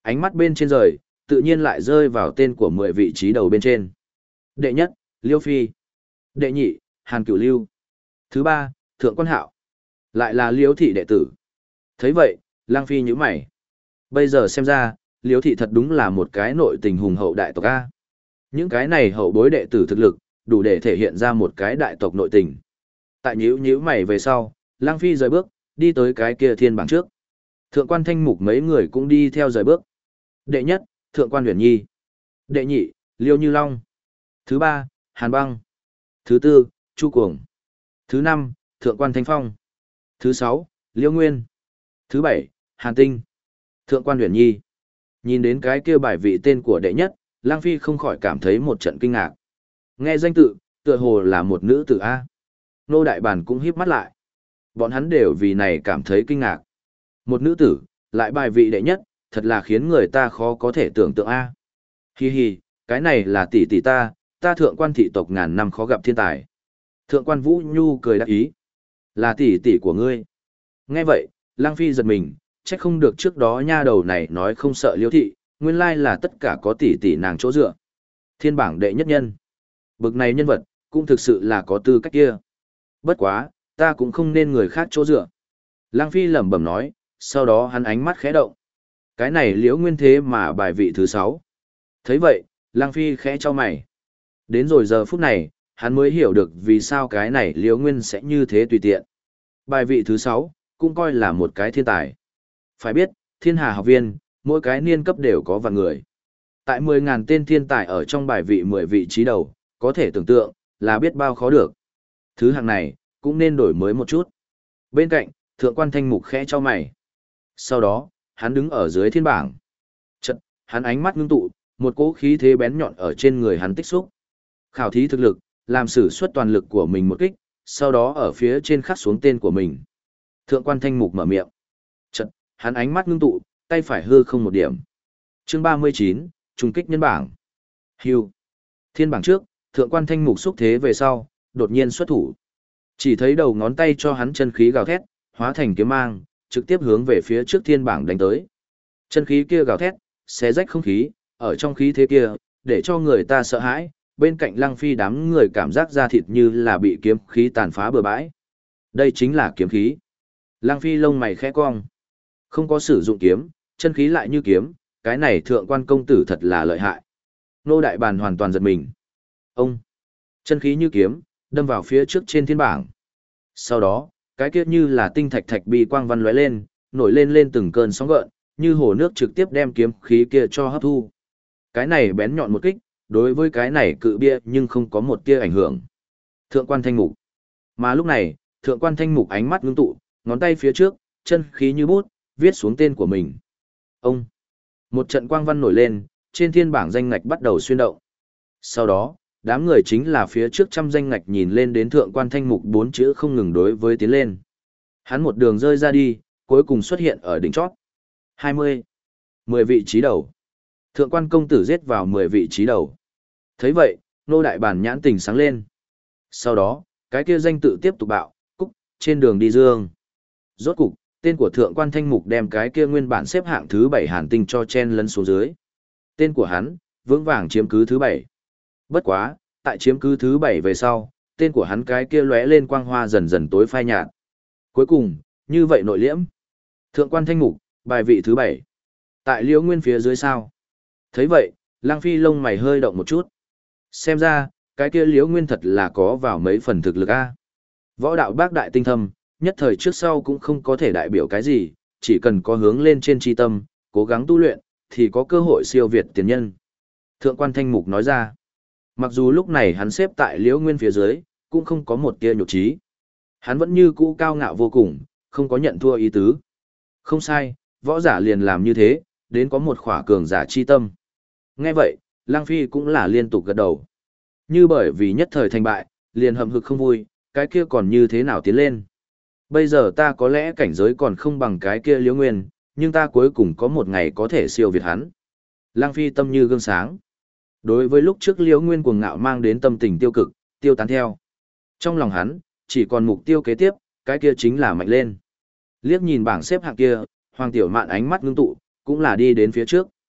Ánh mắt bên trên rời, tự nhiên lại rơi vào tên của 10 vị trí đầu bên trên. Đệ nhất, Liêu Phi. Đệ nhị, Hàn Cửu Lưu. Thứ ba, Thượng Quan Hạo. Lại là Liêu thị đệ tử. Thấy vậy, Lăng Phi nhíu mày. Bây giờ xem ra, Liêu thị thật đúng là một cái nội tình hùng hậu đại tộc A. Những cái này hậu bối đệ tử thực lực, đủ để thể hiện ra một cái đại tộc nội tình. Tại nhíu mày về sau, Lăng Phi rời bước, đi tới cái kia thiên bảng trước. Thượng quan Thanh Mục mấy người cũng đi theo rời bước. Đệ nhất, Thượng quan Huyền Nhi. Đệ nhị, Liêu Như Long. Thứ ba, Hàn Băng. Thứ tư, Chu Cuồng. Thứ năm, Thượng quan Thanh Phong. Thứ sáu, Liêu Nguyên. Thứ bảy, Hàn Tinh. Thượng quan Huyền Nhi. Nhìn đến cái kia bài vị tên của đệ nhất, Lang Phi không khỏi cảm thấy một trận kinh ngạc. Nghe danh tự, tựa hồ là một nữ tử A. Nô Đại Bản cũng híp mắt lại. Bọn hắn đều vì này cảm thấy kinh ngạc. Một nữ tử, lại bài vị đệ nhất, thật là khiến người ta khó có thể tưởng tượng A. Hi hi, cái này là tỷ tỷ ta thượng quan thị tộc ngàn năm khó gặp thiên tài. Thượng quan Vũ Nhu cười đáp ý. Là tỷ tỷ của ngươi. Nghe vậy, Lang Phi giật mình, chắc không được trước đó nha đầu này nói không sợ Liêu thị, nguyên lai là tất cả có tỷ tỷ nàng chỗ dựa. Thiên bảng đệ nhất nhân. Bực này nhân vật, cũng thực sự là có tư cách kia. Bất quá, ta cũng không nên người khác chỗ dựa. Lang Phi lẩm bẩm nói, sau đó hắn ánh mắt khẽ động. Cái này Liễu Nguyên thế mà bài vị thứ 6. Thấy vậy, Lang Phi khẽ cho mày. Đến rồi giờ phút này, hắn mới hiểu được vì sao cái này Liễu Nguyên sẽ như thế tùy tiện. Bài vị thứ 6, cũng coi là một cái thiên tài. Phải biết, thiên hà học viên, mỗi cái niên cấp đều có vạn người. Tại 10.000 tên thiên tài ở trong bài vị 10 vị trí đầu, có thể tưởng tượng, là biết bao khó được. Thứ hạng này, cũng nên đổi mới một chút. Bên cạnh, Thượng quan Thanh Mục khẽ cho mày. Sau đó, hắn đứng ở dưới thiên bảng. Chật, hắn ánh mắt ngưng tụ, một cỗ khí thế bén nhọn ở trên người hắn tích xúc. Khảo thí thực lực, làm sử xuất toàn lực của mình một kích, sau đó ở phía trên khắc xuống tên của mình. Thượng quan Thanh Mục mở miệng. Chật, hắn ánh mắt ngưng tụ, tay phải hư không một điểm. Chương 39, trùng kích nhân bảng. Hưu. Thiên bảng trước, Thượng quan Thanh Mục xúc thế về sau, đột nhiên xuất thủ. Chỉ thấy đầu ngón tay cho hắn chân khí gào thét, hóa thành kiếm mang, trực tiếp hướng về phía trước thiên bảng đánh tới. Chân khí kia gào thét, xé rách không khí, ở trong khí thế kia, để cho người ta sợ hãi, bên cạnh Lăng Phi đám người cảm giác da thịt như là bị kiếm khí tàn phá bừa bãi. Đây chính là kiếm khí. Lăng Phi lông mày khẽ cong. Không có sử dụng kiếm, chân khí lại như kiếm, cái này thượng quan công tử thật là lợi hại. Nô Đại Bàn hoàn toàn giật mình. Ông, chân khí như kiếm, đâm vào phía trước trên thiên bảng. Sau đó, cái kia như là tinh thạch thạch bi quang văn lóe lên, nổi lên từng cơn sóng gợn, như hồ nước trực tiếp đem kiếm khí kia cho hấp thu. Cái này bén nhọn một kích, đối với cái này cự bia nhưng không có một tia ảnh hưởng. Thượng quan Thanh Mục. Mà lúc này, Thượng quan Thanh Mục ánh mắt ngưng tụ, ngón tay phía trước, chân khí như bút, viết xuống tên của mình. Ông. Một trận quang văn nổi lên, trên thiên bảng danh ngạch bắt đầu xuyên động. Sau đó, đám người chính là phía trước trăm danh ngạch nhìn lên đến Thượng quan Thanh Mục 4 chữ không ngừng đối với tiến lên. Hắn một đường rơi ra đi, cuối cùng xuất hiện ở đỉnh chót. 20. 10 vị trí đầu. Thượng quan công tử giết vào 10 vị trí đầu. Thấy vậy, Nô Đại Bản nhãn tình sáng lên. Sau đó, cái kia danh tự tiếp tục bạo, cúc, trên đường đi dương. Rốt cục, tên của Thượng quan Thanh Mục đem cái kia nguyên bản xếp hạng thứ 7 Hàn Tinh cho chen lấn xuống dưới. Tên của hắn, vững vàng chiếm cứ thứ 7. Bất quá, tại chiếm cứ thứ 7 về sau, tên của hắn cái kia lóe lên quang hoa dần dần tối phai nhạt. Cuối cùng, như vậy nội liễm. Thượng quan Thanh Mục, bài vị thứ 7. Tại Liễu Nguyên phía dưới sao? Thấy vậy, Lăng Phi lông mày hơi động một chút. Xem ra, cái kia Liễu Nguyên thật là có vào mấy phần thực lực a. Võ đạo bác đại tinh thâm, nhất thời trước sau cũng không có thể đại biểu cái gì, chỉ cần có hướng lên trên tri tâm, cố gắng tu luyện, thì có cơ hội siêu việt tiền nhân. Thượng quan Thanh Mục nói ra. Mặc dù lúc này hắn xếp tại Liễu Nguyên phía dưới, cũng không có một tia nhục trí. Hắn vẫn như cũ cao ngạo vô cùng, không có nhận thua ý tứ. Không sai, võ giả liền làm như thế, đến có một khỏa cường giả chi tâm. Nghe vậy, Lăng Phi cũng là liên tục gật đầu. Như bởi vì nhất thời thành bại, liền hậm hực không vui, cái kia còn như thế nào tiến lên. Bây giờ ta có lẽ cảnh giới còn không bằng cái kia Liễu Nguyên, nhưng ta cuối cùng có một ngày có thể siêu việt hắn. Lăng Phi tâm như gương sáng. Đối với lúc trước Liễu Nguyên cuồng ngạo mang đến tâm tình tiêu cực, tiêu tán theo. Trong lòng hắn, chỉ còn mục tiêu kế tiếp, cái kia chính là mạnh lên. Liếc nhìn bảng xếp hạng kia, Hoàng Tiểu Mạn ánh mắt ngưng tụ, cũng là đi đến phía trước.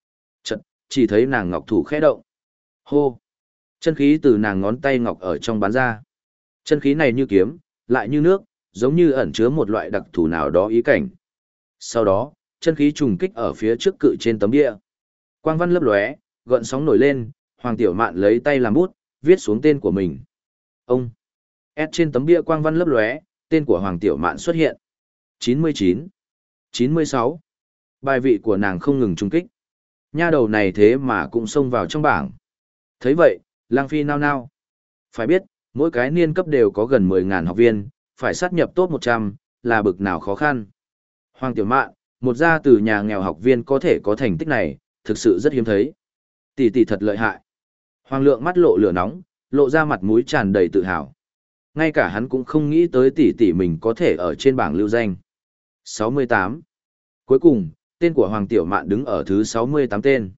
chỉ thấy nàng ngọc thủ khẽ động. Hô! Chân khí từ nàng ngón tay ngọc ở trong bắn ra. Chân khí này như kiếm, lại như nước, giống như ẩn chứa một loại đặc thù nào đó ý cảnh. Sau đó, chân khí trùng kích ở phía trước cự trên tấm bia. Quang văn lấp lóe, gợn sóng nổi lên, Hoàng Tiểu Mạn lấy tay làm bút, viết xuống tên của mình. Ông! Trên tấm bia quang văn lấp lóe, tên của Hoàng Tiểu Mạn xuất hiện. 99, 96. Bài vị của nàng không ngừng trùng kích. Nha đầu này thế mà cũng xông vào trong bảng. Thấy vậy, Lang Phi nao nao. Phải biết, mỗi cái niên cấp đều có gần 10.000 học viên, phải sát nhập top 100, là bực nào khó khăn. Hoàng Tiểu Mạn, một gia từ nhà nghèo học viên có thể có thành tích này, thực sự rất hiếm thấy. Tỷ tỷ thật lợi hại. Hoàng Lượng mắt lộ lửa nóng, lộ ra mặt mũi tràn đầy tự hào. Ngay cả hắn cũng không nghĩ tới tỷ tỷ mình có thể ở trên bảng lưu danh. 68. Cuối cùng, tên của Hoàng Tiểu Mạn đứng ở thứ 68 tên.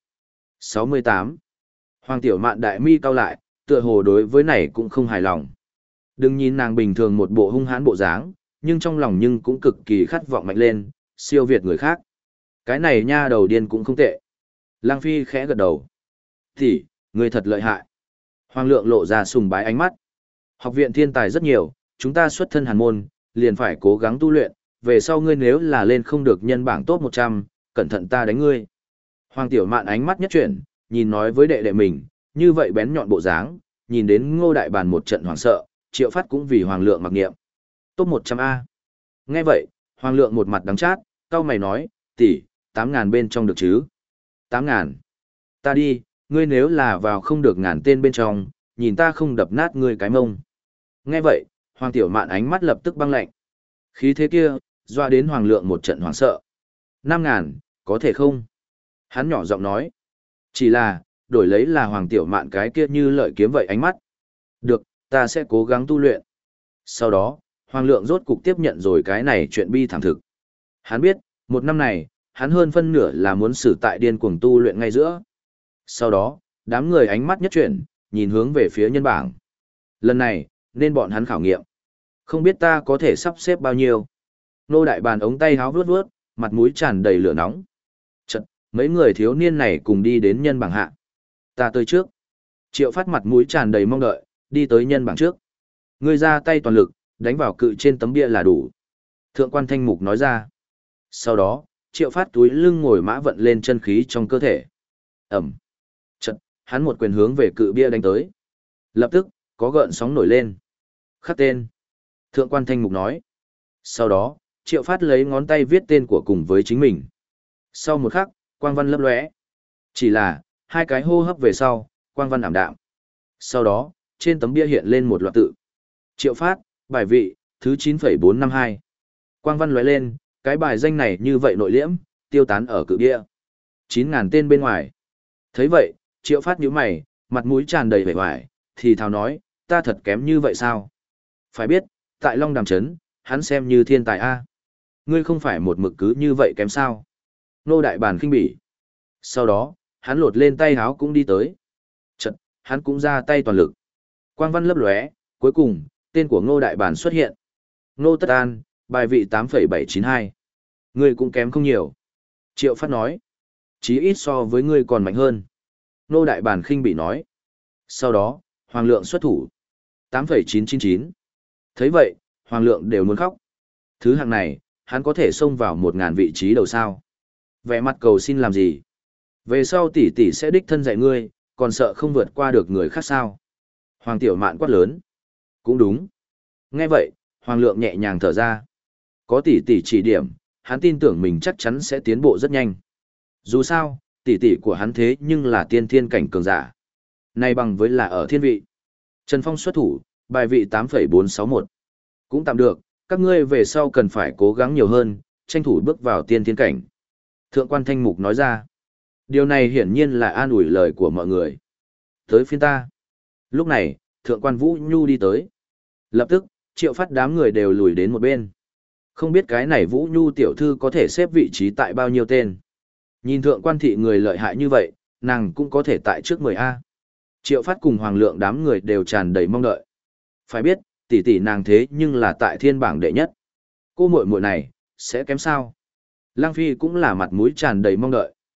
68. Hoàng Tiểu Mạn đại mi cau lại, tựa hồ đối với này cũng không hài lòng. Đừng nhìn nàng bình thường một bộ hung hãn bộ dáng, nhưng trong lòng nhưng cũng cực kỳ khát vọng mạnh lên, siêu việt người khác. Cái này nha đầu điên cũng không tệ. Lang Phi khẽ gật đầu. Tỷ, người thật lợi hại. Hoàng Lượng lộ ra sùng bái ánh mắt. Học viện thiên tài rất nhiều, chúng ta xuất thân hàn môn, liền phải cố gắng tu luyện, về sau ngươi nếu là lên không được nhân bảng top 100, cẩn thận ta đánh ngươi. Hoàng Tiểu Mạn ánh mắt nhất chuyển, nhìn nói với đệ đệ mình, như vậy bén nhọn bộ dáng, nhìn đến Ngô Đại Bàn một trận hoảng sợ, Triệu Phát cũng vì Hoàng Lượng mặc niệm. Top 100A. Nghe vậy, Hoàng Lượng một mặt đắng chát, cau mày nói, tỷ, 8.000 bên trong được chứ? 8.000. Ta đi, ngươi nếu là vào không được ngàn tên bên trong, nhìn ta không đập nát ngươi cái mông. Nghe vậy, Hoàng Tiểu Mạn ánh mắt lập tức băng lạnh. Khí thế kia, doa đến Hoàng Lượng một trận hoảng sợ. 5.000, có thể không? Hắn nhỏ giọng nói. Chỉ là, đổi lấy là Hoàng Tiểu Mạn cái kia như lợi kiếm vậy ánh mắt. Được, ta sẽ cố gắng tu luyện. Sau đó, Hoàng Lượng rốt cục tiếp nhận rồi cái này chuyện bi thảm thực. Hắn biết, một năm này, hắn hơn phân nửa là muốn xử tại điên cuồng tu luyện ngay giữa. Sau đó, đám người ánh mắt nhất chuyển, nhìn hướng về phía nhân bảng. Lần này, nên bọn hắn khảo nghiệm. Không biết ta có thể sắp xếp bao nhiêu. Nô Đại Bàn ống tay háo vuốt vuốt, mặt mũi tràn đầy lửa nóng. Chật, mấy người thiếu niên này cùng đi đến nhân bảng hạ. Ta tới trước. Triệu Phát mặt mũi tràn đầy mong đợi, đi tới nhân bảng trước. Ngươi ra tay toàn lực, đánh vào cự trên tấm bia là đủ. Thượng quan Thanh Mục nói ra. Sau đó, Triệu Phát túi lưng ngồi mã vận lên chân khí trong cơ thể. Ẩm. Chật, hắn một quyền hướng về cự bia đánh tới. Lập tức, có gợn sóng nổi lên. Khắc tên. Thượng quan Thanh Mục nói. Sau đó, Triệu Phát lấy ngón tay viết tên của cùng với chính mình. Sau một khắc, quang văn lấp lóe. Chỉ là, hai cái hô hấp về sau, quang văn ảm đạm. Sau đó, trên tấm bia hiện lên một loạt tự. Triệu Phát, bài vị, thứ 9,452. Quang văn lóe lên, cái bài danh này như vậy nội liễm, tiêu tán ở cự bia. 9.000 tên bên ngoài. Thấy vậy, Triệu Phát nhíu mày, mặt mũi tràn đầy vẻ vải, thì thào nói, ta thật kém như vậy sao? Phải biết, tại Long Đàm Trấn, hắn xem như thiên tài A. Ngươi không phải một mực cứ như vậy kém sao? Nô Đại Bàn khinh bỉ. Sau đó, hắn lột lên tay háo cũng đi tới. Chật, hắn cũng ra tay toàn lực. Quang văn lấp lóe, cuối cùng, tên của Ngô Đại Bàn xuất hiện. Ngô Tất An, bài vị 8,792. Ngươi cũng kém không nhiều. Triệu Phát nói. Chí ít so với ngươi còn mạnh hơn. Ngô Đại Bàn khinh bỉ nói. Sau đó, Hoàng Lượng xuất thủ. 8,999. Thấy vậy, Hoàng Lượng đều muốn khóc. Thứ hạng này, hắn có thể xông vào 1.000 vị trí đầu sao. Vẻ mặt cầu xin làm gì? Về sau tỷ tỷ sẽ đích thân dạy ngươi, còn sợ không vượt qua được người khác sao? Hoàng Tiểu Mạn quát lớn. Cũng đúng. Nghe vậy, Hoàng Lượng nhẹ nhàng thở ra. Có tỷ tỷ chỉ điểm, hắn tin tưởng mình chắc chắn sẽ tiến bộ rất nhanh. Dù sao, tỷ tỷ của hắn thế nhưng là tiên thiên cảnh cường giả. Nay bằng với là ở thiên vị. Trần Phong xuất thủ, bài vị 8,461. Cũng tạm được, các ngươi về sau cần phải cố gắng nhiều hơn, tranh thủ bước vào tiên thiên cảnh. Thượng quan Thanh Mục nói ra. Điều này hiển nhiên là an ủi lời của mọi người. Tới phiên ta. Lúc này, Thượng quan Vũ Nhu đi tới. Lập tức, Triệu Phát đám người đều lùi đến một bên. Không biết cái này Vũ Nhu tiểu thư có thể xếp vị trí tại bao nhiêu tên. Nhìn Thượng quan thị người lợi hại như vậy, nàng cũng có thể tại trước 10A. Triệu Phát cùng Hoàng Lượng đám người đều tràn đầy mong đợi. Phải biết, tỷ tỷ nàng thế nhưng là tại thiên bảng đệ nhất. Cô muội muội này, sẽ kém sao? Lang Phi cũng là mặt mũi tràn đầy mong đợi.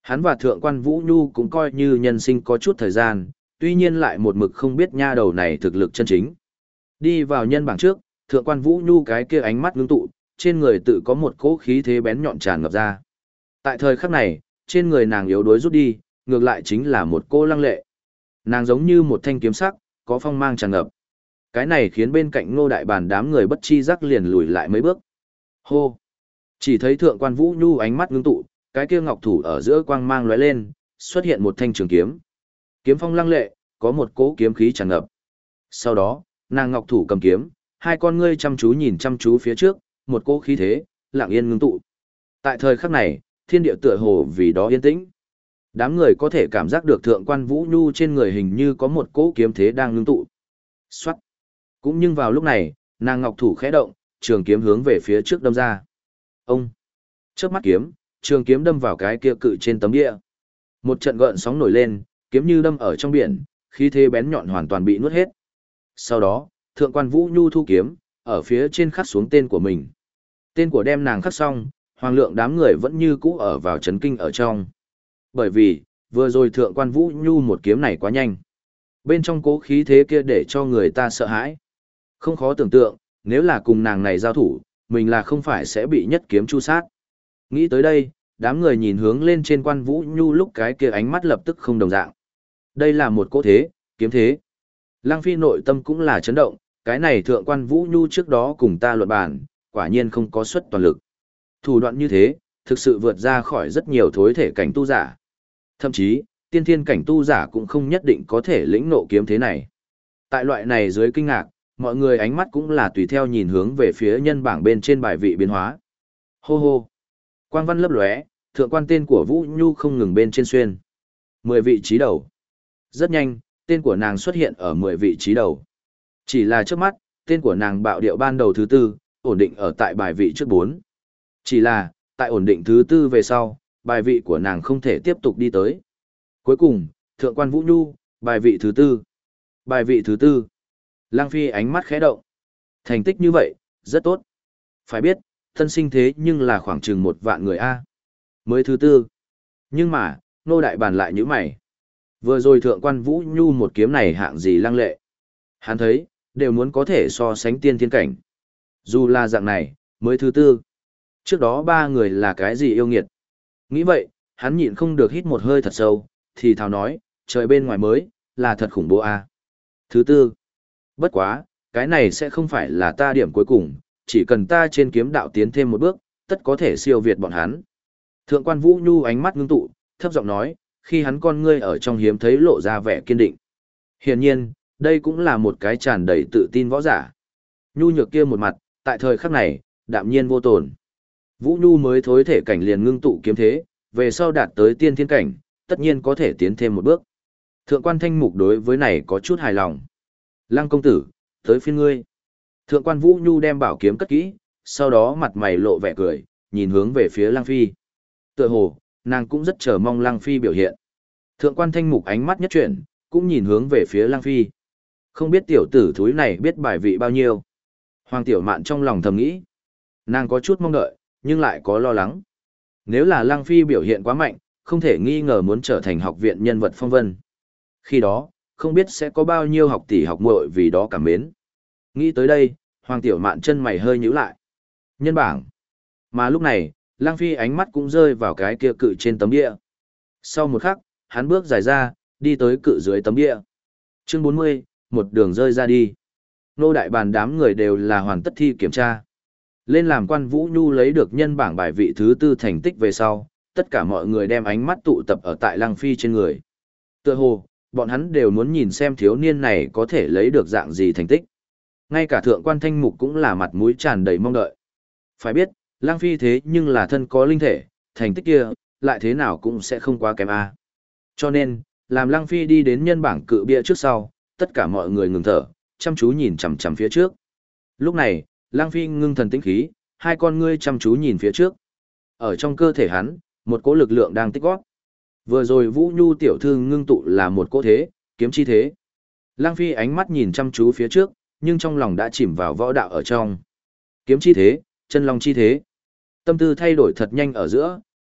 Hắn và Thượng quan Vũ Nhu cũng coi như nhân sinh có chút thời gian, tuy nhiên lại một mực không biết nha đầu này thực lực chân chính. Đi vào nhân bảng trước, Thượng quan Vũ Nhu cái kia ánh mắt ngưng tụ, trên người tự có một cỗ khí thế bén nhọn tràn ngập ra. Tại thời khắc này, trên người nàng yếu đuối rút đi, ngược lại chính là một cô lăng lệ. Nàng giống như một thanh kiếm sắc, có phong mang tràn ngập. Cái này khiến bên cạnh Ngô Đại Bàn đám người bất chi giác liền lùi lại mấy bước. Hô! Chỉ thấy Thượng quan Vũ Nhu ánh mắt ngưng tụ, cái kia ngọc thủ ở giữa quang mang lóe lên, xuất hiện một thanh trường kiếm. Kiếm phong lăng lệ, có một cỗ kiếm khí tràn ngập. Sau đó, nàng ngọc thủ cầm kiếm, hai con ngươi chăm chú nhìn chăm chú phía trước, một cỗ khí thế, lặng yên ngưng tụ. Tại thời khắc này, thiên địa tựa hồ vì đó yên tĩnh. Đám người có thể cảm giác được Thượng quan Vũ Nhu trên người hình như có một cỗ kiếm thế đang ngưng tụ. Soát. Cũng nhưng vào lúc này, nàng ngọc thủ khẽ động, trường kiếm hướng về phía trước đâm ra. Ông. Chớp mắt kiếm, trường kiếm đâm vào cái kia cự trên tấm địa. Một trận gợn sóng nổi lên, kiếm như đâm ở trong biển, khí thế bén nhọn hoàn toàn bị nuốt hết. Sau đó, Thượng quan Vũ Nhu thu kiếm, ở phía trên khắc xuống tên của mình. Tên của đem nàng khắc xong, hoàng lượng đám người vẫn như cũ ở vào chấn kinh ở trong. Bởi vì, vừa rồi Thượng quan Vũ Nhu một kiếm này quá nhanh. Bên trong cố khí thế kia để cho người ta sợ hãi. Không khó tưởng tượng, nếu là cùng nàng này giao thủ, mình là không phải sẽ bị nhất kiếm chu sát. Nghĩ tới đây, đám người nhìn hướng lên trên quan Vũ Nhu lúc cái kia ánh mắt lập tức không đồng dạng. Đây là một cỗ thế, kiếm thế. Lăng Phi nội tâm cũng là chấn động, cái này Thượng quan Vũ Nhu trước đó cùng ta luận bàn, quả nhiên không có suất toàn lực. Thủ đoạn như thế, thực sự vượt ra khỏi rất nhiều thối thể cảnh tu giả. Thậm chí, tiên thiên cảnh tu giả cũng không nhất định có thể lĩnh nộ kiếm thế này. Tại loại này dưới kinh ngạc, mọi người ánh mắt cũng là tùy theo nhìn hướng về phía nhân bảng bên trên bài vị biến hóa. Hô hô! Quang văn lấp lóe, thượng quan tên của Vũ Nhu không ngừng bên trên xuyên. 10 vị trí đầu. Rất nhanh, tên của nàng xuất hiện ở 10 vị trí đầu. Chỉ là trước mắt, tên của nàng bạo điệu ban đầu thứ 4, ổn định ở tại bài vị trước 4. Chỉ là, tại ổn định thứ 4 về sau, bài vị của nàng không thể tiếp tục đi tới. Cuối cùng, thượng quan Vũ Nhu, bài vị thứ 4. Bài vị thứ 4. Lang Phi ánh mắt khẽ động. Thành tích như vậy, rất tốt. Phải biết, thân sinh thế nhưng là khoảng chừng 1 vạn người A. Mới thứ 4. Nhưng mà, Nô Đại Bàn lại như mày. Vừa rồi thượng quan Vũ Nhu một kiếm này hạng gì lăng lệ. Hắn thấy, đều muốn có thể so sánh tiên thiên cảnh. Dù là dạng này, mới thứ 4. Trước đó 3 người là cái gì yêu nghiệt. Nghĩ vậy, hắn nhịn không được hít một hơi thật sâu, thì thào nói, trời bên ngoài mới, là thật khủng bố A. Thứ 4. Bất quá, cái này sẽ không phải là ta điểm cuối cùng, chỉ cần ta trên kiếm đạo tiến thêm một bước, tất có thể siêu việt bọn hắn. Thượng quan Vũ Nhu ánh mắt ngưng tụ, thấp giọng nói, khi hắn con ngươi ở trong hiếm thấy lộ ra vẻ kiên định. Hiển nhiên, đây cũng là một cái tràn đầy tự tin võ giả. Nhu nhược kia một mặt, tại thời khắc này, đạm nhiên vô tồn. Vũ Nhu mới thối thể cảnh liền ngưng tụ kiếm thế, về sau đạt tới tiên thiên cảnh, tất nhiên có thể tiến thêm một bước. Thượng quan Thanh Mục đối với này có chút hài lòng. Lăng công tử, tới phiên ngươi. Thượng quan Vũ Nhu đem bảo kiếm cất kỹ, sau đó mặt mày lộ vẻ cười, nhìn hướng về phía Lăng Phi. Tựa hồ, nàng cũng rất chờ mong Lăng Phi biểu hiện. Thượng quan Thanh Mục ánh mắt nhất chuyển, cũng nhìn hướng về phía Lăng Phi. Không biết tiểu tử thúi này biết bài vị bao nhiêu. Hoàng Tiểu Mạn trong lòng thầm nghĩ. Nàng có chút mong đợi, nhưng lại có lo lắng. Nếu là Lăng Phi biểu hiện quá mạnh, không thể nghi ngờ muốn trở thành học viện nhân vật phong vân. Khi đó, không biết sẽ có bao nhiêu học tỷ học muội vì đó cảm mến. Nghĩ tới đây, Hoàng Tiểu Mạn chân mày hơi nhíu lại. Nhân bảng. Mà lúc này, Lăng Phi ánh mắt cũng rơi vào cái kia cự trên tấm địa. Sau một khắc, hắn bước dài ra, đi tới cự dưới tấm địa. Chương 40, một đường rơi ra đi. Nô Đại Bàn đám người đều là hoàn tất thi kiểm tra. Lên làm quan Vũ Nhu lấy được nhân bảng bài vị thứ 4 thành tích về sau, tất cả mọi người đem ánh mắt tụ tập ở tại Lăng Phi trên người. Tựa hồ, bọn hắn đều muốn nhìn xem thiếu niên này có thể lấy được dạng gì thành tích. Ngay cả thượng quan Thanh Mục cũng là mặt mũi tràn đầy mong đợi. Phải biết, Lăng Phi thế nhưng là thân có linh thể, thành tích kia, lại thế nào cũng sẽ không quá kém a. Cho nên, làm Lăng Phi đi đến nhân bảng cự bia trước sau, tất cả mọi người ngừng thở, chăm chú nhìn chằm chằm phía trước. Lúc này, Lăng Phi ngưng thần tĩnh khí, hai con ngươi chăm chú nhìn phía trước. Ở trong cơ thể hắn, một cỗ lực lượng đang tích góp. Vừa rồi Vũ Nhu tiểu thư ngưng tụ là một cỗ thế, kiếm chi thế. Lăng Phi ánh mắt nhìn chăm chú phía trước, nhưng trong lòng đã chìm vào võ đạo ở trong. Kiếm chi thế, chân long chi thế. Tâm tư thay đổi thật nhanh ở giữa,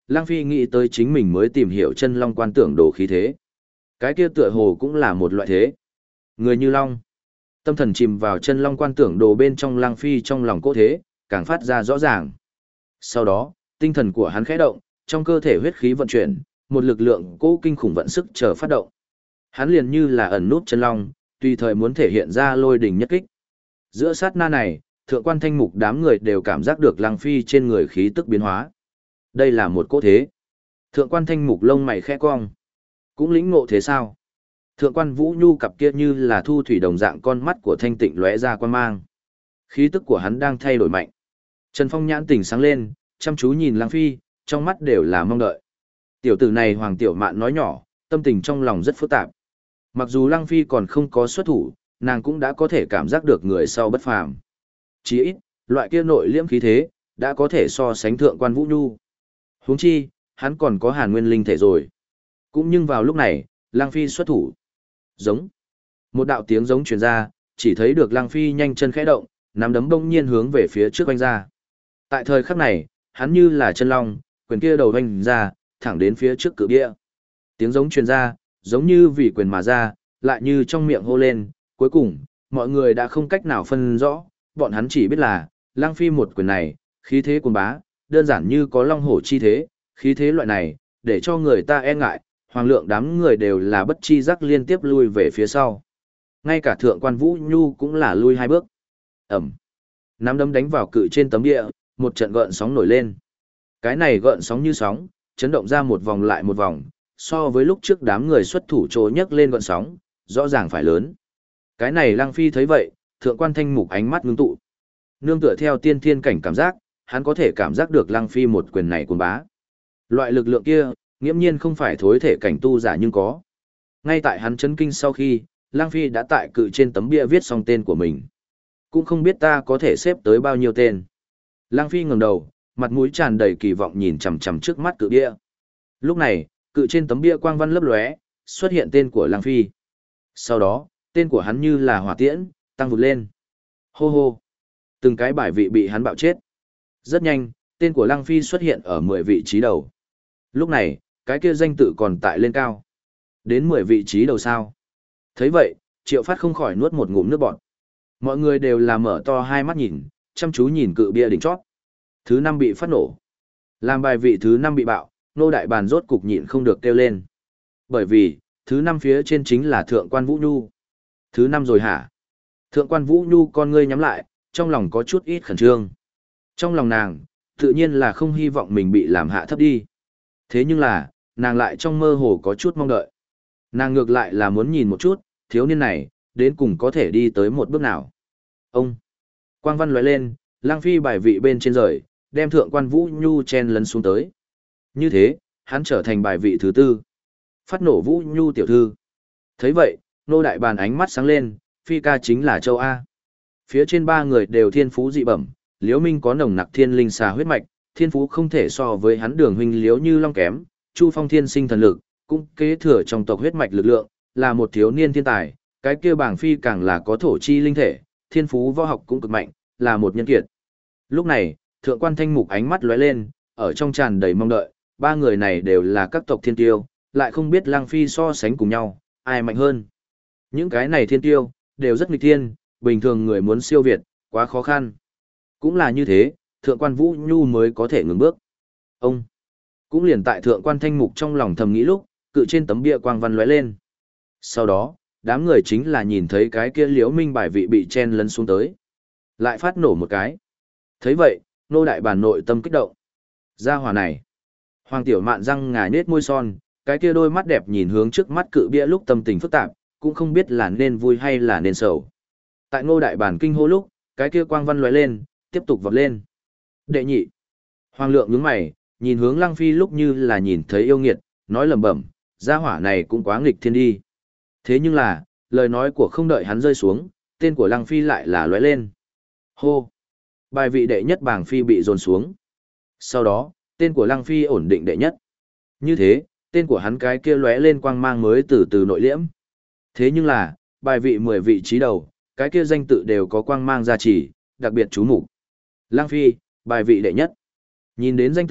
Lăng Phi nghĩ tới chính mình mới tìm hiểu chân long quan tưởng đồ khí thế. Cái kia tựa hồ cũng là một loại thế. Người như long. Tâm thần chìm vào chân long quan tưởng đồ bên trong Lăng Phi trong lòng cỗ thế, càng phát ra rõ ràng. Sau đó, tinh thần của hắn khẽ động, trong cơ thể huyết khí vận chuyển, một lực lượng cố kinh khủng vận sức chờ phát động. Hắn liền như là ẩn nút chân long, tùy thời muốn thể hiện ra lôi đỉnh nhất kích. Giữa sát na này, thượng quan thanh mục đám người đều cảm giác được Lăng Phi trên người khí tức biến hóa. Đây là một cỗ thế. Thượng quan thanh mục lông mày khẽ cong. Cũng lĩnh ngộ thế sao? Thượng quan Vũ Nhu cặp kia như là thu thủy đồng dạng con mắt của thanh tịnh lóe ra quan mang. Khí tức của hắn đang thay đổi mạnh. Trần Phong nhãn tỉnh sáng lên, chăm chú nhìn Lăng Phi, trong mắt đều là mong đợi. Tiểu tử này Hoàng Tiểu Mạn nói nhỏ, tâm tình trong lòng rất phức tạp. Mặc dù Lăng Phi còn không có xuất thủ, nàng cũng đã có thể cảm giác được người sau bất phàm. Chỉ ít, loại kia nội liễm khí thế, đã có thể so sánh thượng quan Vũ Nhu. Huống chi, hắn còn có Hàn Nguyên linh thể rồi. Cũng nhưng vào lúc này, Lăng Phi xuất thủ. Giống. Một đạo tiếng giống truyền ra, chỉ thấy được Lăng Phi nhanh chân khẽ động, nắm đấm bỗng nhiên hướng về phía trước vung ra. Tại thời khắc này, hắn như là chân long, quyền kia đầu vung ra, thẳng đến phía trước cự bia. Tiếng giống truyền ra, giống như vì quyền mà ra, lại như trong miệng hô lên, cuối cùng, mọi người đã không cách nào phân rõ, bọn hắn chỉ biết là, Lăng Phi một quyền này, khí thế cuồng bá, đơn giản như có long hổ chi thế, khí thế loại này, để cho người ta e ngại, hoàng lượng đám người đều là bất chi giác liên tiếp lui về phía sau. Ngay cả thượng quan Vũ Nhu cũng là lui hai bước. Ẩm. Nắm đấm đánh vào cự trên tấm địa, một trận gợn sóng nổi lên. Cái này gợn sóng như sóng, chấn động ra một vòng lại một vòng, so với lúc trước đám người xuất thủ trố nhấc lên gợn sóng, rõ ràng phải lớn. Cái này Lăng Phi thấy vậy, thượng quan thanh mục ánh mắt ngưng tụ. Nương tựa theo tiên thiên cảnh cảm giác, hắn có thể cảm giác được Lăng Phi một quyền này cuồng bá. Loại lực lượng kia, nghiễm nhiên không phải thối thể cảnh tu giả nhưng có. Ngay tại hắn chấn kinh sau khi, Lăng Phi đã tại cự trên tấm bia viết xong tên của mình. Cũng không biết ta có thể xếp tới bao nhiêu tên. Lăng Phi ngẩng đầu, mặt mũi tràn đầy kỳ vọng nhìn chằm chằm trước mắt cự bia. Lúc này, cự trên tấm bia quang văn lấp lóe, xuất hiện tên của Lăng Phi. Sau đó, tên của hắn như là hỏa tiễn, tăng vụt lên. Hô hô. Từng cái bài vị bị hắn bạo chết. Rất nhanh, tên của Lăng Phi xuất hiện ở 10 vị trí đầu. Lúc này, cái kia danh tự còn tại lên cao. Đến 10 vị trí đầu sao. Thấy vậy, Triệu Phát không khỏi nuốt một ngụm nước bọt. Mọi người đều là mở to hai mắt nhìn, chăm chú nhìn cự bia đỉnh chót. Thứ 5 bị phát nổ. Làm bài vị thứ 5 bị bạo, Nô Đại Bàn rốt cục nhịn không được kêu lên. Bởi vì, thứ 5 phía trên chính là Thượng quan Vũ Nhu. Thứ 5 rồi hả? Thượng quan Vũ Nhu con ngươi nhắm lại, trong lòng có chút ít khẩn trương. Trong lòng nàng, tự nhiên là không hy vọng mình bị làm hạ thấp đi. Thế nhưng là, nàng lại trong mơ hồ có chút mong đợi. Nàng ngược lại là muốn nhìn một chút, thiếu niên này, đến cùng có thể đi tới một bước nào. Ông! Quang văn lóe lên, Lăng Phi bài vị bên trên rời, đem thượng quan Vũ Nhu chen lấn xuống tới. Như thế, hắn trở thành bài vị thứ 4. Phát nổ Vũ Nhu tiểu thư. Thấy vậy, Nô Đại Bàn ánh mắt sáng lên, Phi ca chính là Châu A. Phía trên 3 người đều thiên phú dị bẩm, Liễu Minh có nồng nặc thiên linh xà huyết mạch, thiên phú không thể so với hắn Đường huynh Liễu Như Long kém, Chu Phong thiên sinh thần lực, cũng kế thừa trong tộc huyết mạch lực lượng, là một thiếu niên thiên tài, cái kia Bàng Phi càng là có thổ chi linh thể, thiên phú võ học cũng cực mạnh, là một nhân kiệt. Lúc này, thượng quan Thanh Mục ánh mắt lóe lên, ở trong tràn đầy mong đợi, 3 người này đều là các tộc thiên tiêu, lại không biết Lăng Phi so sánh cùng nhau, ai mạnh hơn. Những cái này thiên tiêu, đều rất nghịch thiên, bình thường người muốn siêu việt, quá khó khăn. Cũng là như thế, thượng quan Vũ Nhu mới có thể ngừng bước. Ông, cũng liền tại thượng quan Thanh Mục trong lòng thầm nghĩ lúc, cự trên tấm bia quang văn lóe lên. Sau đó, đám người chính là nhìn thấy cái kia Liễu Minh bài vị bị chen lấn xuống tới. Lại phát nổ một cái. Thấy vậy, Nô Đại Bàn nội tâm kích động. Gia hỏa này. Hoàng Tiểu Mạn răng ngà nết môi son, cái kia đôi mắt đẹp nhìn hướng trước mắt cự bia lúc tâm tình phức tạp, cũng không biết là nên vui hay là nên sầu. Tại Ngô Đại Bàn kinh hô lúc, cái kia quang văn lóe lên, tiếp tục vọt lên. Đệ nhị. Hoàng Lượng nhướng mày, nhìn hướng Lăng Phi lúc như là nhìn thấy yêu nghiệt, nói lẩm bẩm, gia hỏa này cũng quá nghịch thiên đi. Thế nhưng là, lời nói của không đợi hắn rơi xuống, tên của Lăng Phi lại là lóe lên. Hô. Bài vị đệ nhất Bàng Phi bị dồn xuống. Sau đó, tên của Lăng Phi ổn định đệ nhất. Như thế, tên của hắn cái kia lóe lên quang mang mới từ từ nội liễm. Thế nhưng là, bài vị 10 vị trí đầu, cái kia danh tự đều có quang mang gia trì, đặc biệt chú mục. Lăng Phi, bài vị đệ nhất. Nhìn đến danh tự,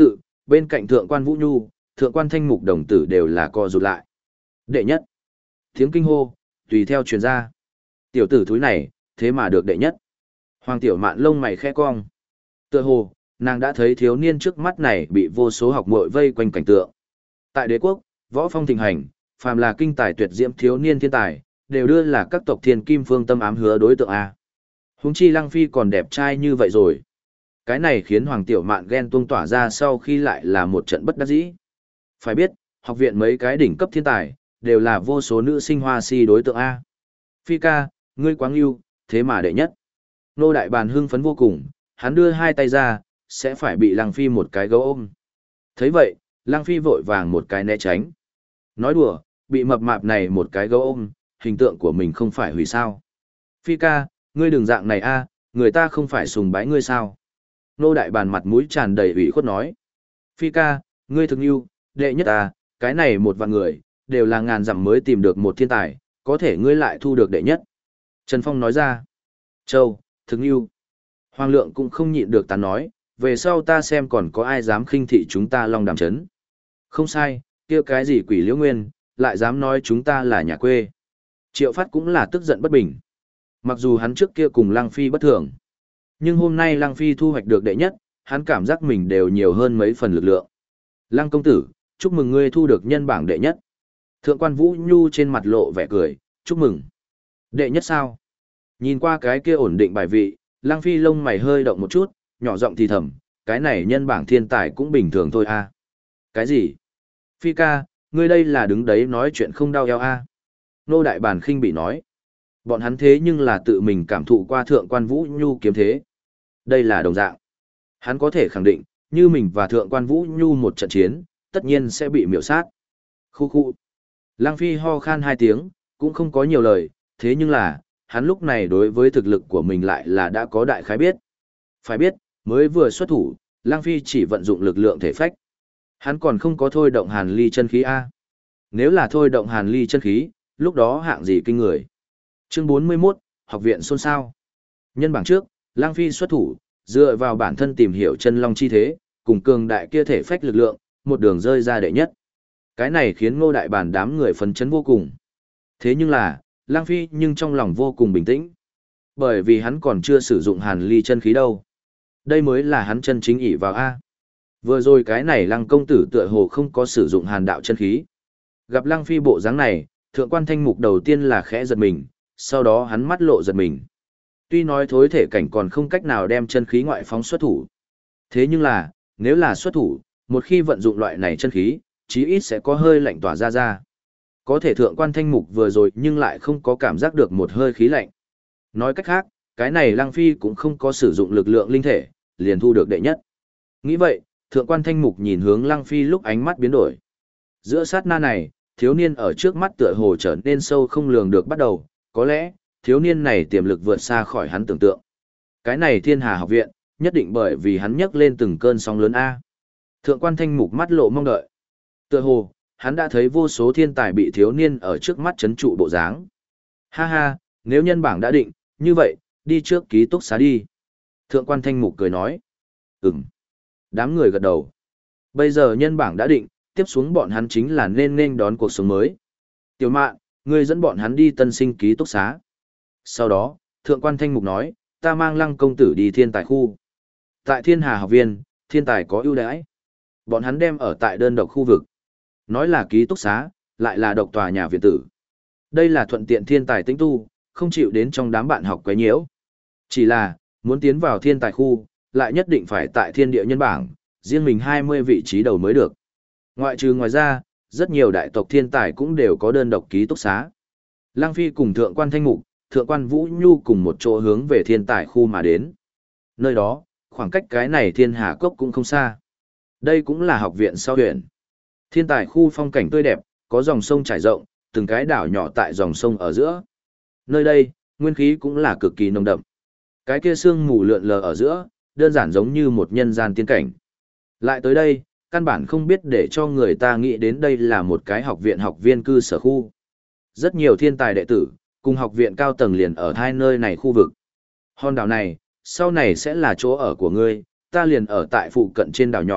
bên cạnh thượng quan Vũ Nhu, thượng quan Thanh Mục đồng tử đều là co rụt lại. Đệ nhất. Tiếng kinh hô, tùy theo truyền ra. Tiểu tử thúi này, thế mà được đệ nhất. Hoàng tiểu mạn lông mày khẽ cong. Tựa hồ, nàng đã thấy thiếu niên trước mắt này bị vô số học muội vây quanh cảnh tượng. Tại đế quốc, võ phong thịnh hành, phàm là kinh tài tuyệt diễm thiếu niên thiên tài, đều đưa là các tộc thiên kim phương tâm ám hứa đối tượng A. Huống chi Lăng Phi còn đẹp trai như vậy rồi. Cái này khiến Hoàng Tiểu Mạn ghen tuông tỏa ra sau khi lại là một trận bất đắc dĩ. Phải biết, học viện mấy cái đỉnh cấp thiên tài, đều là vô số nữ sinh hoa si đối tượng A. Phi ca, ngươi quá ngưu, thế mà đệ nhất. Nô Đại Bàn hưng phấn vô cùng, hắn đưa hai tay ra, sẽ phải bị Lăng Phi một cái gấu ôm. Thấy vậy, Lăng Phi vội vàng một cái né tránh. Nói đùa, bị mập mạp này một cái gấu ôm, hình tượng của mình không phải hủy sao. Phi ca, ngươi đừng dạng này a, người ta không phải sùng bái ngươi sao. Nô Đại Bàn mặt mũi tràn đầy ủy khuất nói. Phi ca, ngươi thực yêu, đệ nhất à, cái này một vạn người, đều là ngàn dặm mới tìm được một thiên tài, có thể ngươi lại thu được đệ nhất. Trần Phong nói ra. Châu, thực yêu. Hoàng Lượng cũng không nhịn được ta nói, về sau ta xem còn có ai dám khinh thị chúng ta Long Đàm Trấn. Không sai, kia cái gì quỷ liễu nguyên, lại dám nói chúng ta là nhà quê. Triệu Phát cũng là tức giận bất bình. Mặc dù hắn trước kia cùng Lăng Phi bất thường, nhưng hôm nay Lăng Phi thu hoạch được đệ nhất, hắn cảm giác mình đều nhiều hơn mấy phần lực lượng. Lăng công tử, chúc mừng ngươi thu được nhân bảng đệ nhất. Thượng quan Vũ Nhu trên mặt lộ vẻ cười, chúc mừng. Đệ nhất sao? Nhìn qua cái kia ổn định bài vị, Lăng Phi lông mày hơi động một chút, nhỏ giọng thì thầm, cái này nhân bảng thiên tài cũng bình thường thôi a. Cái gì? Phi ca, ngươi đây là đứng đấy nói chuyện không đau eo a. Nô Đại Bàn khinh bị nói. Bọn hắn thế nhưng là tự mình cảm thụ qua thượng quan Vũ Nhu kiếm thế. Đây là đồng dạng. Hắn có thể khẳng định, như mình và thượng quan Vũ Nhu một trận chiến, tất nhiên sẽ bị miểu sát. Khu khu. Lăng Phi ho khan hai tiếng, cũng không có nhiều lời, thế nhưng là, hắn lúc này đối với thực lực của mình lại là đã có đại khái biết. Phải biết, mới vừa xuất thủ, Lăng Phi chỉ vận dụng lực lượng thể phách. Hắn còn không có thôi động hàn ly chân khí A. Nếu là thôi động hàn ly chân khí, lúc đó hạng gì kinh người. Chương 41, học viện xôn xao. Nhân bảng trước, Lăng Phi xuất thủ, dựa vào bản thân tìm hiểu chân long chi thế, cùng cường đại kia thể phách lực lượng, một đường rơi ra đệ nhất. Cái này khiến Ngô Đại Bản đám người phấn chấn vô cùng. Thế nhưng là, Lăng Phi nhưng trong lòng vô cùng bình tĩnh. Bởi vì hắn còn chưa sử dụng hàn ly chân khí đâu. Đây mới là hắn chân chính ỷ vào A. Vừa rồi cái này Lăng công tử tựa hồ không có sử dụng hàn đạo chân khí. Gặp Lăng Phi bộ dáng này, thượng quan Thanh Mục đầu tiên là khẽ giật mình, sau đó hắn mắt lộ giật mình. Tuy nói thối thể cảnh còn không cách nào đem chân khí ngoại phóng xuất thủ. Thế nhưng là, nếu là xuất thủ, một khi vận dụng loại này chân khí, chí ít sẽ có hơi lạnh tỏa ra ra. Có thể thượng quan Thanh Mục vừa rồi nhưng lại không có cảm giác được một hơi khí lạnh. Nói cách khác, cái này Lăng Phi cũng không có sử dụng lực lượng linh thể, liền thu được đệ nhất. Nghĩ vậy, thượng quan Thanh Mục nhìn hướng Lăng Phi lúc ánh mắt biến đổi. Giữa sát na này, thiếu niên ở trước mắt tựa hồ trở nên sâu không lường được bắt đầu, có lẽ, thiếu niên này tiềm lực vượt xa khỏi hắn tưởng tượng. Cái này Thiên Hà học viện, nhất định bởi vì hắn nhấc lên từng cơn sóng lớn A. Thượng quan Thanh Mục mắt lộ mong đợi. Tựa hồ, hắn đã thấy vô số thiên tài bị thiếu niên ở trước mắt chấn trụ bộ dáng. Ha ha, nếu nhân bảng đã định, như vậy, đi trước ký túc xá đi. Thượng quan Thanh Mục cười nói. Ừm. Đám người gật đầu. Bây giờ nhân bảng đã định, tiếp xuống bọn hắn chính là nên đón cuộc sống mới. Tiểu Mạn, ngươi dẫn bọn hắn đi tân sinh ký túc xá. Sau đó, thượng quan Thanh Mục nói, ta mang Lăng công tử đi thiên tài khu. Tại Thiên Hà học viên, thiên tài có ưu đãi. Bọn hắn đem ở tại đơn độc khu vực. Nói là ký túc xá, lại là độc tòa nhà viện tử. Đây là thuận tiện thiên tài tĩnh tu, không chịu đến trong đám bạn học quấy nhiễu. Chỉ là, muốn tiến vào thiên tài khu, lại nhất định phải tại thiên địa nhân bảng, riêng mình 20 vị trí đầu mới được. Ngoài ra, rất nhiều đại tộc thiên tài cũng đều có đơn độc ký túc xá. Lăng Phi cùng thượng quan Thanh Mục, thượng quan Vũ Nhu cùng một chỗ hướng về thiên tài khu mà đến. Nơi đó, khoảng cách cái này Thiên Hà Cốc cũng không xa. Đây cũng là học viện sau huyện. Thiên tài khu phong cảnh tươi đẹp, có dòng sông trải rộng, từng cái đảo nhỏ tại dòng sông ở giữa. Nơi đây, nguyên khí cũng là cực kỳ nồng đậm. Cái kia sương mù lượn lờ ở giữa, đơn giản giống như một nhân gian tiên cảnh. Lại tới đây, căn bản không biết để cho người ta nghĩ đến đây là một cái học viện học viên cư sở khu. Rất nhiều thiên tài đệ tử, cùng học viện cao tầng liền ở hai nơi này khu vực. Hòn đảo này, sau này sẽ là chỗ ở của ngươi, ta liền ở tại phụ cận trên đảo nhỏ,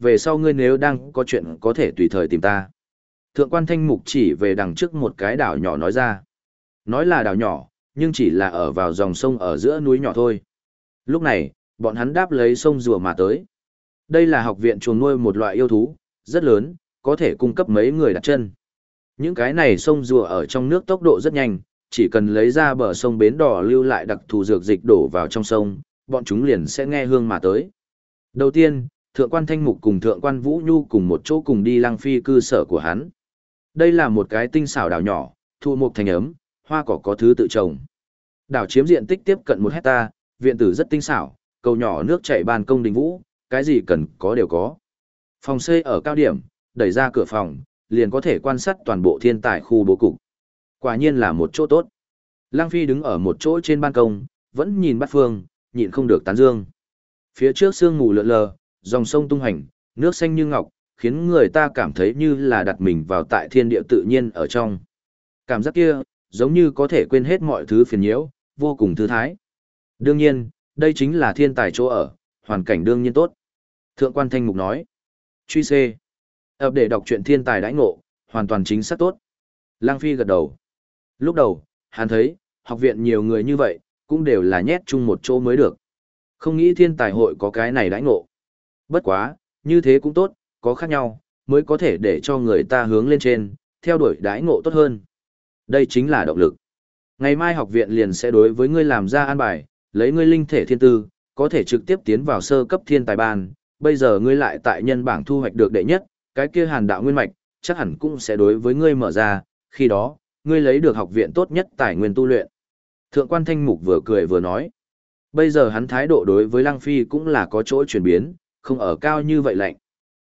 về sau ngươi nếu đang có chuyện có thể tùy thời tìm ta. Thượng quan Thanh Mục chỉ về đằng trước một cái đảo nhỏ nói ra. Nói là đảo nhỏ, nhưng chỉ là ở vào dòng sông ở giữa núi nhỏ thôi. Lúc này, bọn hắn đáp lấy sông rùa mà tới. Đây là học viện chuồng nuôi một loại yêu thú, rất lớn, có thể cung cấp mấy người đặt chân. Những cái này sông rùa ở trong nước tốc độ rất nhanh, chỉ cần lấy ra bờ sông bến đỏ lưu lại đặc thù dược dịch đổ vào trong sông, bọn chúng liền sẽ nghe hương mà tới. Đầu tiên, Thượng quan Thanh Mục cùng Thượng quan Vũ Nhu cùng một chỗ cùng đi Lăng Phi cư sở của hắn. Đây là một cái tinh xảo đảo nhỏ, thu mục thành ấm, hoa cỏ có thứ tự trồng. Đảo chiếm diện tích tiếp cận 1 hecta, viện tử rất tinh xảo, cầu nhỏ nước chảy ban công đình vũ, cái gì cần có đều có. Phòng xây ở cao điểm, đẩy ra cửa phòng, liền có thể quan sát toàn bộ thiên tài khu bố cục. Quả nhiên là một chỗ tốt. Lăng Phi đứng ở một chỗ trên ban công, vẫn nhìn bát phương, nhịn không được tán dương. Phía trước sương mù lượn lờ, dòng sông tung hành, nước xanh như ngọc, khiến người ta cảm thấy như là đặt mình vào tại thiên địa tự nhiên ở trong. Cảm giác kia, giống như có thể quên hết mọi thứ phiền nhiễu, vô cùng thư thái. Đương nhiên, đây chính là thiên tài chỗ ở, hoàn cảnh đương nhiên tốt. Thượng quan Thanh Mục nói. Truy C. Ập để đọc truyện thiên tài đãi ngộ, hoàn toàn chính xác tốt. Lăng Phi gật đầu. Lúc đầu, hắn thấy, học viện nhiều người như vậy, cũng đều là nhét chung một chỗ mới được. Không nghĩ thiên tài hội có cái này đãi ngộ. Bất quá, như thế cũng tốt, có khác nhau, mới có thể để cho người ta hướng lên trên, theo đuổi đãi ngộ tốt hơn. Đây chính là động lực. Ngày mai học viện liền sẽ đối với ngươi làm ra an bài, lấy ngươi linh thể thiên tư, có thể trực tiếp tiến vào sơ cấp thiên tài ban. Bây giờ ngươi lại tại nhân bảng thu hoạch được đệ nhất, cái kia hàn đạo nguyên mạch, chắc hẳn cũng sẽ đối với ngươi mở ra, khi đó, ngươi lấy được học viện tốt nhất tài nguyên tu luyện. Thượng quan Thanh Mục vừa cười vừa nói. Bây giờ hắn thái độ đối với Lăng Phi cũng là có chỗ chuyển biến, không ở cao như vậy lạnh.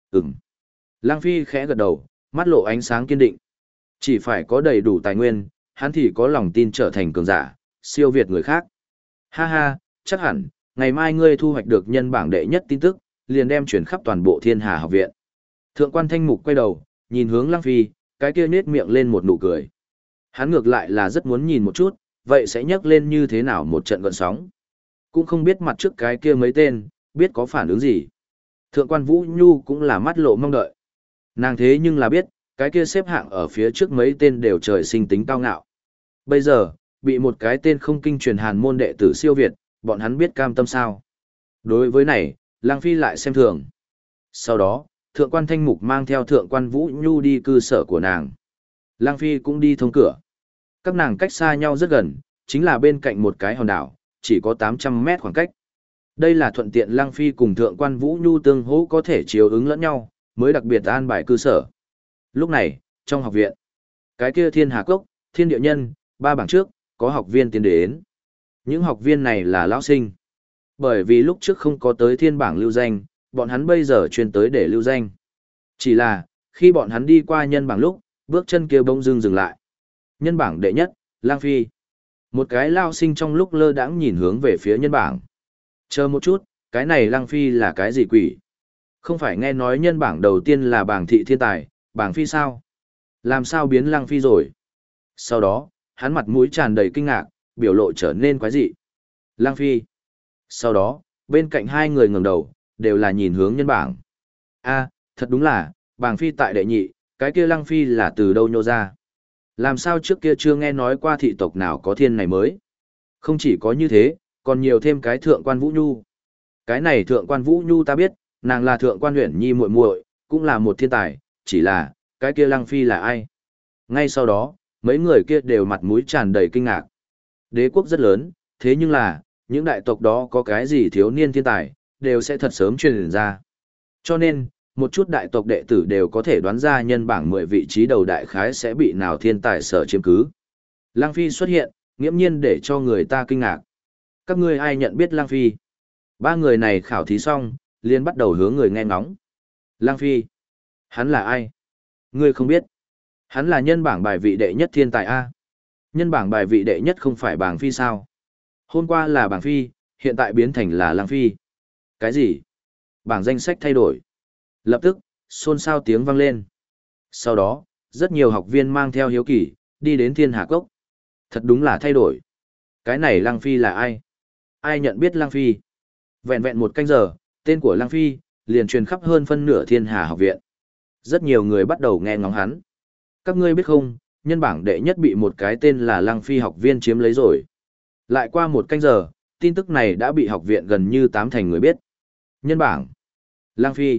Lăng Phi khẽ gật đầu, mắt lộ ánh sáng kiên định. Chỉ phải có đầy đủ tài nguyên, hắn thì có lòng tin trở thành cường giả, siêu việt người khác. Ha ha, chắc hẳn, ngày mai ngươi thu hoạch được nhân bảng đệ nhất tin tức, liền đem chuyển khắp toàn bộ Thiên Hà học viện. Thượng quan Thanh Mục quay đầu, nhìn hướng Lăng Phi, cái kia nết miệng lên một nụ cười. Hắn ngược lại là rất muốn nhìn một chút, vậy sẽ nhấc lên như thế nào một trận gợn sóng. Cũng không biết mặt trước cái kia mấy tên, biết có phản ứng gì. Thượng quan Vũ Nhu cũng là mắt lộ mong đợi. Nàng thế nhưng là biết, cái kia xếp hạng ở phía trước mấy tên đều trời sinh tính cao ngạo. Bây giờ, bị một cái tên không kinh truyền hàn môn đệ tử siêu việt, bọn hắn biết cam tâm sao. Đối với này, Lăng Phi lại xem thường. Sau đó, Thượng quan Thanh Mục mang theo Thượng quan Vũ Nhu đi cư sở của nàng. Lăng Phi cũng đi thông cửa. Các nàng cách xa nhau rất gần, chính là bên cạnh một cái hòn đảo, chỉ có 800 mét khoảng cách. Đây là thuận tiện Lăng Phi cùng Thượng quan Vũ Nhu tương hỗ có thể chiếu ứng lẫn nhau, mới đặc biệt an bài cư sở. Lúc này, trong học viện, cái kia Thiên Hà Cốc, Thiên Địa Nhân, 3 bảng trước, có học viên tiến đến. Những học viên này là lão sinh. Bởi vì lúc trước không có tới thiên bảng lưu danh, bọn hắn bây giờ chuyên tới để lưu danh. Chỉ là, khi bọn hắn đi qua nhân bảng lúc, bước chân kia bỗng dưng dừng lại. Nhân bảng đệ nhất, Lang Phi. Một cái lao sinh trong lúc lơ đãng nhìn hướng về phía nhân bảng. Chờ một chút, cái này Lang Phi là cái gì quỷ? Không phải nghe nói nhân bảng đầu tiên là bảng thị thiên tài, bảng phi sao? Làm sao biến Lang Phi rồi? Sau đó, hắn mặt mũi tràn đầy kinh ngạc, biểu lộ trở nên quái dị. Lang Phi. Sau đó, bên cạnh hai người ngẩng đầu, đều là nhìn hướng nhân bảng. A, thật đúng là, bảng phi tại đệ nhị, cái kia Lăng Phi là từ đâu nhô ra? Làm sao trước kia chưa nghe nói qua thị tộc nào có thiên này mới? Không chỉ có như thế, còn nhiều thêm cái thượng quan Vũ Nhu. Cái này thượng quan Vũ Nhu ta biết, nàng là thượng quan Uyển Nhi muội muội, cũng là một thiên tài, chỉ là, cái kia Lăng Phi là ai? Ngay sau đó, mấy người kia đều mặt mũi tràn đầy kinh ngạc. Đế quốc rất lớn, thế nhưng là, những đại tộc đó có cái gì thiếu niên thiên tài, đều sẽ thật sớm truyền ra. Cho nên, một chút đại tộc đệ tử đều có thể đoán ra nhân bảng 10 vị trí đầu đại khái sẽ bị nào thiên tài sở chiếm cứ. Lăng Phi xuất hiện, nghiễm nhiên để cho người ta kinh ngạc. Các ngươi ai nhận biết Lăng Phi? Ba người này khảo thí xong, liền bắt đầu hướng người nghe ngóng. Lăng Phi? Hắn là ai? Ngươi không biết. Hắn là nhân bảng bài vị đệ nhất thiên tài A. Nhân bảng bài vị đệ nhất không phải bảng phi sao? Hôm qua là bảng phi, hiện tại biến thành là Lăng Phi. Cái gì? Bảng danh sách thay đổi. Lập tức, xôn xao tiếng vang lên. Sau đó, rất nhiều học viên mang theo hiếu kỳ, đi đến Thiên Hà Cốc. Thật đúng là thay đổi. Cái này Lăng Phi là ai? Ai nhận biết Lăng Phi? Vẹn vẹn một canh giờ, tên của Lăng Phi, liền truyền khắp hơn phân nửa Thiên Hà học viện. Rất nhiều người bắt đầu nghe ngóng hắn. Các ngươi biết không, nhân bảng đệ nhất bị một cái tên là Lăng Phi học viên chiếm lấy rồi. Lại qua một canh giờ, tin tức này đã bị học viện gần như 80% người biết. Nhân bảng. Lăng Phi.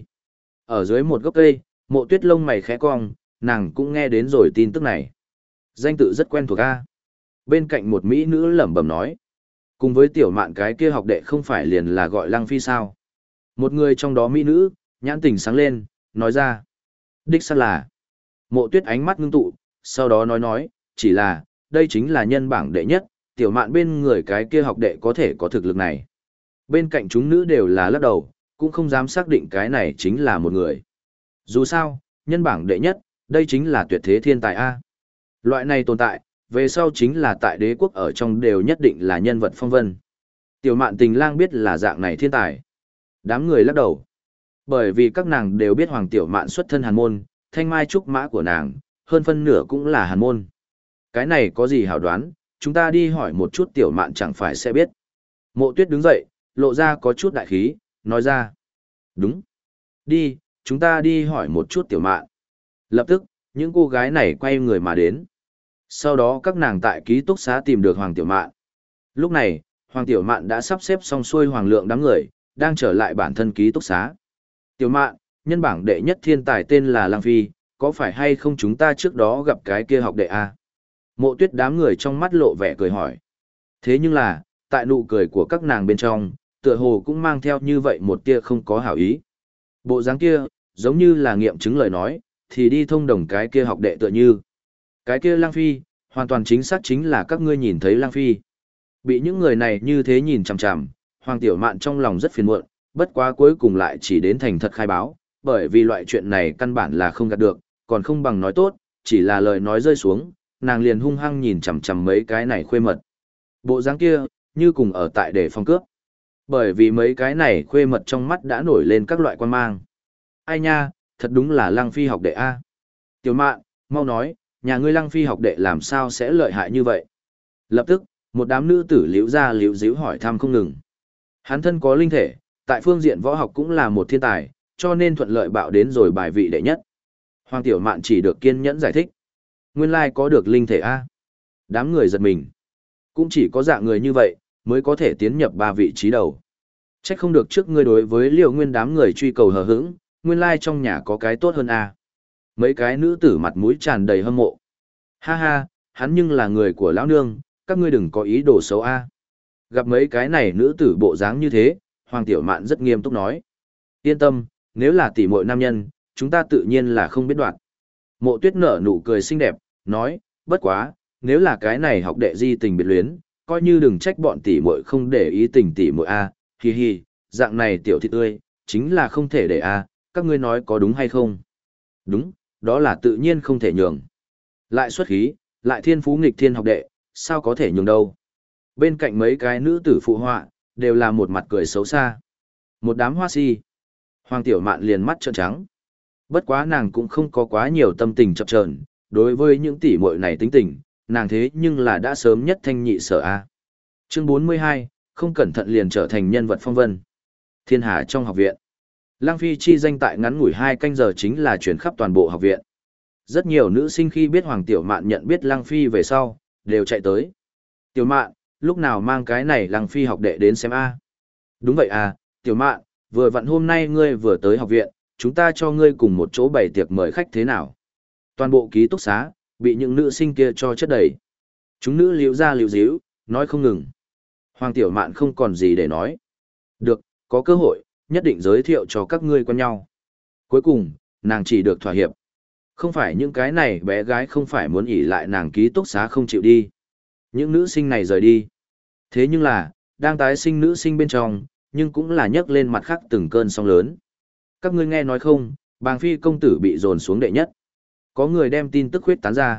Ở dưới một gốc cây, Mộ Tuyết lông mày khẽ cong, nàng cũng nghe đến rồi tin tức này. Danh tự rất quen thuộc a. Bên cạnh một mỹ nữ lẩm bẩm nói. Cùng với tiểu mạn cái kia học đệ không phải liền là gọi Lăng Phi sao? Một người trong đó mỹ nữ, nhãn tình sáng lên, nói ra. Đích xác là. Mộ Tuyết ánh mắt ngưng tụ, sau đó nói, chỉ là, đây chính là nhân bảng đệ nhất, tiểu mạn bên người cái kia học đệ có thể có thực lực này. Bên cạnh chúng nữ đều là lắc đầu, cũng không dám xác định cái này chính là một người. Dù sao, nhân bảng đệ nhất, đây chính là tuyệt thế thiên tài A. Loại này tồn tại, về sau chính là tại đế quốc ở trong đều nhất định là nhân vật phong vân. Tiểu mạn tình lang biết là dạng này thiên tài. Đám người lắc đầu. Bởi vì các nàng đều biết Hoàng Tiểu Mạn xuất thân hàn môn, thanh mai trúc mã của nàng, hơn phân nửa cũng là hàn môn. Cái này có gì hảo đoán, chúng ta đi hỏi một chút Tiểu Mạn chẳng phải sẽ biết. Mộ Tuyết đứng dậy, lộ ra có chút đại khí, nói ra. Đúng. Đi, chúng ta đi hỏi một chút Tiểu Mạn. Lập tức, những cô gái này quay người mà đến. Sau đó các nàng tại ký túc xá tìm được Hoàng Tiểu Mạn. Lúc này, Hoàng Tiểu Mạn đã sắp xếp xong xuôi hoàng lượng đám người, đang trở lại bản thân ký túc xá. Tiểu Mạn, nhân bảng đệ nhất thiên tài tên là Lăng Phi, có phải hay không chúng ta trước đó gặp cái kia học đệ a? Mộ Tuyết đám người trong mắt lộ vẻ cười hỏi. Thế nhưng là, tại nụ cười của các nàng bên trong, tựa hồ cũng mang theo như vậy một tia không có hảo ý. Bộ dáng kia, giống như là nghiệm chứng lời nói, thì đi thông đồng cái kia học đệ tựa như. Cái kia Lăng Phi, hoàn toàn chính xác chính là các ngươi nhìn thấy Lăng Phi. Bị những người này như thế nhìn chằm chằm, Hoàng Tiểu Mạn trong lòng rất phiền muộn, bất quá cuối cùng lại chỉ đến thành thật khai báo, bởi vì loại chuyện này căn bản là không gạt được, còn không bằng nói tốt, chỉ là lời nói rơi xuống, nàng liền hung hăng nhìn chằm chằm mấy cái này khuê mật. Bộ dáng kia, như cùng ở tại để phòng cướp. Bởi vì mấy cái này khuê mật trong mắt đã nổi lên các loại quan mang. Ai nha, thật đúng là Lăng Phi học đệ A. Tiểu Mạn, mau nói, nhà ngươi Lăng Phi học đệ làm sao sẽ lợi hại như vậy? Lập tức, một đám nữ tử liễu ra liễu díu hỏi thăm không ngừng. Hắn thân có linh thể, tại phương diện võ học cũng là một thiên tài, cho nên thuận lợi bạo đến rồi bài vị đệ nhất. Hoàng Tiểu Mạn chỉ được kiên nhẫn giải thích. Nguyên lai có được linh thể A. Đám người giật mình. Cũng chỉ có dạng người như vậy, mới có thể tiến nhập 3 vị trí đầu. Trách không được trước ngươi đối với Liễu Nguyên đám người truy cầu hờ hững, nguyên lai trong nhà có cái tốt hơn A. Mấy cái nữ tử mặt mũi tràn đầy hâm mộ. Ha ha, hắn nhưng là người của lão nương, các ngươi đừng có ý đồ xấu A. Gặp mấy cái này nữ tử bộ dáng như thế, Hoàng Tiểu Mạn rất nghiêm túc nói. Yên tâm, nếu là tỷ muội nam nhân, chúng ta tự nhiên là không biết đoạn. Mộ Tuyết nở nụ cười xinh đẹp, nói, bất quá, nếu là cái này học đệ di tình biệt luyến, coi như đừng trách bọn tỷ muội không để ý tình tỷ muội a, hi hi, dạng này tiểu thị tươi, chính là không thể để a, các ngươi nói có đúng hay không? Đúng, đó là tự nhiên không thể nhường. Lại xuất khí, lại thiên phú nghịch thiên học đệ, sao có thể nhường đâu? Bên cạnh mấy cái nữ tử phụ họa, đều là một mặt cười xấu xa. Một đám hoa si. Hoàng Tiểu Mạn liền mắt trợn trắng. Bất quá nàng cũng không có quá nhiều tâm tình chập chờn, đối với những tỷ muội này tính tình, nàng thế nhưng là đã sớm nhất thanh nhị sở a. Chương 42, không cẩn thận liền trở thành nhân vật phong vân. Thiên Hà trong học viện. Lăng Phi chi danh tại ngắn ngủi 2 canh giờ chính là truyền khắp toàn bộ học viện. Rất nhiều nữ sinh khi biết Hoàng Tiểu Mạn nhận biết Lăng Phi về sau, đều chạy tới. Tiểu Mạn, lúc nào mang cái này Lăng Phi học đệ đến xem a? Đúng vậy à, Tiểu Mạn, vừa vặn hôm nay ngươi vừa tới học viện, chúng ta cho ngươi cùng một chỗ bày tiệc mời khách thế nào? Toàn bộ ký túc xá, bị những nữ sinh kia cho chất đầy. Chúng nữ liễu ra liễu díu, nói không ngừng. Hoàng Tiểu Mạn không còn gì để nói. Được, có cơ hội, nhất định giới thiệu cho các ngươi quen nhau. Cuối cùng, nàng chỉ được thỏa hiệp. Không phải những cái này bé gái không phải muốn ỉ lại nàng ký túc xá không chịu đi. Những nữ sinh này rời đi. Thế nhưng là, đang tái sinh nữ sinh bên trong, nhưng cũng là nhấc lên mặt khác từng cơn sóng lớn. Các ngươi nghe nói không, Bàng Phi công tử bị dồn xuống đệ nhất. Có người đem tin tức huyết tán ra.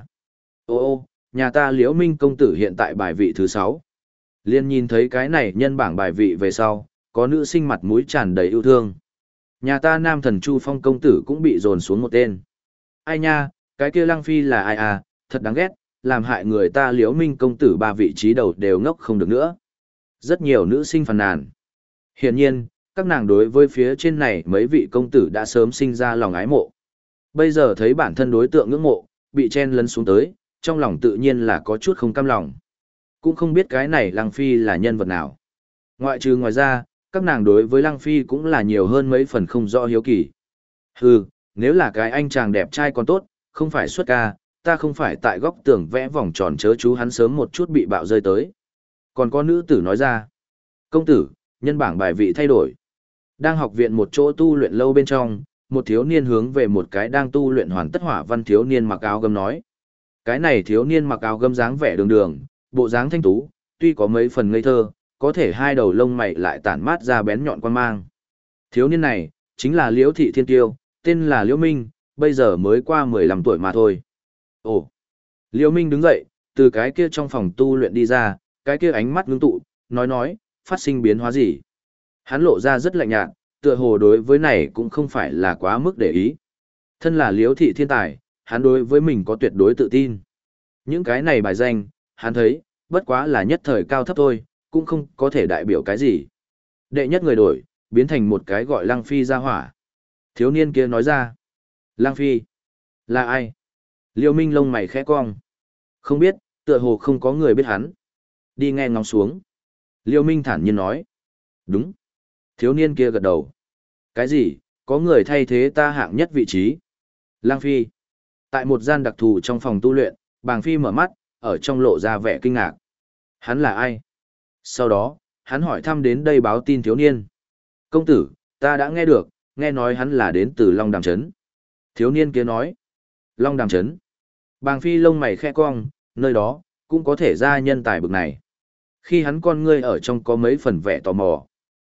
Ô, nhà ta Liễu Minh công tử hiện tại bài vị thứ 6. Liên nhìn thấy cái này nhân bảng bài vị về sau, có nữ sinh mặt mũi tràn đầy yêu thương. Nhà ta nam thần Chu Phong công tử cũng bị dồn xuống một tên. Ai nha, cái kia Lăng Phi là ai à, thật đáng ghét, làm hại người ta Liễu Minh công tử 3 vị trí đầu đều ngốc không được nữa. Rất nhiều nữ sinh phàn nàn. Hiển nhiên, Các nàng đối với phía trên này mấy vị công tử đã sớm sinh ra lòng ái mộ. Bây giờ thấy bản thân đối tượng ngưỡng mộ, bị chen lấn xuống tới, trong lòng tự nhiên là có chút không cam lòng. Cũng không biết cái này Lăng Phi là nhân vật nào. Ngoài ra, các nàng đối với Lăng Phi cũng là nhiều hơn mấy phần không rõ hiếu kỳ. Hừ, nếu là cái anh chàng đẹp trai còn tốt, không phải xuất ca, ta không phải tại góc tường vẽ vòng tròn chớ chú hắn sớm một chút bị bạo rơi tới. Còn có nữ tử nói ra, công tử, nhân bảng bài vị thay đổi. Đang học viện một chỗ tu luyện lâu bên trong, một thiếu niên hướng về một cái đang tu luyện hoàn tất hỏa văn thiếu niên mặc áo gấm nói. Cái này thiếu niên mặc áo gấm dáng vẻ đường đường, bộ dáng thanh tú, tuy có mấy phần ngây thơ, có thể hai đầu lông mày lại tản mát ra bén nhọn quan mang. Thiếu niên này, chính là Liễu Thị Thiên Kiêu, tên là Liễu Minh, bây giờ mới qua 15 tuổi mà thôi. Ồ! Liễu Minh đứng dậy, từ cái kia trong phòng tu luyện đi ra, cái kia ánh mắt ngưng tụ, nói, phát sinh biến hóa gì? Hắn lộ ra rất lạnh nhạt, tựa hồ đối với này cũng không phải là quá mức để ý. Thân là Liễu Thị thiên tài, hắn đối với mình có tuyệt đối tự tin. Những cái này bài danh, hắn thấy, bất quá là nhất thời cao thấp thôi, cũng không có thể đại biểu cái gì. Đệ nhất người đổi, biến thành một cái gọi Lăng Phi ra hỏa. Thiếu niên kia nói ra. Lăng Phi? Là ai? Liễu Minh lông mày khẽ cong. Không biết, tựa hồ không có người biết hắn. Đi nghe ngóng xuống. Liễu Minh thản nhiên nói. Đúng. Thiếu niên kia gật đầu. Cái gì, có người thay thế ta hạng nhất vị trí? Lăng Phi. Tại một gian đặc thù trong phòng tu luyện, Bàng Phi mở mắt, ở trong lộ ra vẻ kinh ngạc. Hắn là ai? Sau đó, hắn hỏi thăm đến đây báo tin thiếu niên. Công tử, ta đã nghe được, nghe nói hắn là đến từ Long Đàm Trấn. Thiếu niên kia nói. Long Đàm Trấn. Bàng Phi lông mày khẽ cong, nơi đó, cũng có thể ra nhân tài bực này. Khi hắn con ngươi ở trong có mấy phần vẻ tò mò.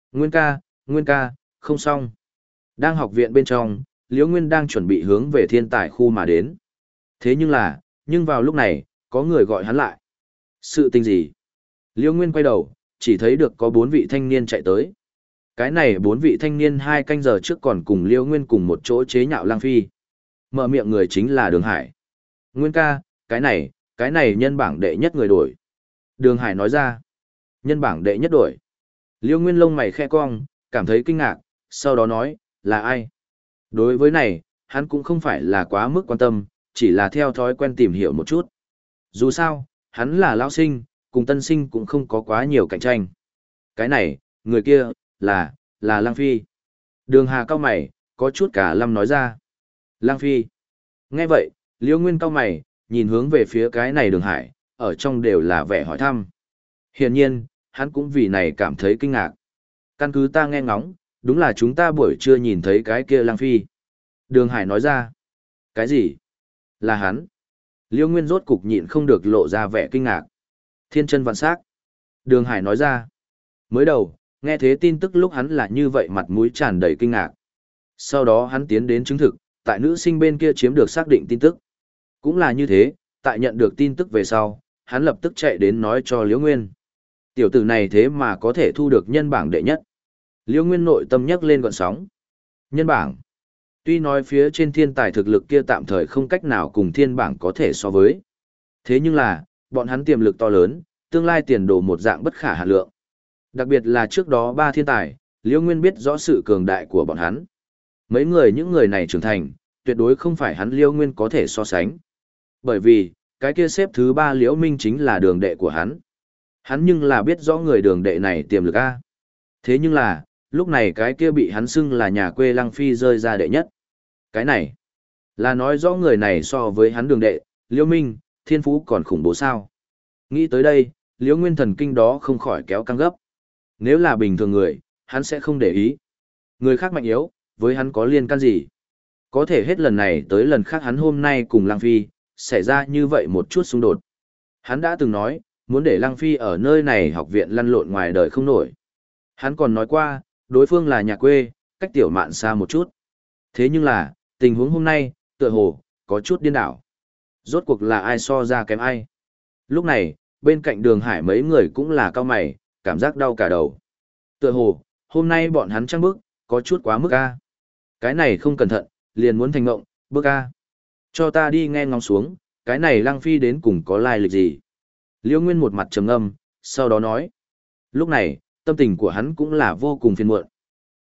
Nguyên ca, không xong. Đang học viện bên trong, Liễu Nguyên đang chuẩn bị hướng về thiên tài khu mà đến. Thế nhưng vào lúc này, có người gọi hắn lại. Sự tình gì? Liễu Nguyên quay đầu, chỉ thấy được có 4 vị thanh niên chạy tới. Cái này 4 vị thanh niên 2 canh giờ trước còn cùng Liễu Nguyên cùng một chỗ chế nhạo Lăng Phi. Mở miệng người chính là Đường Hải. Nguyên ca, cái này nhân bảng đệ nhất người đổi. Đường Hải nói ra. Nhân bảng đệ nhất đổi. Liễu Nguyên lông mày khẽ cong, cảm thấy kinh ngạc, sau đó nói, là ai? Đối với này, hắn cũng không phải là quá mức quan tâm, chỉ là theo thói quen tìm hiểu một chút. Dù sao, hắn là lão sinh, cùng tân sinh cũng không có quá nhiều cạnh tranh. Cái này, người kia, là Lăng Phi. Đường Hà cao mày, có chút cả lâm nói ra. Lăng Phi. Nghe vậy, Liễu Nguyên cao mày, nhìn hướng về phía cái này Đường Hải, ở trong đều là vẻ hỏi thăm. Hiển nhiên, hắn cũng vì này cảm thấy kinh ngạc. Căn cứ ta nghe ngóng, đúng là chúng ta buổi trưa nhìn thấy cái kia Lăng Phi. Đường Hải nói ra. Cái gì? Là hắn. Liễu Nguyên rốt cục nhịn không được lộ ra vẻ kinh ngạc. Thiên chân vạn sắc. Đường Hải nói ra. Mới đầu, nghe thế tin tức lúc hắn là như vậy mặt mũi tràn đầy kinh ngạc. Sau đó hắn tiến đến chứng thực, tại nữ sinh bên kia chiếm được xác định tin tức. Cũng là như thế, tại nhận được tin tức về sau, hắn lập tức chạy đến nói cho Liễu Nguyên. Tiểu tử này thế mà có thể thu được nhân bảng đệ nhất. Liễu Nguyên nội tâm nhấc lên gọn sóng. Nhân bảng. Tuy nói phía trên thiên tài thực lực kia tạm thời không cách nào cùng thiên bảng có thể so với. Thế nhưng là, bọn hắn tiềm lực to lớn, tương lai tiền đồ một dạng bất khả hạn lượng. Đặc biệt là trước đó 3 thiên tài, Liễu Nguyên biết rõ sự cường đại của bọn hắn. Những người này trưởng thành, tuyệt đối không phải hắn Liễu Nguyên có thể so sánh. Bởi vì, cái kia xếp thứ 3 Liễu Minh chính là đường đệ của hắn. Hắn nhưng là biết rõ người đường đệ này tiềm lực A. Thế nhưng là, lúc này cái kia bị hắn xưng là nhà quê Lăng Phi rơi ra đệ nhất. Cái này, là nói rõ người này so với hắn đường đệ, Liễu Minh, thiên phú còn khủng bố sao. Nghĩ tới đây, Liễu Nguyên thần kinh đó không khỏi kéo căng gấp. Nếu là bình thường người, hắn sẽ không để ý. Người khác mạnh yếu, với hắn có liên can gì? Có thể hết lần này tới lần khác hắn hôm nay cùng Lăng Phi, xảy ra như vậy một chút xung đột. Hắn đã từng nói, muốn để Lăng Phi ở nơi này học viện lăn lộn ngoài đời không nổi. Hắn còn nói qua, đối phương là nhà quê, cách tiểu mạn xa một chút. Thế nhưng là, tình huống hôm nay, tựa hồ, có chút điên đảo. Rốt cuộc là ai so ra kém ai? Lúc này, bên cạnh Đường Hải mấy người cũng là cao mày, cảm giác đau cả đầu. Tựa hồ, hôm nay bọn hắn trăng bức, có chút quá mức a. Cái này không cẩn thận, liền muốn thành ngộng, bức a. Cho ta đi nghe ngóng xuống, cái này Lăng Phi đến cùng có lai lịch gì? Liễu Nguyên một mặt trầm ngâm, sau đó nói. Lúc này, tâm tình của hắn cũng là vô cùng phiền muộn.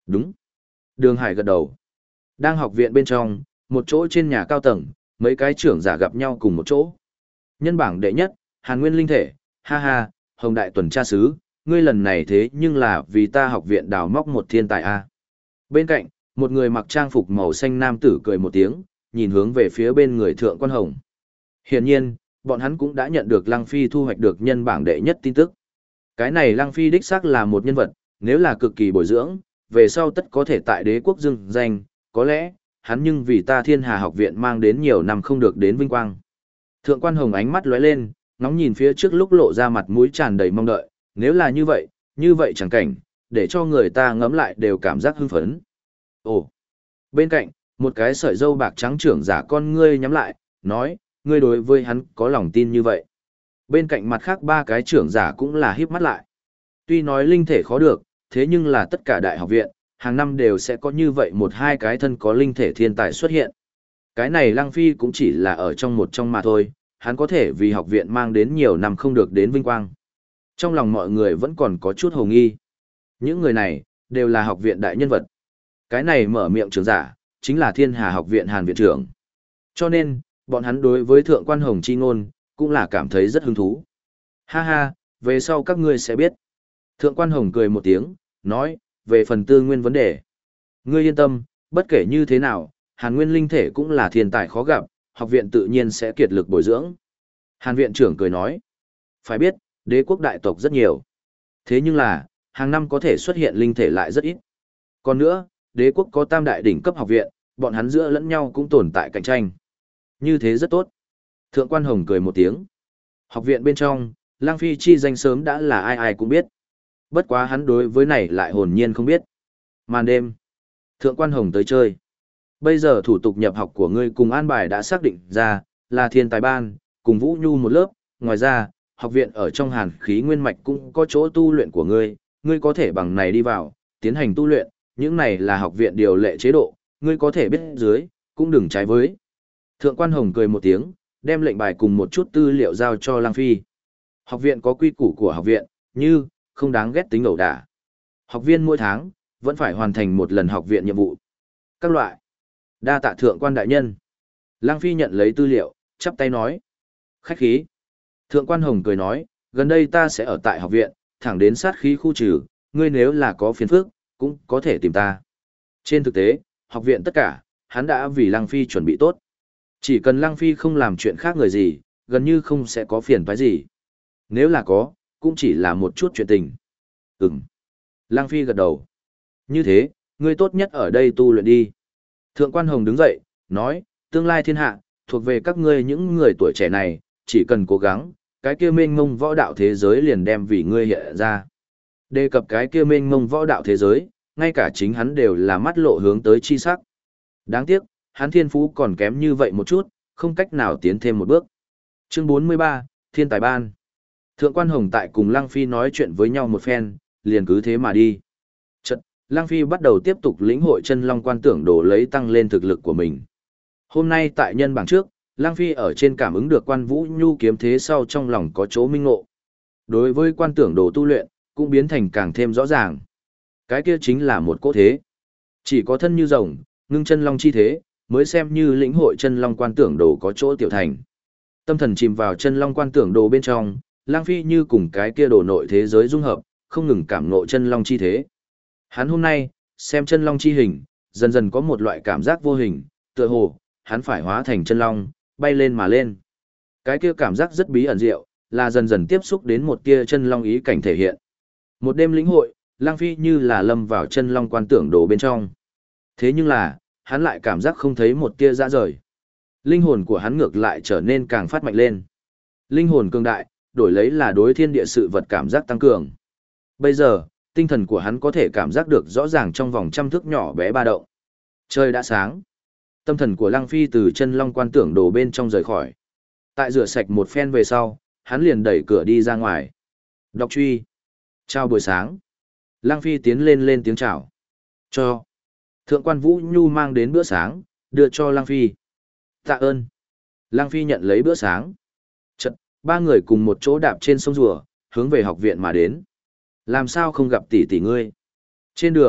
Đúng. Đường Hải gật đầu. Đang học viện bên trong, một chỗ trên nhà cao tầng, mấy cái trưởng giả gặp nhau cùng một chỗ. Nhân bảng đệ nhất, Hàn Nguyên linh thể, ha ha, Hồng Đại tuần tra sứ, ngươi lần này thế nhưng là vì ta học viện đào móc một thiên tài a. Bên cạnh, một người mặc trang phục màu xanh nam tử cười một tiếng, nhìn hướng về phía bên người Thượng Quan Hồng. Hiển nhiên, bọn hắn cũng đã nhận được Lăng Phi thu hoạch được nhân bảng đệ nhất tin tức. Cái này Lăng Phi đích xác là một nhân vật, nếu là cực kỳ bồi dưỡng, về sau tất có thể tại đế quốc dưng danh, có lẽ, hắn nhưng vì ta Thiên Hà học viện mang đến nhiều năm không được đến vinh quang. Thượng Quan Hồng ánh mắt lóe lên, ngóng nhìn phía trước lúc lộ ra mặt mũi tràn đầy mong đợi, nếu là như vậy chẳng cảnh, để cho người ta ngẫm lại đều cảm giác hưng phấn. Ồ! Bên cạnh, một cái sợi râu bạc trắng trưởng giả con ngươi nhắm lại, nói, ngươi đối với hắn có lòng tin như vậy. Bên cạnh mặt khác ba cái trưởng giả cũng là híp mắt lại. Tuy nói linh thể khó được, thế nhưng là tất cả đại học viện, hàng năm đều sẽ có như vậy một hai cái thân có linh thể thiên tài xuất hiện. Cái này Lăng Phi cũng chỉ là ở trong một trong mà thôi, hắn có thể vì học viện mang đến nhiều năm không được đến vinh quang. Trong lòng mọi người vẫn còn có chút hồ nghi. Những người này, đều là học viện đại nhân vật. Cái này mở miệng trưởng giả, chính là Thiên Hà học viện Hàn viện trưởng. Cho nên, bọn hắn đối với Thượng Quan Hồng chi ngôn, cũng là cảm thấy rất hứng thú. Ha ha, về sau các ngươi sẽ biết. Thượng Quan Hồng cười một tiếng, nói, về phần tư nguyên vấn đề. Ngươi yên tâm, bất kể như thế nào, Hàn Nguyên linh thể cũng là thiên tài khó gặp, học viện tự nhiên sẽ kiệt lực bồi dưỡng. Hàn viện trưởng cười nói, phải biết, đế quốc đại tộc rất nhiều. Thế nhưng là, hàng năm có thể xuất hiện linh thể lại rất ít. Còn nữa, đế quốc có tam đại đỉnh cấp học viện, bọn hắn giữa lẫn nhau cũng tồn tại cạnh tranh. Như thế rất tốt. Thượng Quan Hồng cười một tiếng. Học viện bên trong, Lang Phi chi danh sớm đã là ai ai cũng biết. Bất quá hắn đối với này lại hồn nhiên không biết. Màn đêm, Thượng Quan Hồng tới chơi. Bây giờ thủ tục nhập học của ngươi cùng an bài đã xác định ra, là thiên tài ban, cùng Vũ Nhu một lớp. Ngoài ra, học viện ở trong hàn khí nguyên mạch cũng có chỗ tu luyện của ngươi, ngươi có thể bằng này đi vào, tiến hành tu luyện, những này là học viện điều lệ chế độ, ngươi có thể biết dưới, cũng đừng trái với. Thượng Quan Hồng cười một tiếng, đem lệnh bài cùng một chút tư liệu giao cho Lang Phi. Học viện có quy củ của học viện, như, không đáng ghét tính ẩu đả. Học viên mỗi tháng, vẫn phải hoàn thành một lần học viện nhiệm vụ. Các loại. Đa tạ Thượng Quan đại nhân. Lang Phi nhận lấy tư liệu, chắp tay nói. Khách khí. Thượng Quan Hồng cười nói, gần đây ta sẽ ở tại học viện, thẳng đến sát khí khu trừ, ngươi nếu là có phiền phức, cũng có thể tìm ta. Trên thực tế, học viện tất cả, hắn đã vì Lang Phi chuẩn bị tốt. Chỉ cần Lang Phi không làm chuyện khác người gì, gần như không sẽ có phiền toái gì. Nếu là có, cũng chỉ là một chút chuyện tình. Lang Phi gật đầu. Như thế, ngươi tốt nhất ở đây tu luyện đi. Thượng Quan Hồng đứng dậy, nói, tương lai thiên hạ, thuộc về các ngươi những người tuổi trẻ này, chỉ cần cố gắng, cái kia mênh mông võ đạo thế giới liền đem vì ngươi hiện ra. Đề cập cái kia mênh mông võ đạo thế giới, ngay cả chính hắn đều là mắt lộ hướng tới chi sắc. Đáng tiếc, hắn thiên phú còn kém như vậy một chút, không cách nào tiến thêm một bước. Chương 43, Thiên Tài Ban. Thượng Quan Hồng tại cùng Lang Phi nói chuyện với nhau một phen, liền cứ thế mà đi. Chợt, Lang Phi bắt đầu tiếp tục lĩnh hội chân long quan tưởng đồ lấy tăng lên thực lực của mình. Hôm nay tại nhân bảng trước, Lang Phi ở trên cảm ứng được Quan Vũ Nhu kiếm thế sau trong lòng có chỗ minh ngộ. Đối với quan tưởng đồ tu luyện, cũng biến thành càng thêm rõ ràng. Cái kia chính là một cỗ thế. Chỉ có thân như rồng, ngưng chân long chi thế, mới xem như lĩnh hội chân long quan tưởng đồ có chỗ tiểu thành. Tâm thần chìm vào chân long quan tưởng đồ bên trong, Lang Phi như cùng cái kia đồ nội thế giới dung hợp, không ngừng cảm ngộ chân long chi thế. Hắn hôm nay, xem chân long chi hình, dần dần có một loại cảm giác vô hình, tựa hồ, hắn phải hóa thành chân long, bay lên mà lên. Cái kia cảm giác rất bí ẩn diệu, là dần dần tiếp xúc đến một tia chân long ý cảnh thể hiện. Một đêm lĩnh hội, Lang Phi như là lâm vào chân long quan tưởng đồ bên trong. Thế nhưng là, hắn lại cảm giác không thấy một tia dã rời. Linh hồn của hắn ngược lại trở nên càng phát mạnh lên. Linh hồn cường đại, đổi lấy là đối thiên địa sự vật cảm giác tăng cường. Bây giờ, tinh thần của hắn có thể cảm giác được rõ ràng trong vòng trăm thước nhỏ bé ba động. Trời đã sáng. Tâm thần của Lang Phi từ chân long quan tưởng đồ bên trong rời khỏi. Tại rửa sạch một phen về sau, hắn liền đẩy cửa đi ra ngoài. Đọc truy. Chào buổi sáng. Lang Phi tiến lên tiếng chào. Cho. Thượng Quan Vũ Nhu mang đến bữa sáng, đưa cho Lang Phi. Tạ ơn. Lang Phi nhận lấy bữa sáng. Chật, ba người cùng một chỗ đạp trên sông rùa, hướng về học viện mà đến. Làm sao không gặp tỷ tỷ ngươi? Trên đường,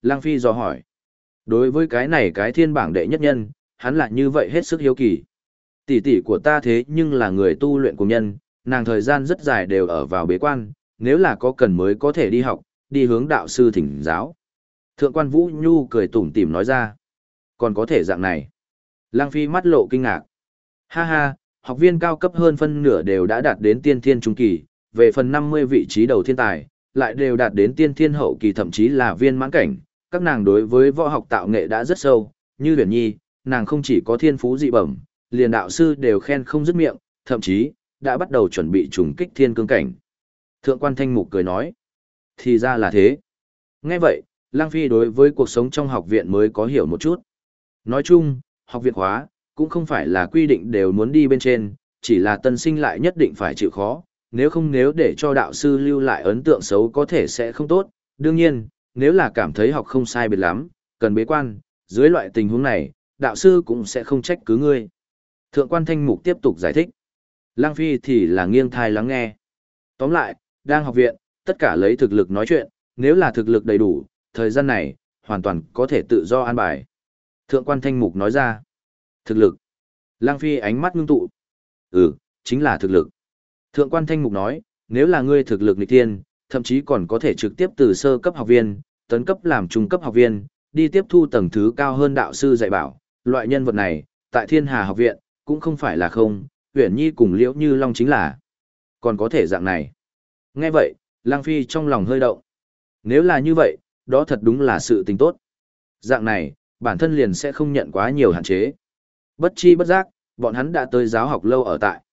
Lăng Phi dò hỏi. Đối với cái này cái thiên bảng đệ nhất nhân, hắn là như vậy hết sức hiếu kỳ. Tỷ tỷ của ta thế nhưng là người tu luyện của nhân, nàng thời gian rất dài đều ở vào bế quan, nếu là có cần mới có thể đi học, đi hướng đạo sư thỉnh giáo. Thượng quan Vũ Nhu cười tủm tỉm nói ra. Còn có thể dạng này. Lăng Phi mắt lộ kinh ngạc. Ha ha, học viên cao cấp hơn phân nửa đều đã đạt đến tiên thiên trung kỳ, về phần 50 vị trí đầu thiên tài, lại đều đạt đến tiên thiên hậu kỳ thậm chí là viên mãn cảnh. Các nàng đối với võ học tạo nghệ đã rất sâu, như Huyền Nhi, nàng không chỉ có thiên phú dị bẩm, liền đạo sư đều khen không dứt miệng, thậm chí đã bắt đầu chuẩn bị trùng kích thiên cương cảnh. Thượng quan Thanh Mục cười nói, thì ra là thế. Nghe vậy, Lăng Phi đối với cuộc sống trong học viện mới có hiểu một chút. Nói chung, học viện khóa, cũng không phải là quy định đều muốn đi bên trên, chỉ là tân sinh lại nhất định phải chịu khó, nếu để cho đạo sư lưu lại ấn tượng xấu có thể sẽ không tốt. Đương nhiên, nếu là cảm thấy học không sai biệt lắm, cần bế quan, dưới loại tình huống này, đạo sư cũng sẽ không trách cứ ngươi. Thượng quan Thanh Mục tiếp tục giải thích. Lăng Phi thì là nghiêng thai lắng nghe. Tóm lại, đang học viện, tất cả lấy thực lực nói chuyện, nếu là thực lực đầy đủ, thời gian này, hoàn toàn có thể tự do an bài. Thượng quan Thanh Mục nói ra. Thực lực. Lăng Phi ánh mắt ngưng tụ. Chính là thực lực. Thượng quan Thanh Mục nói, nếu là ngươi thực lực nghịch tiên, thậm chí còn có thể trực tiếp từ sơ cấp học viên, tấn cấp làm trung cấp học viên, đi tiếp thu tầng thứ cao hơn đạo sư dạy bảo. Loại nhân vật này, tại Thiên Hà học viện, cũng không phải là không, Uyển Nhi cùng Liễu Như Long chính là. Còn có thể dạng này. Nghe vậy, Lăng Phi trong lòng hơi động. Nếu là như vậy, đó thật đúng là sự tình tốt. Dạng này, bản thân liền sẽ không nhận quá nhiều hạn chế. Bất chi bất giác, bọn hắn đã tới giáo học lâu ở tại.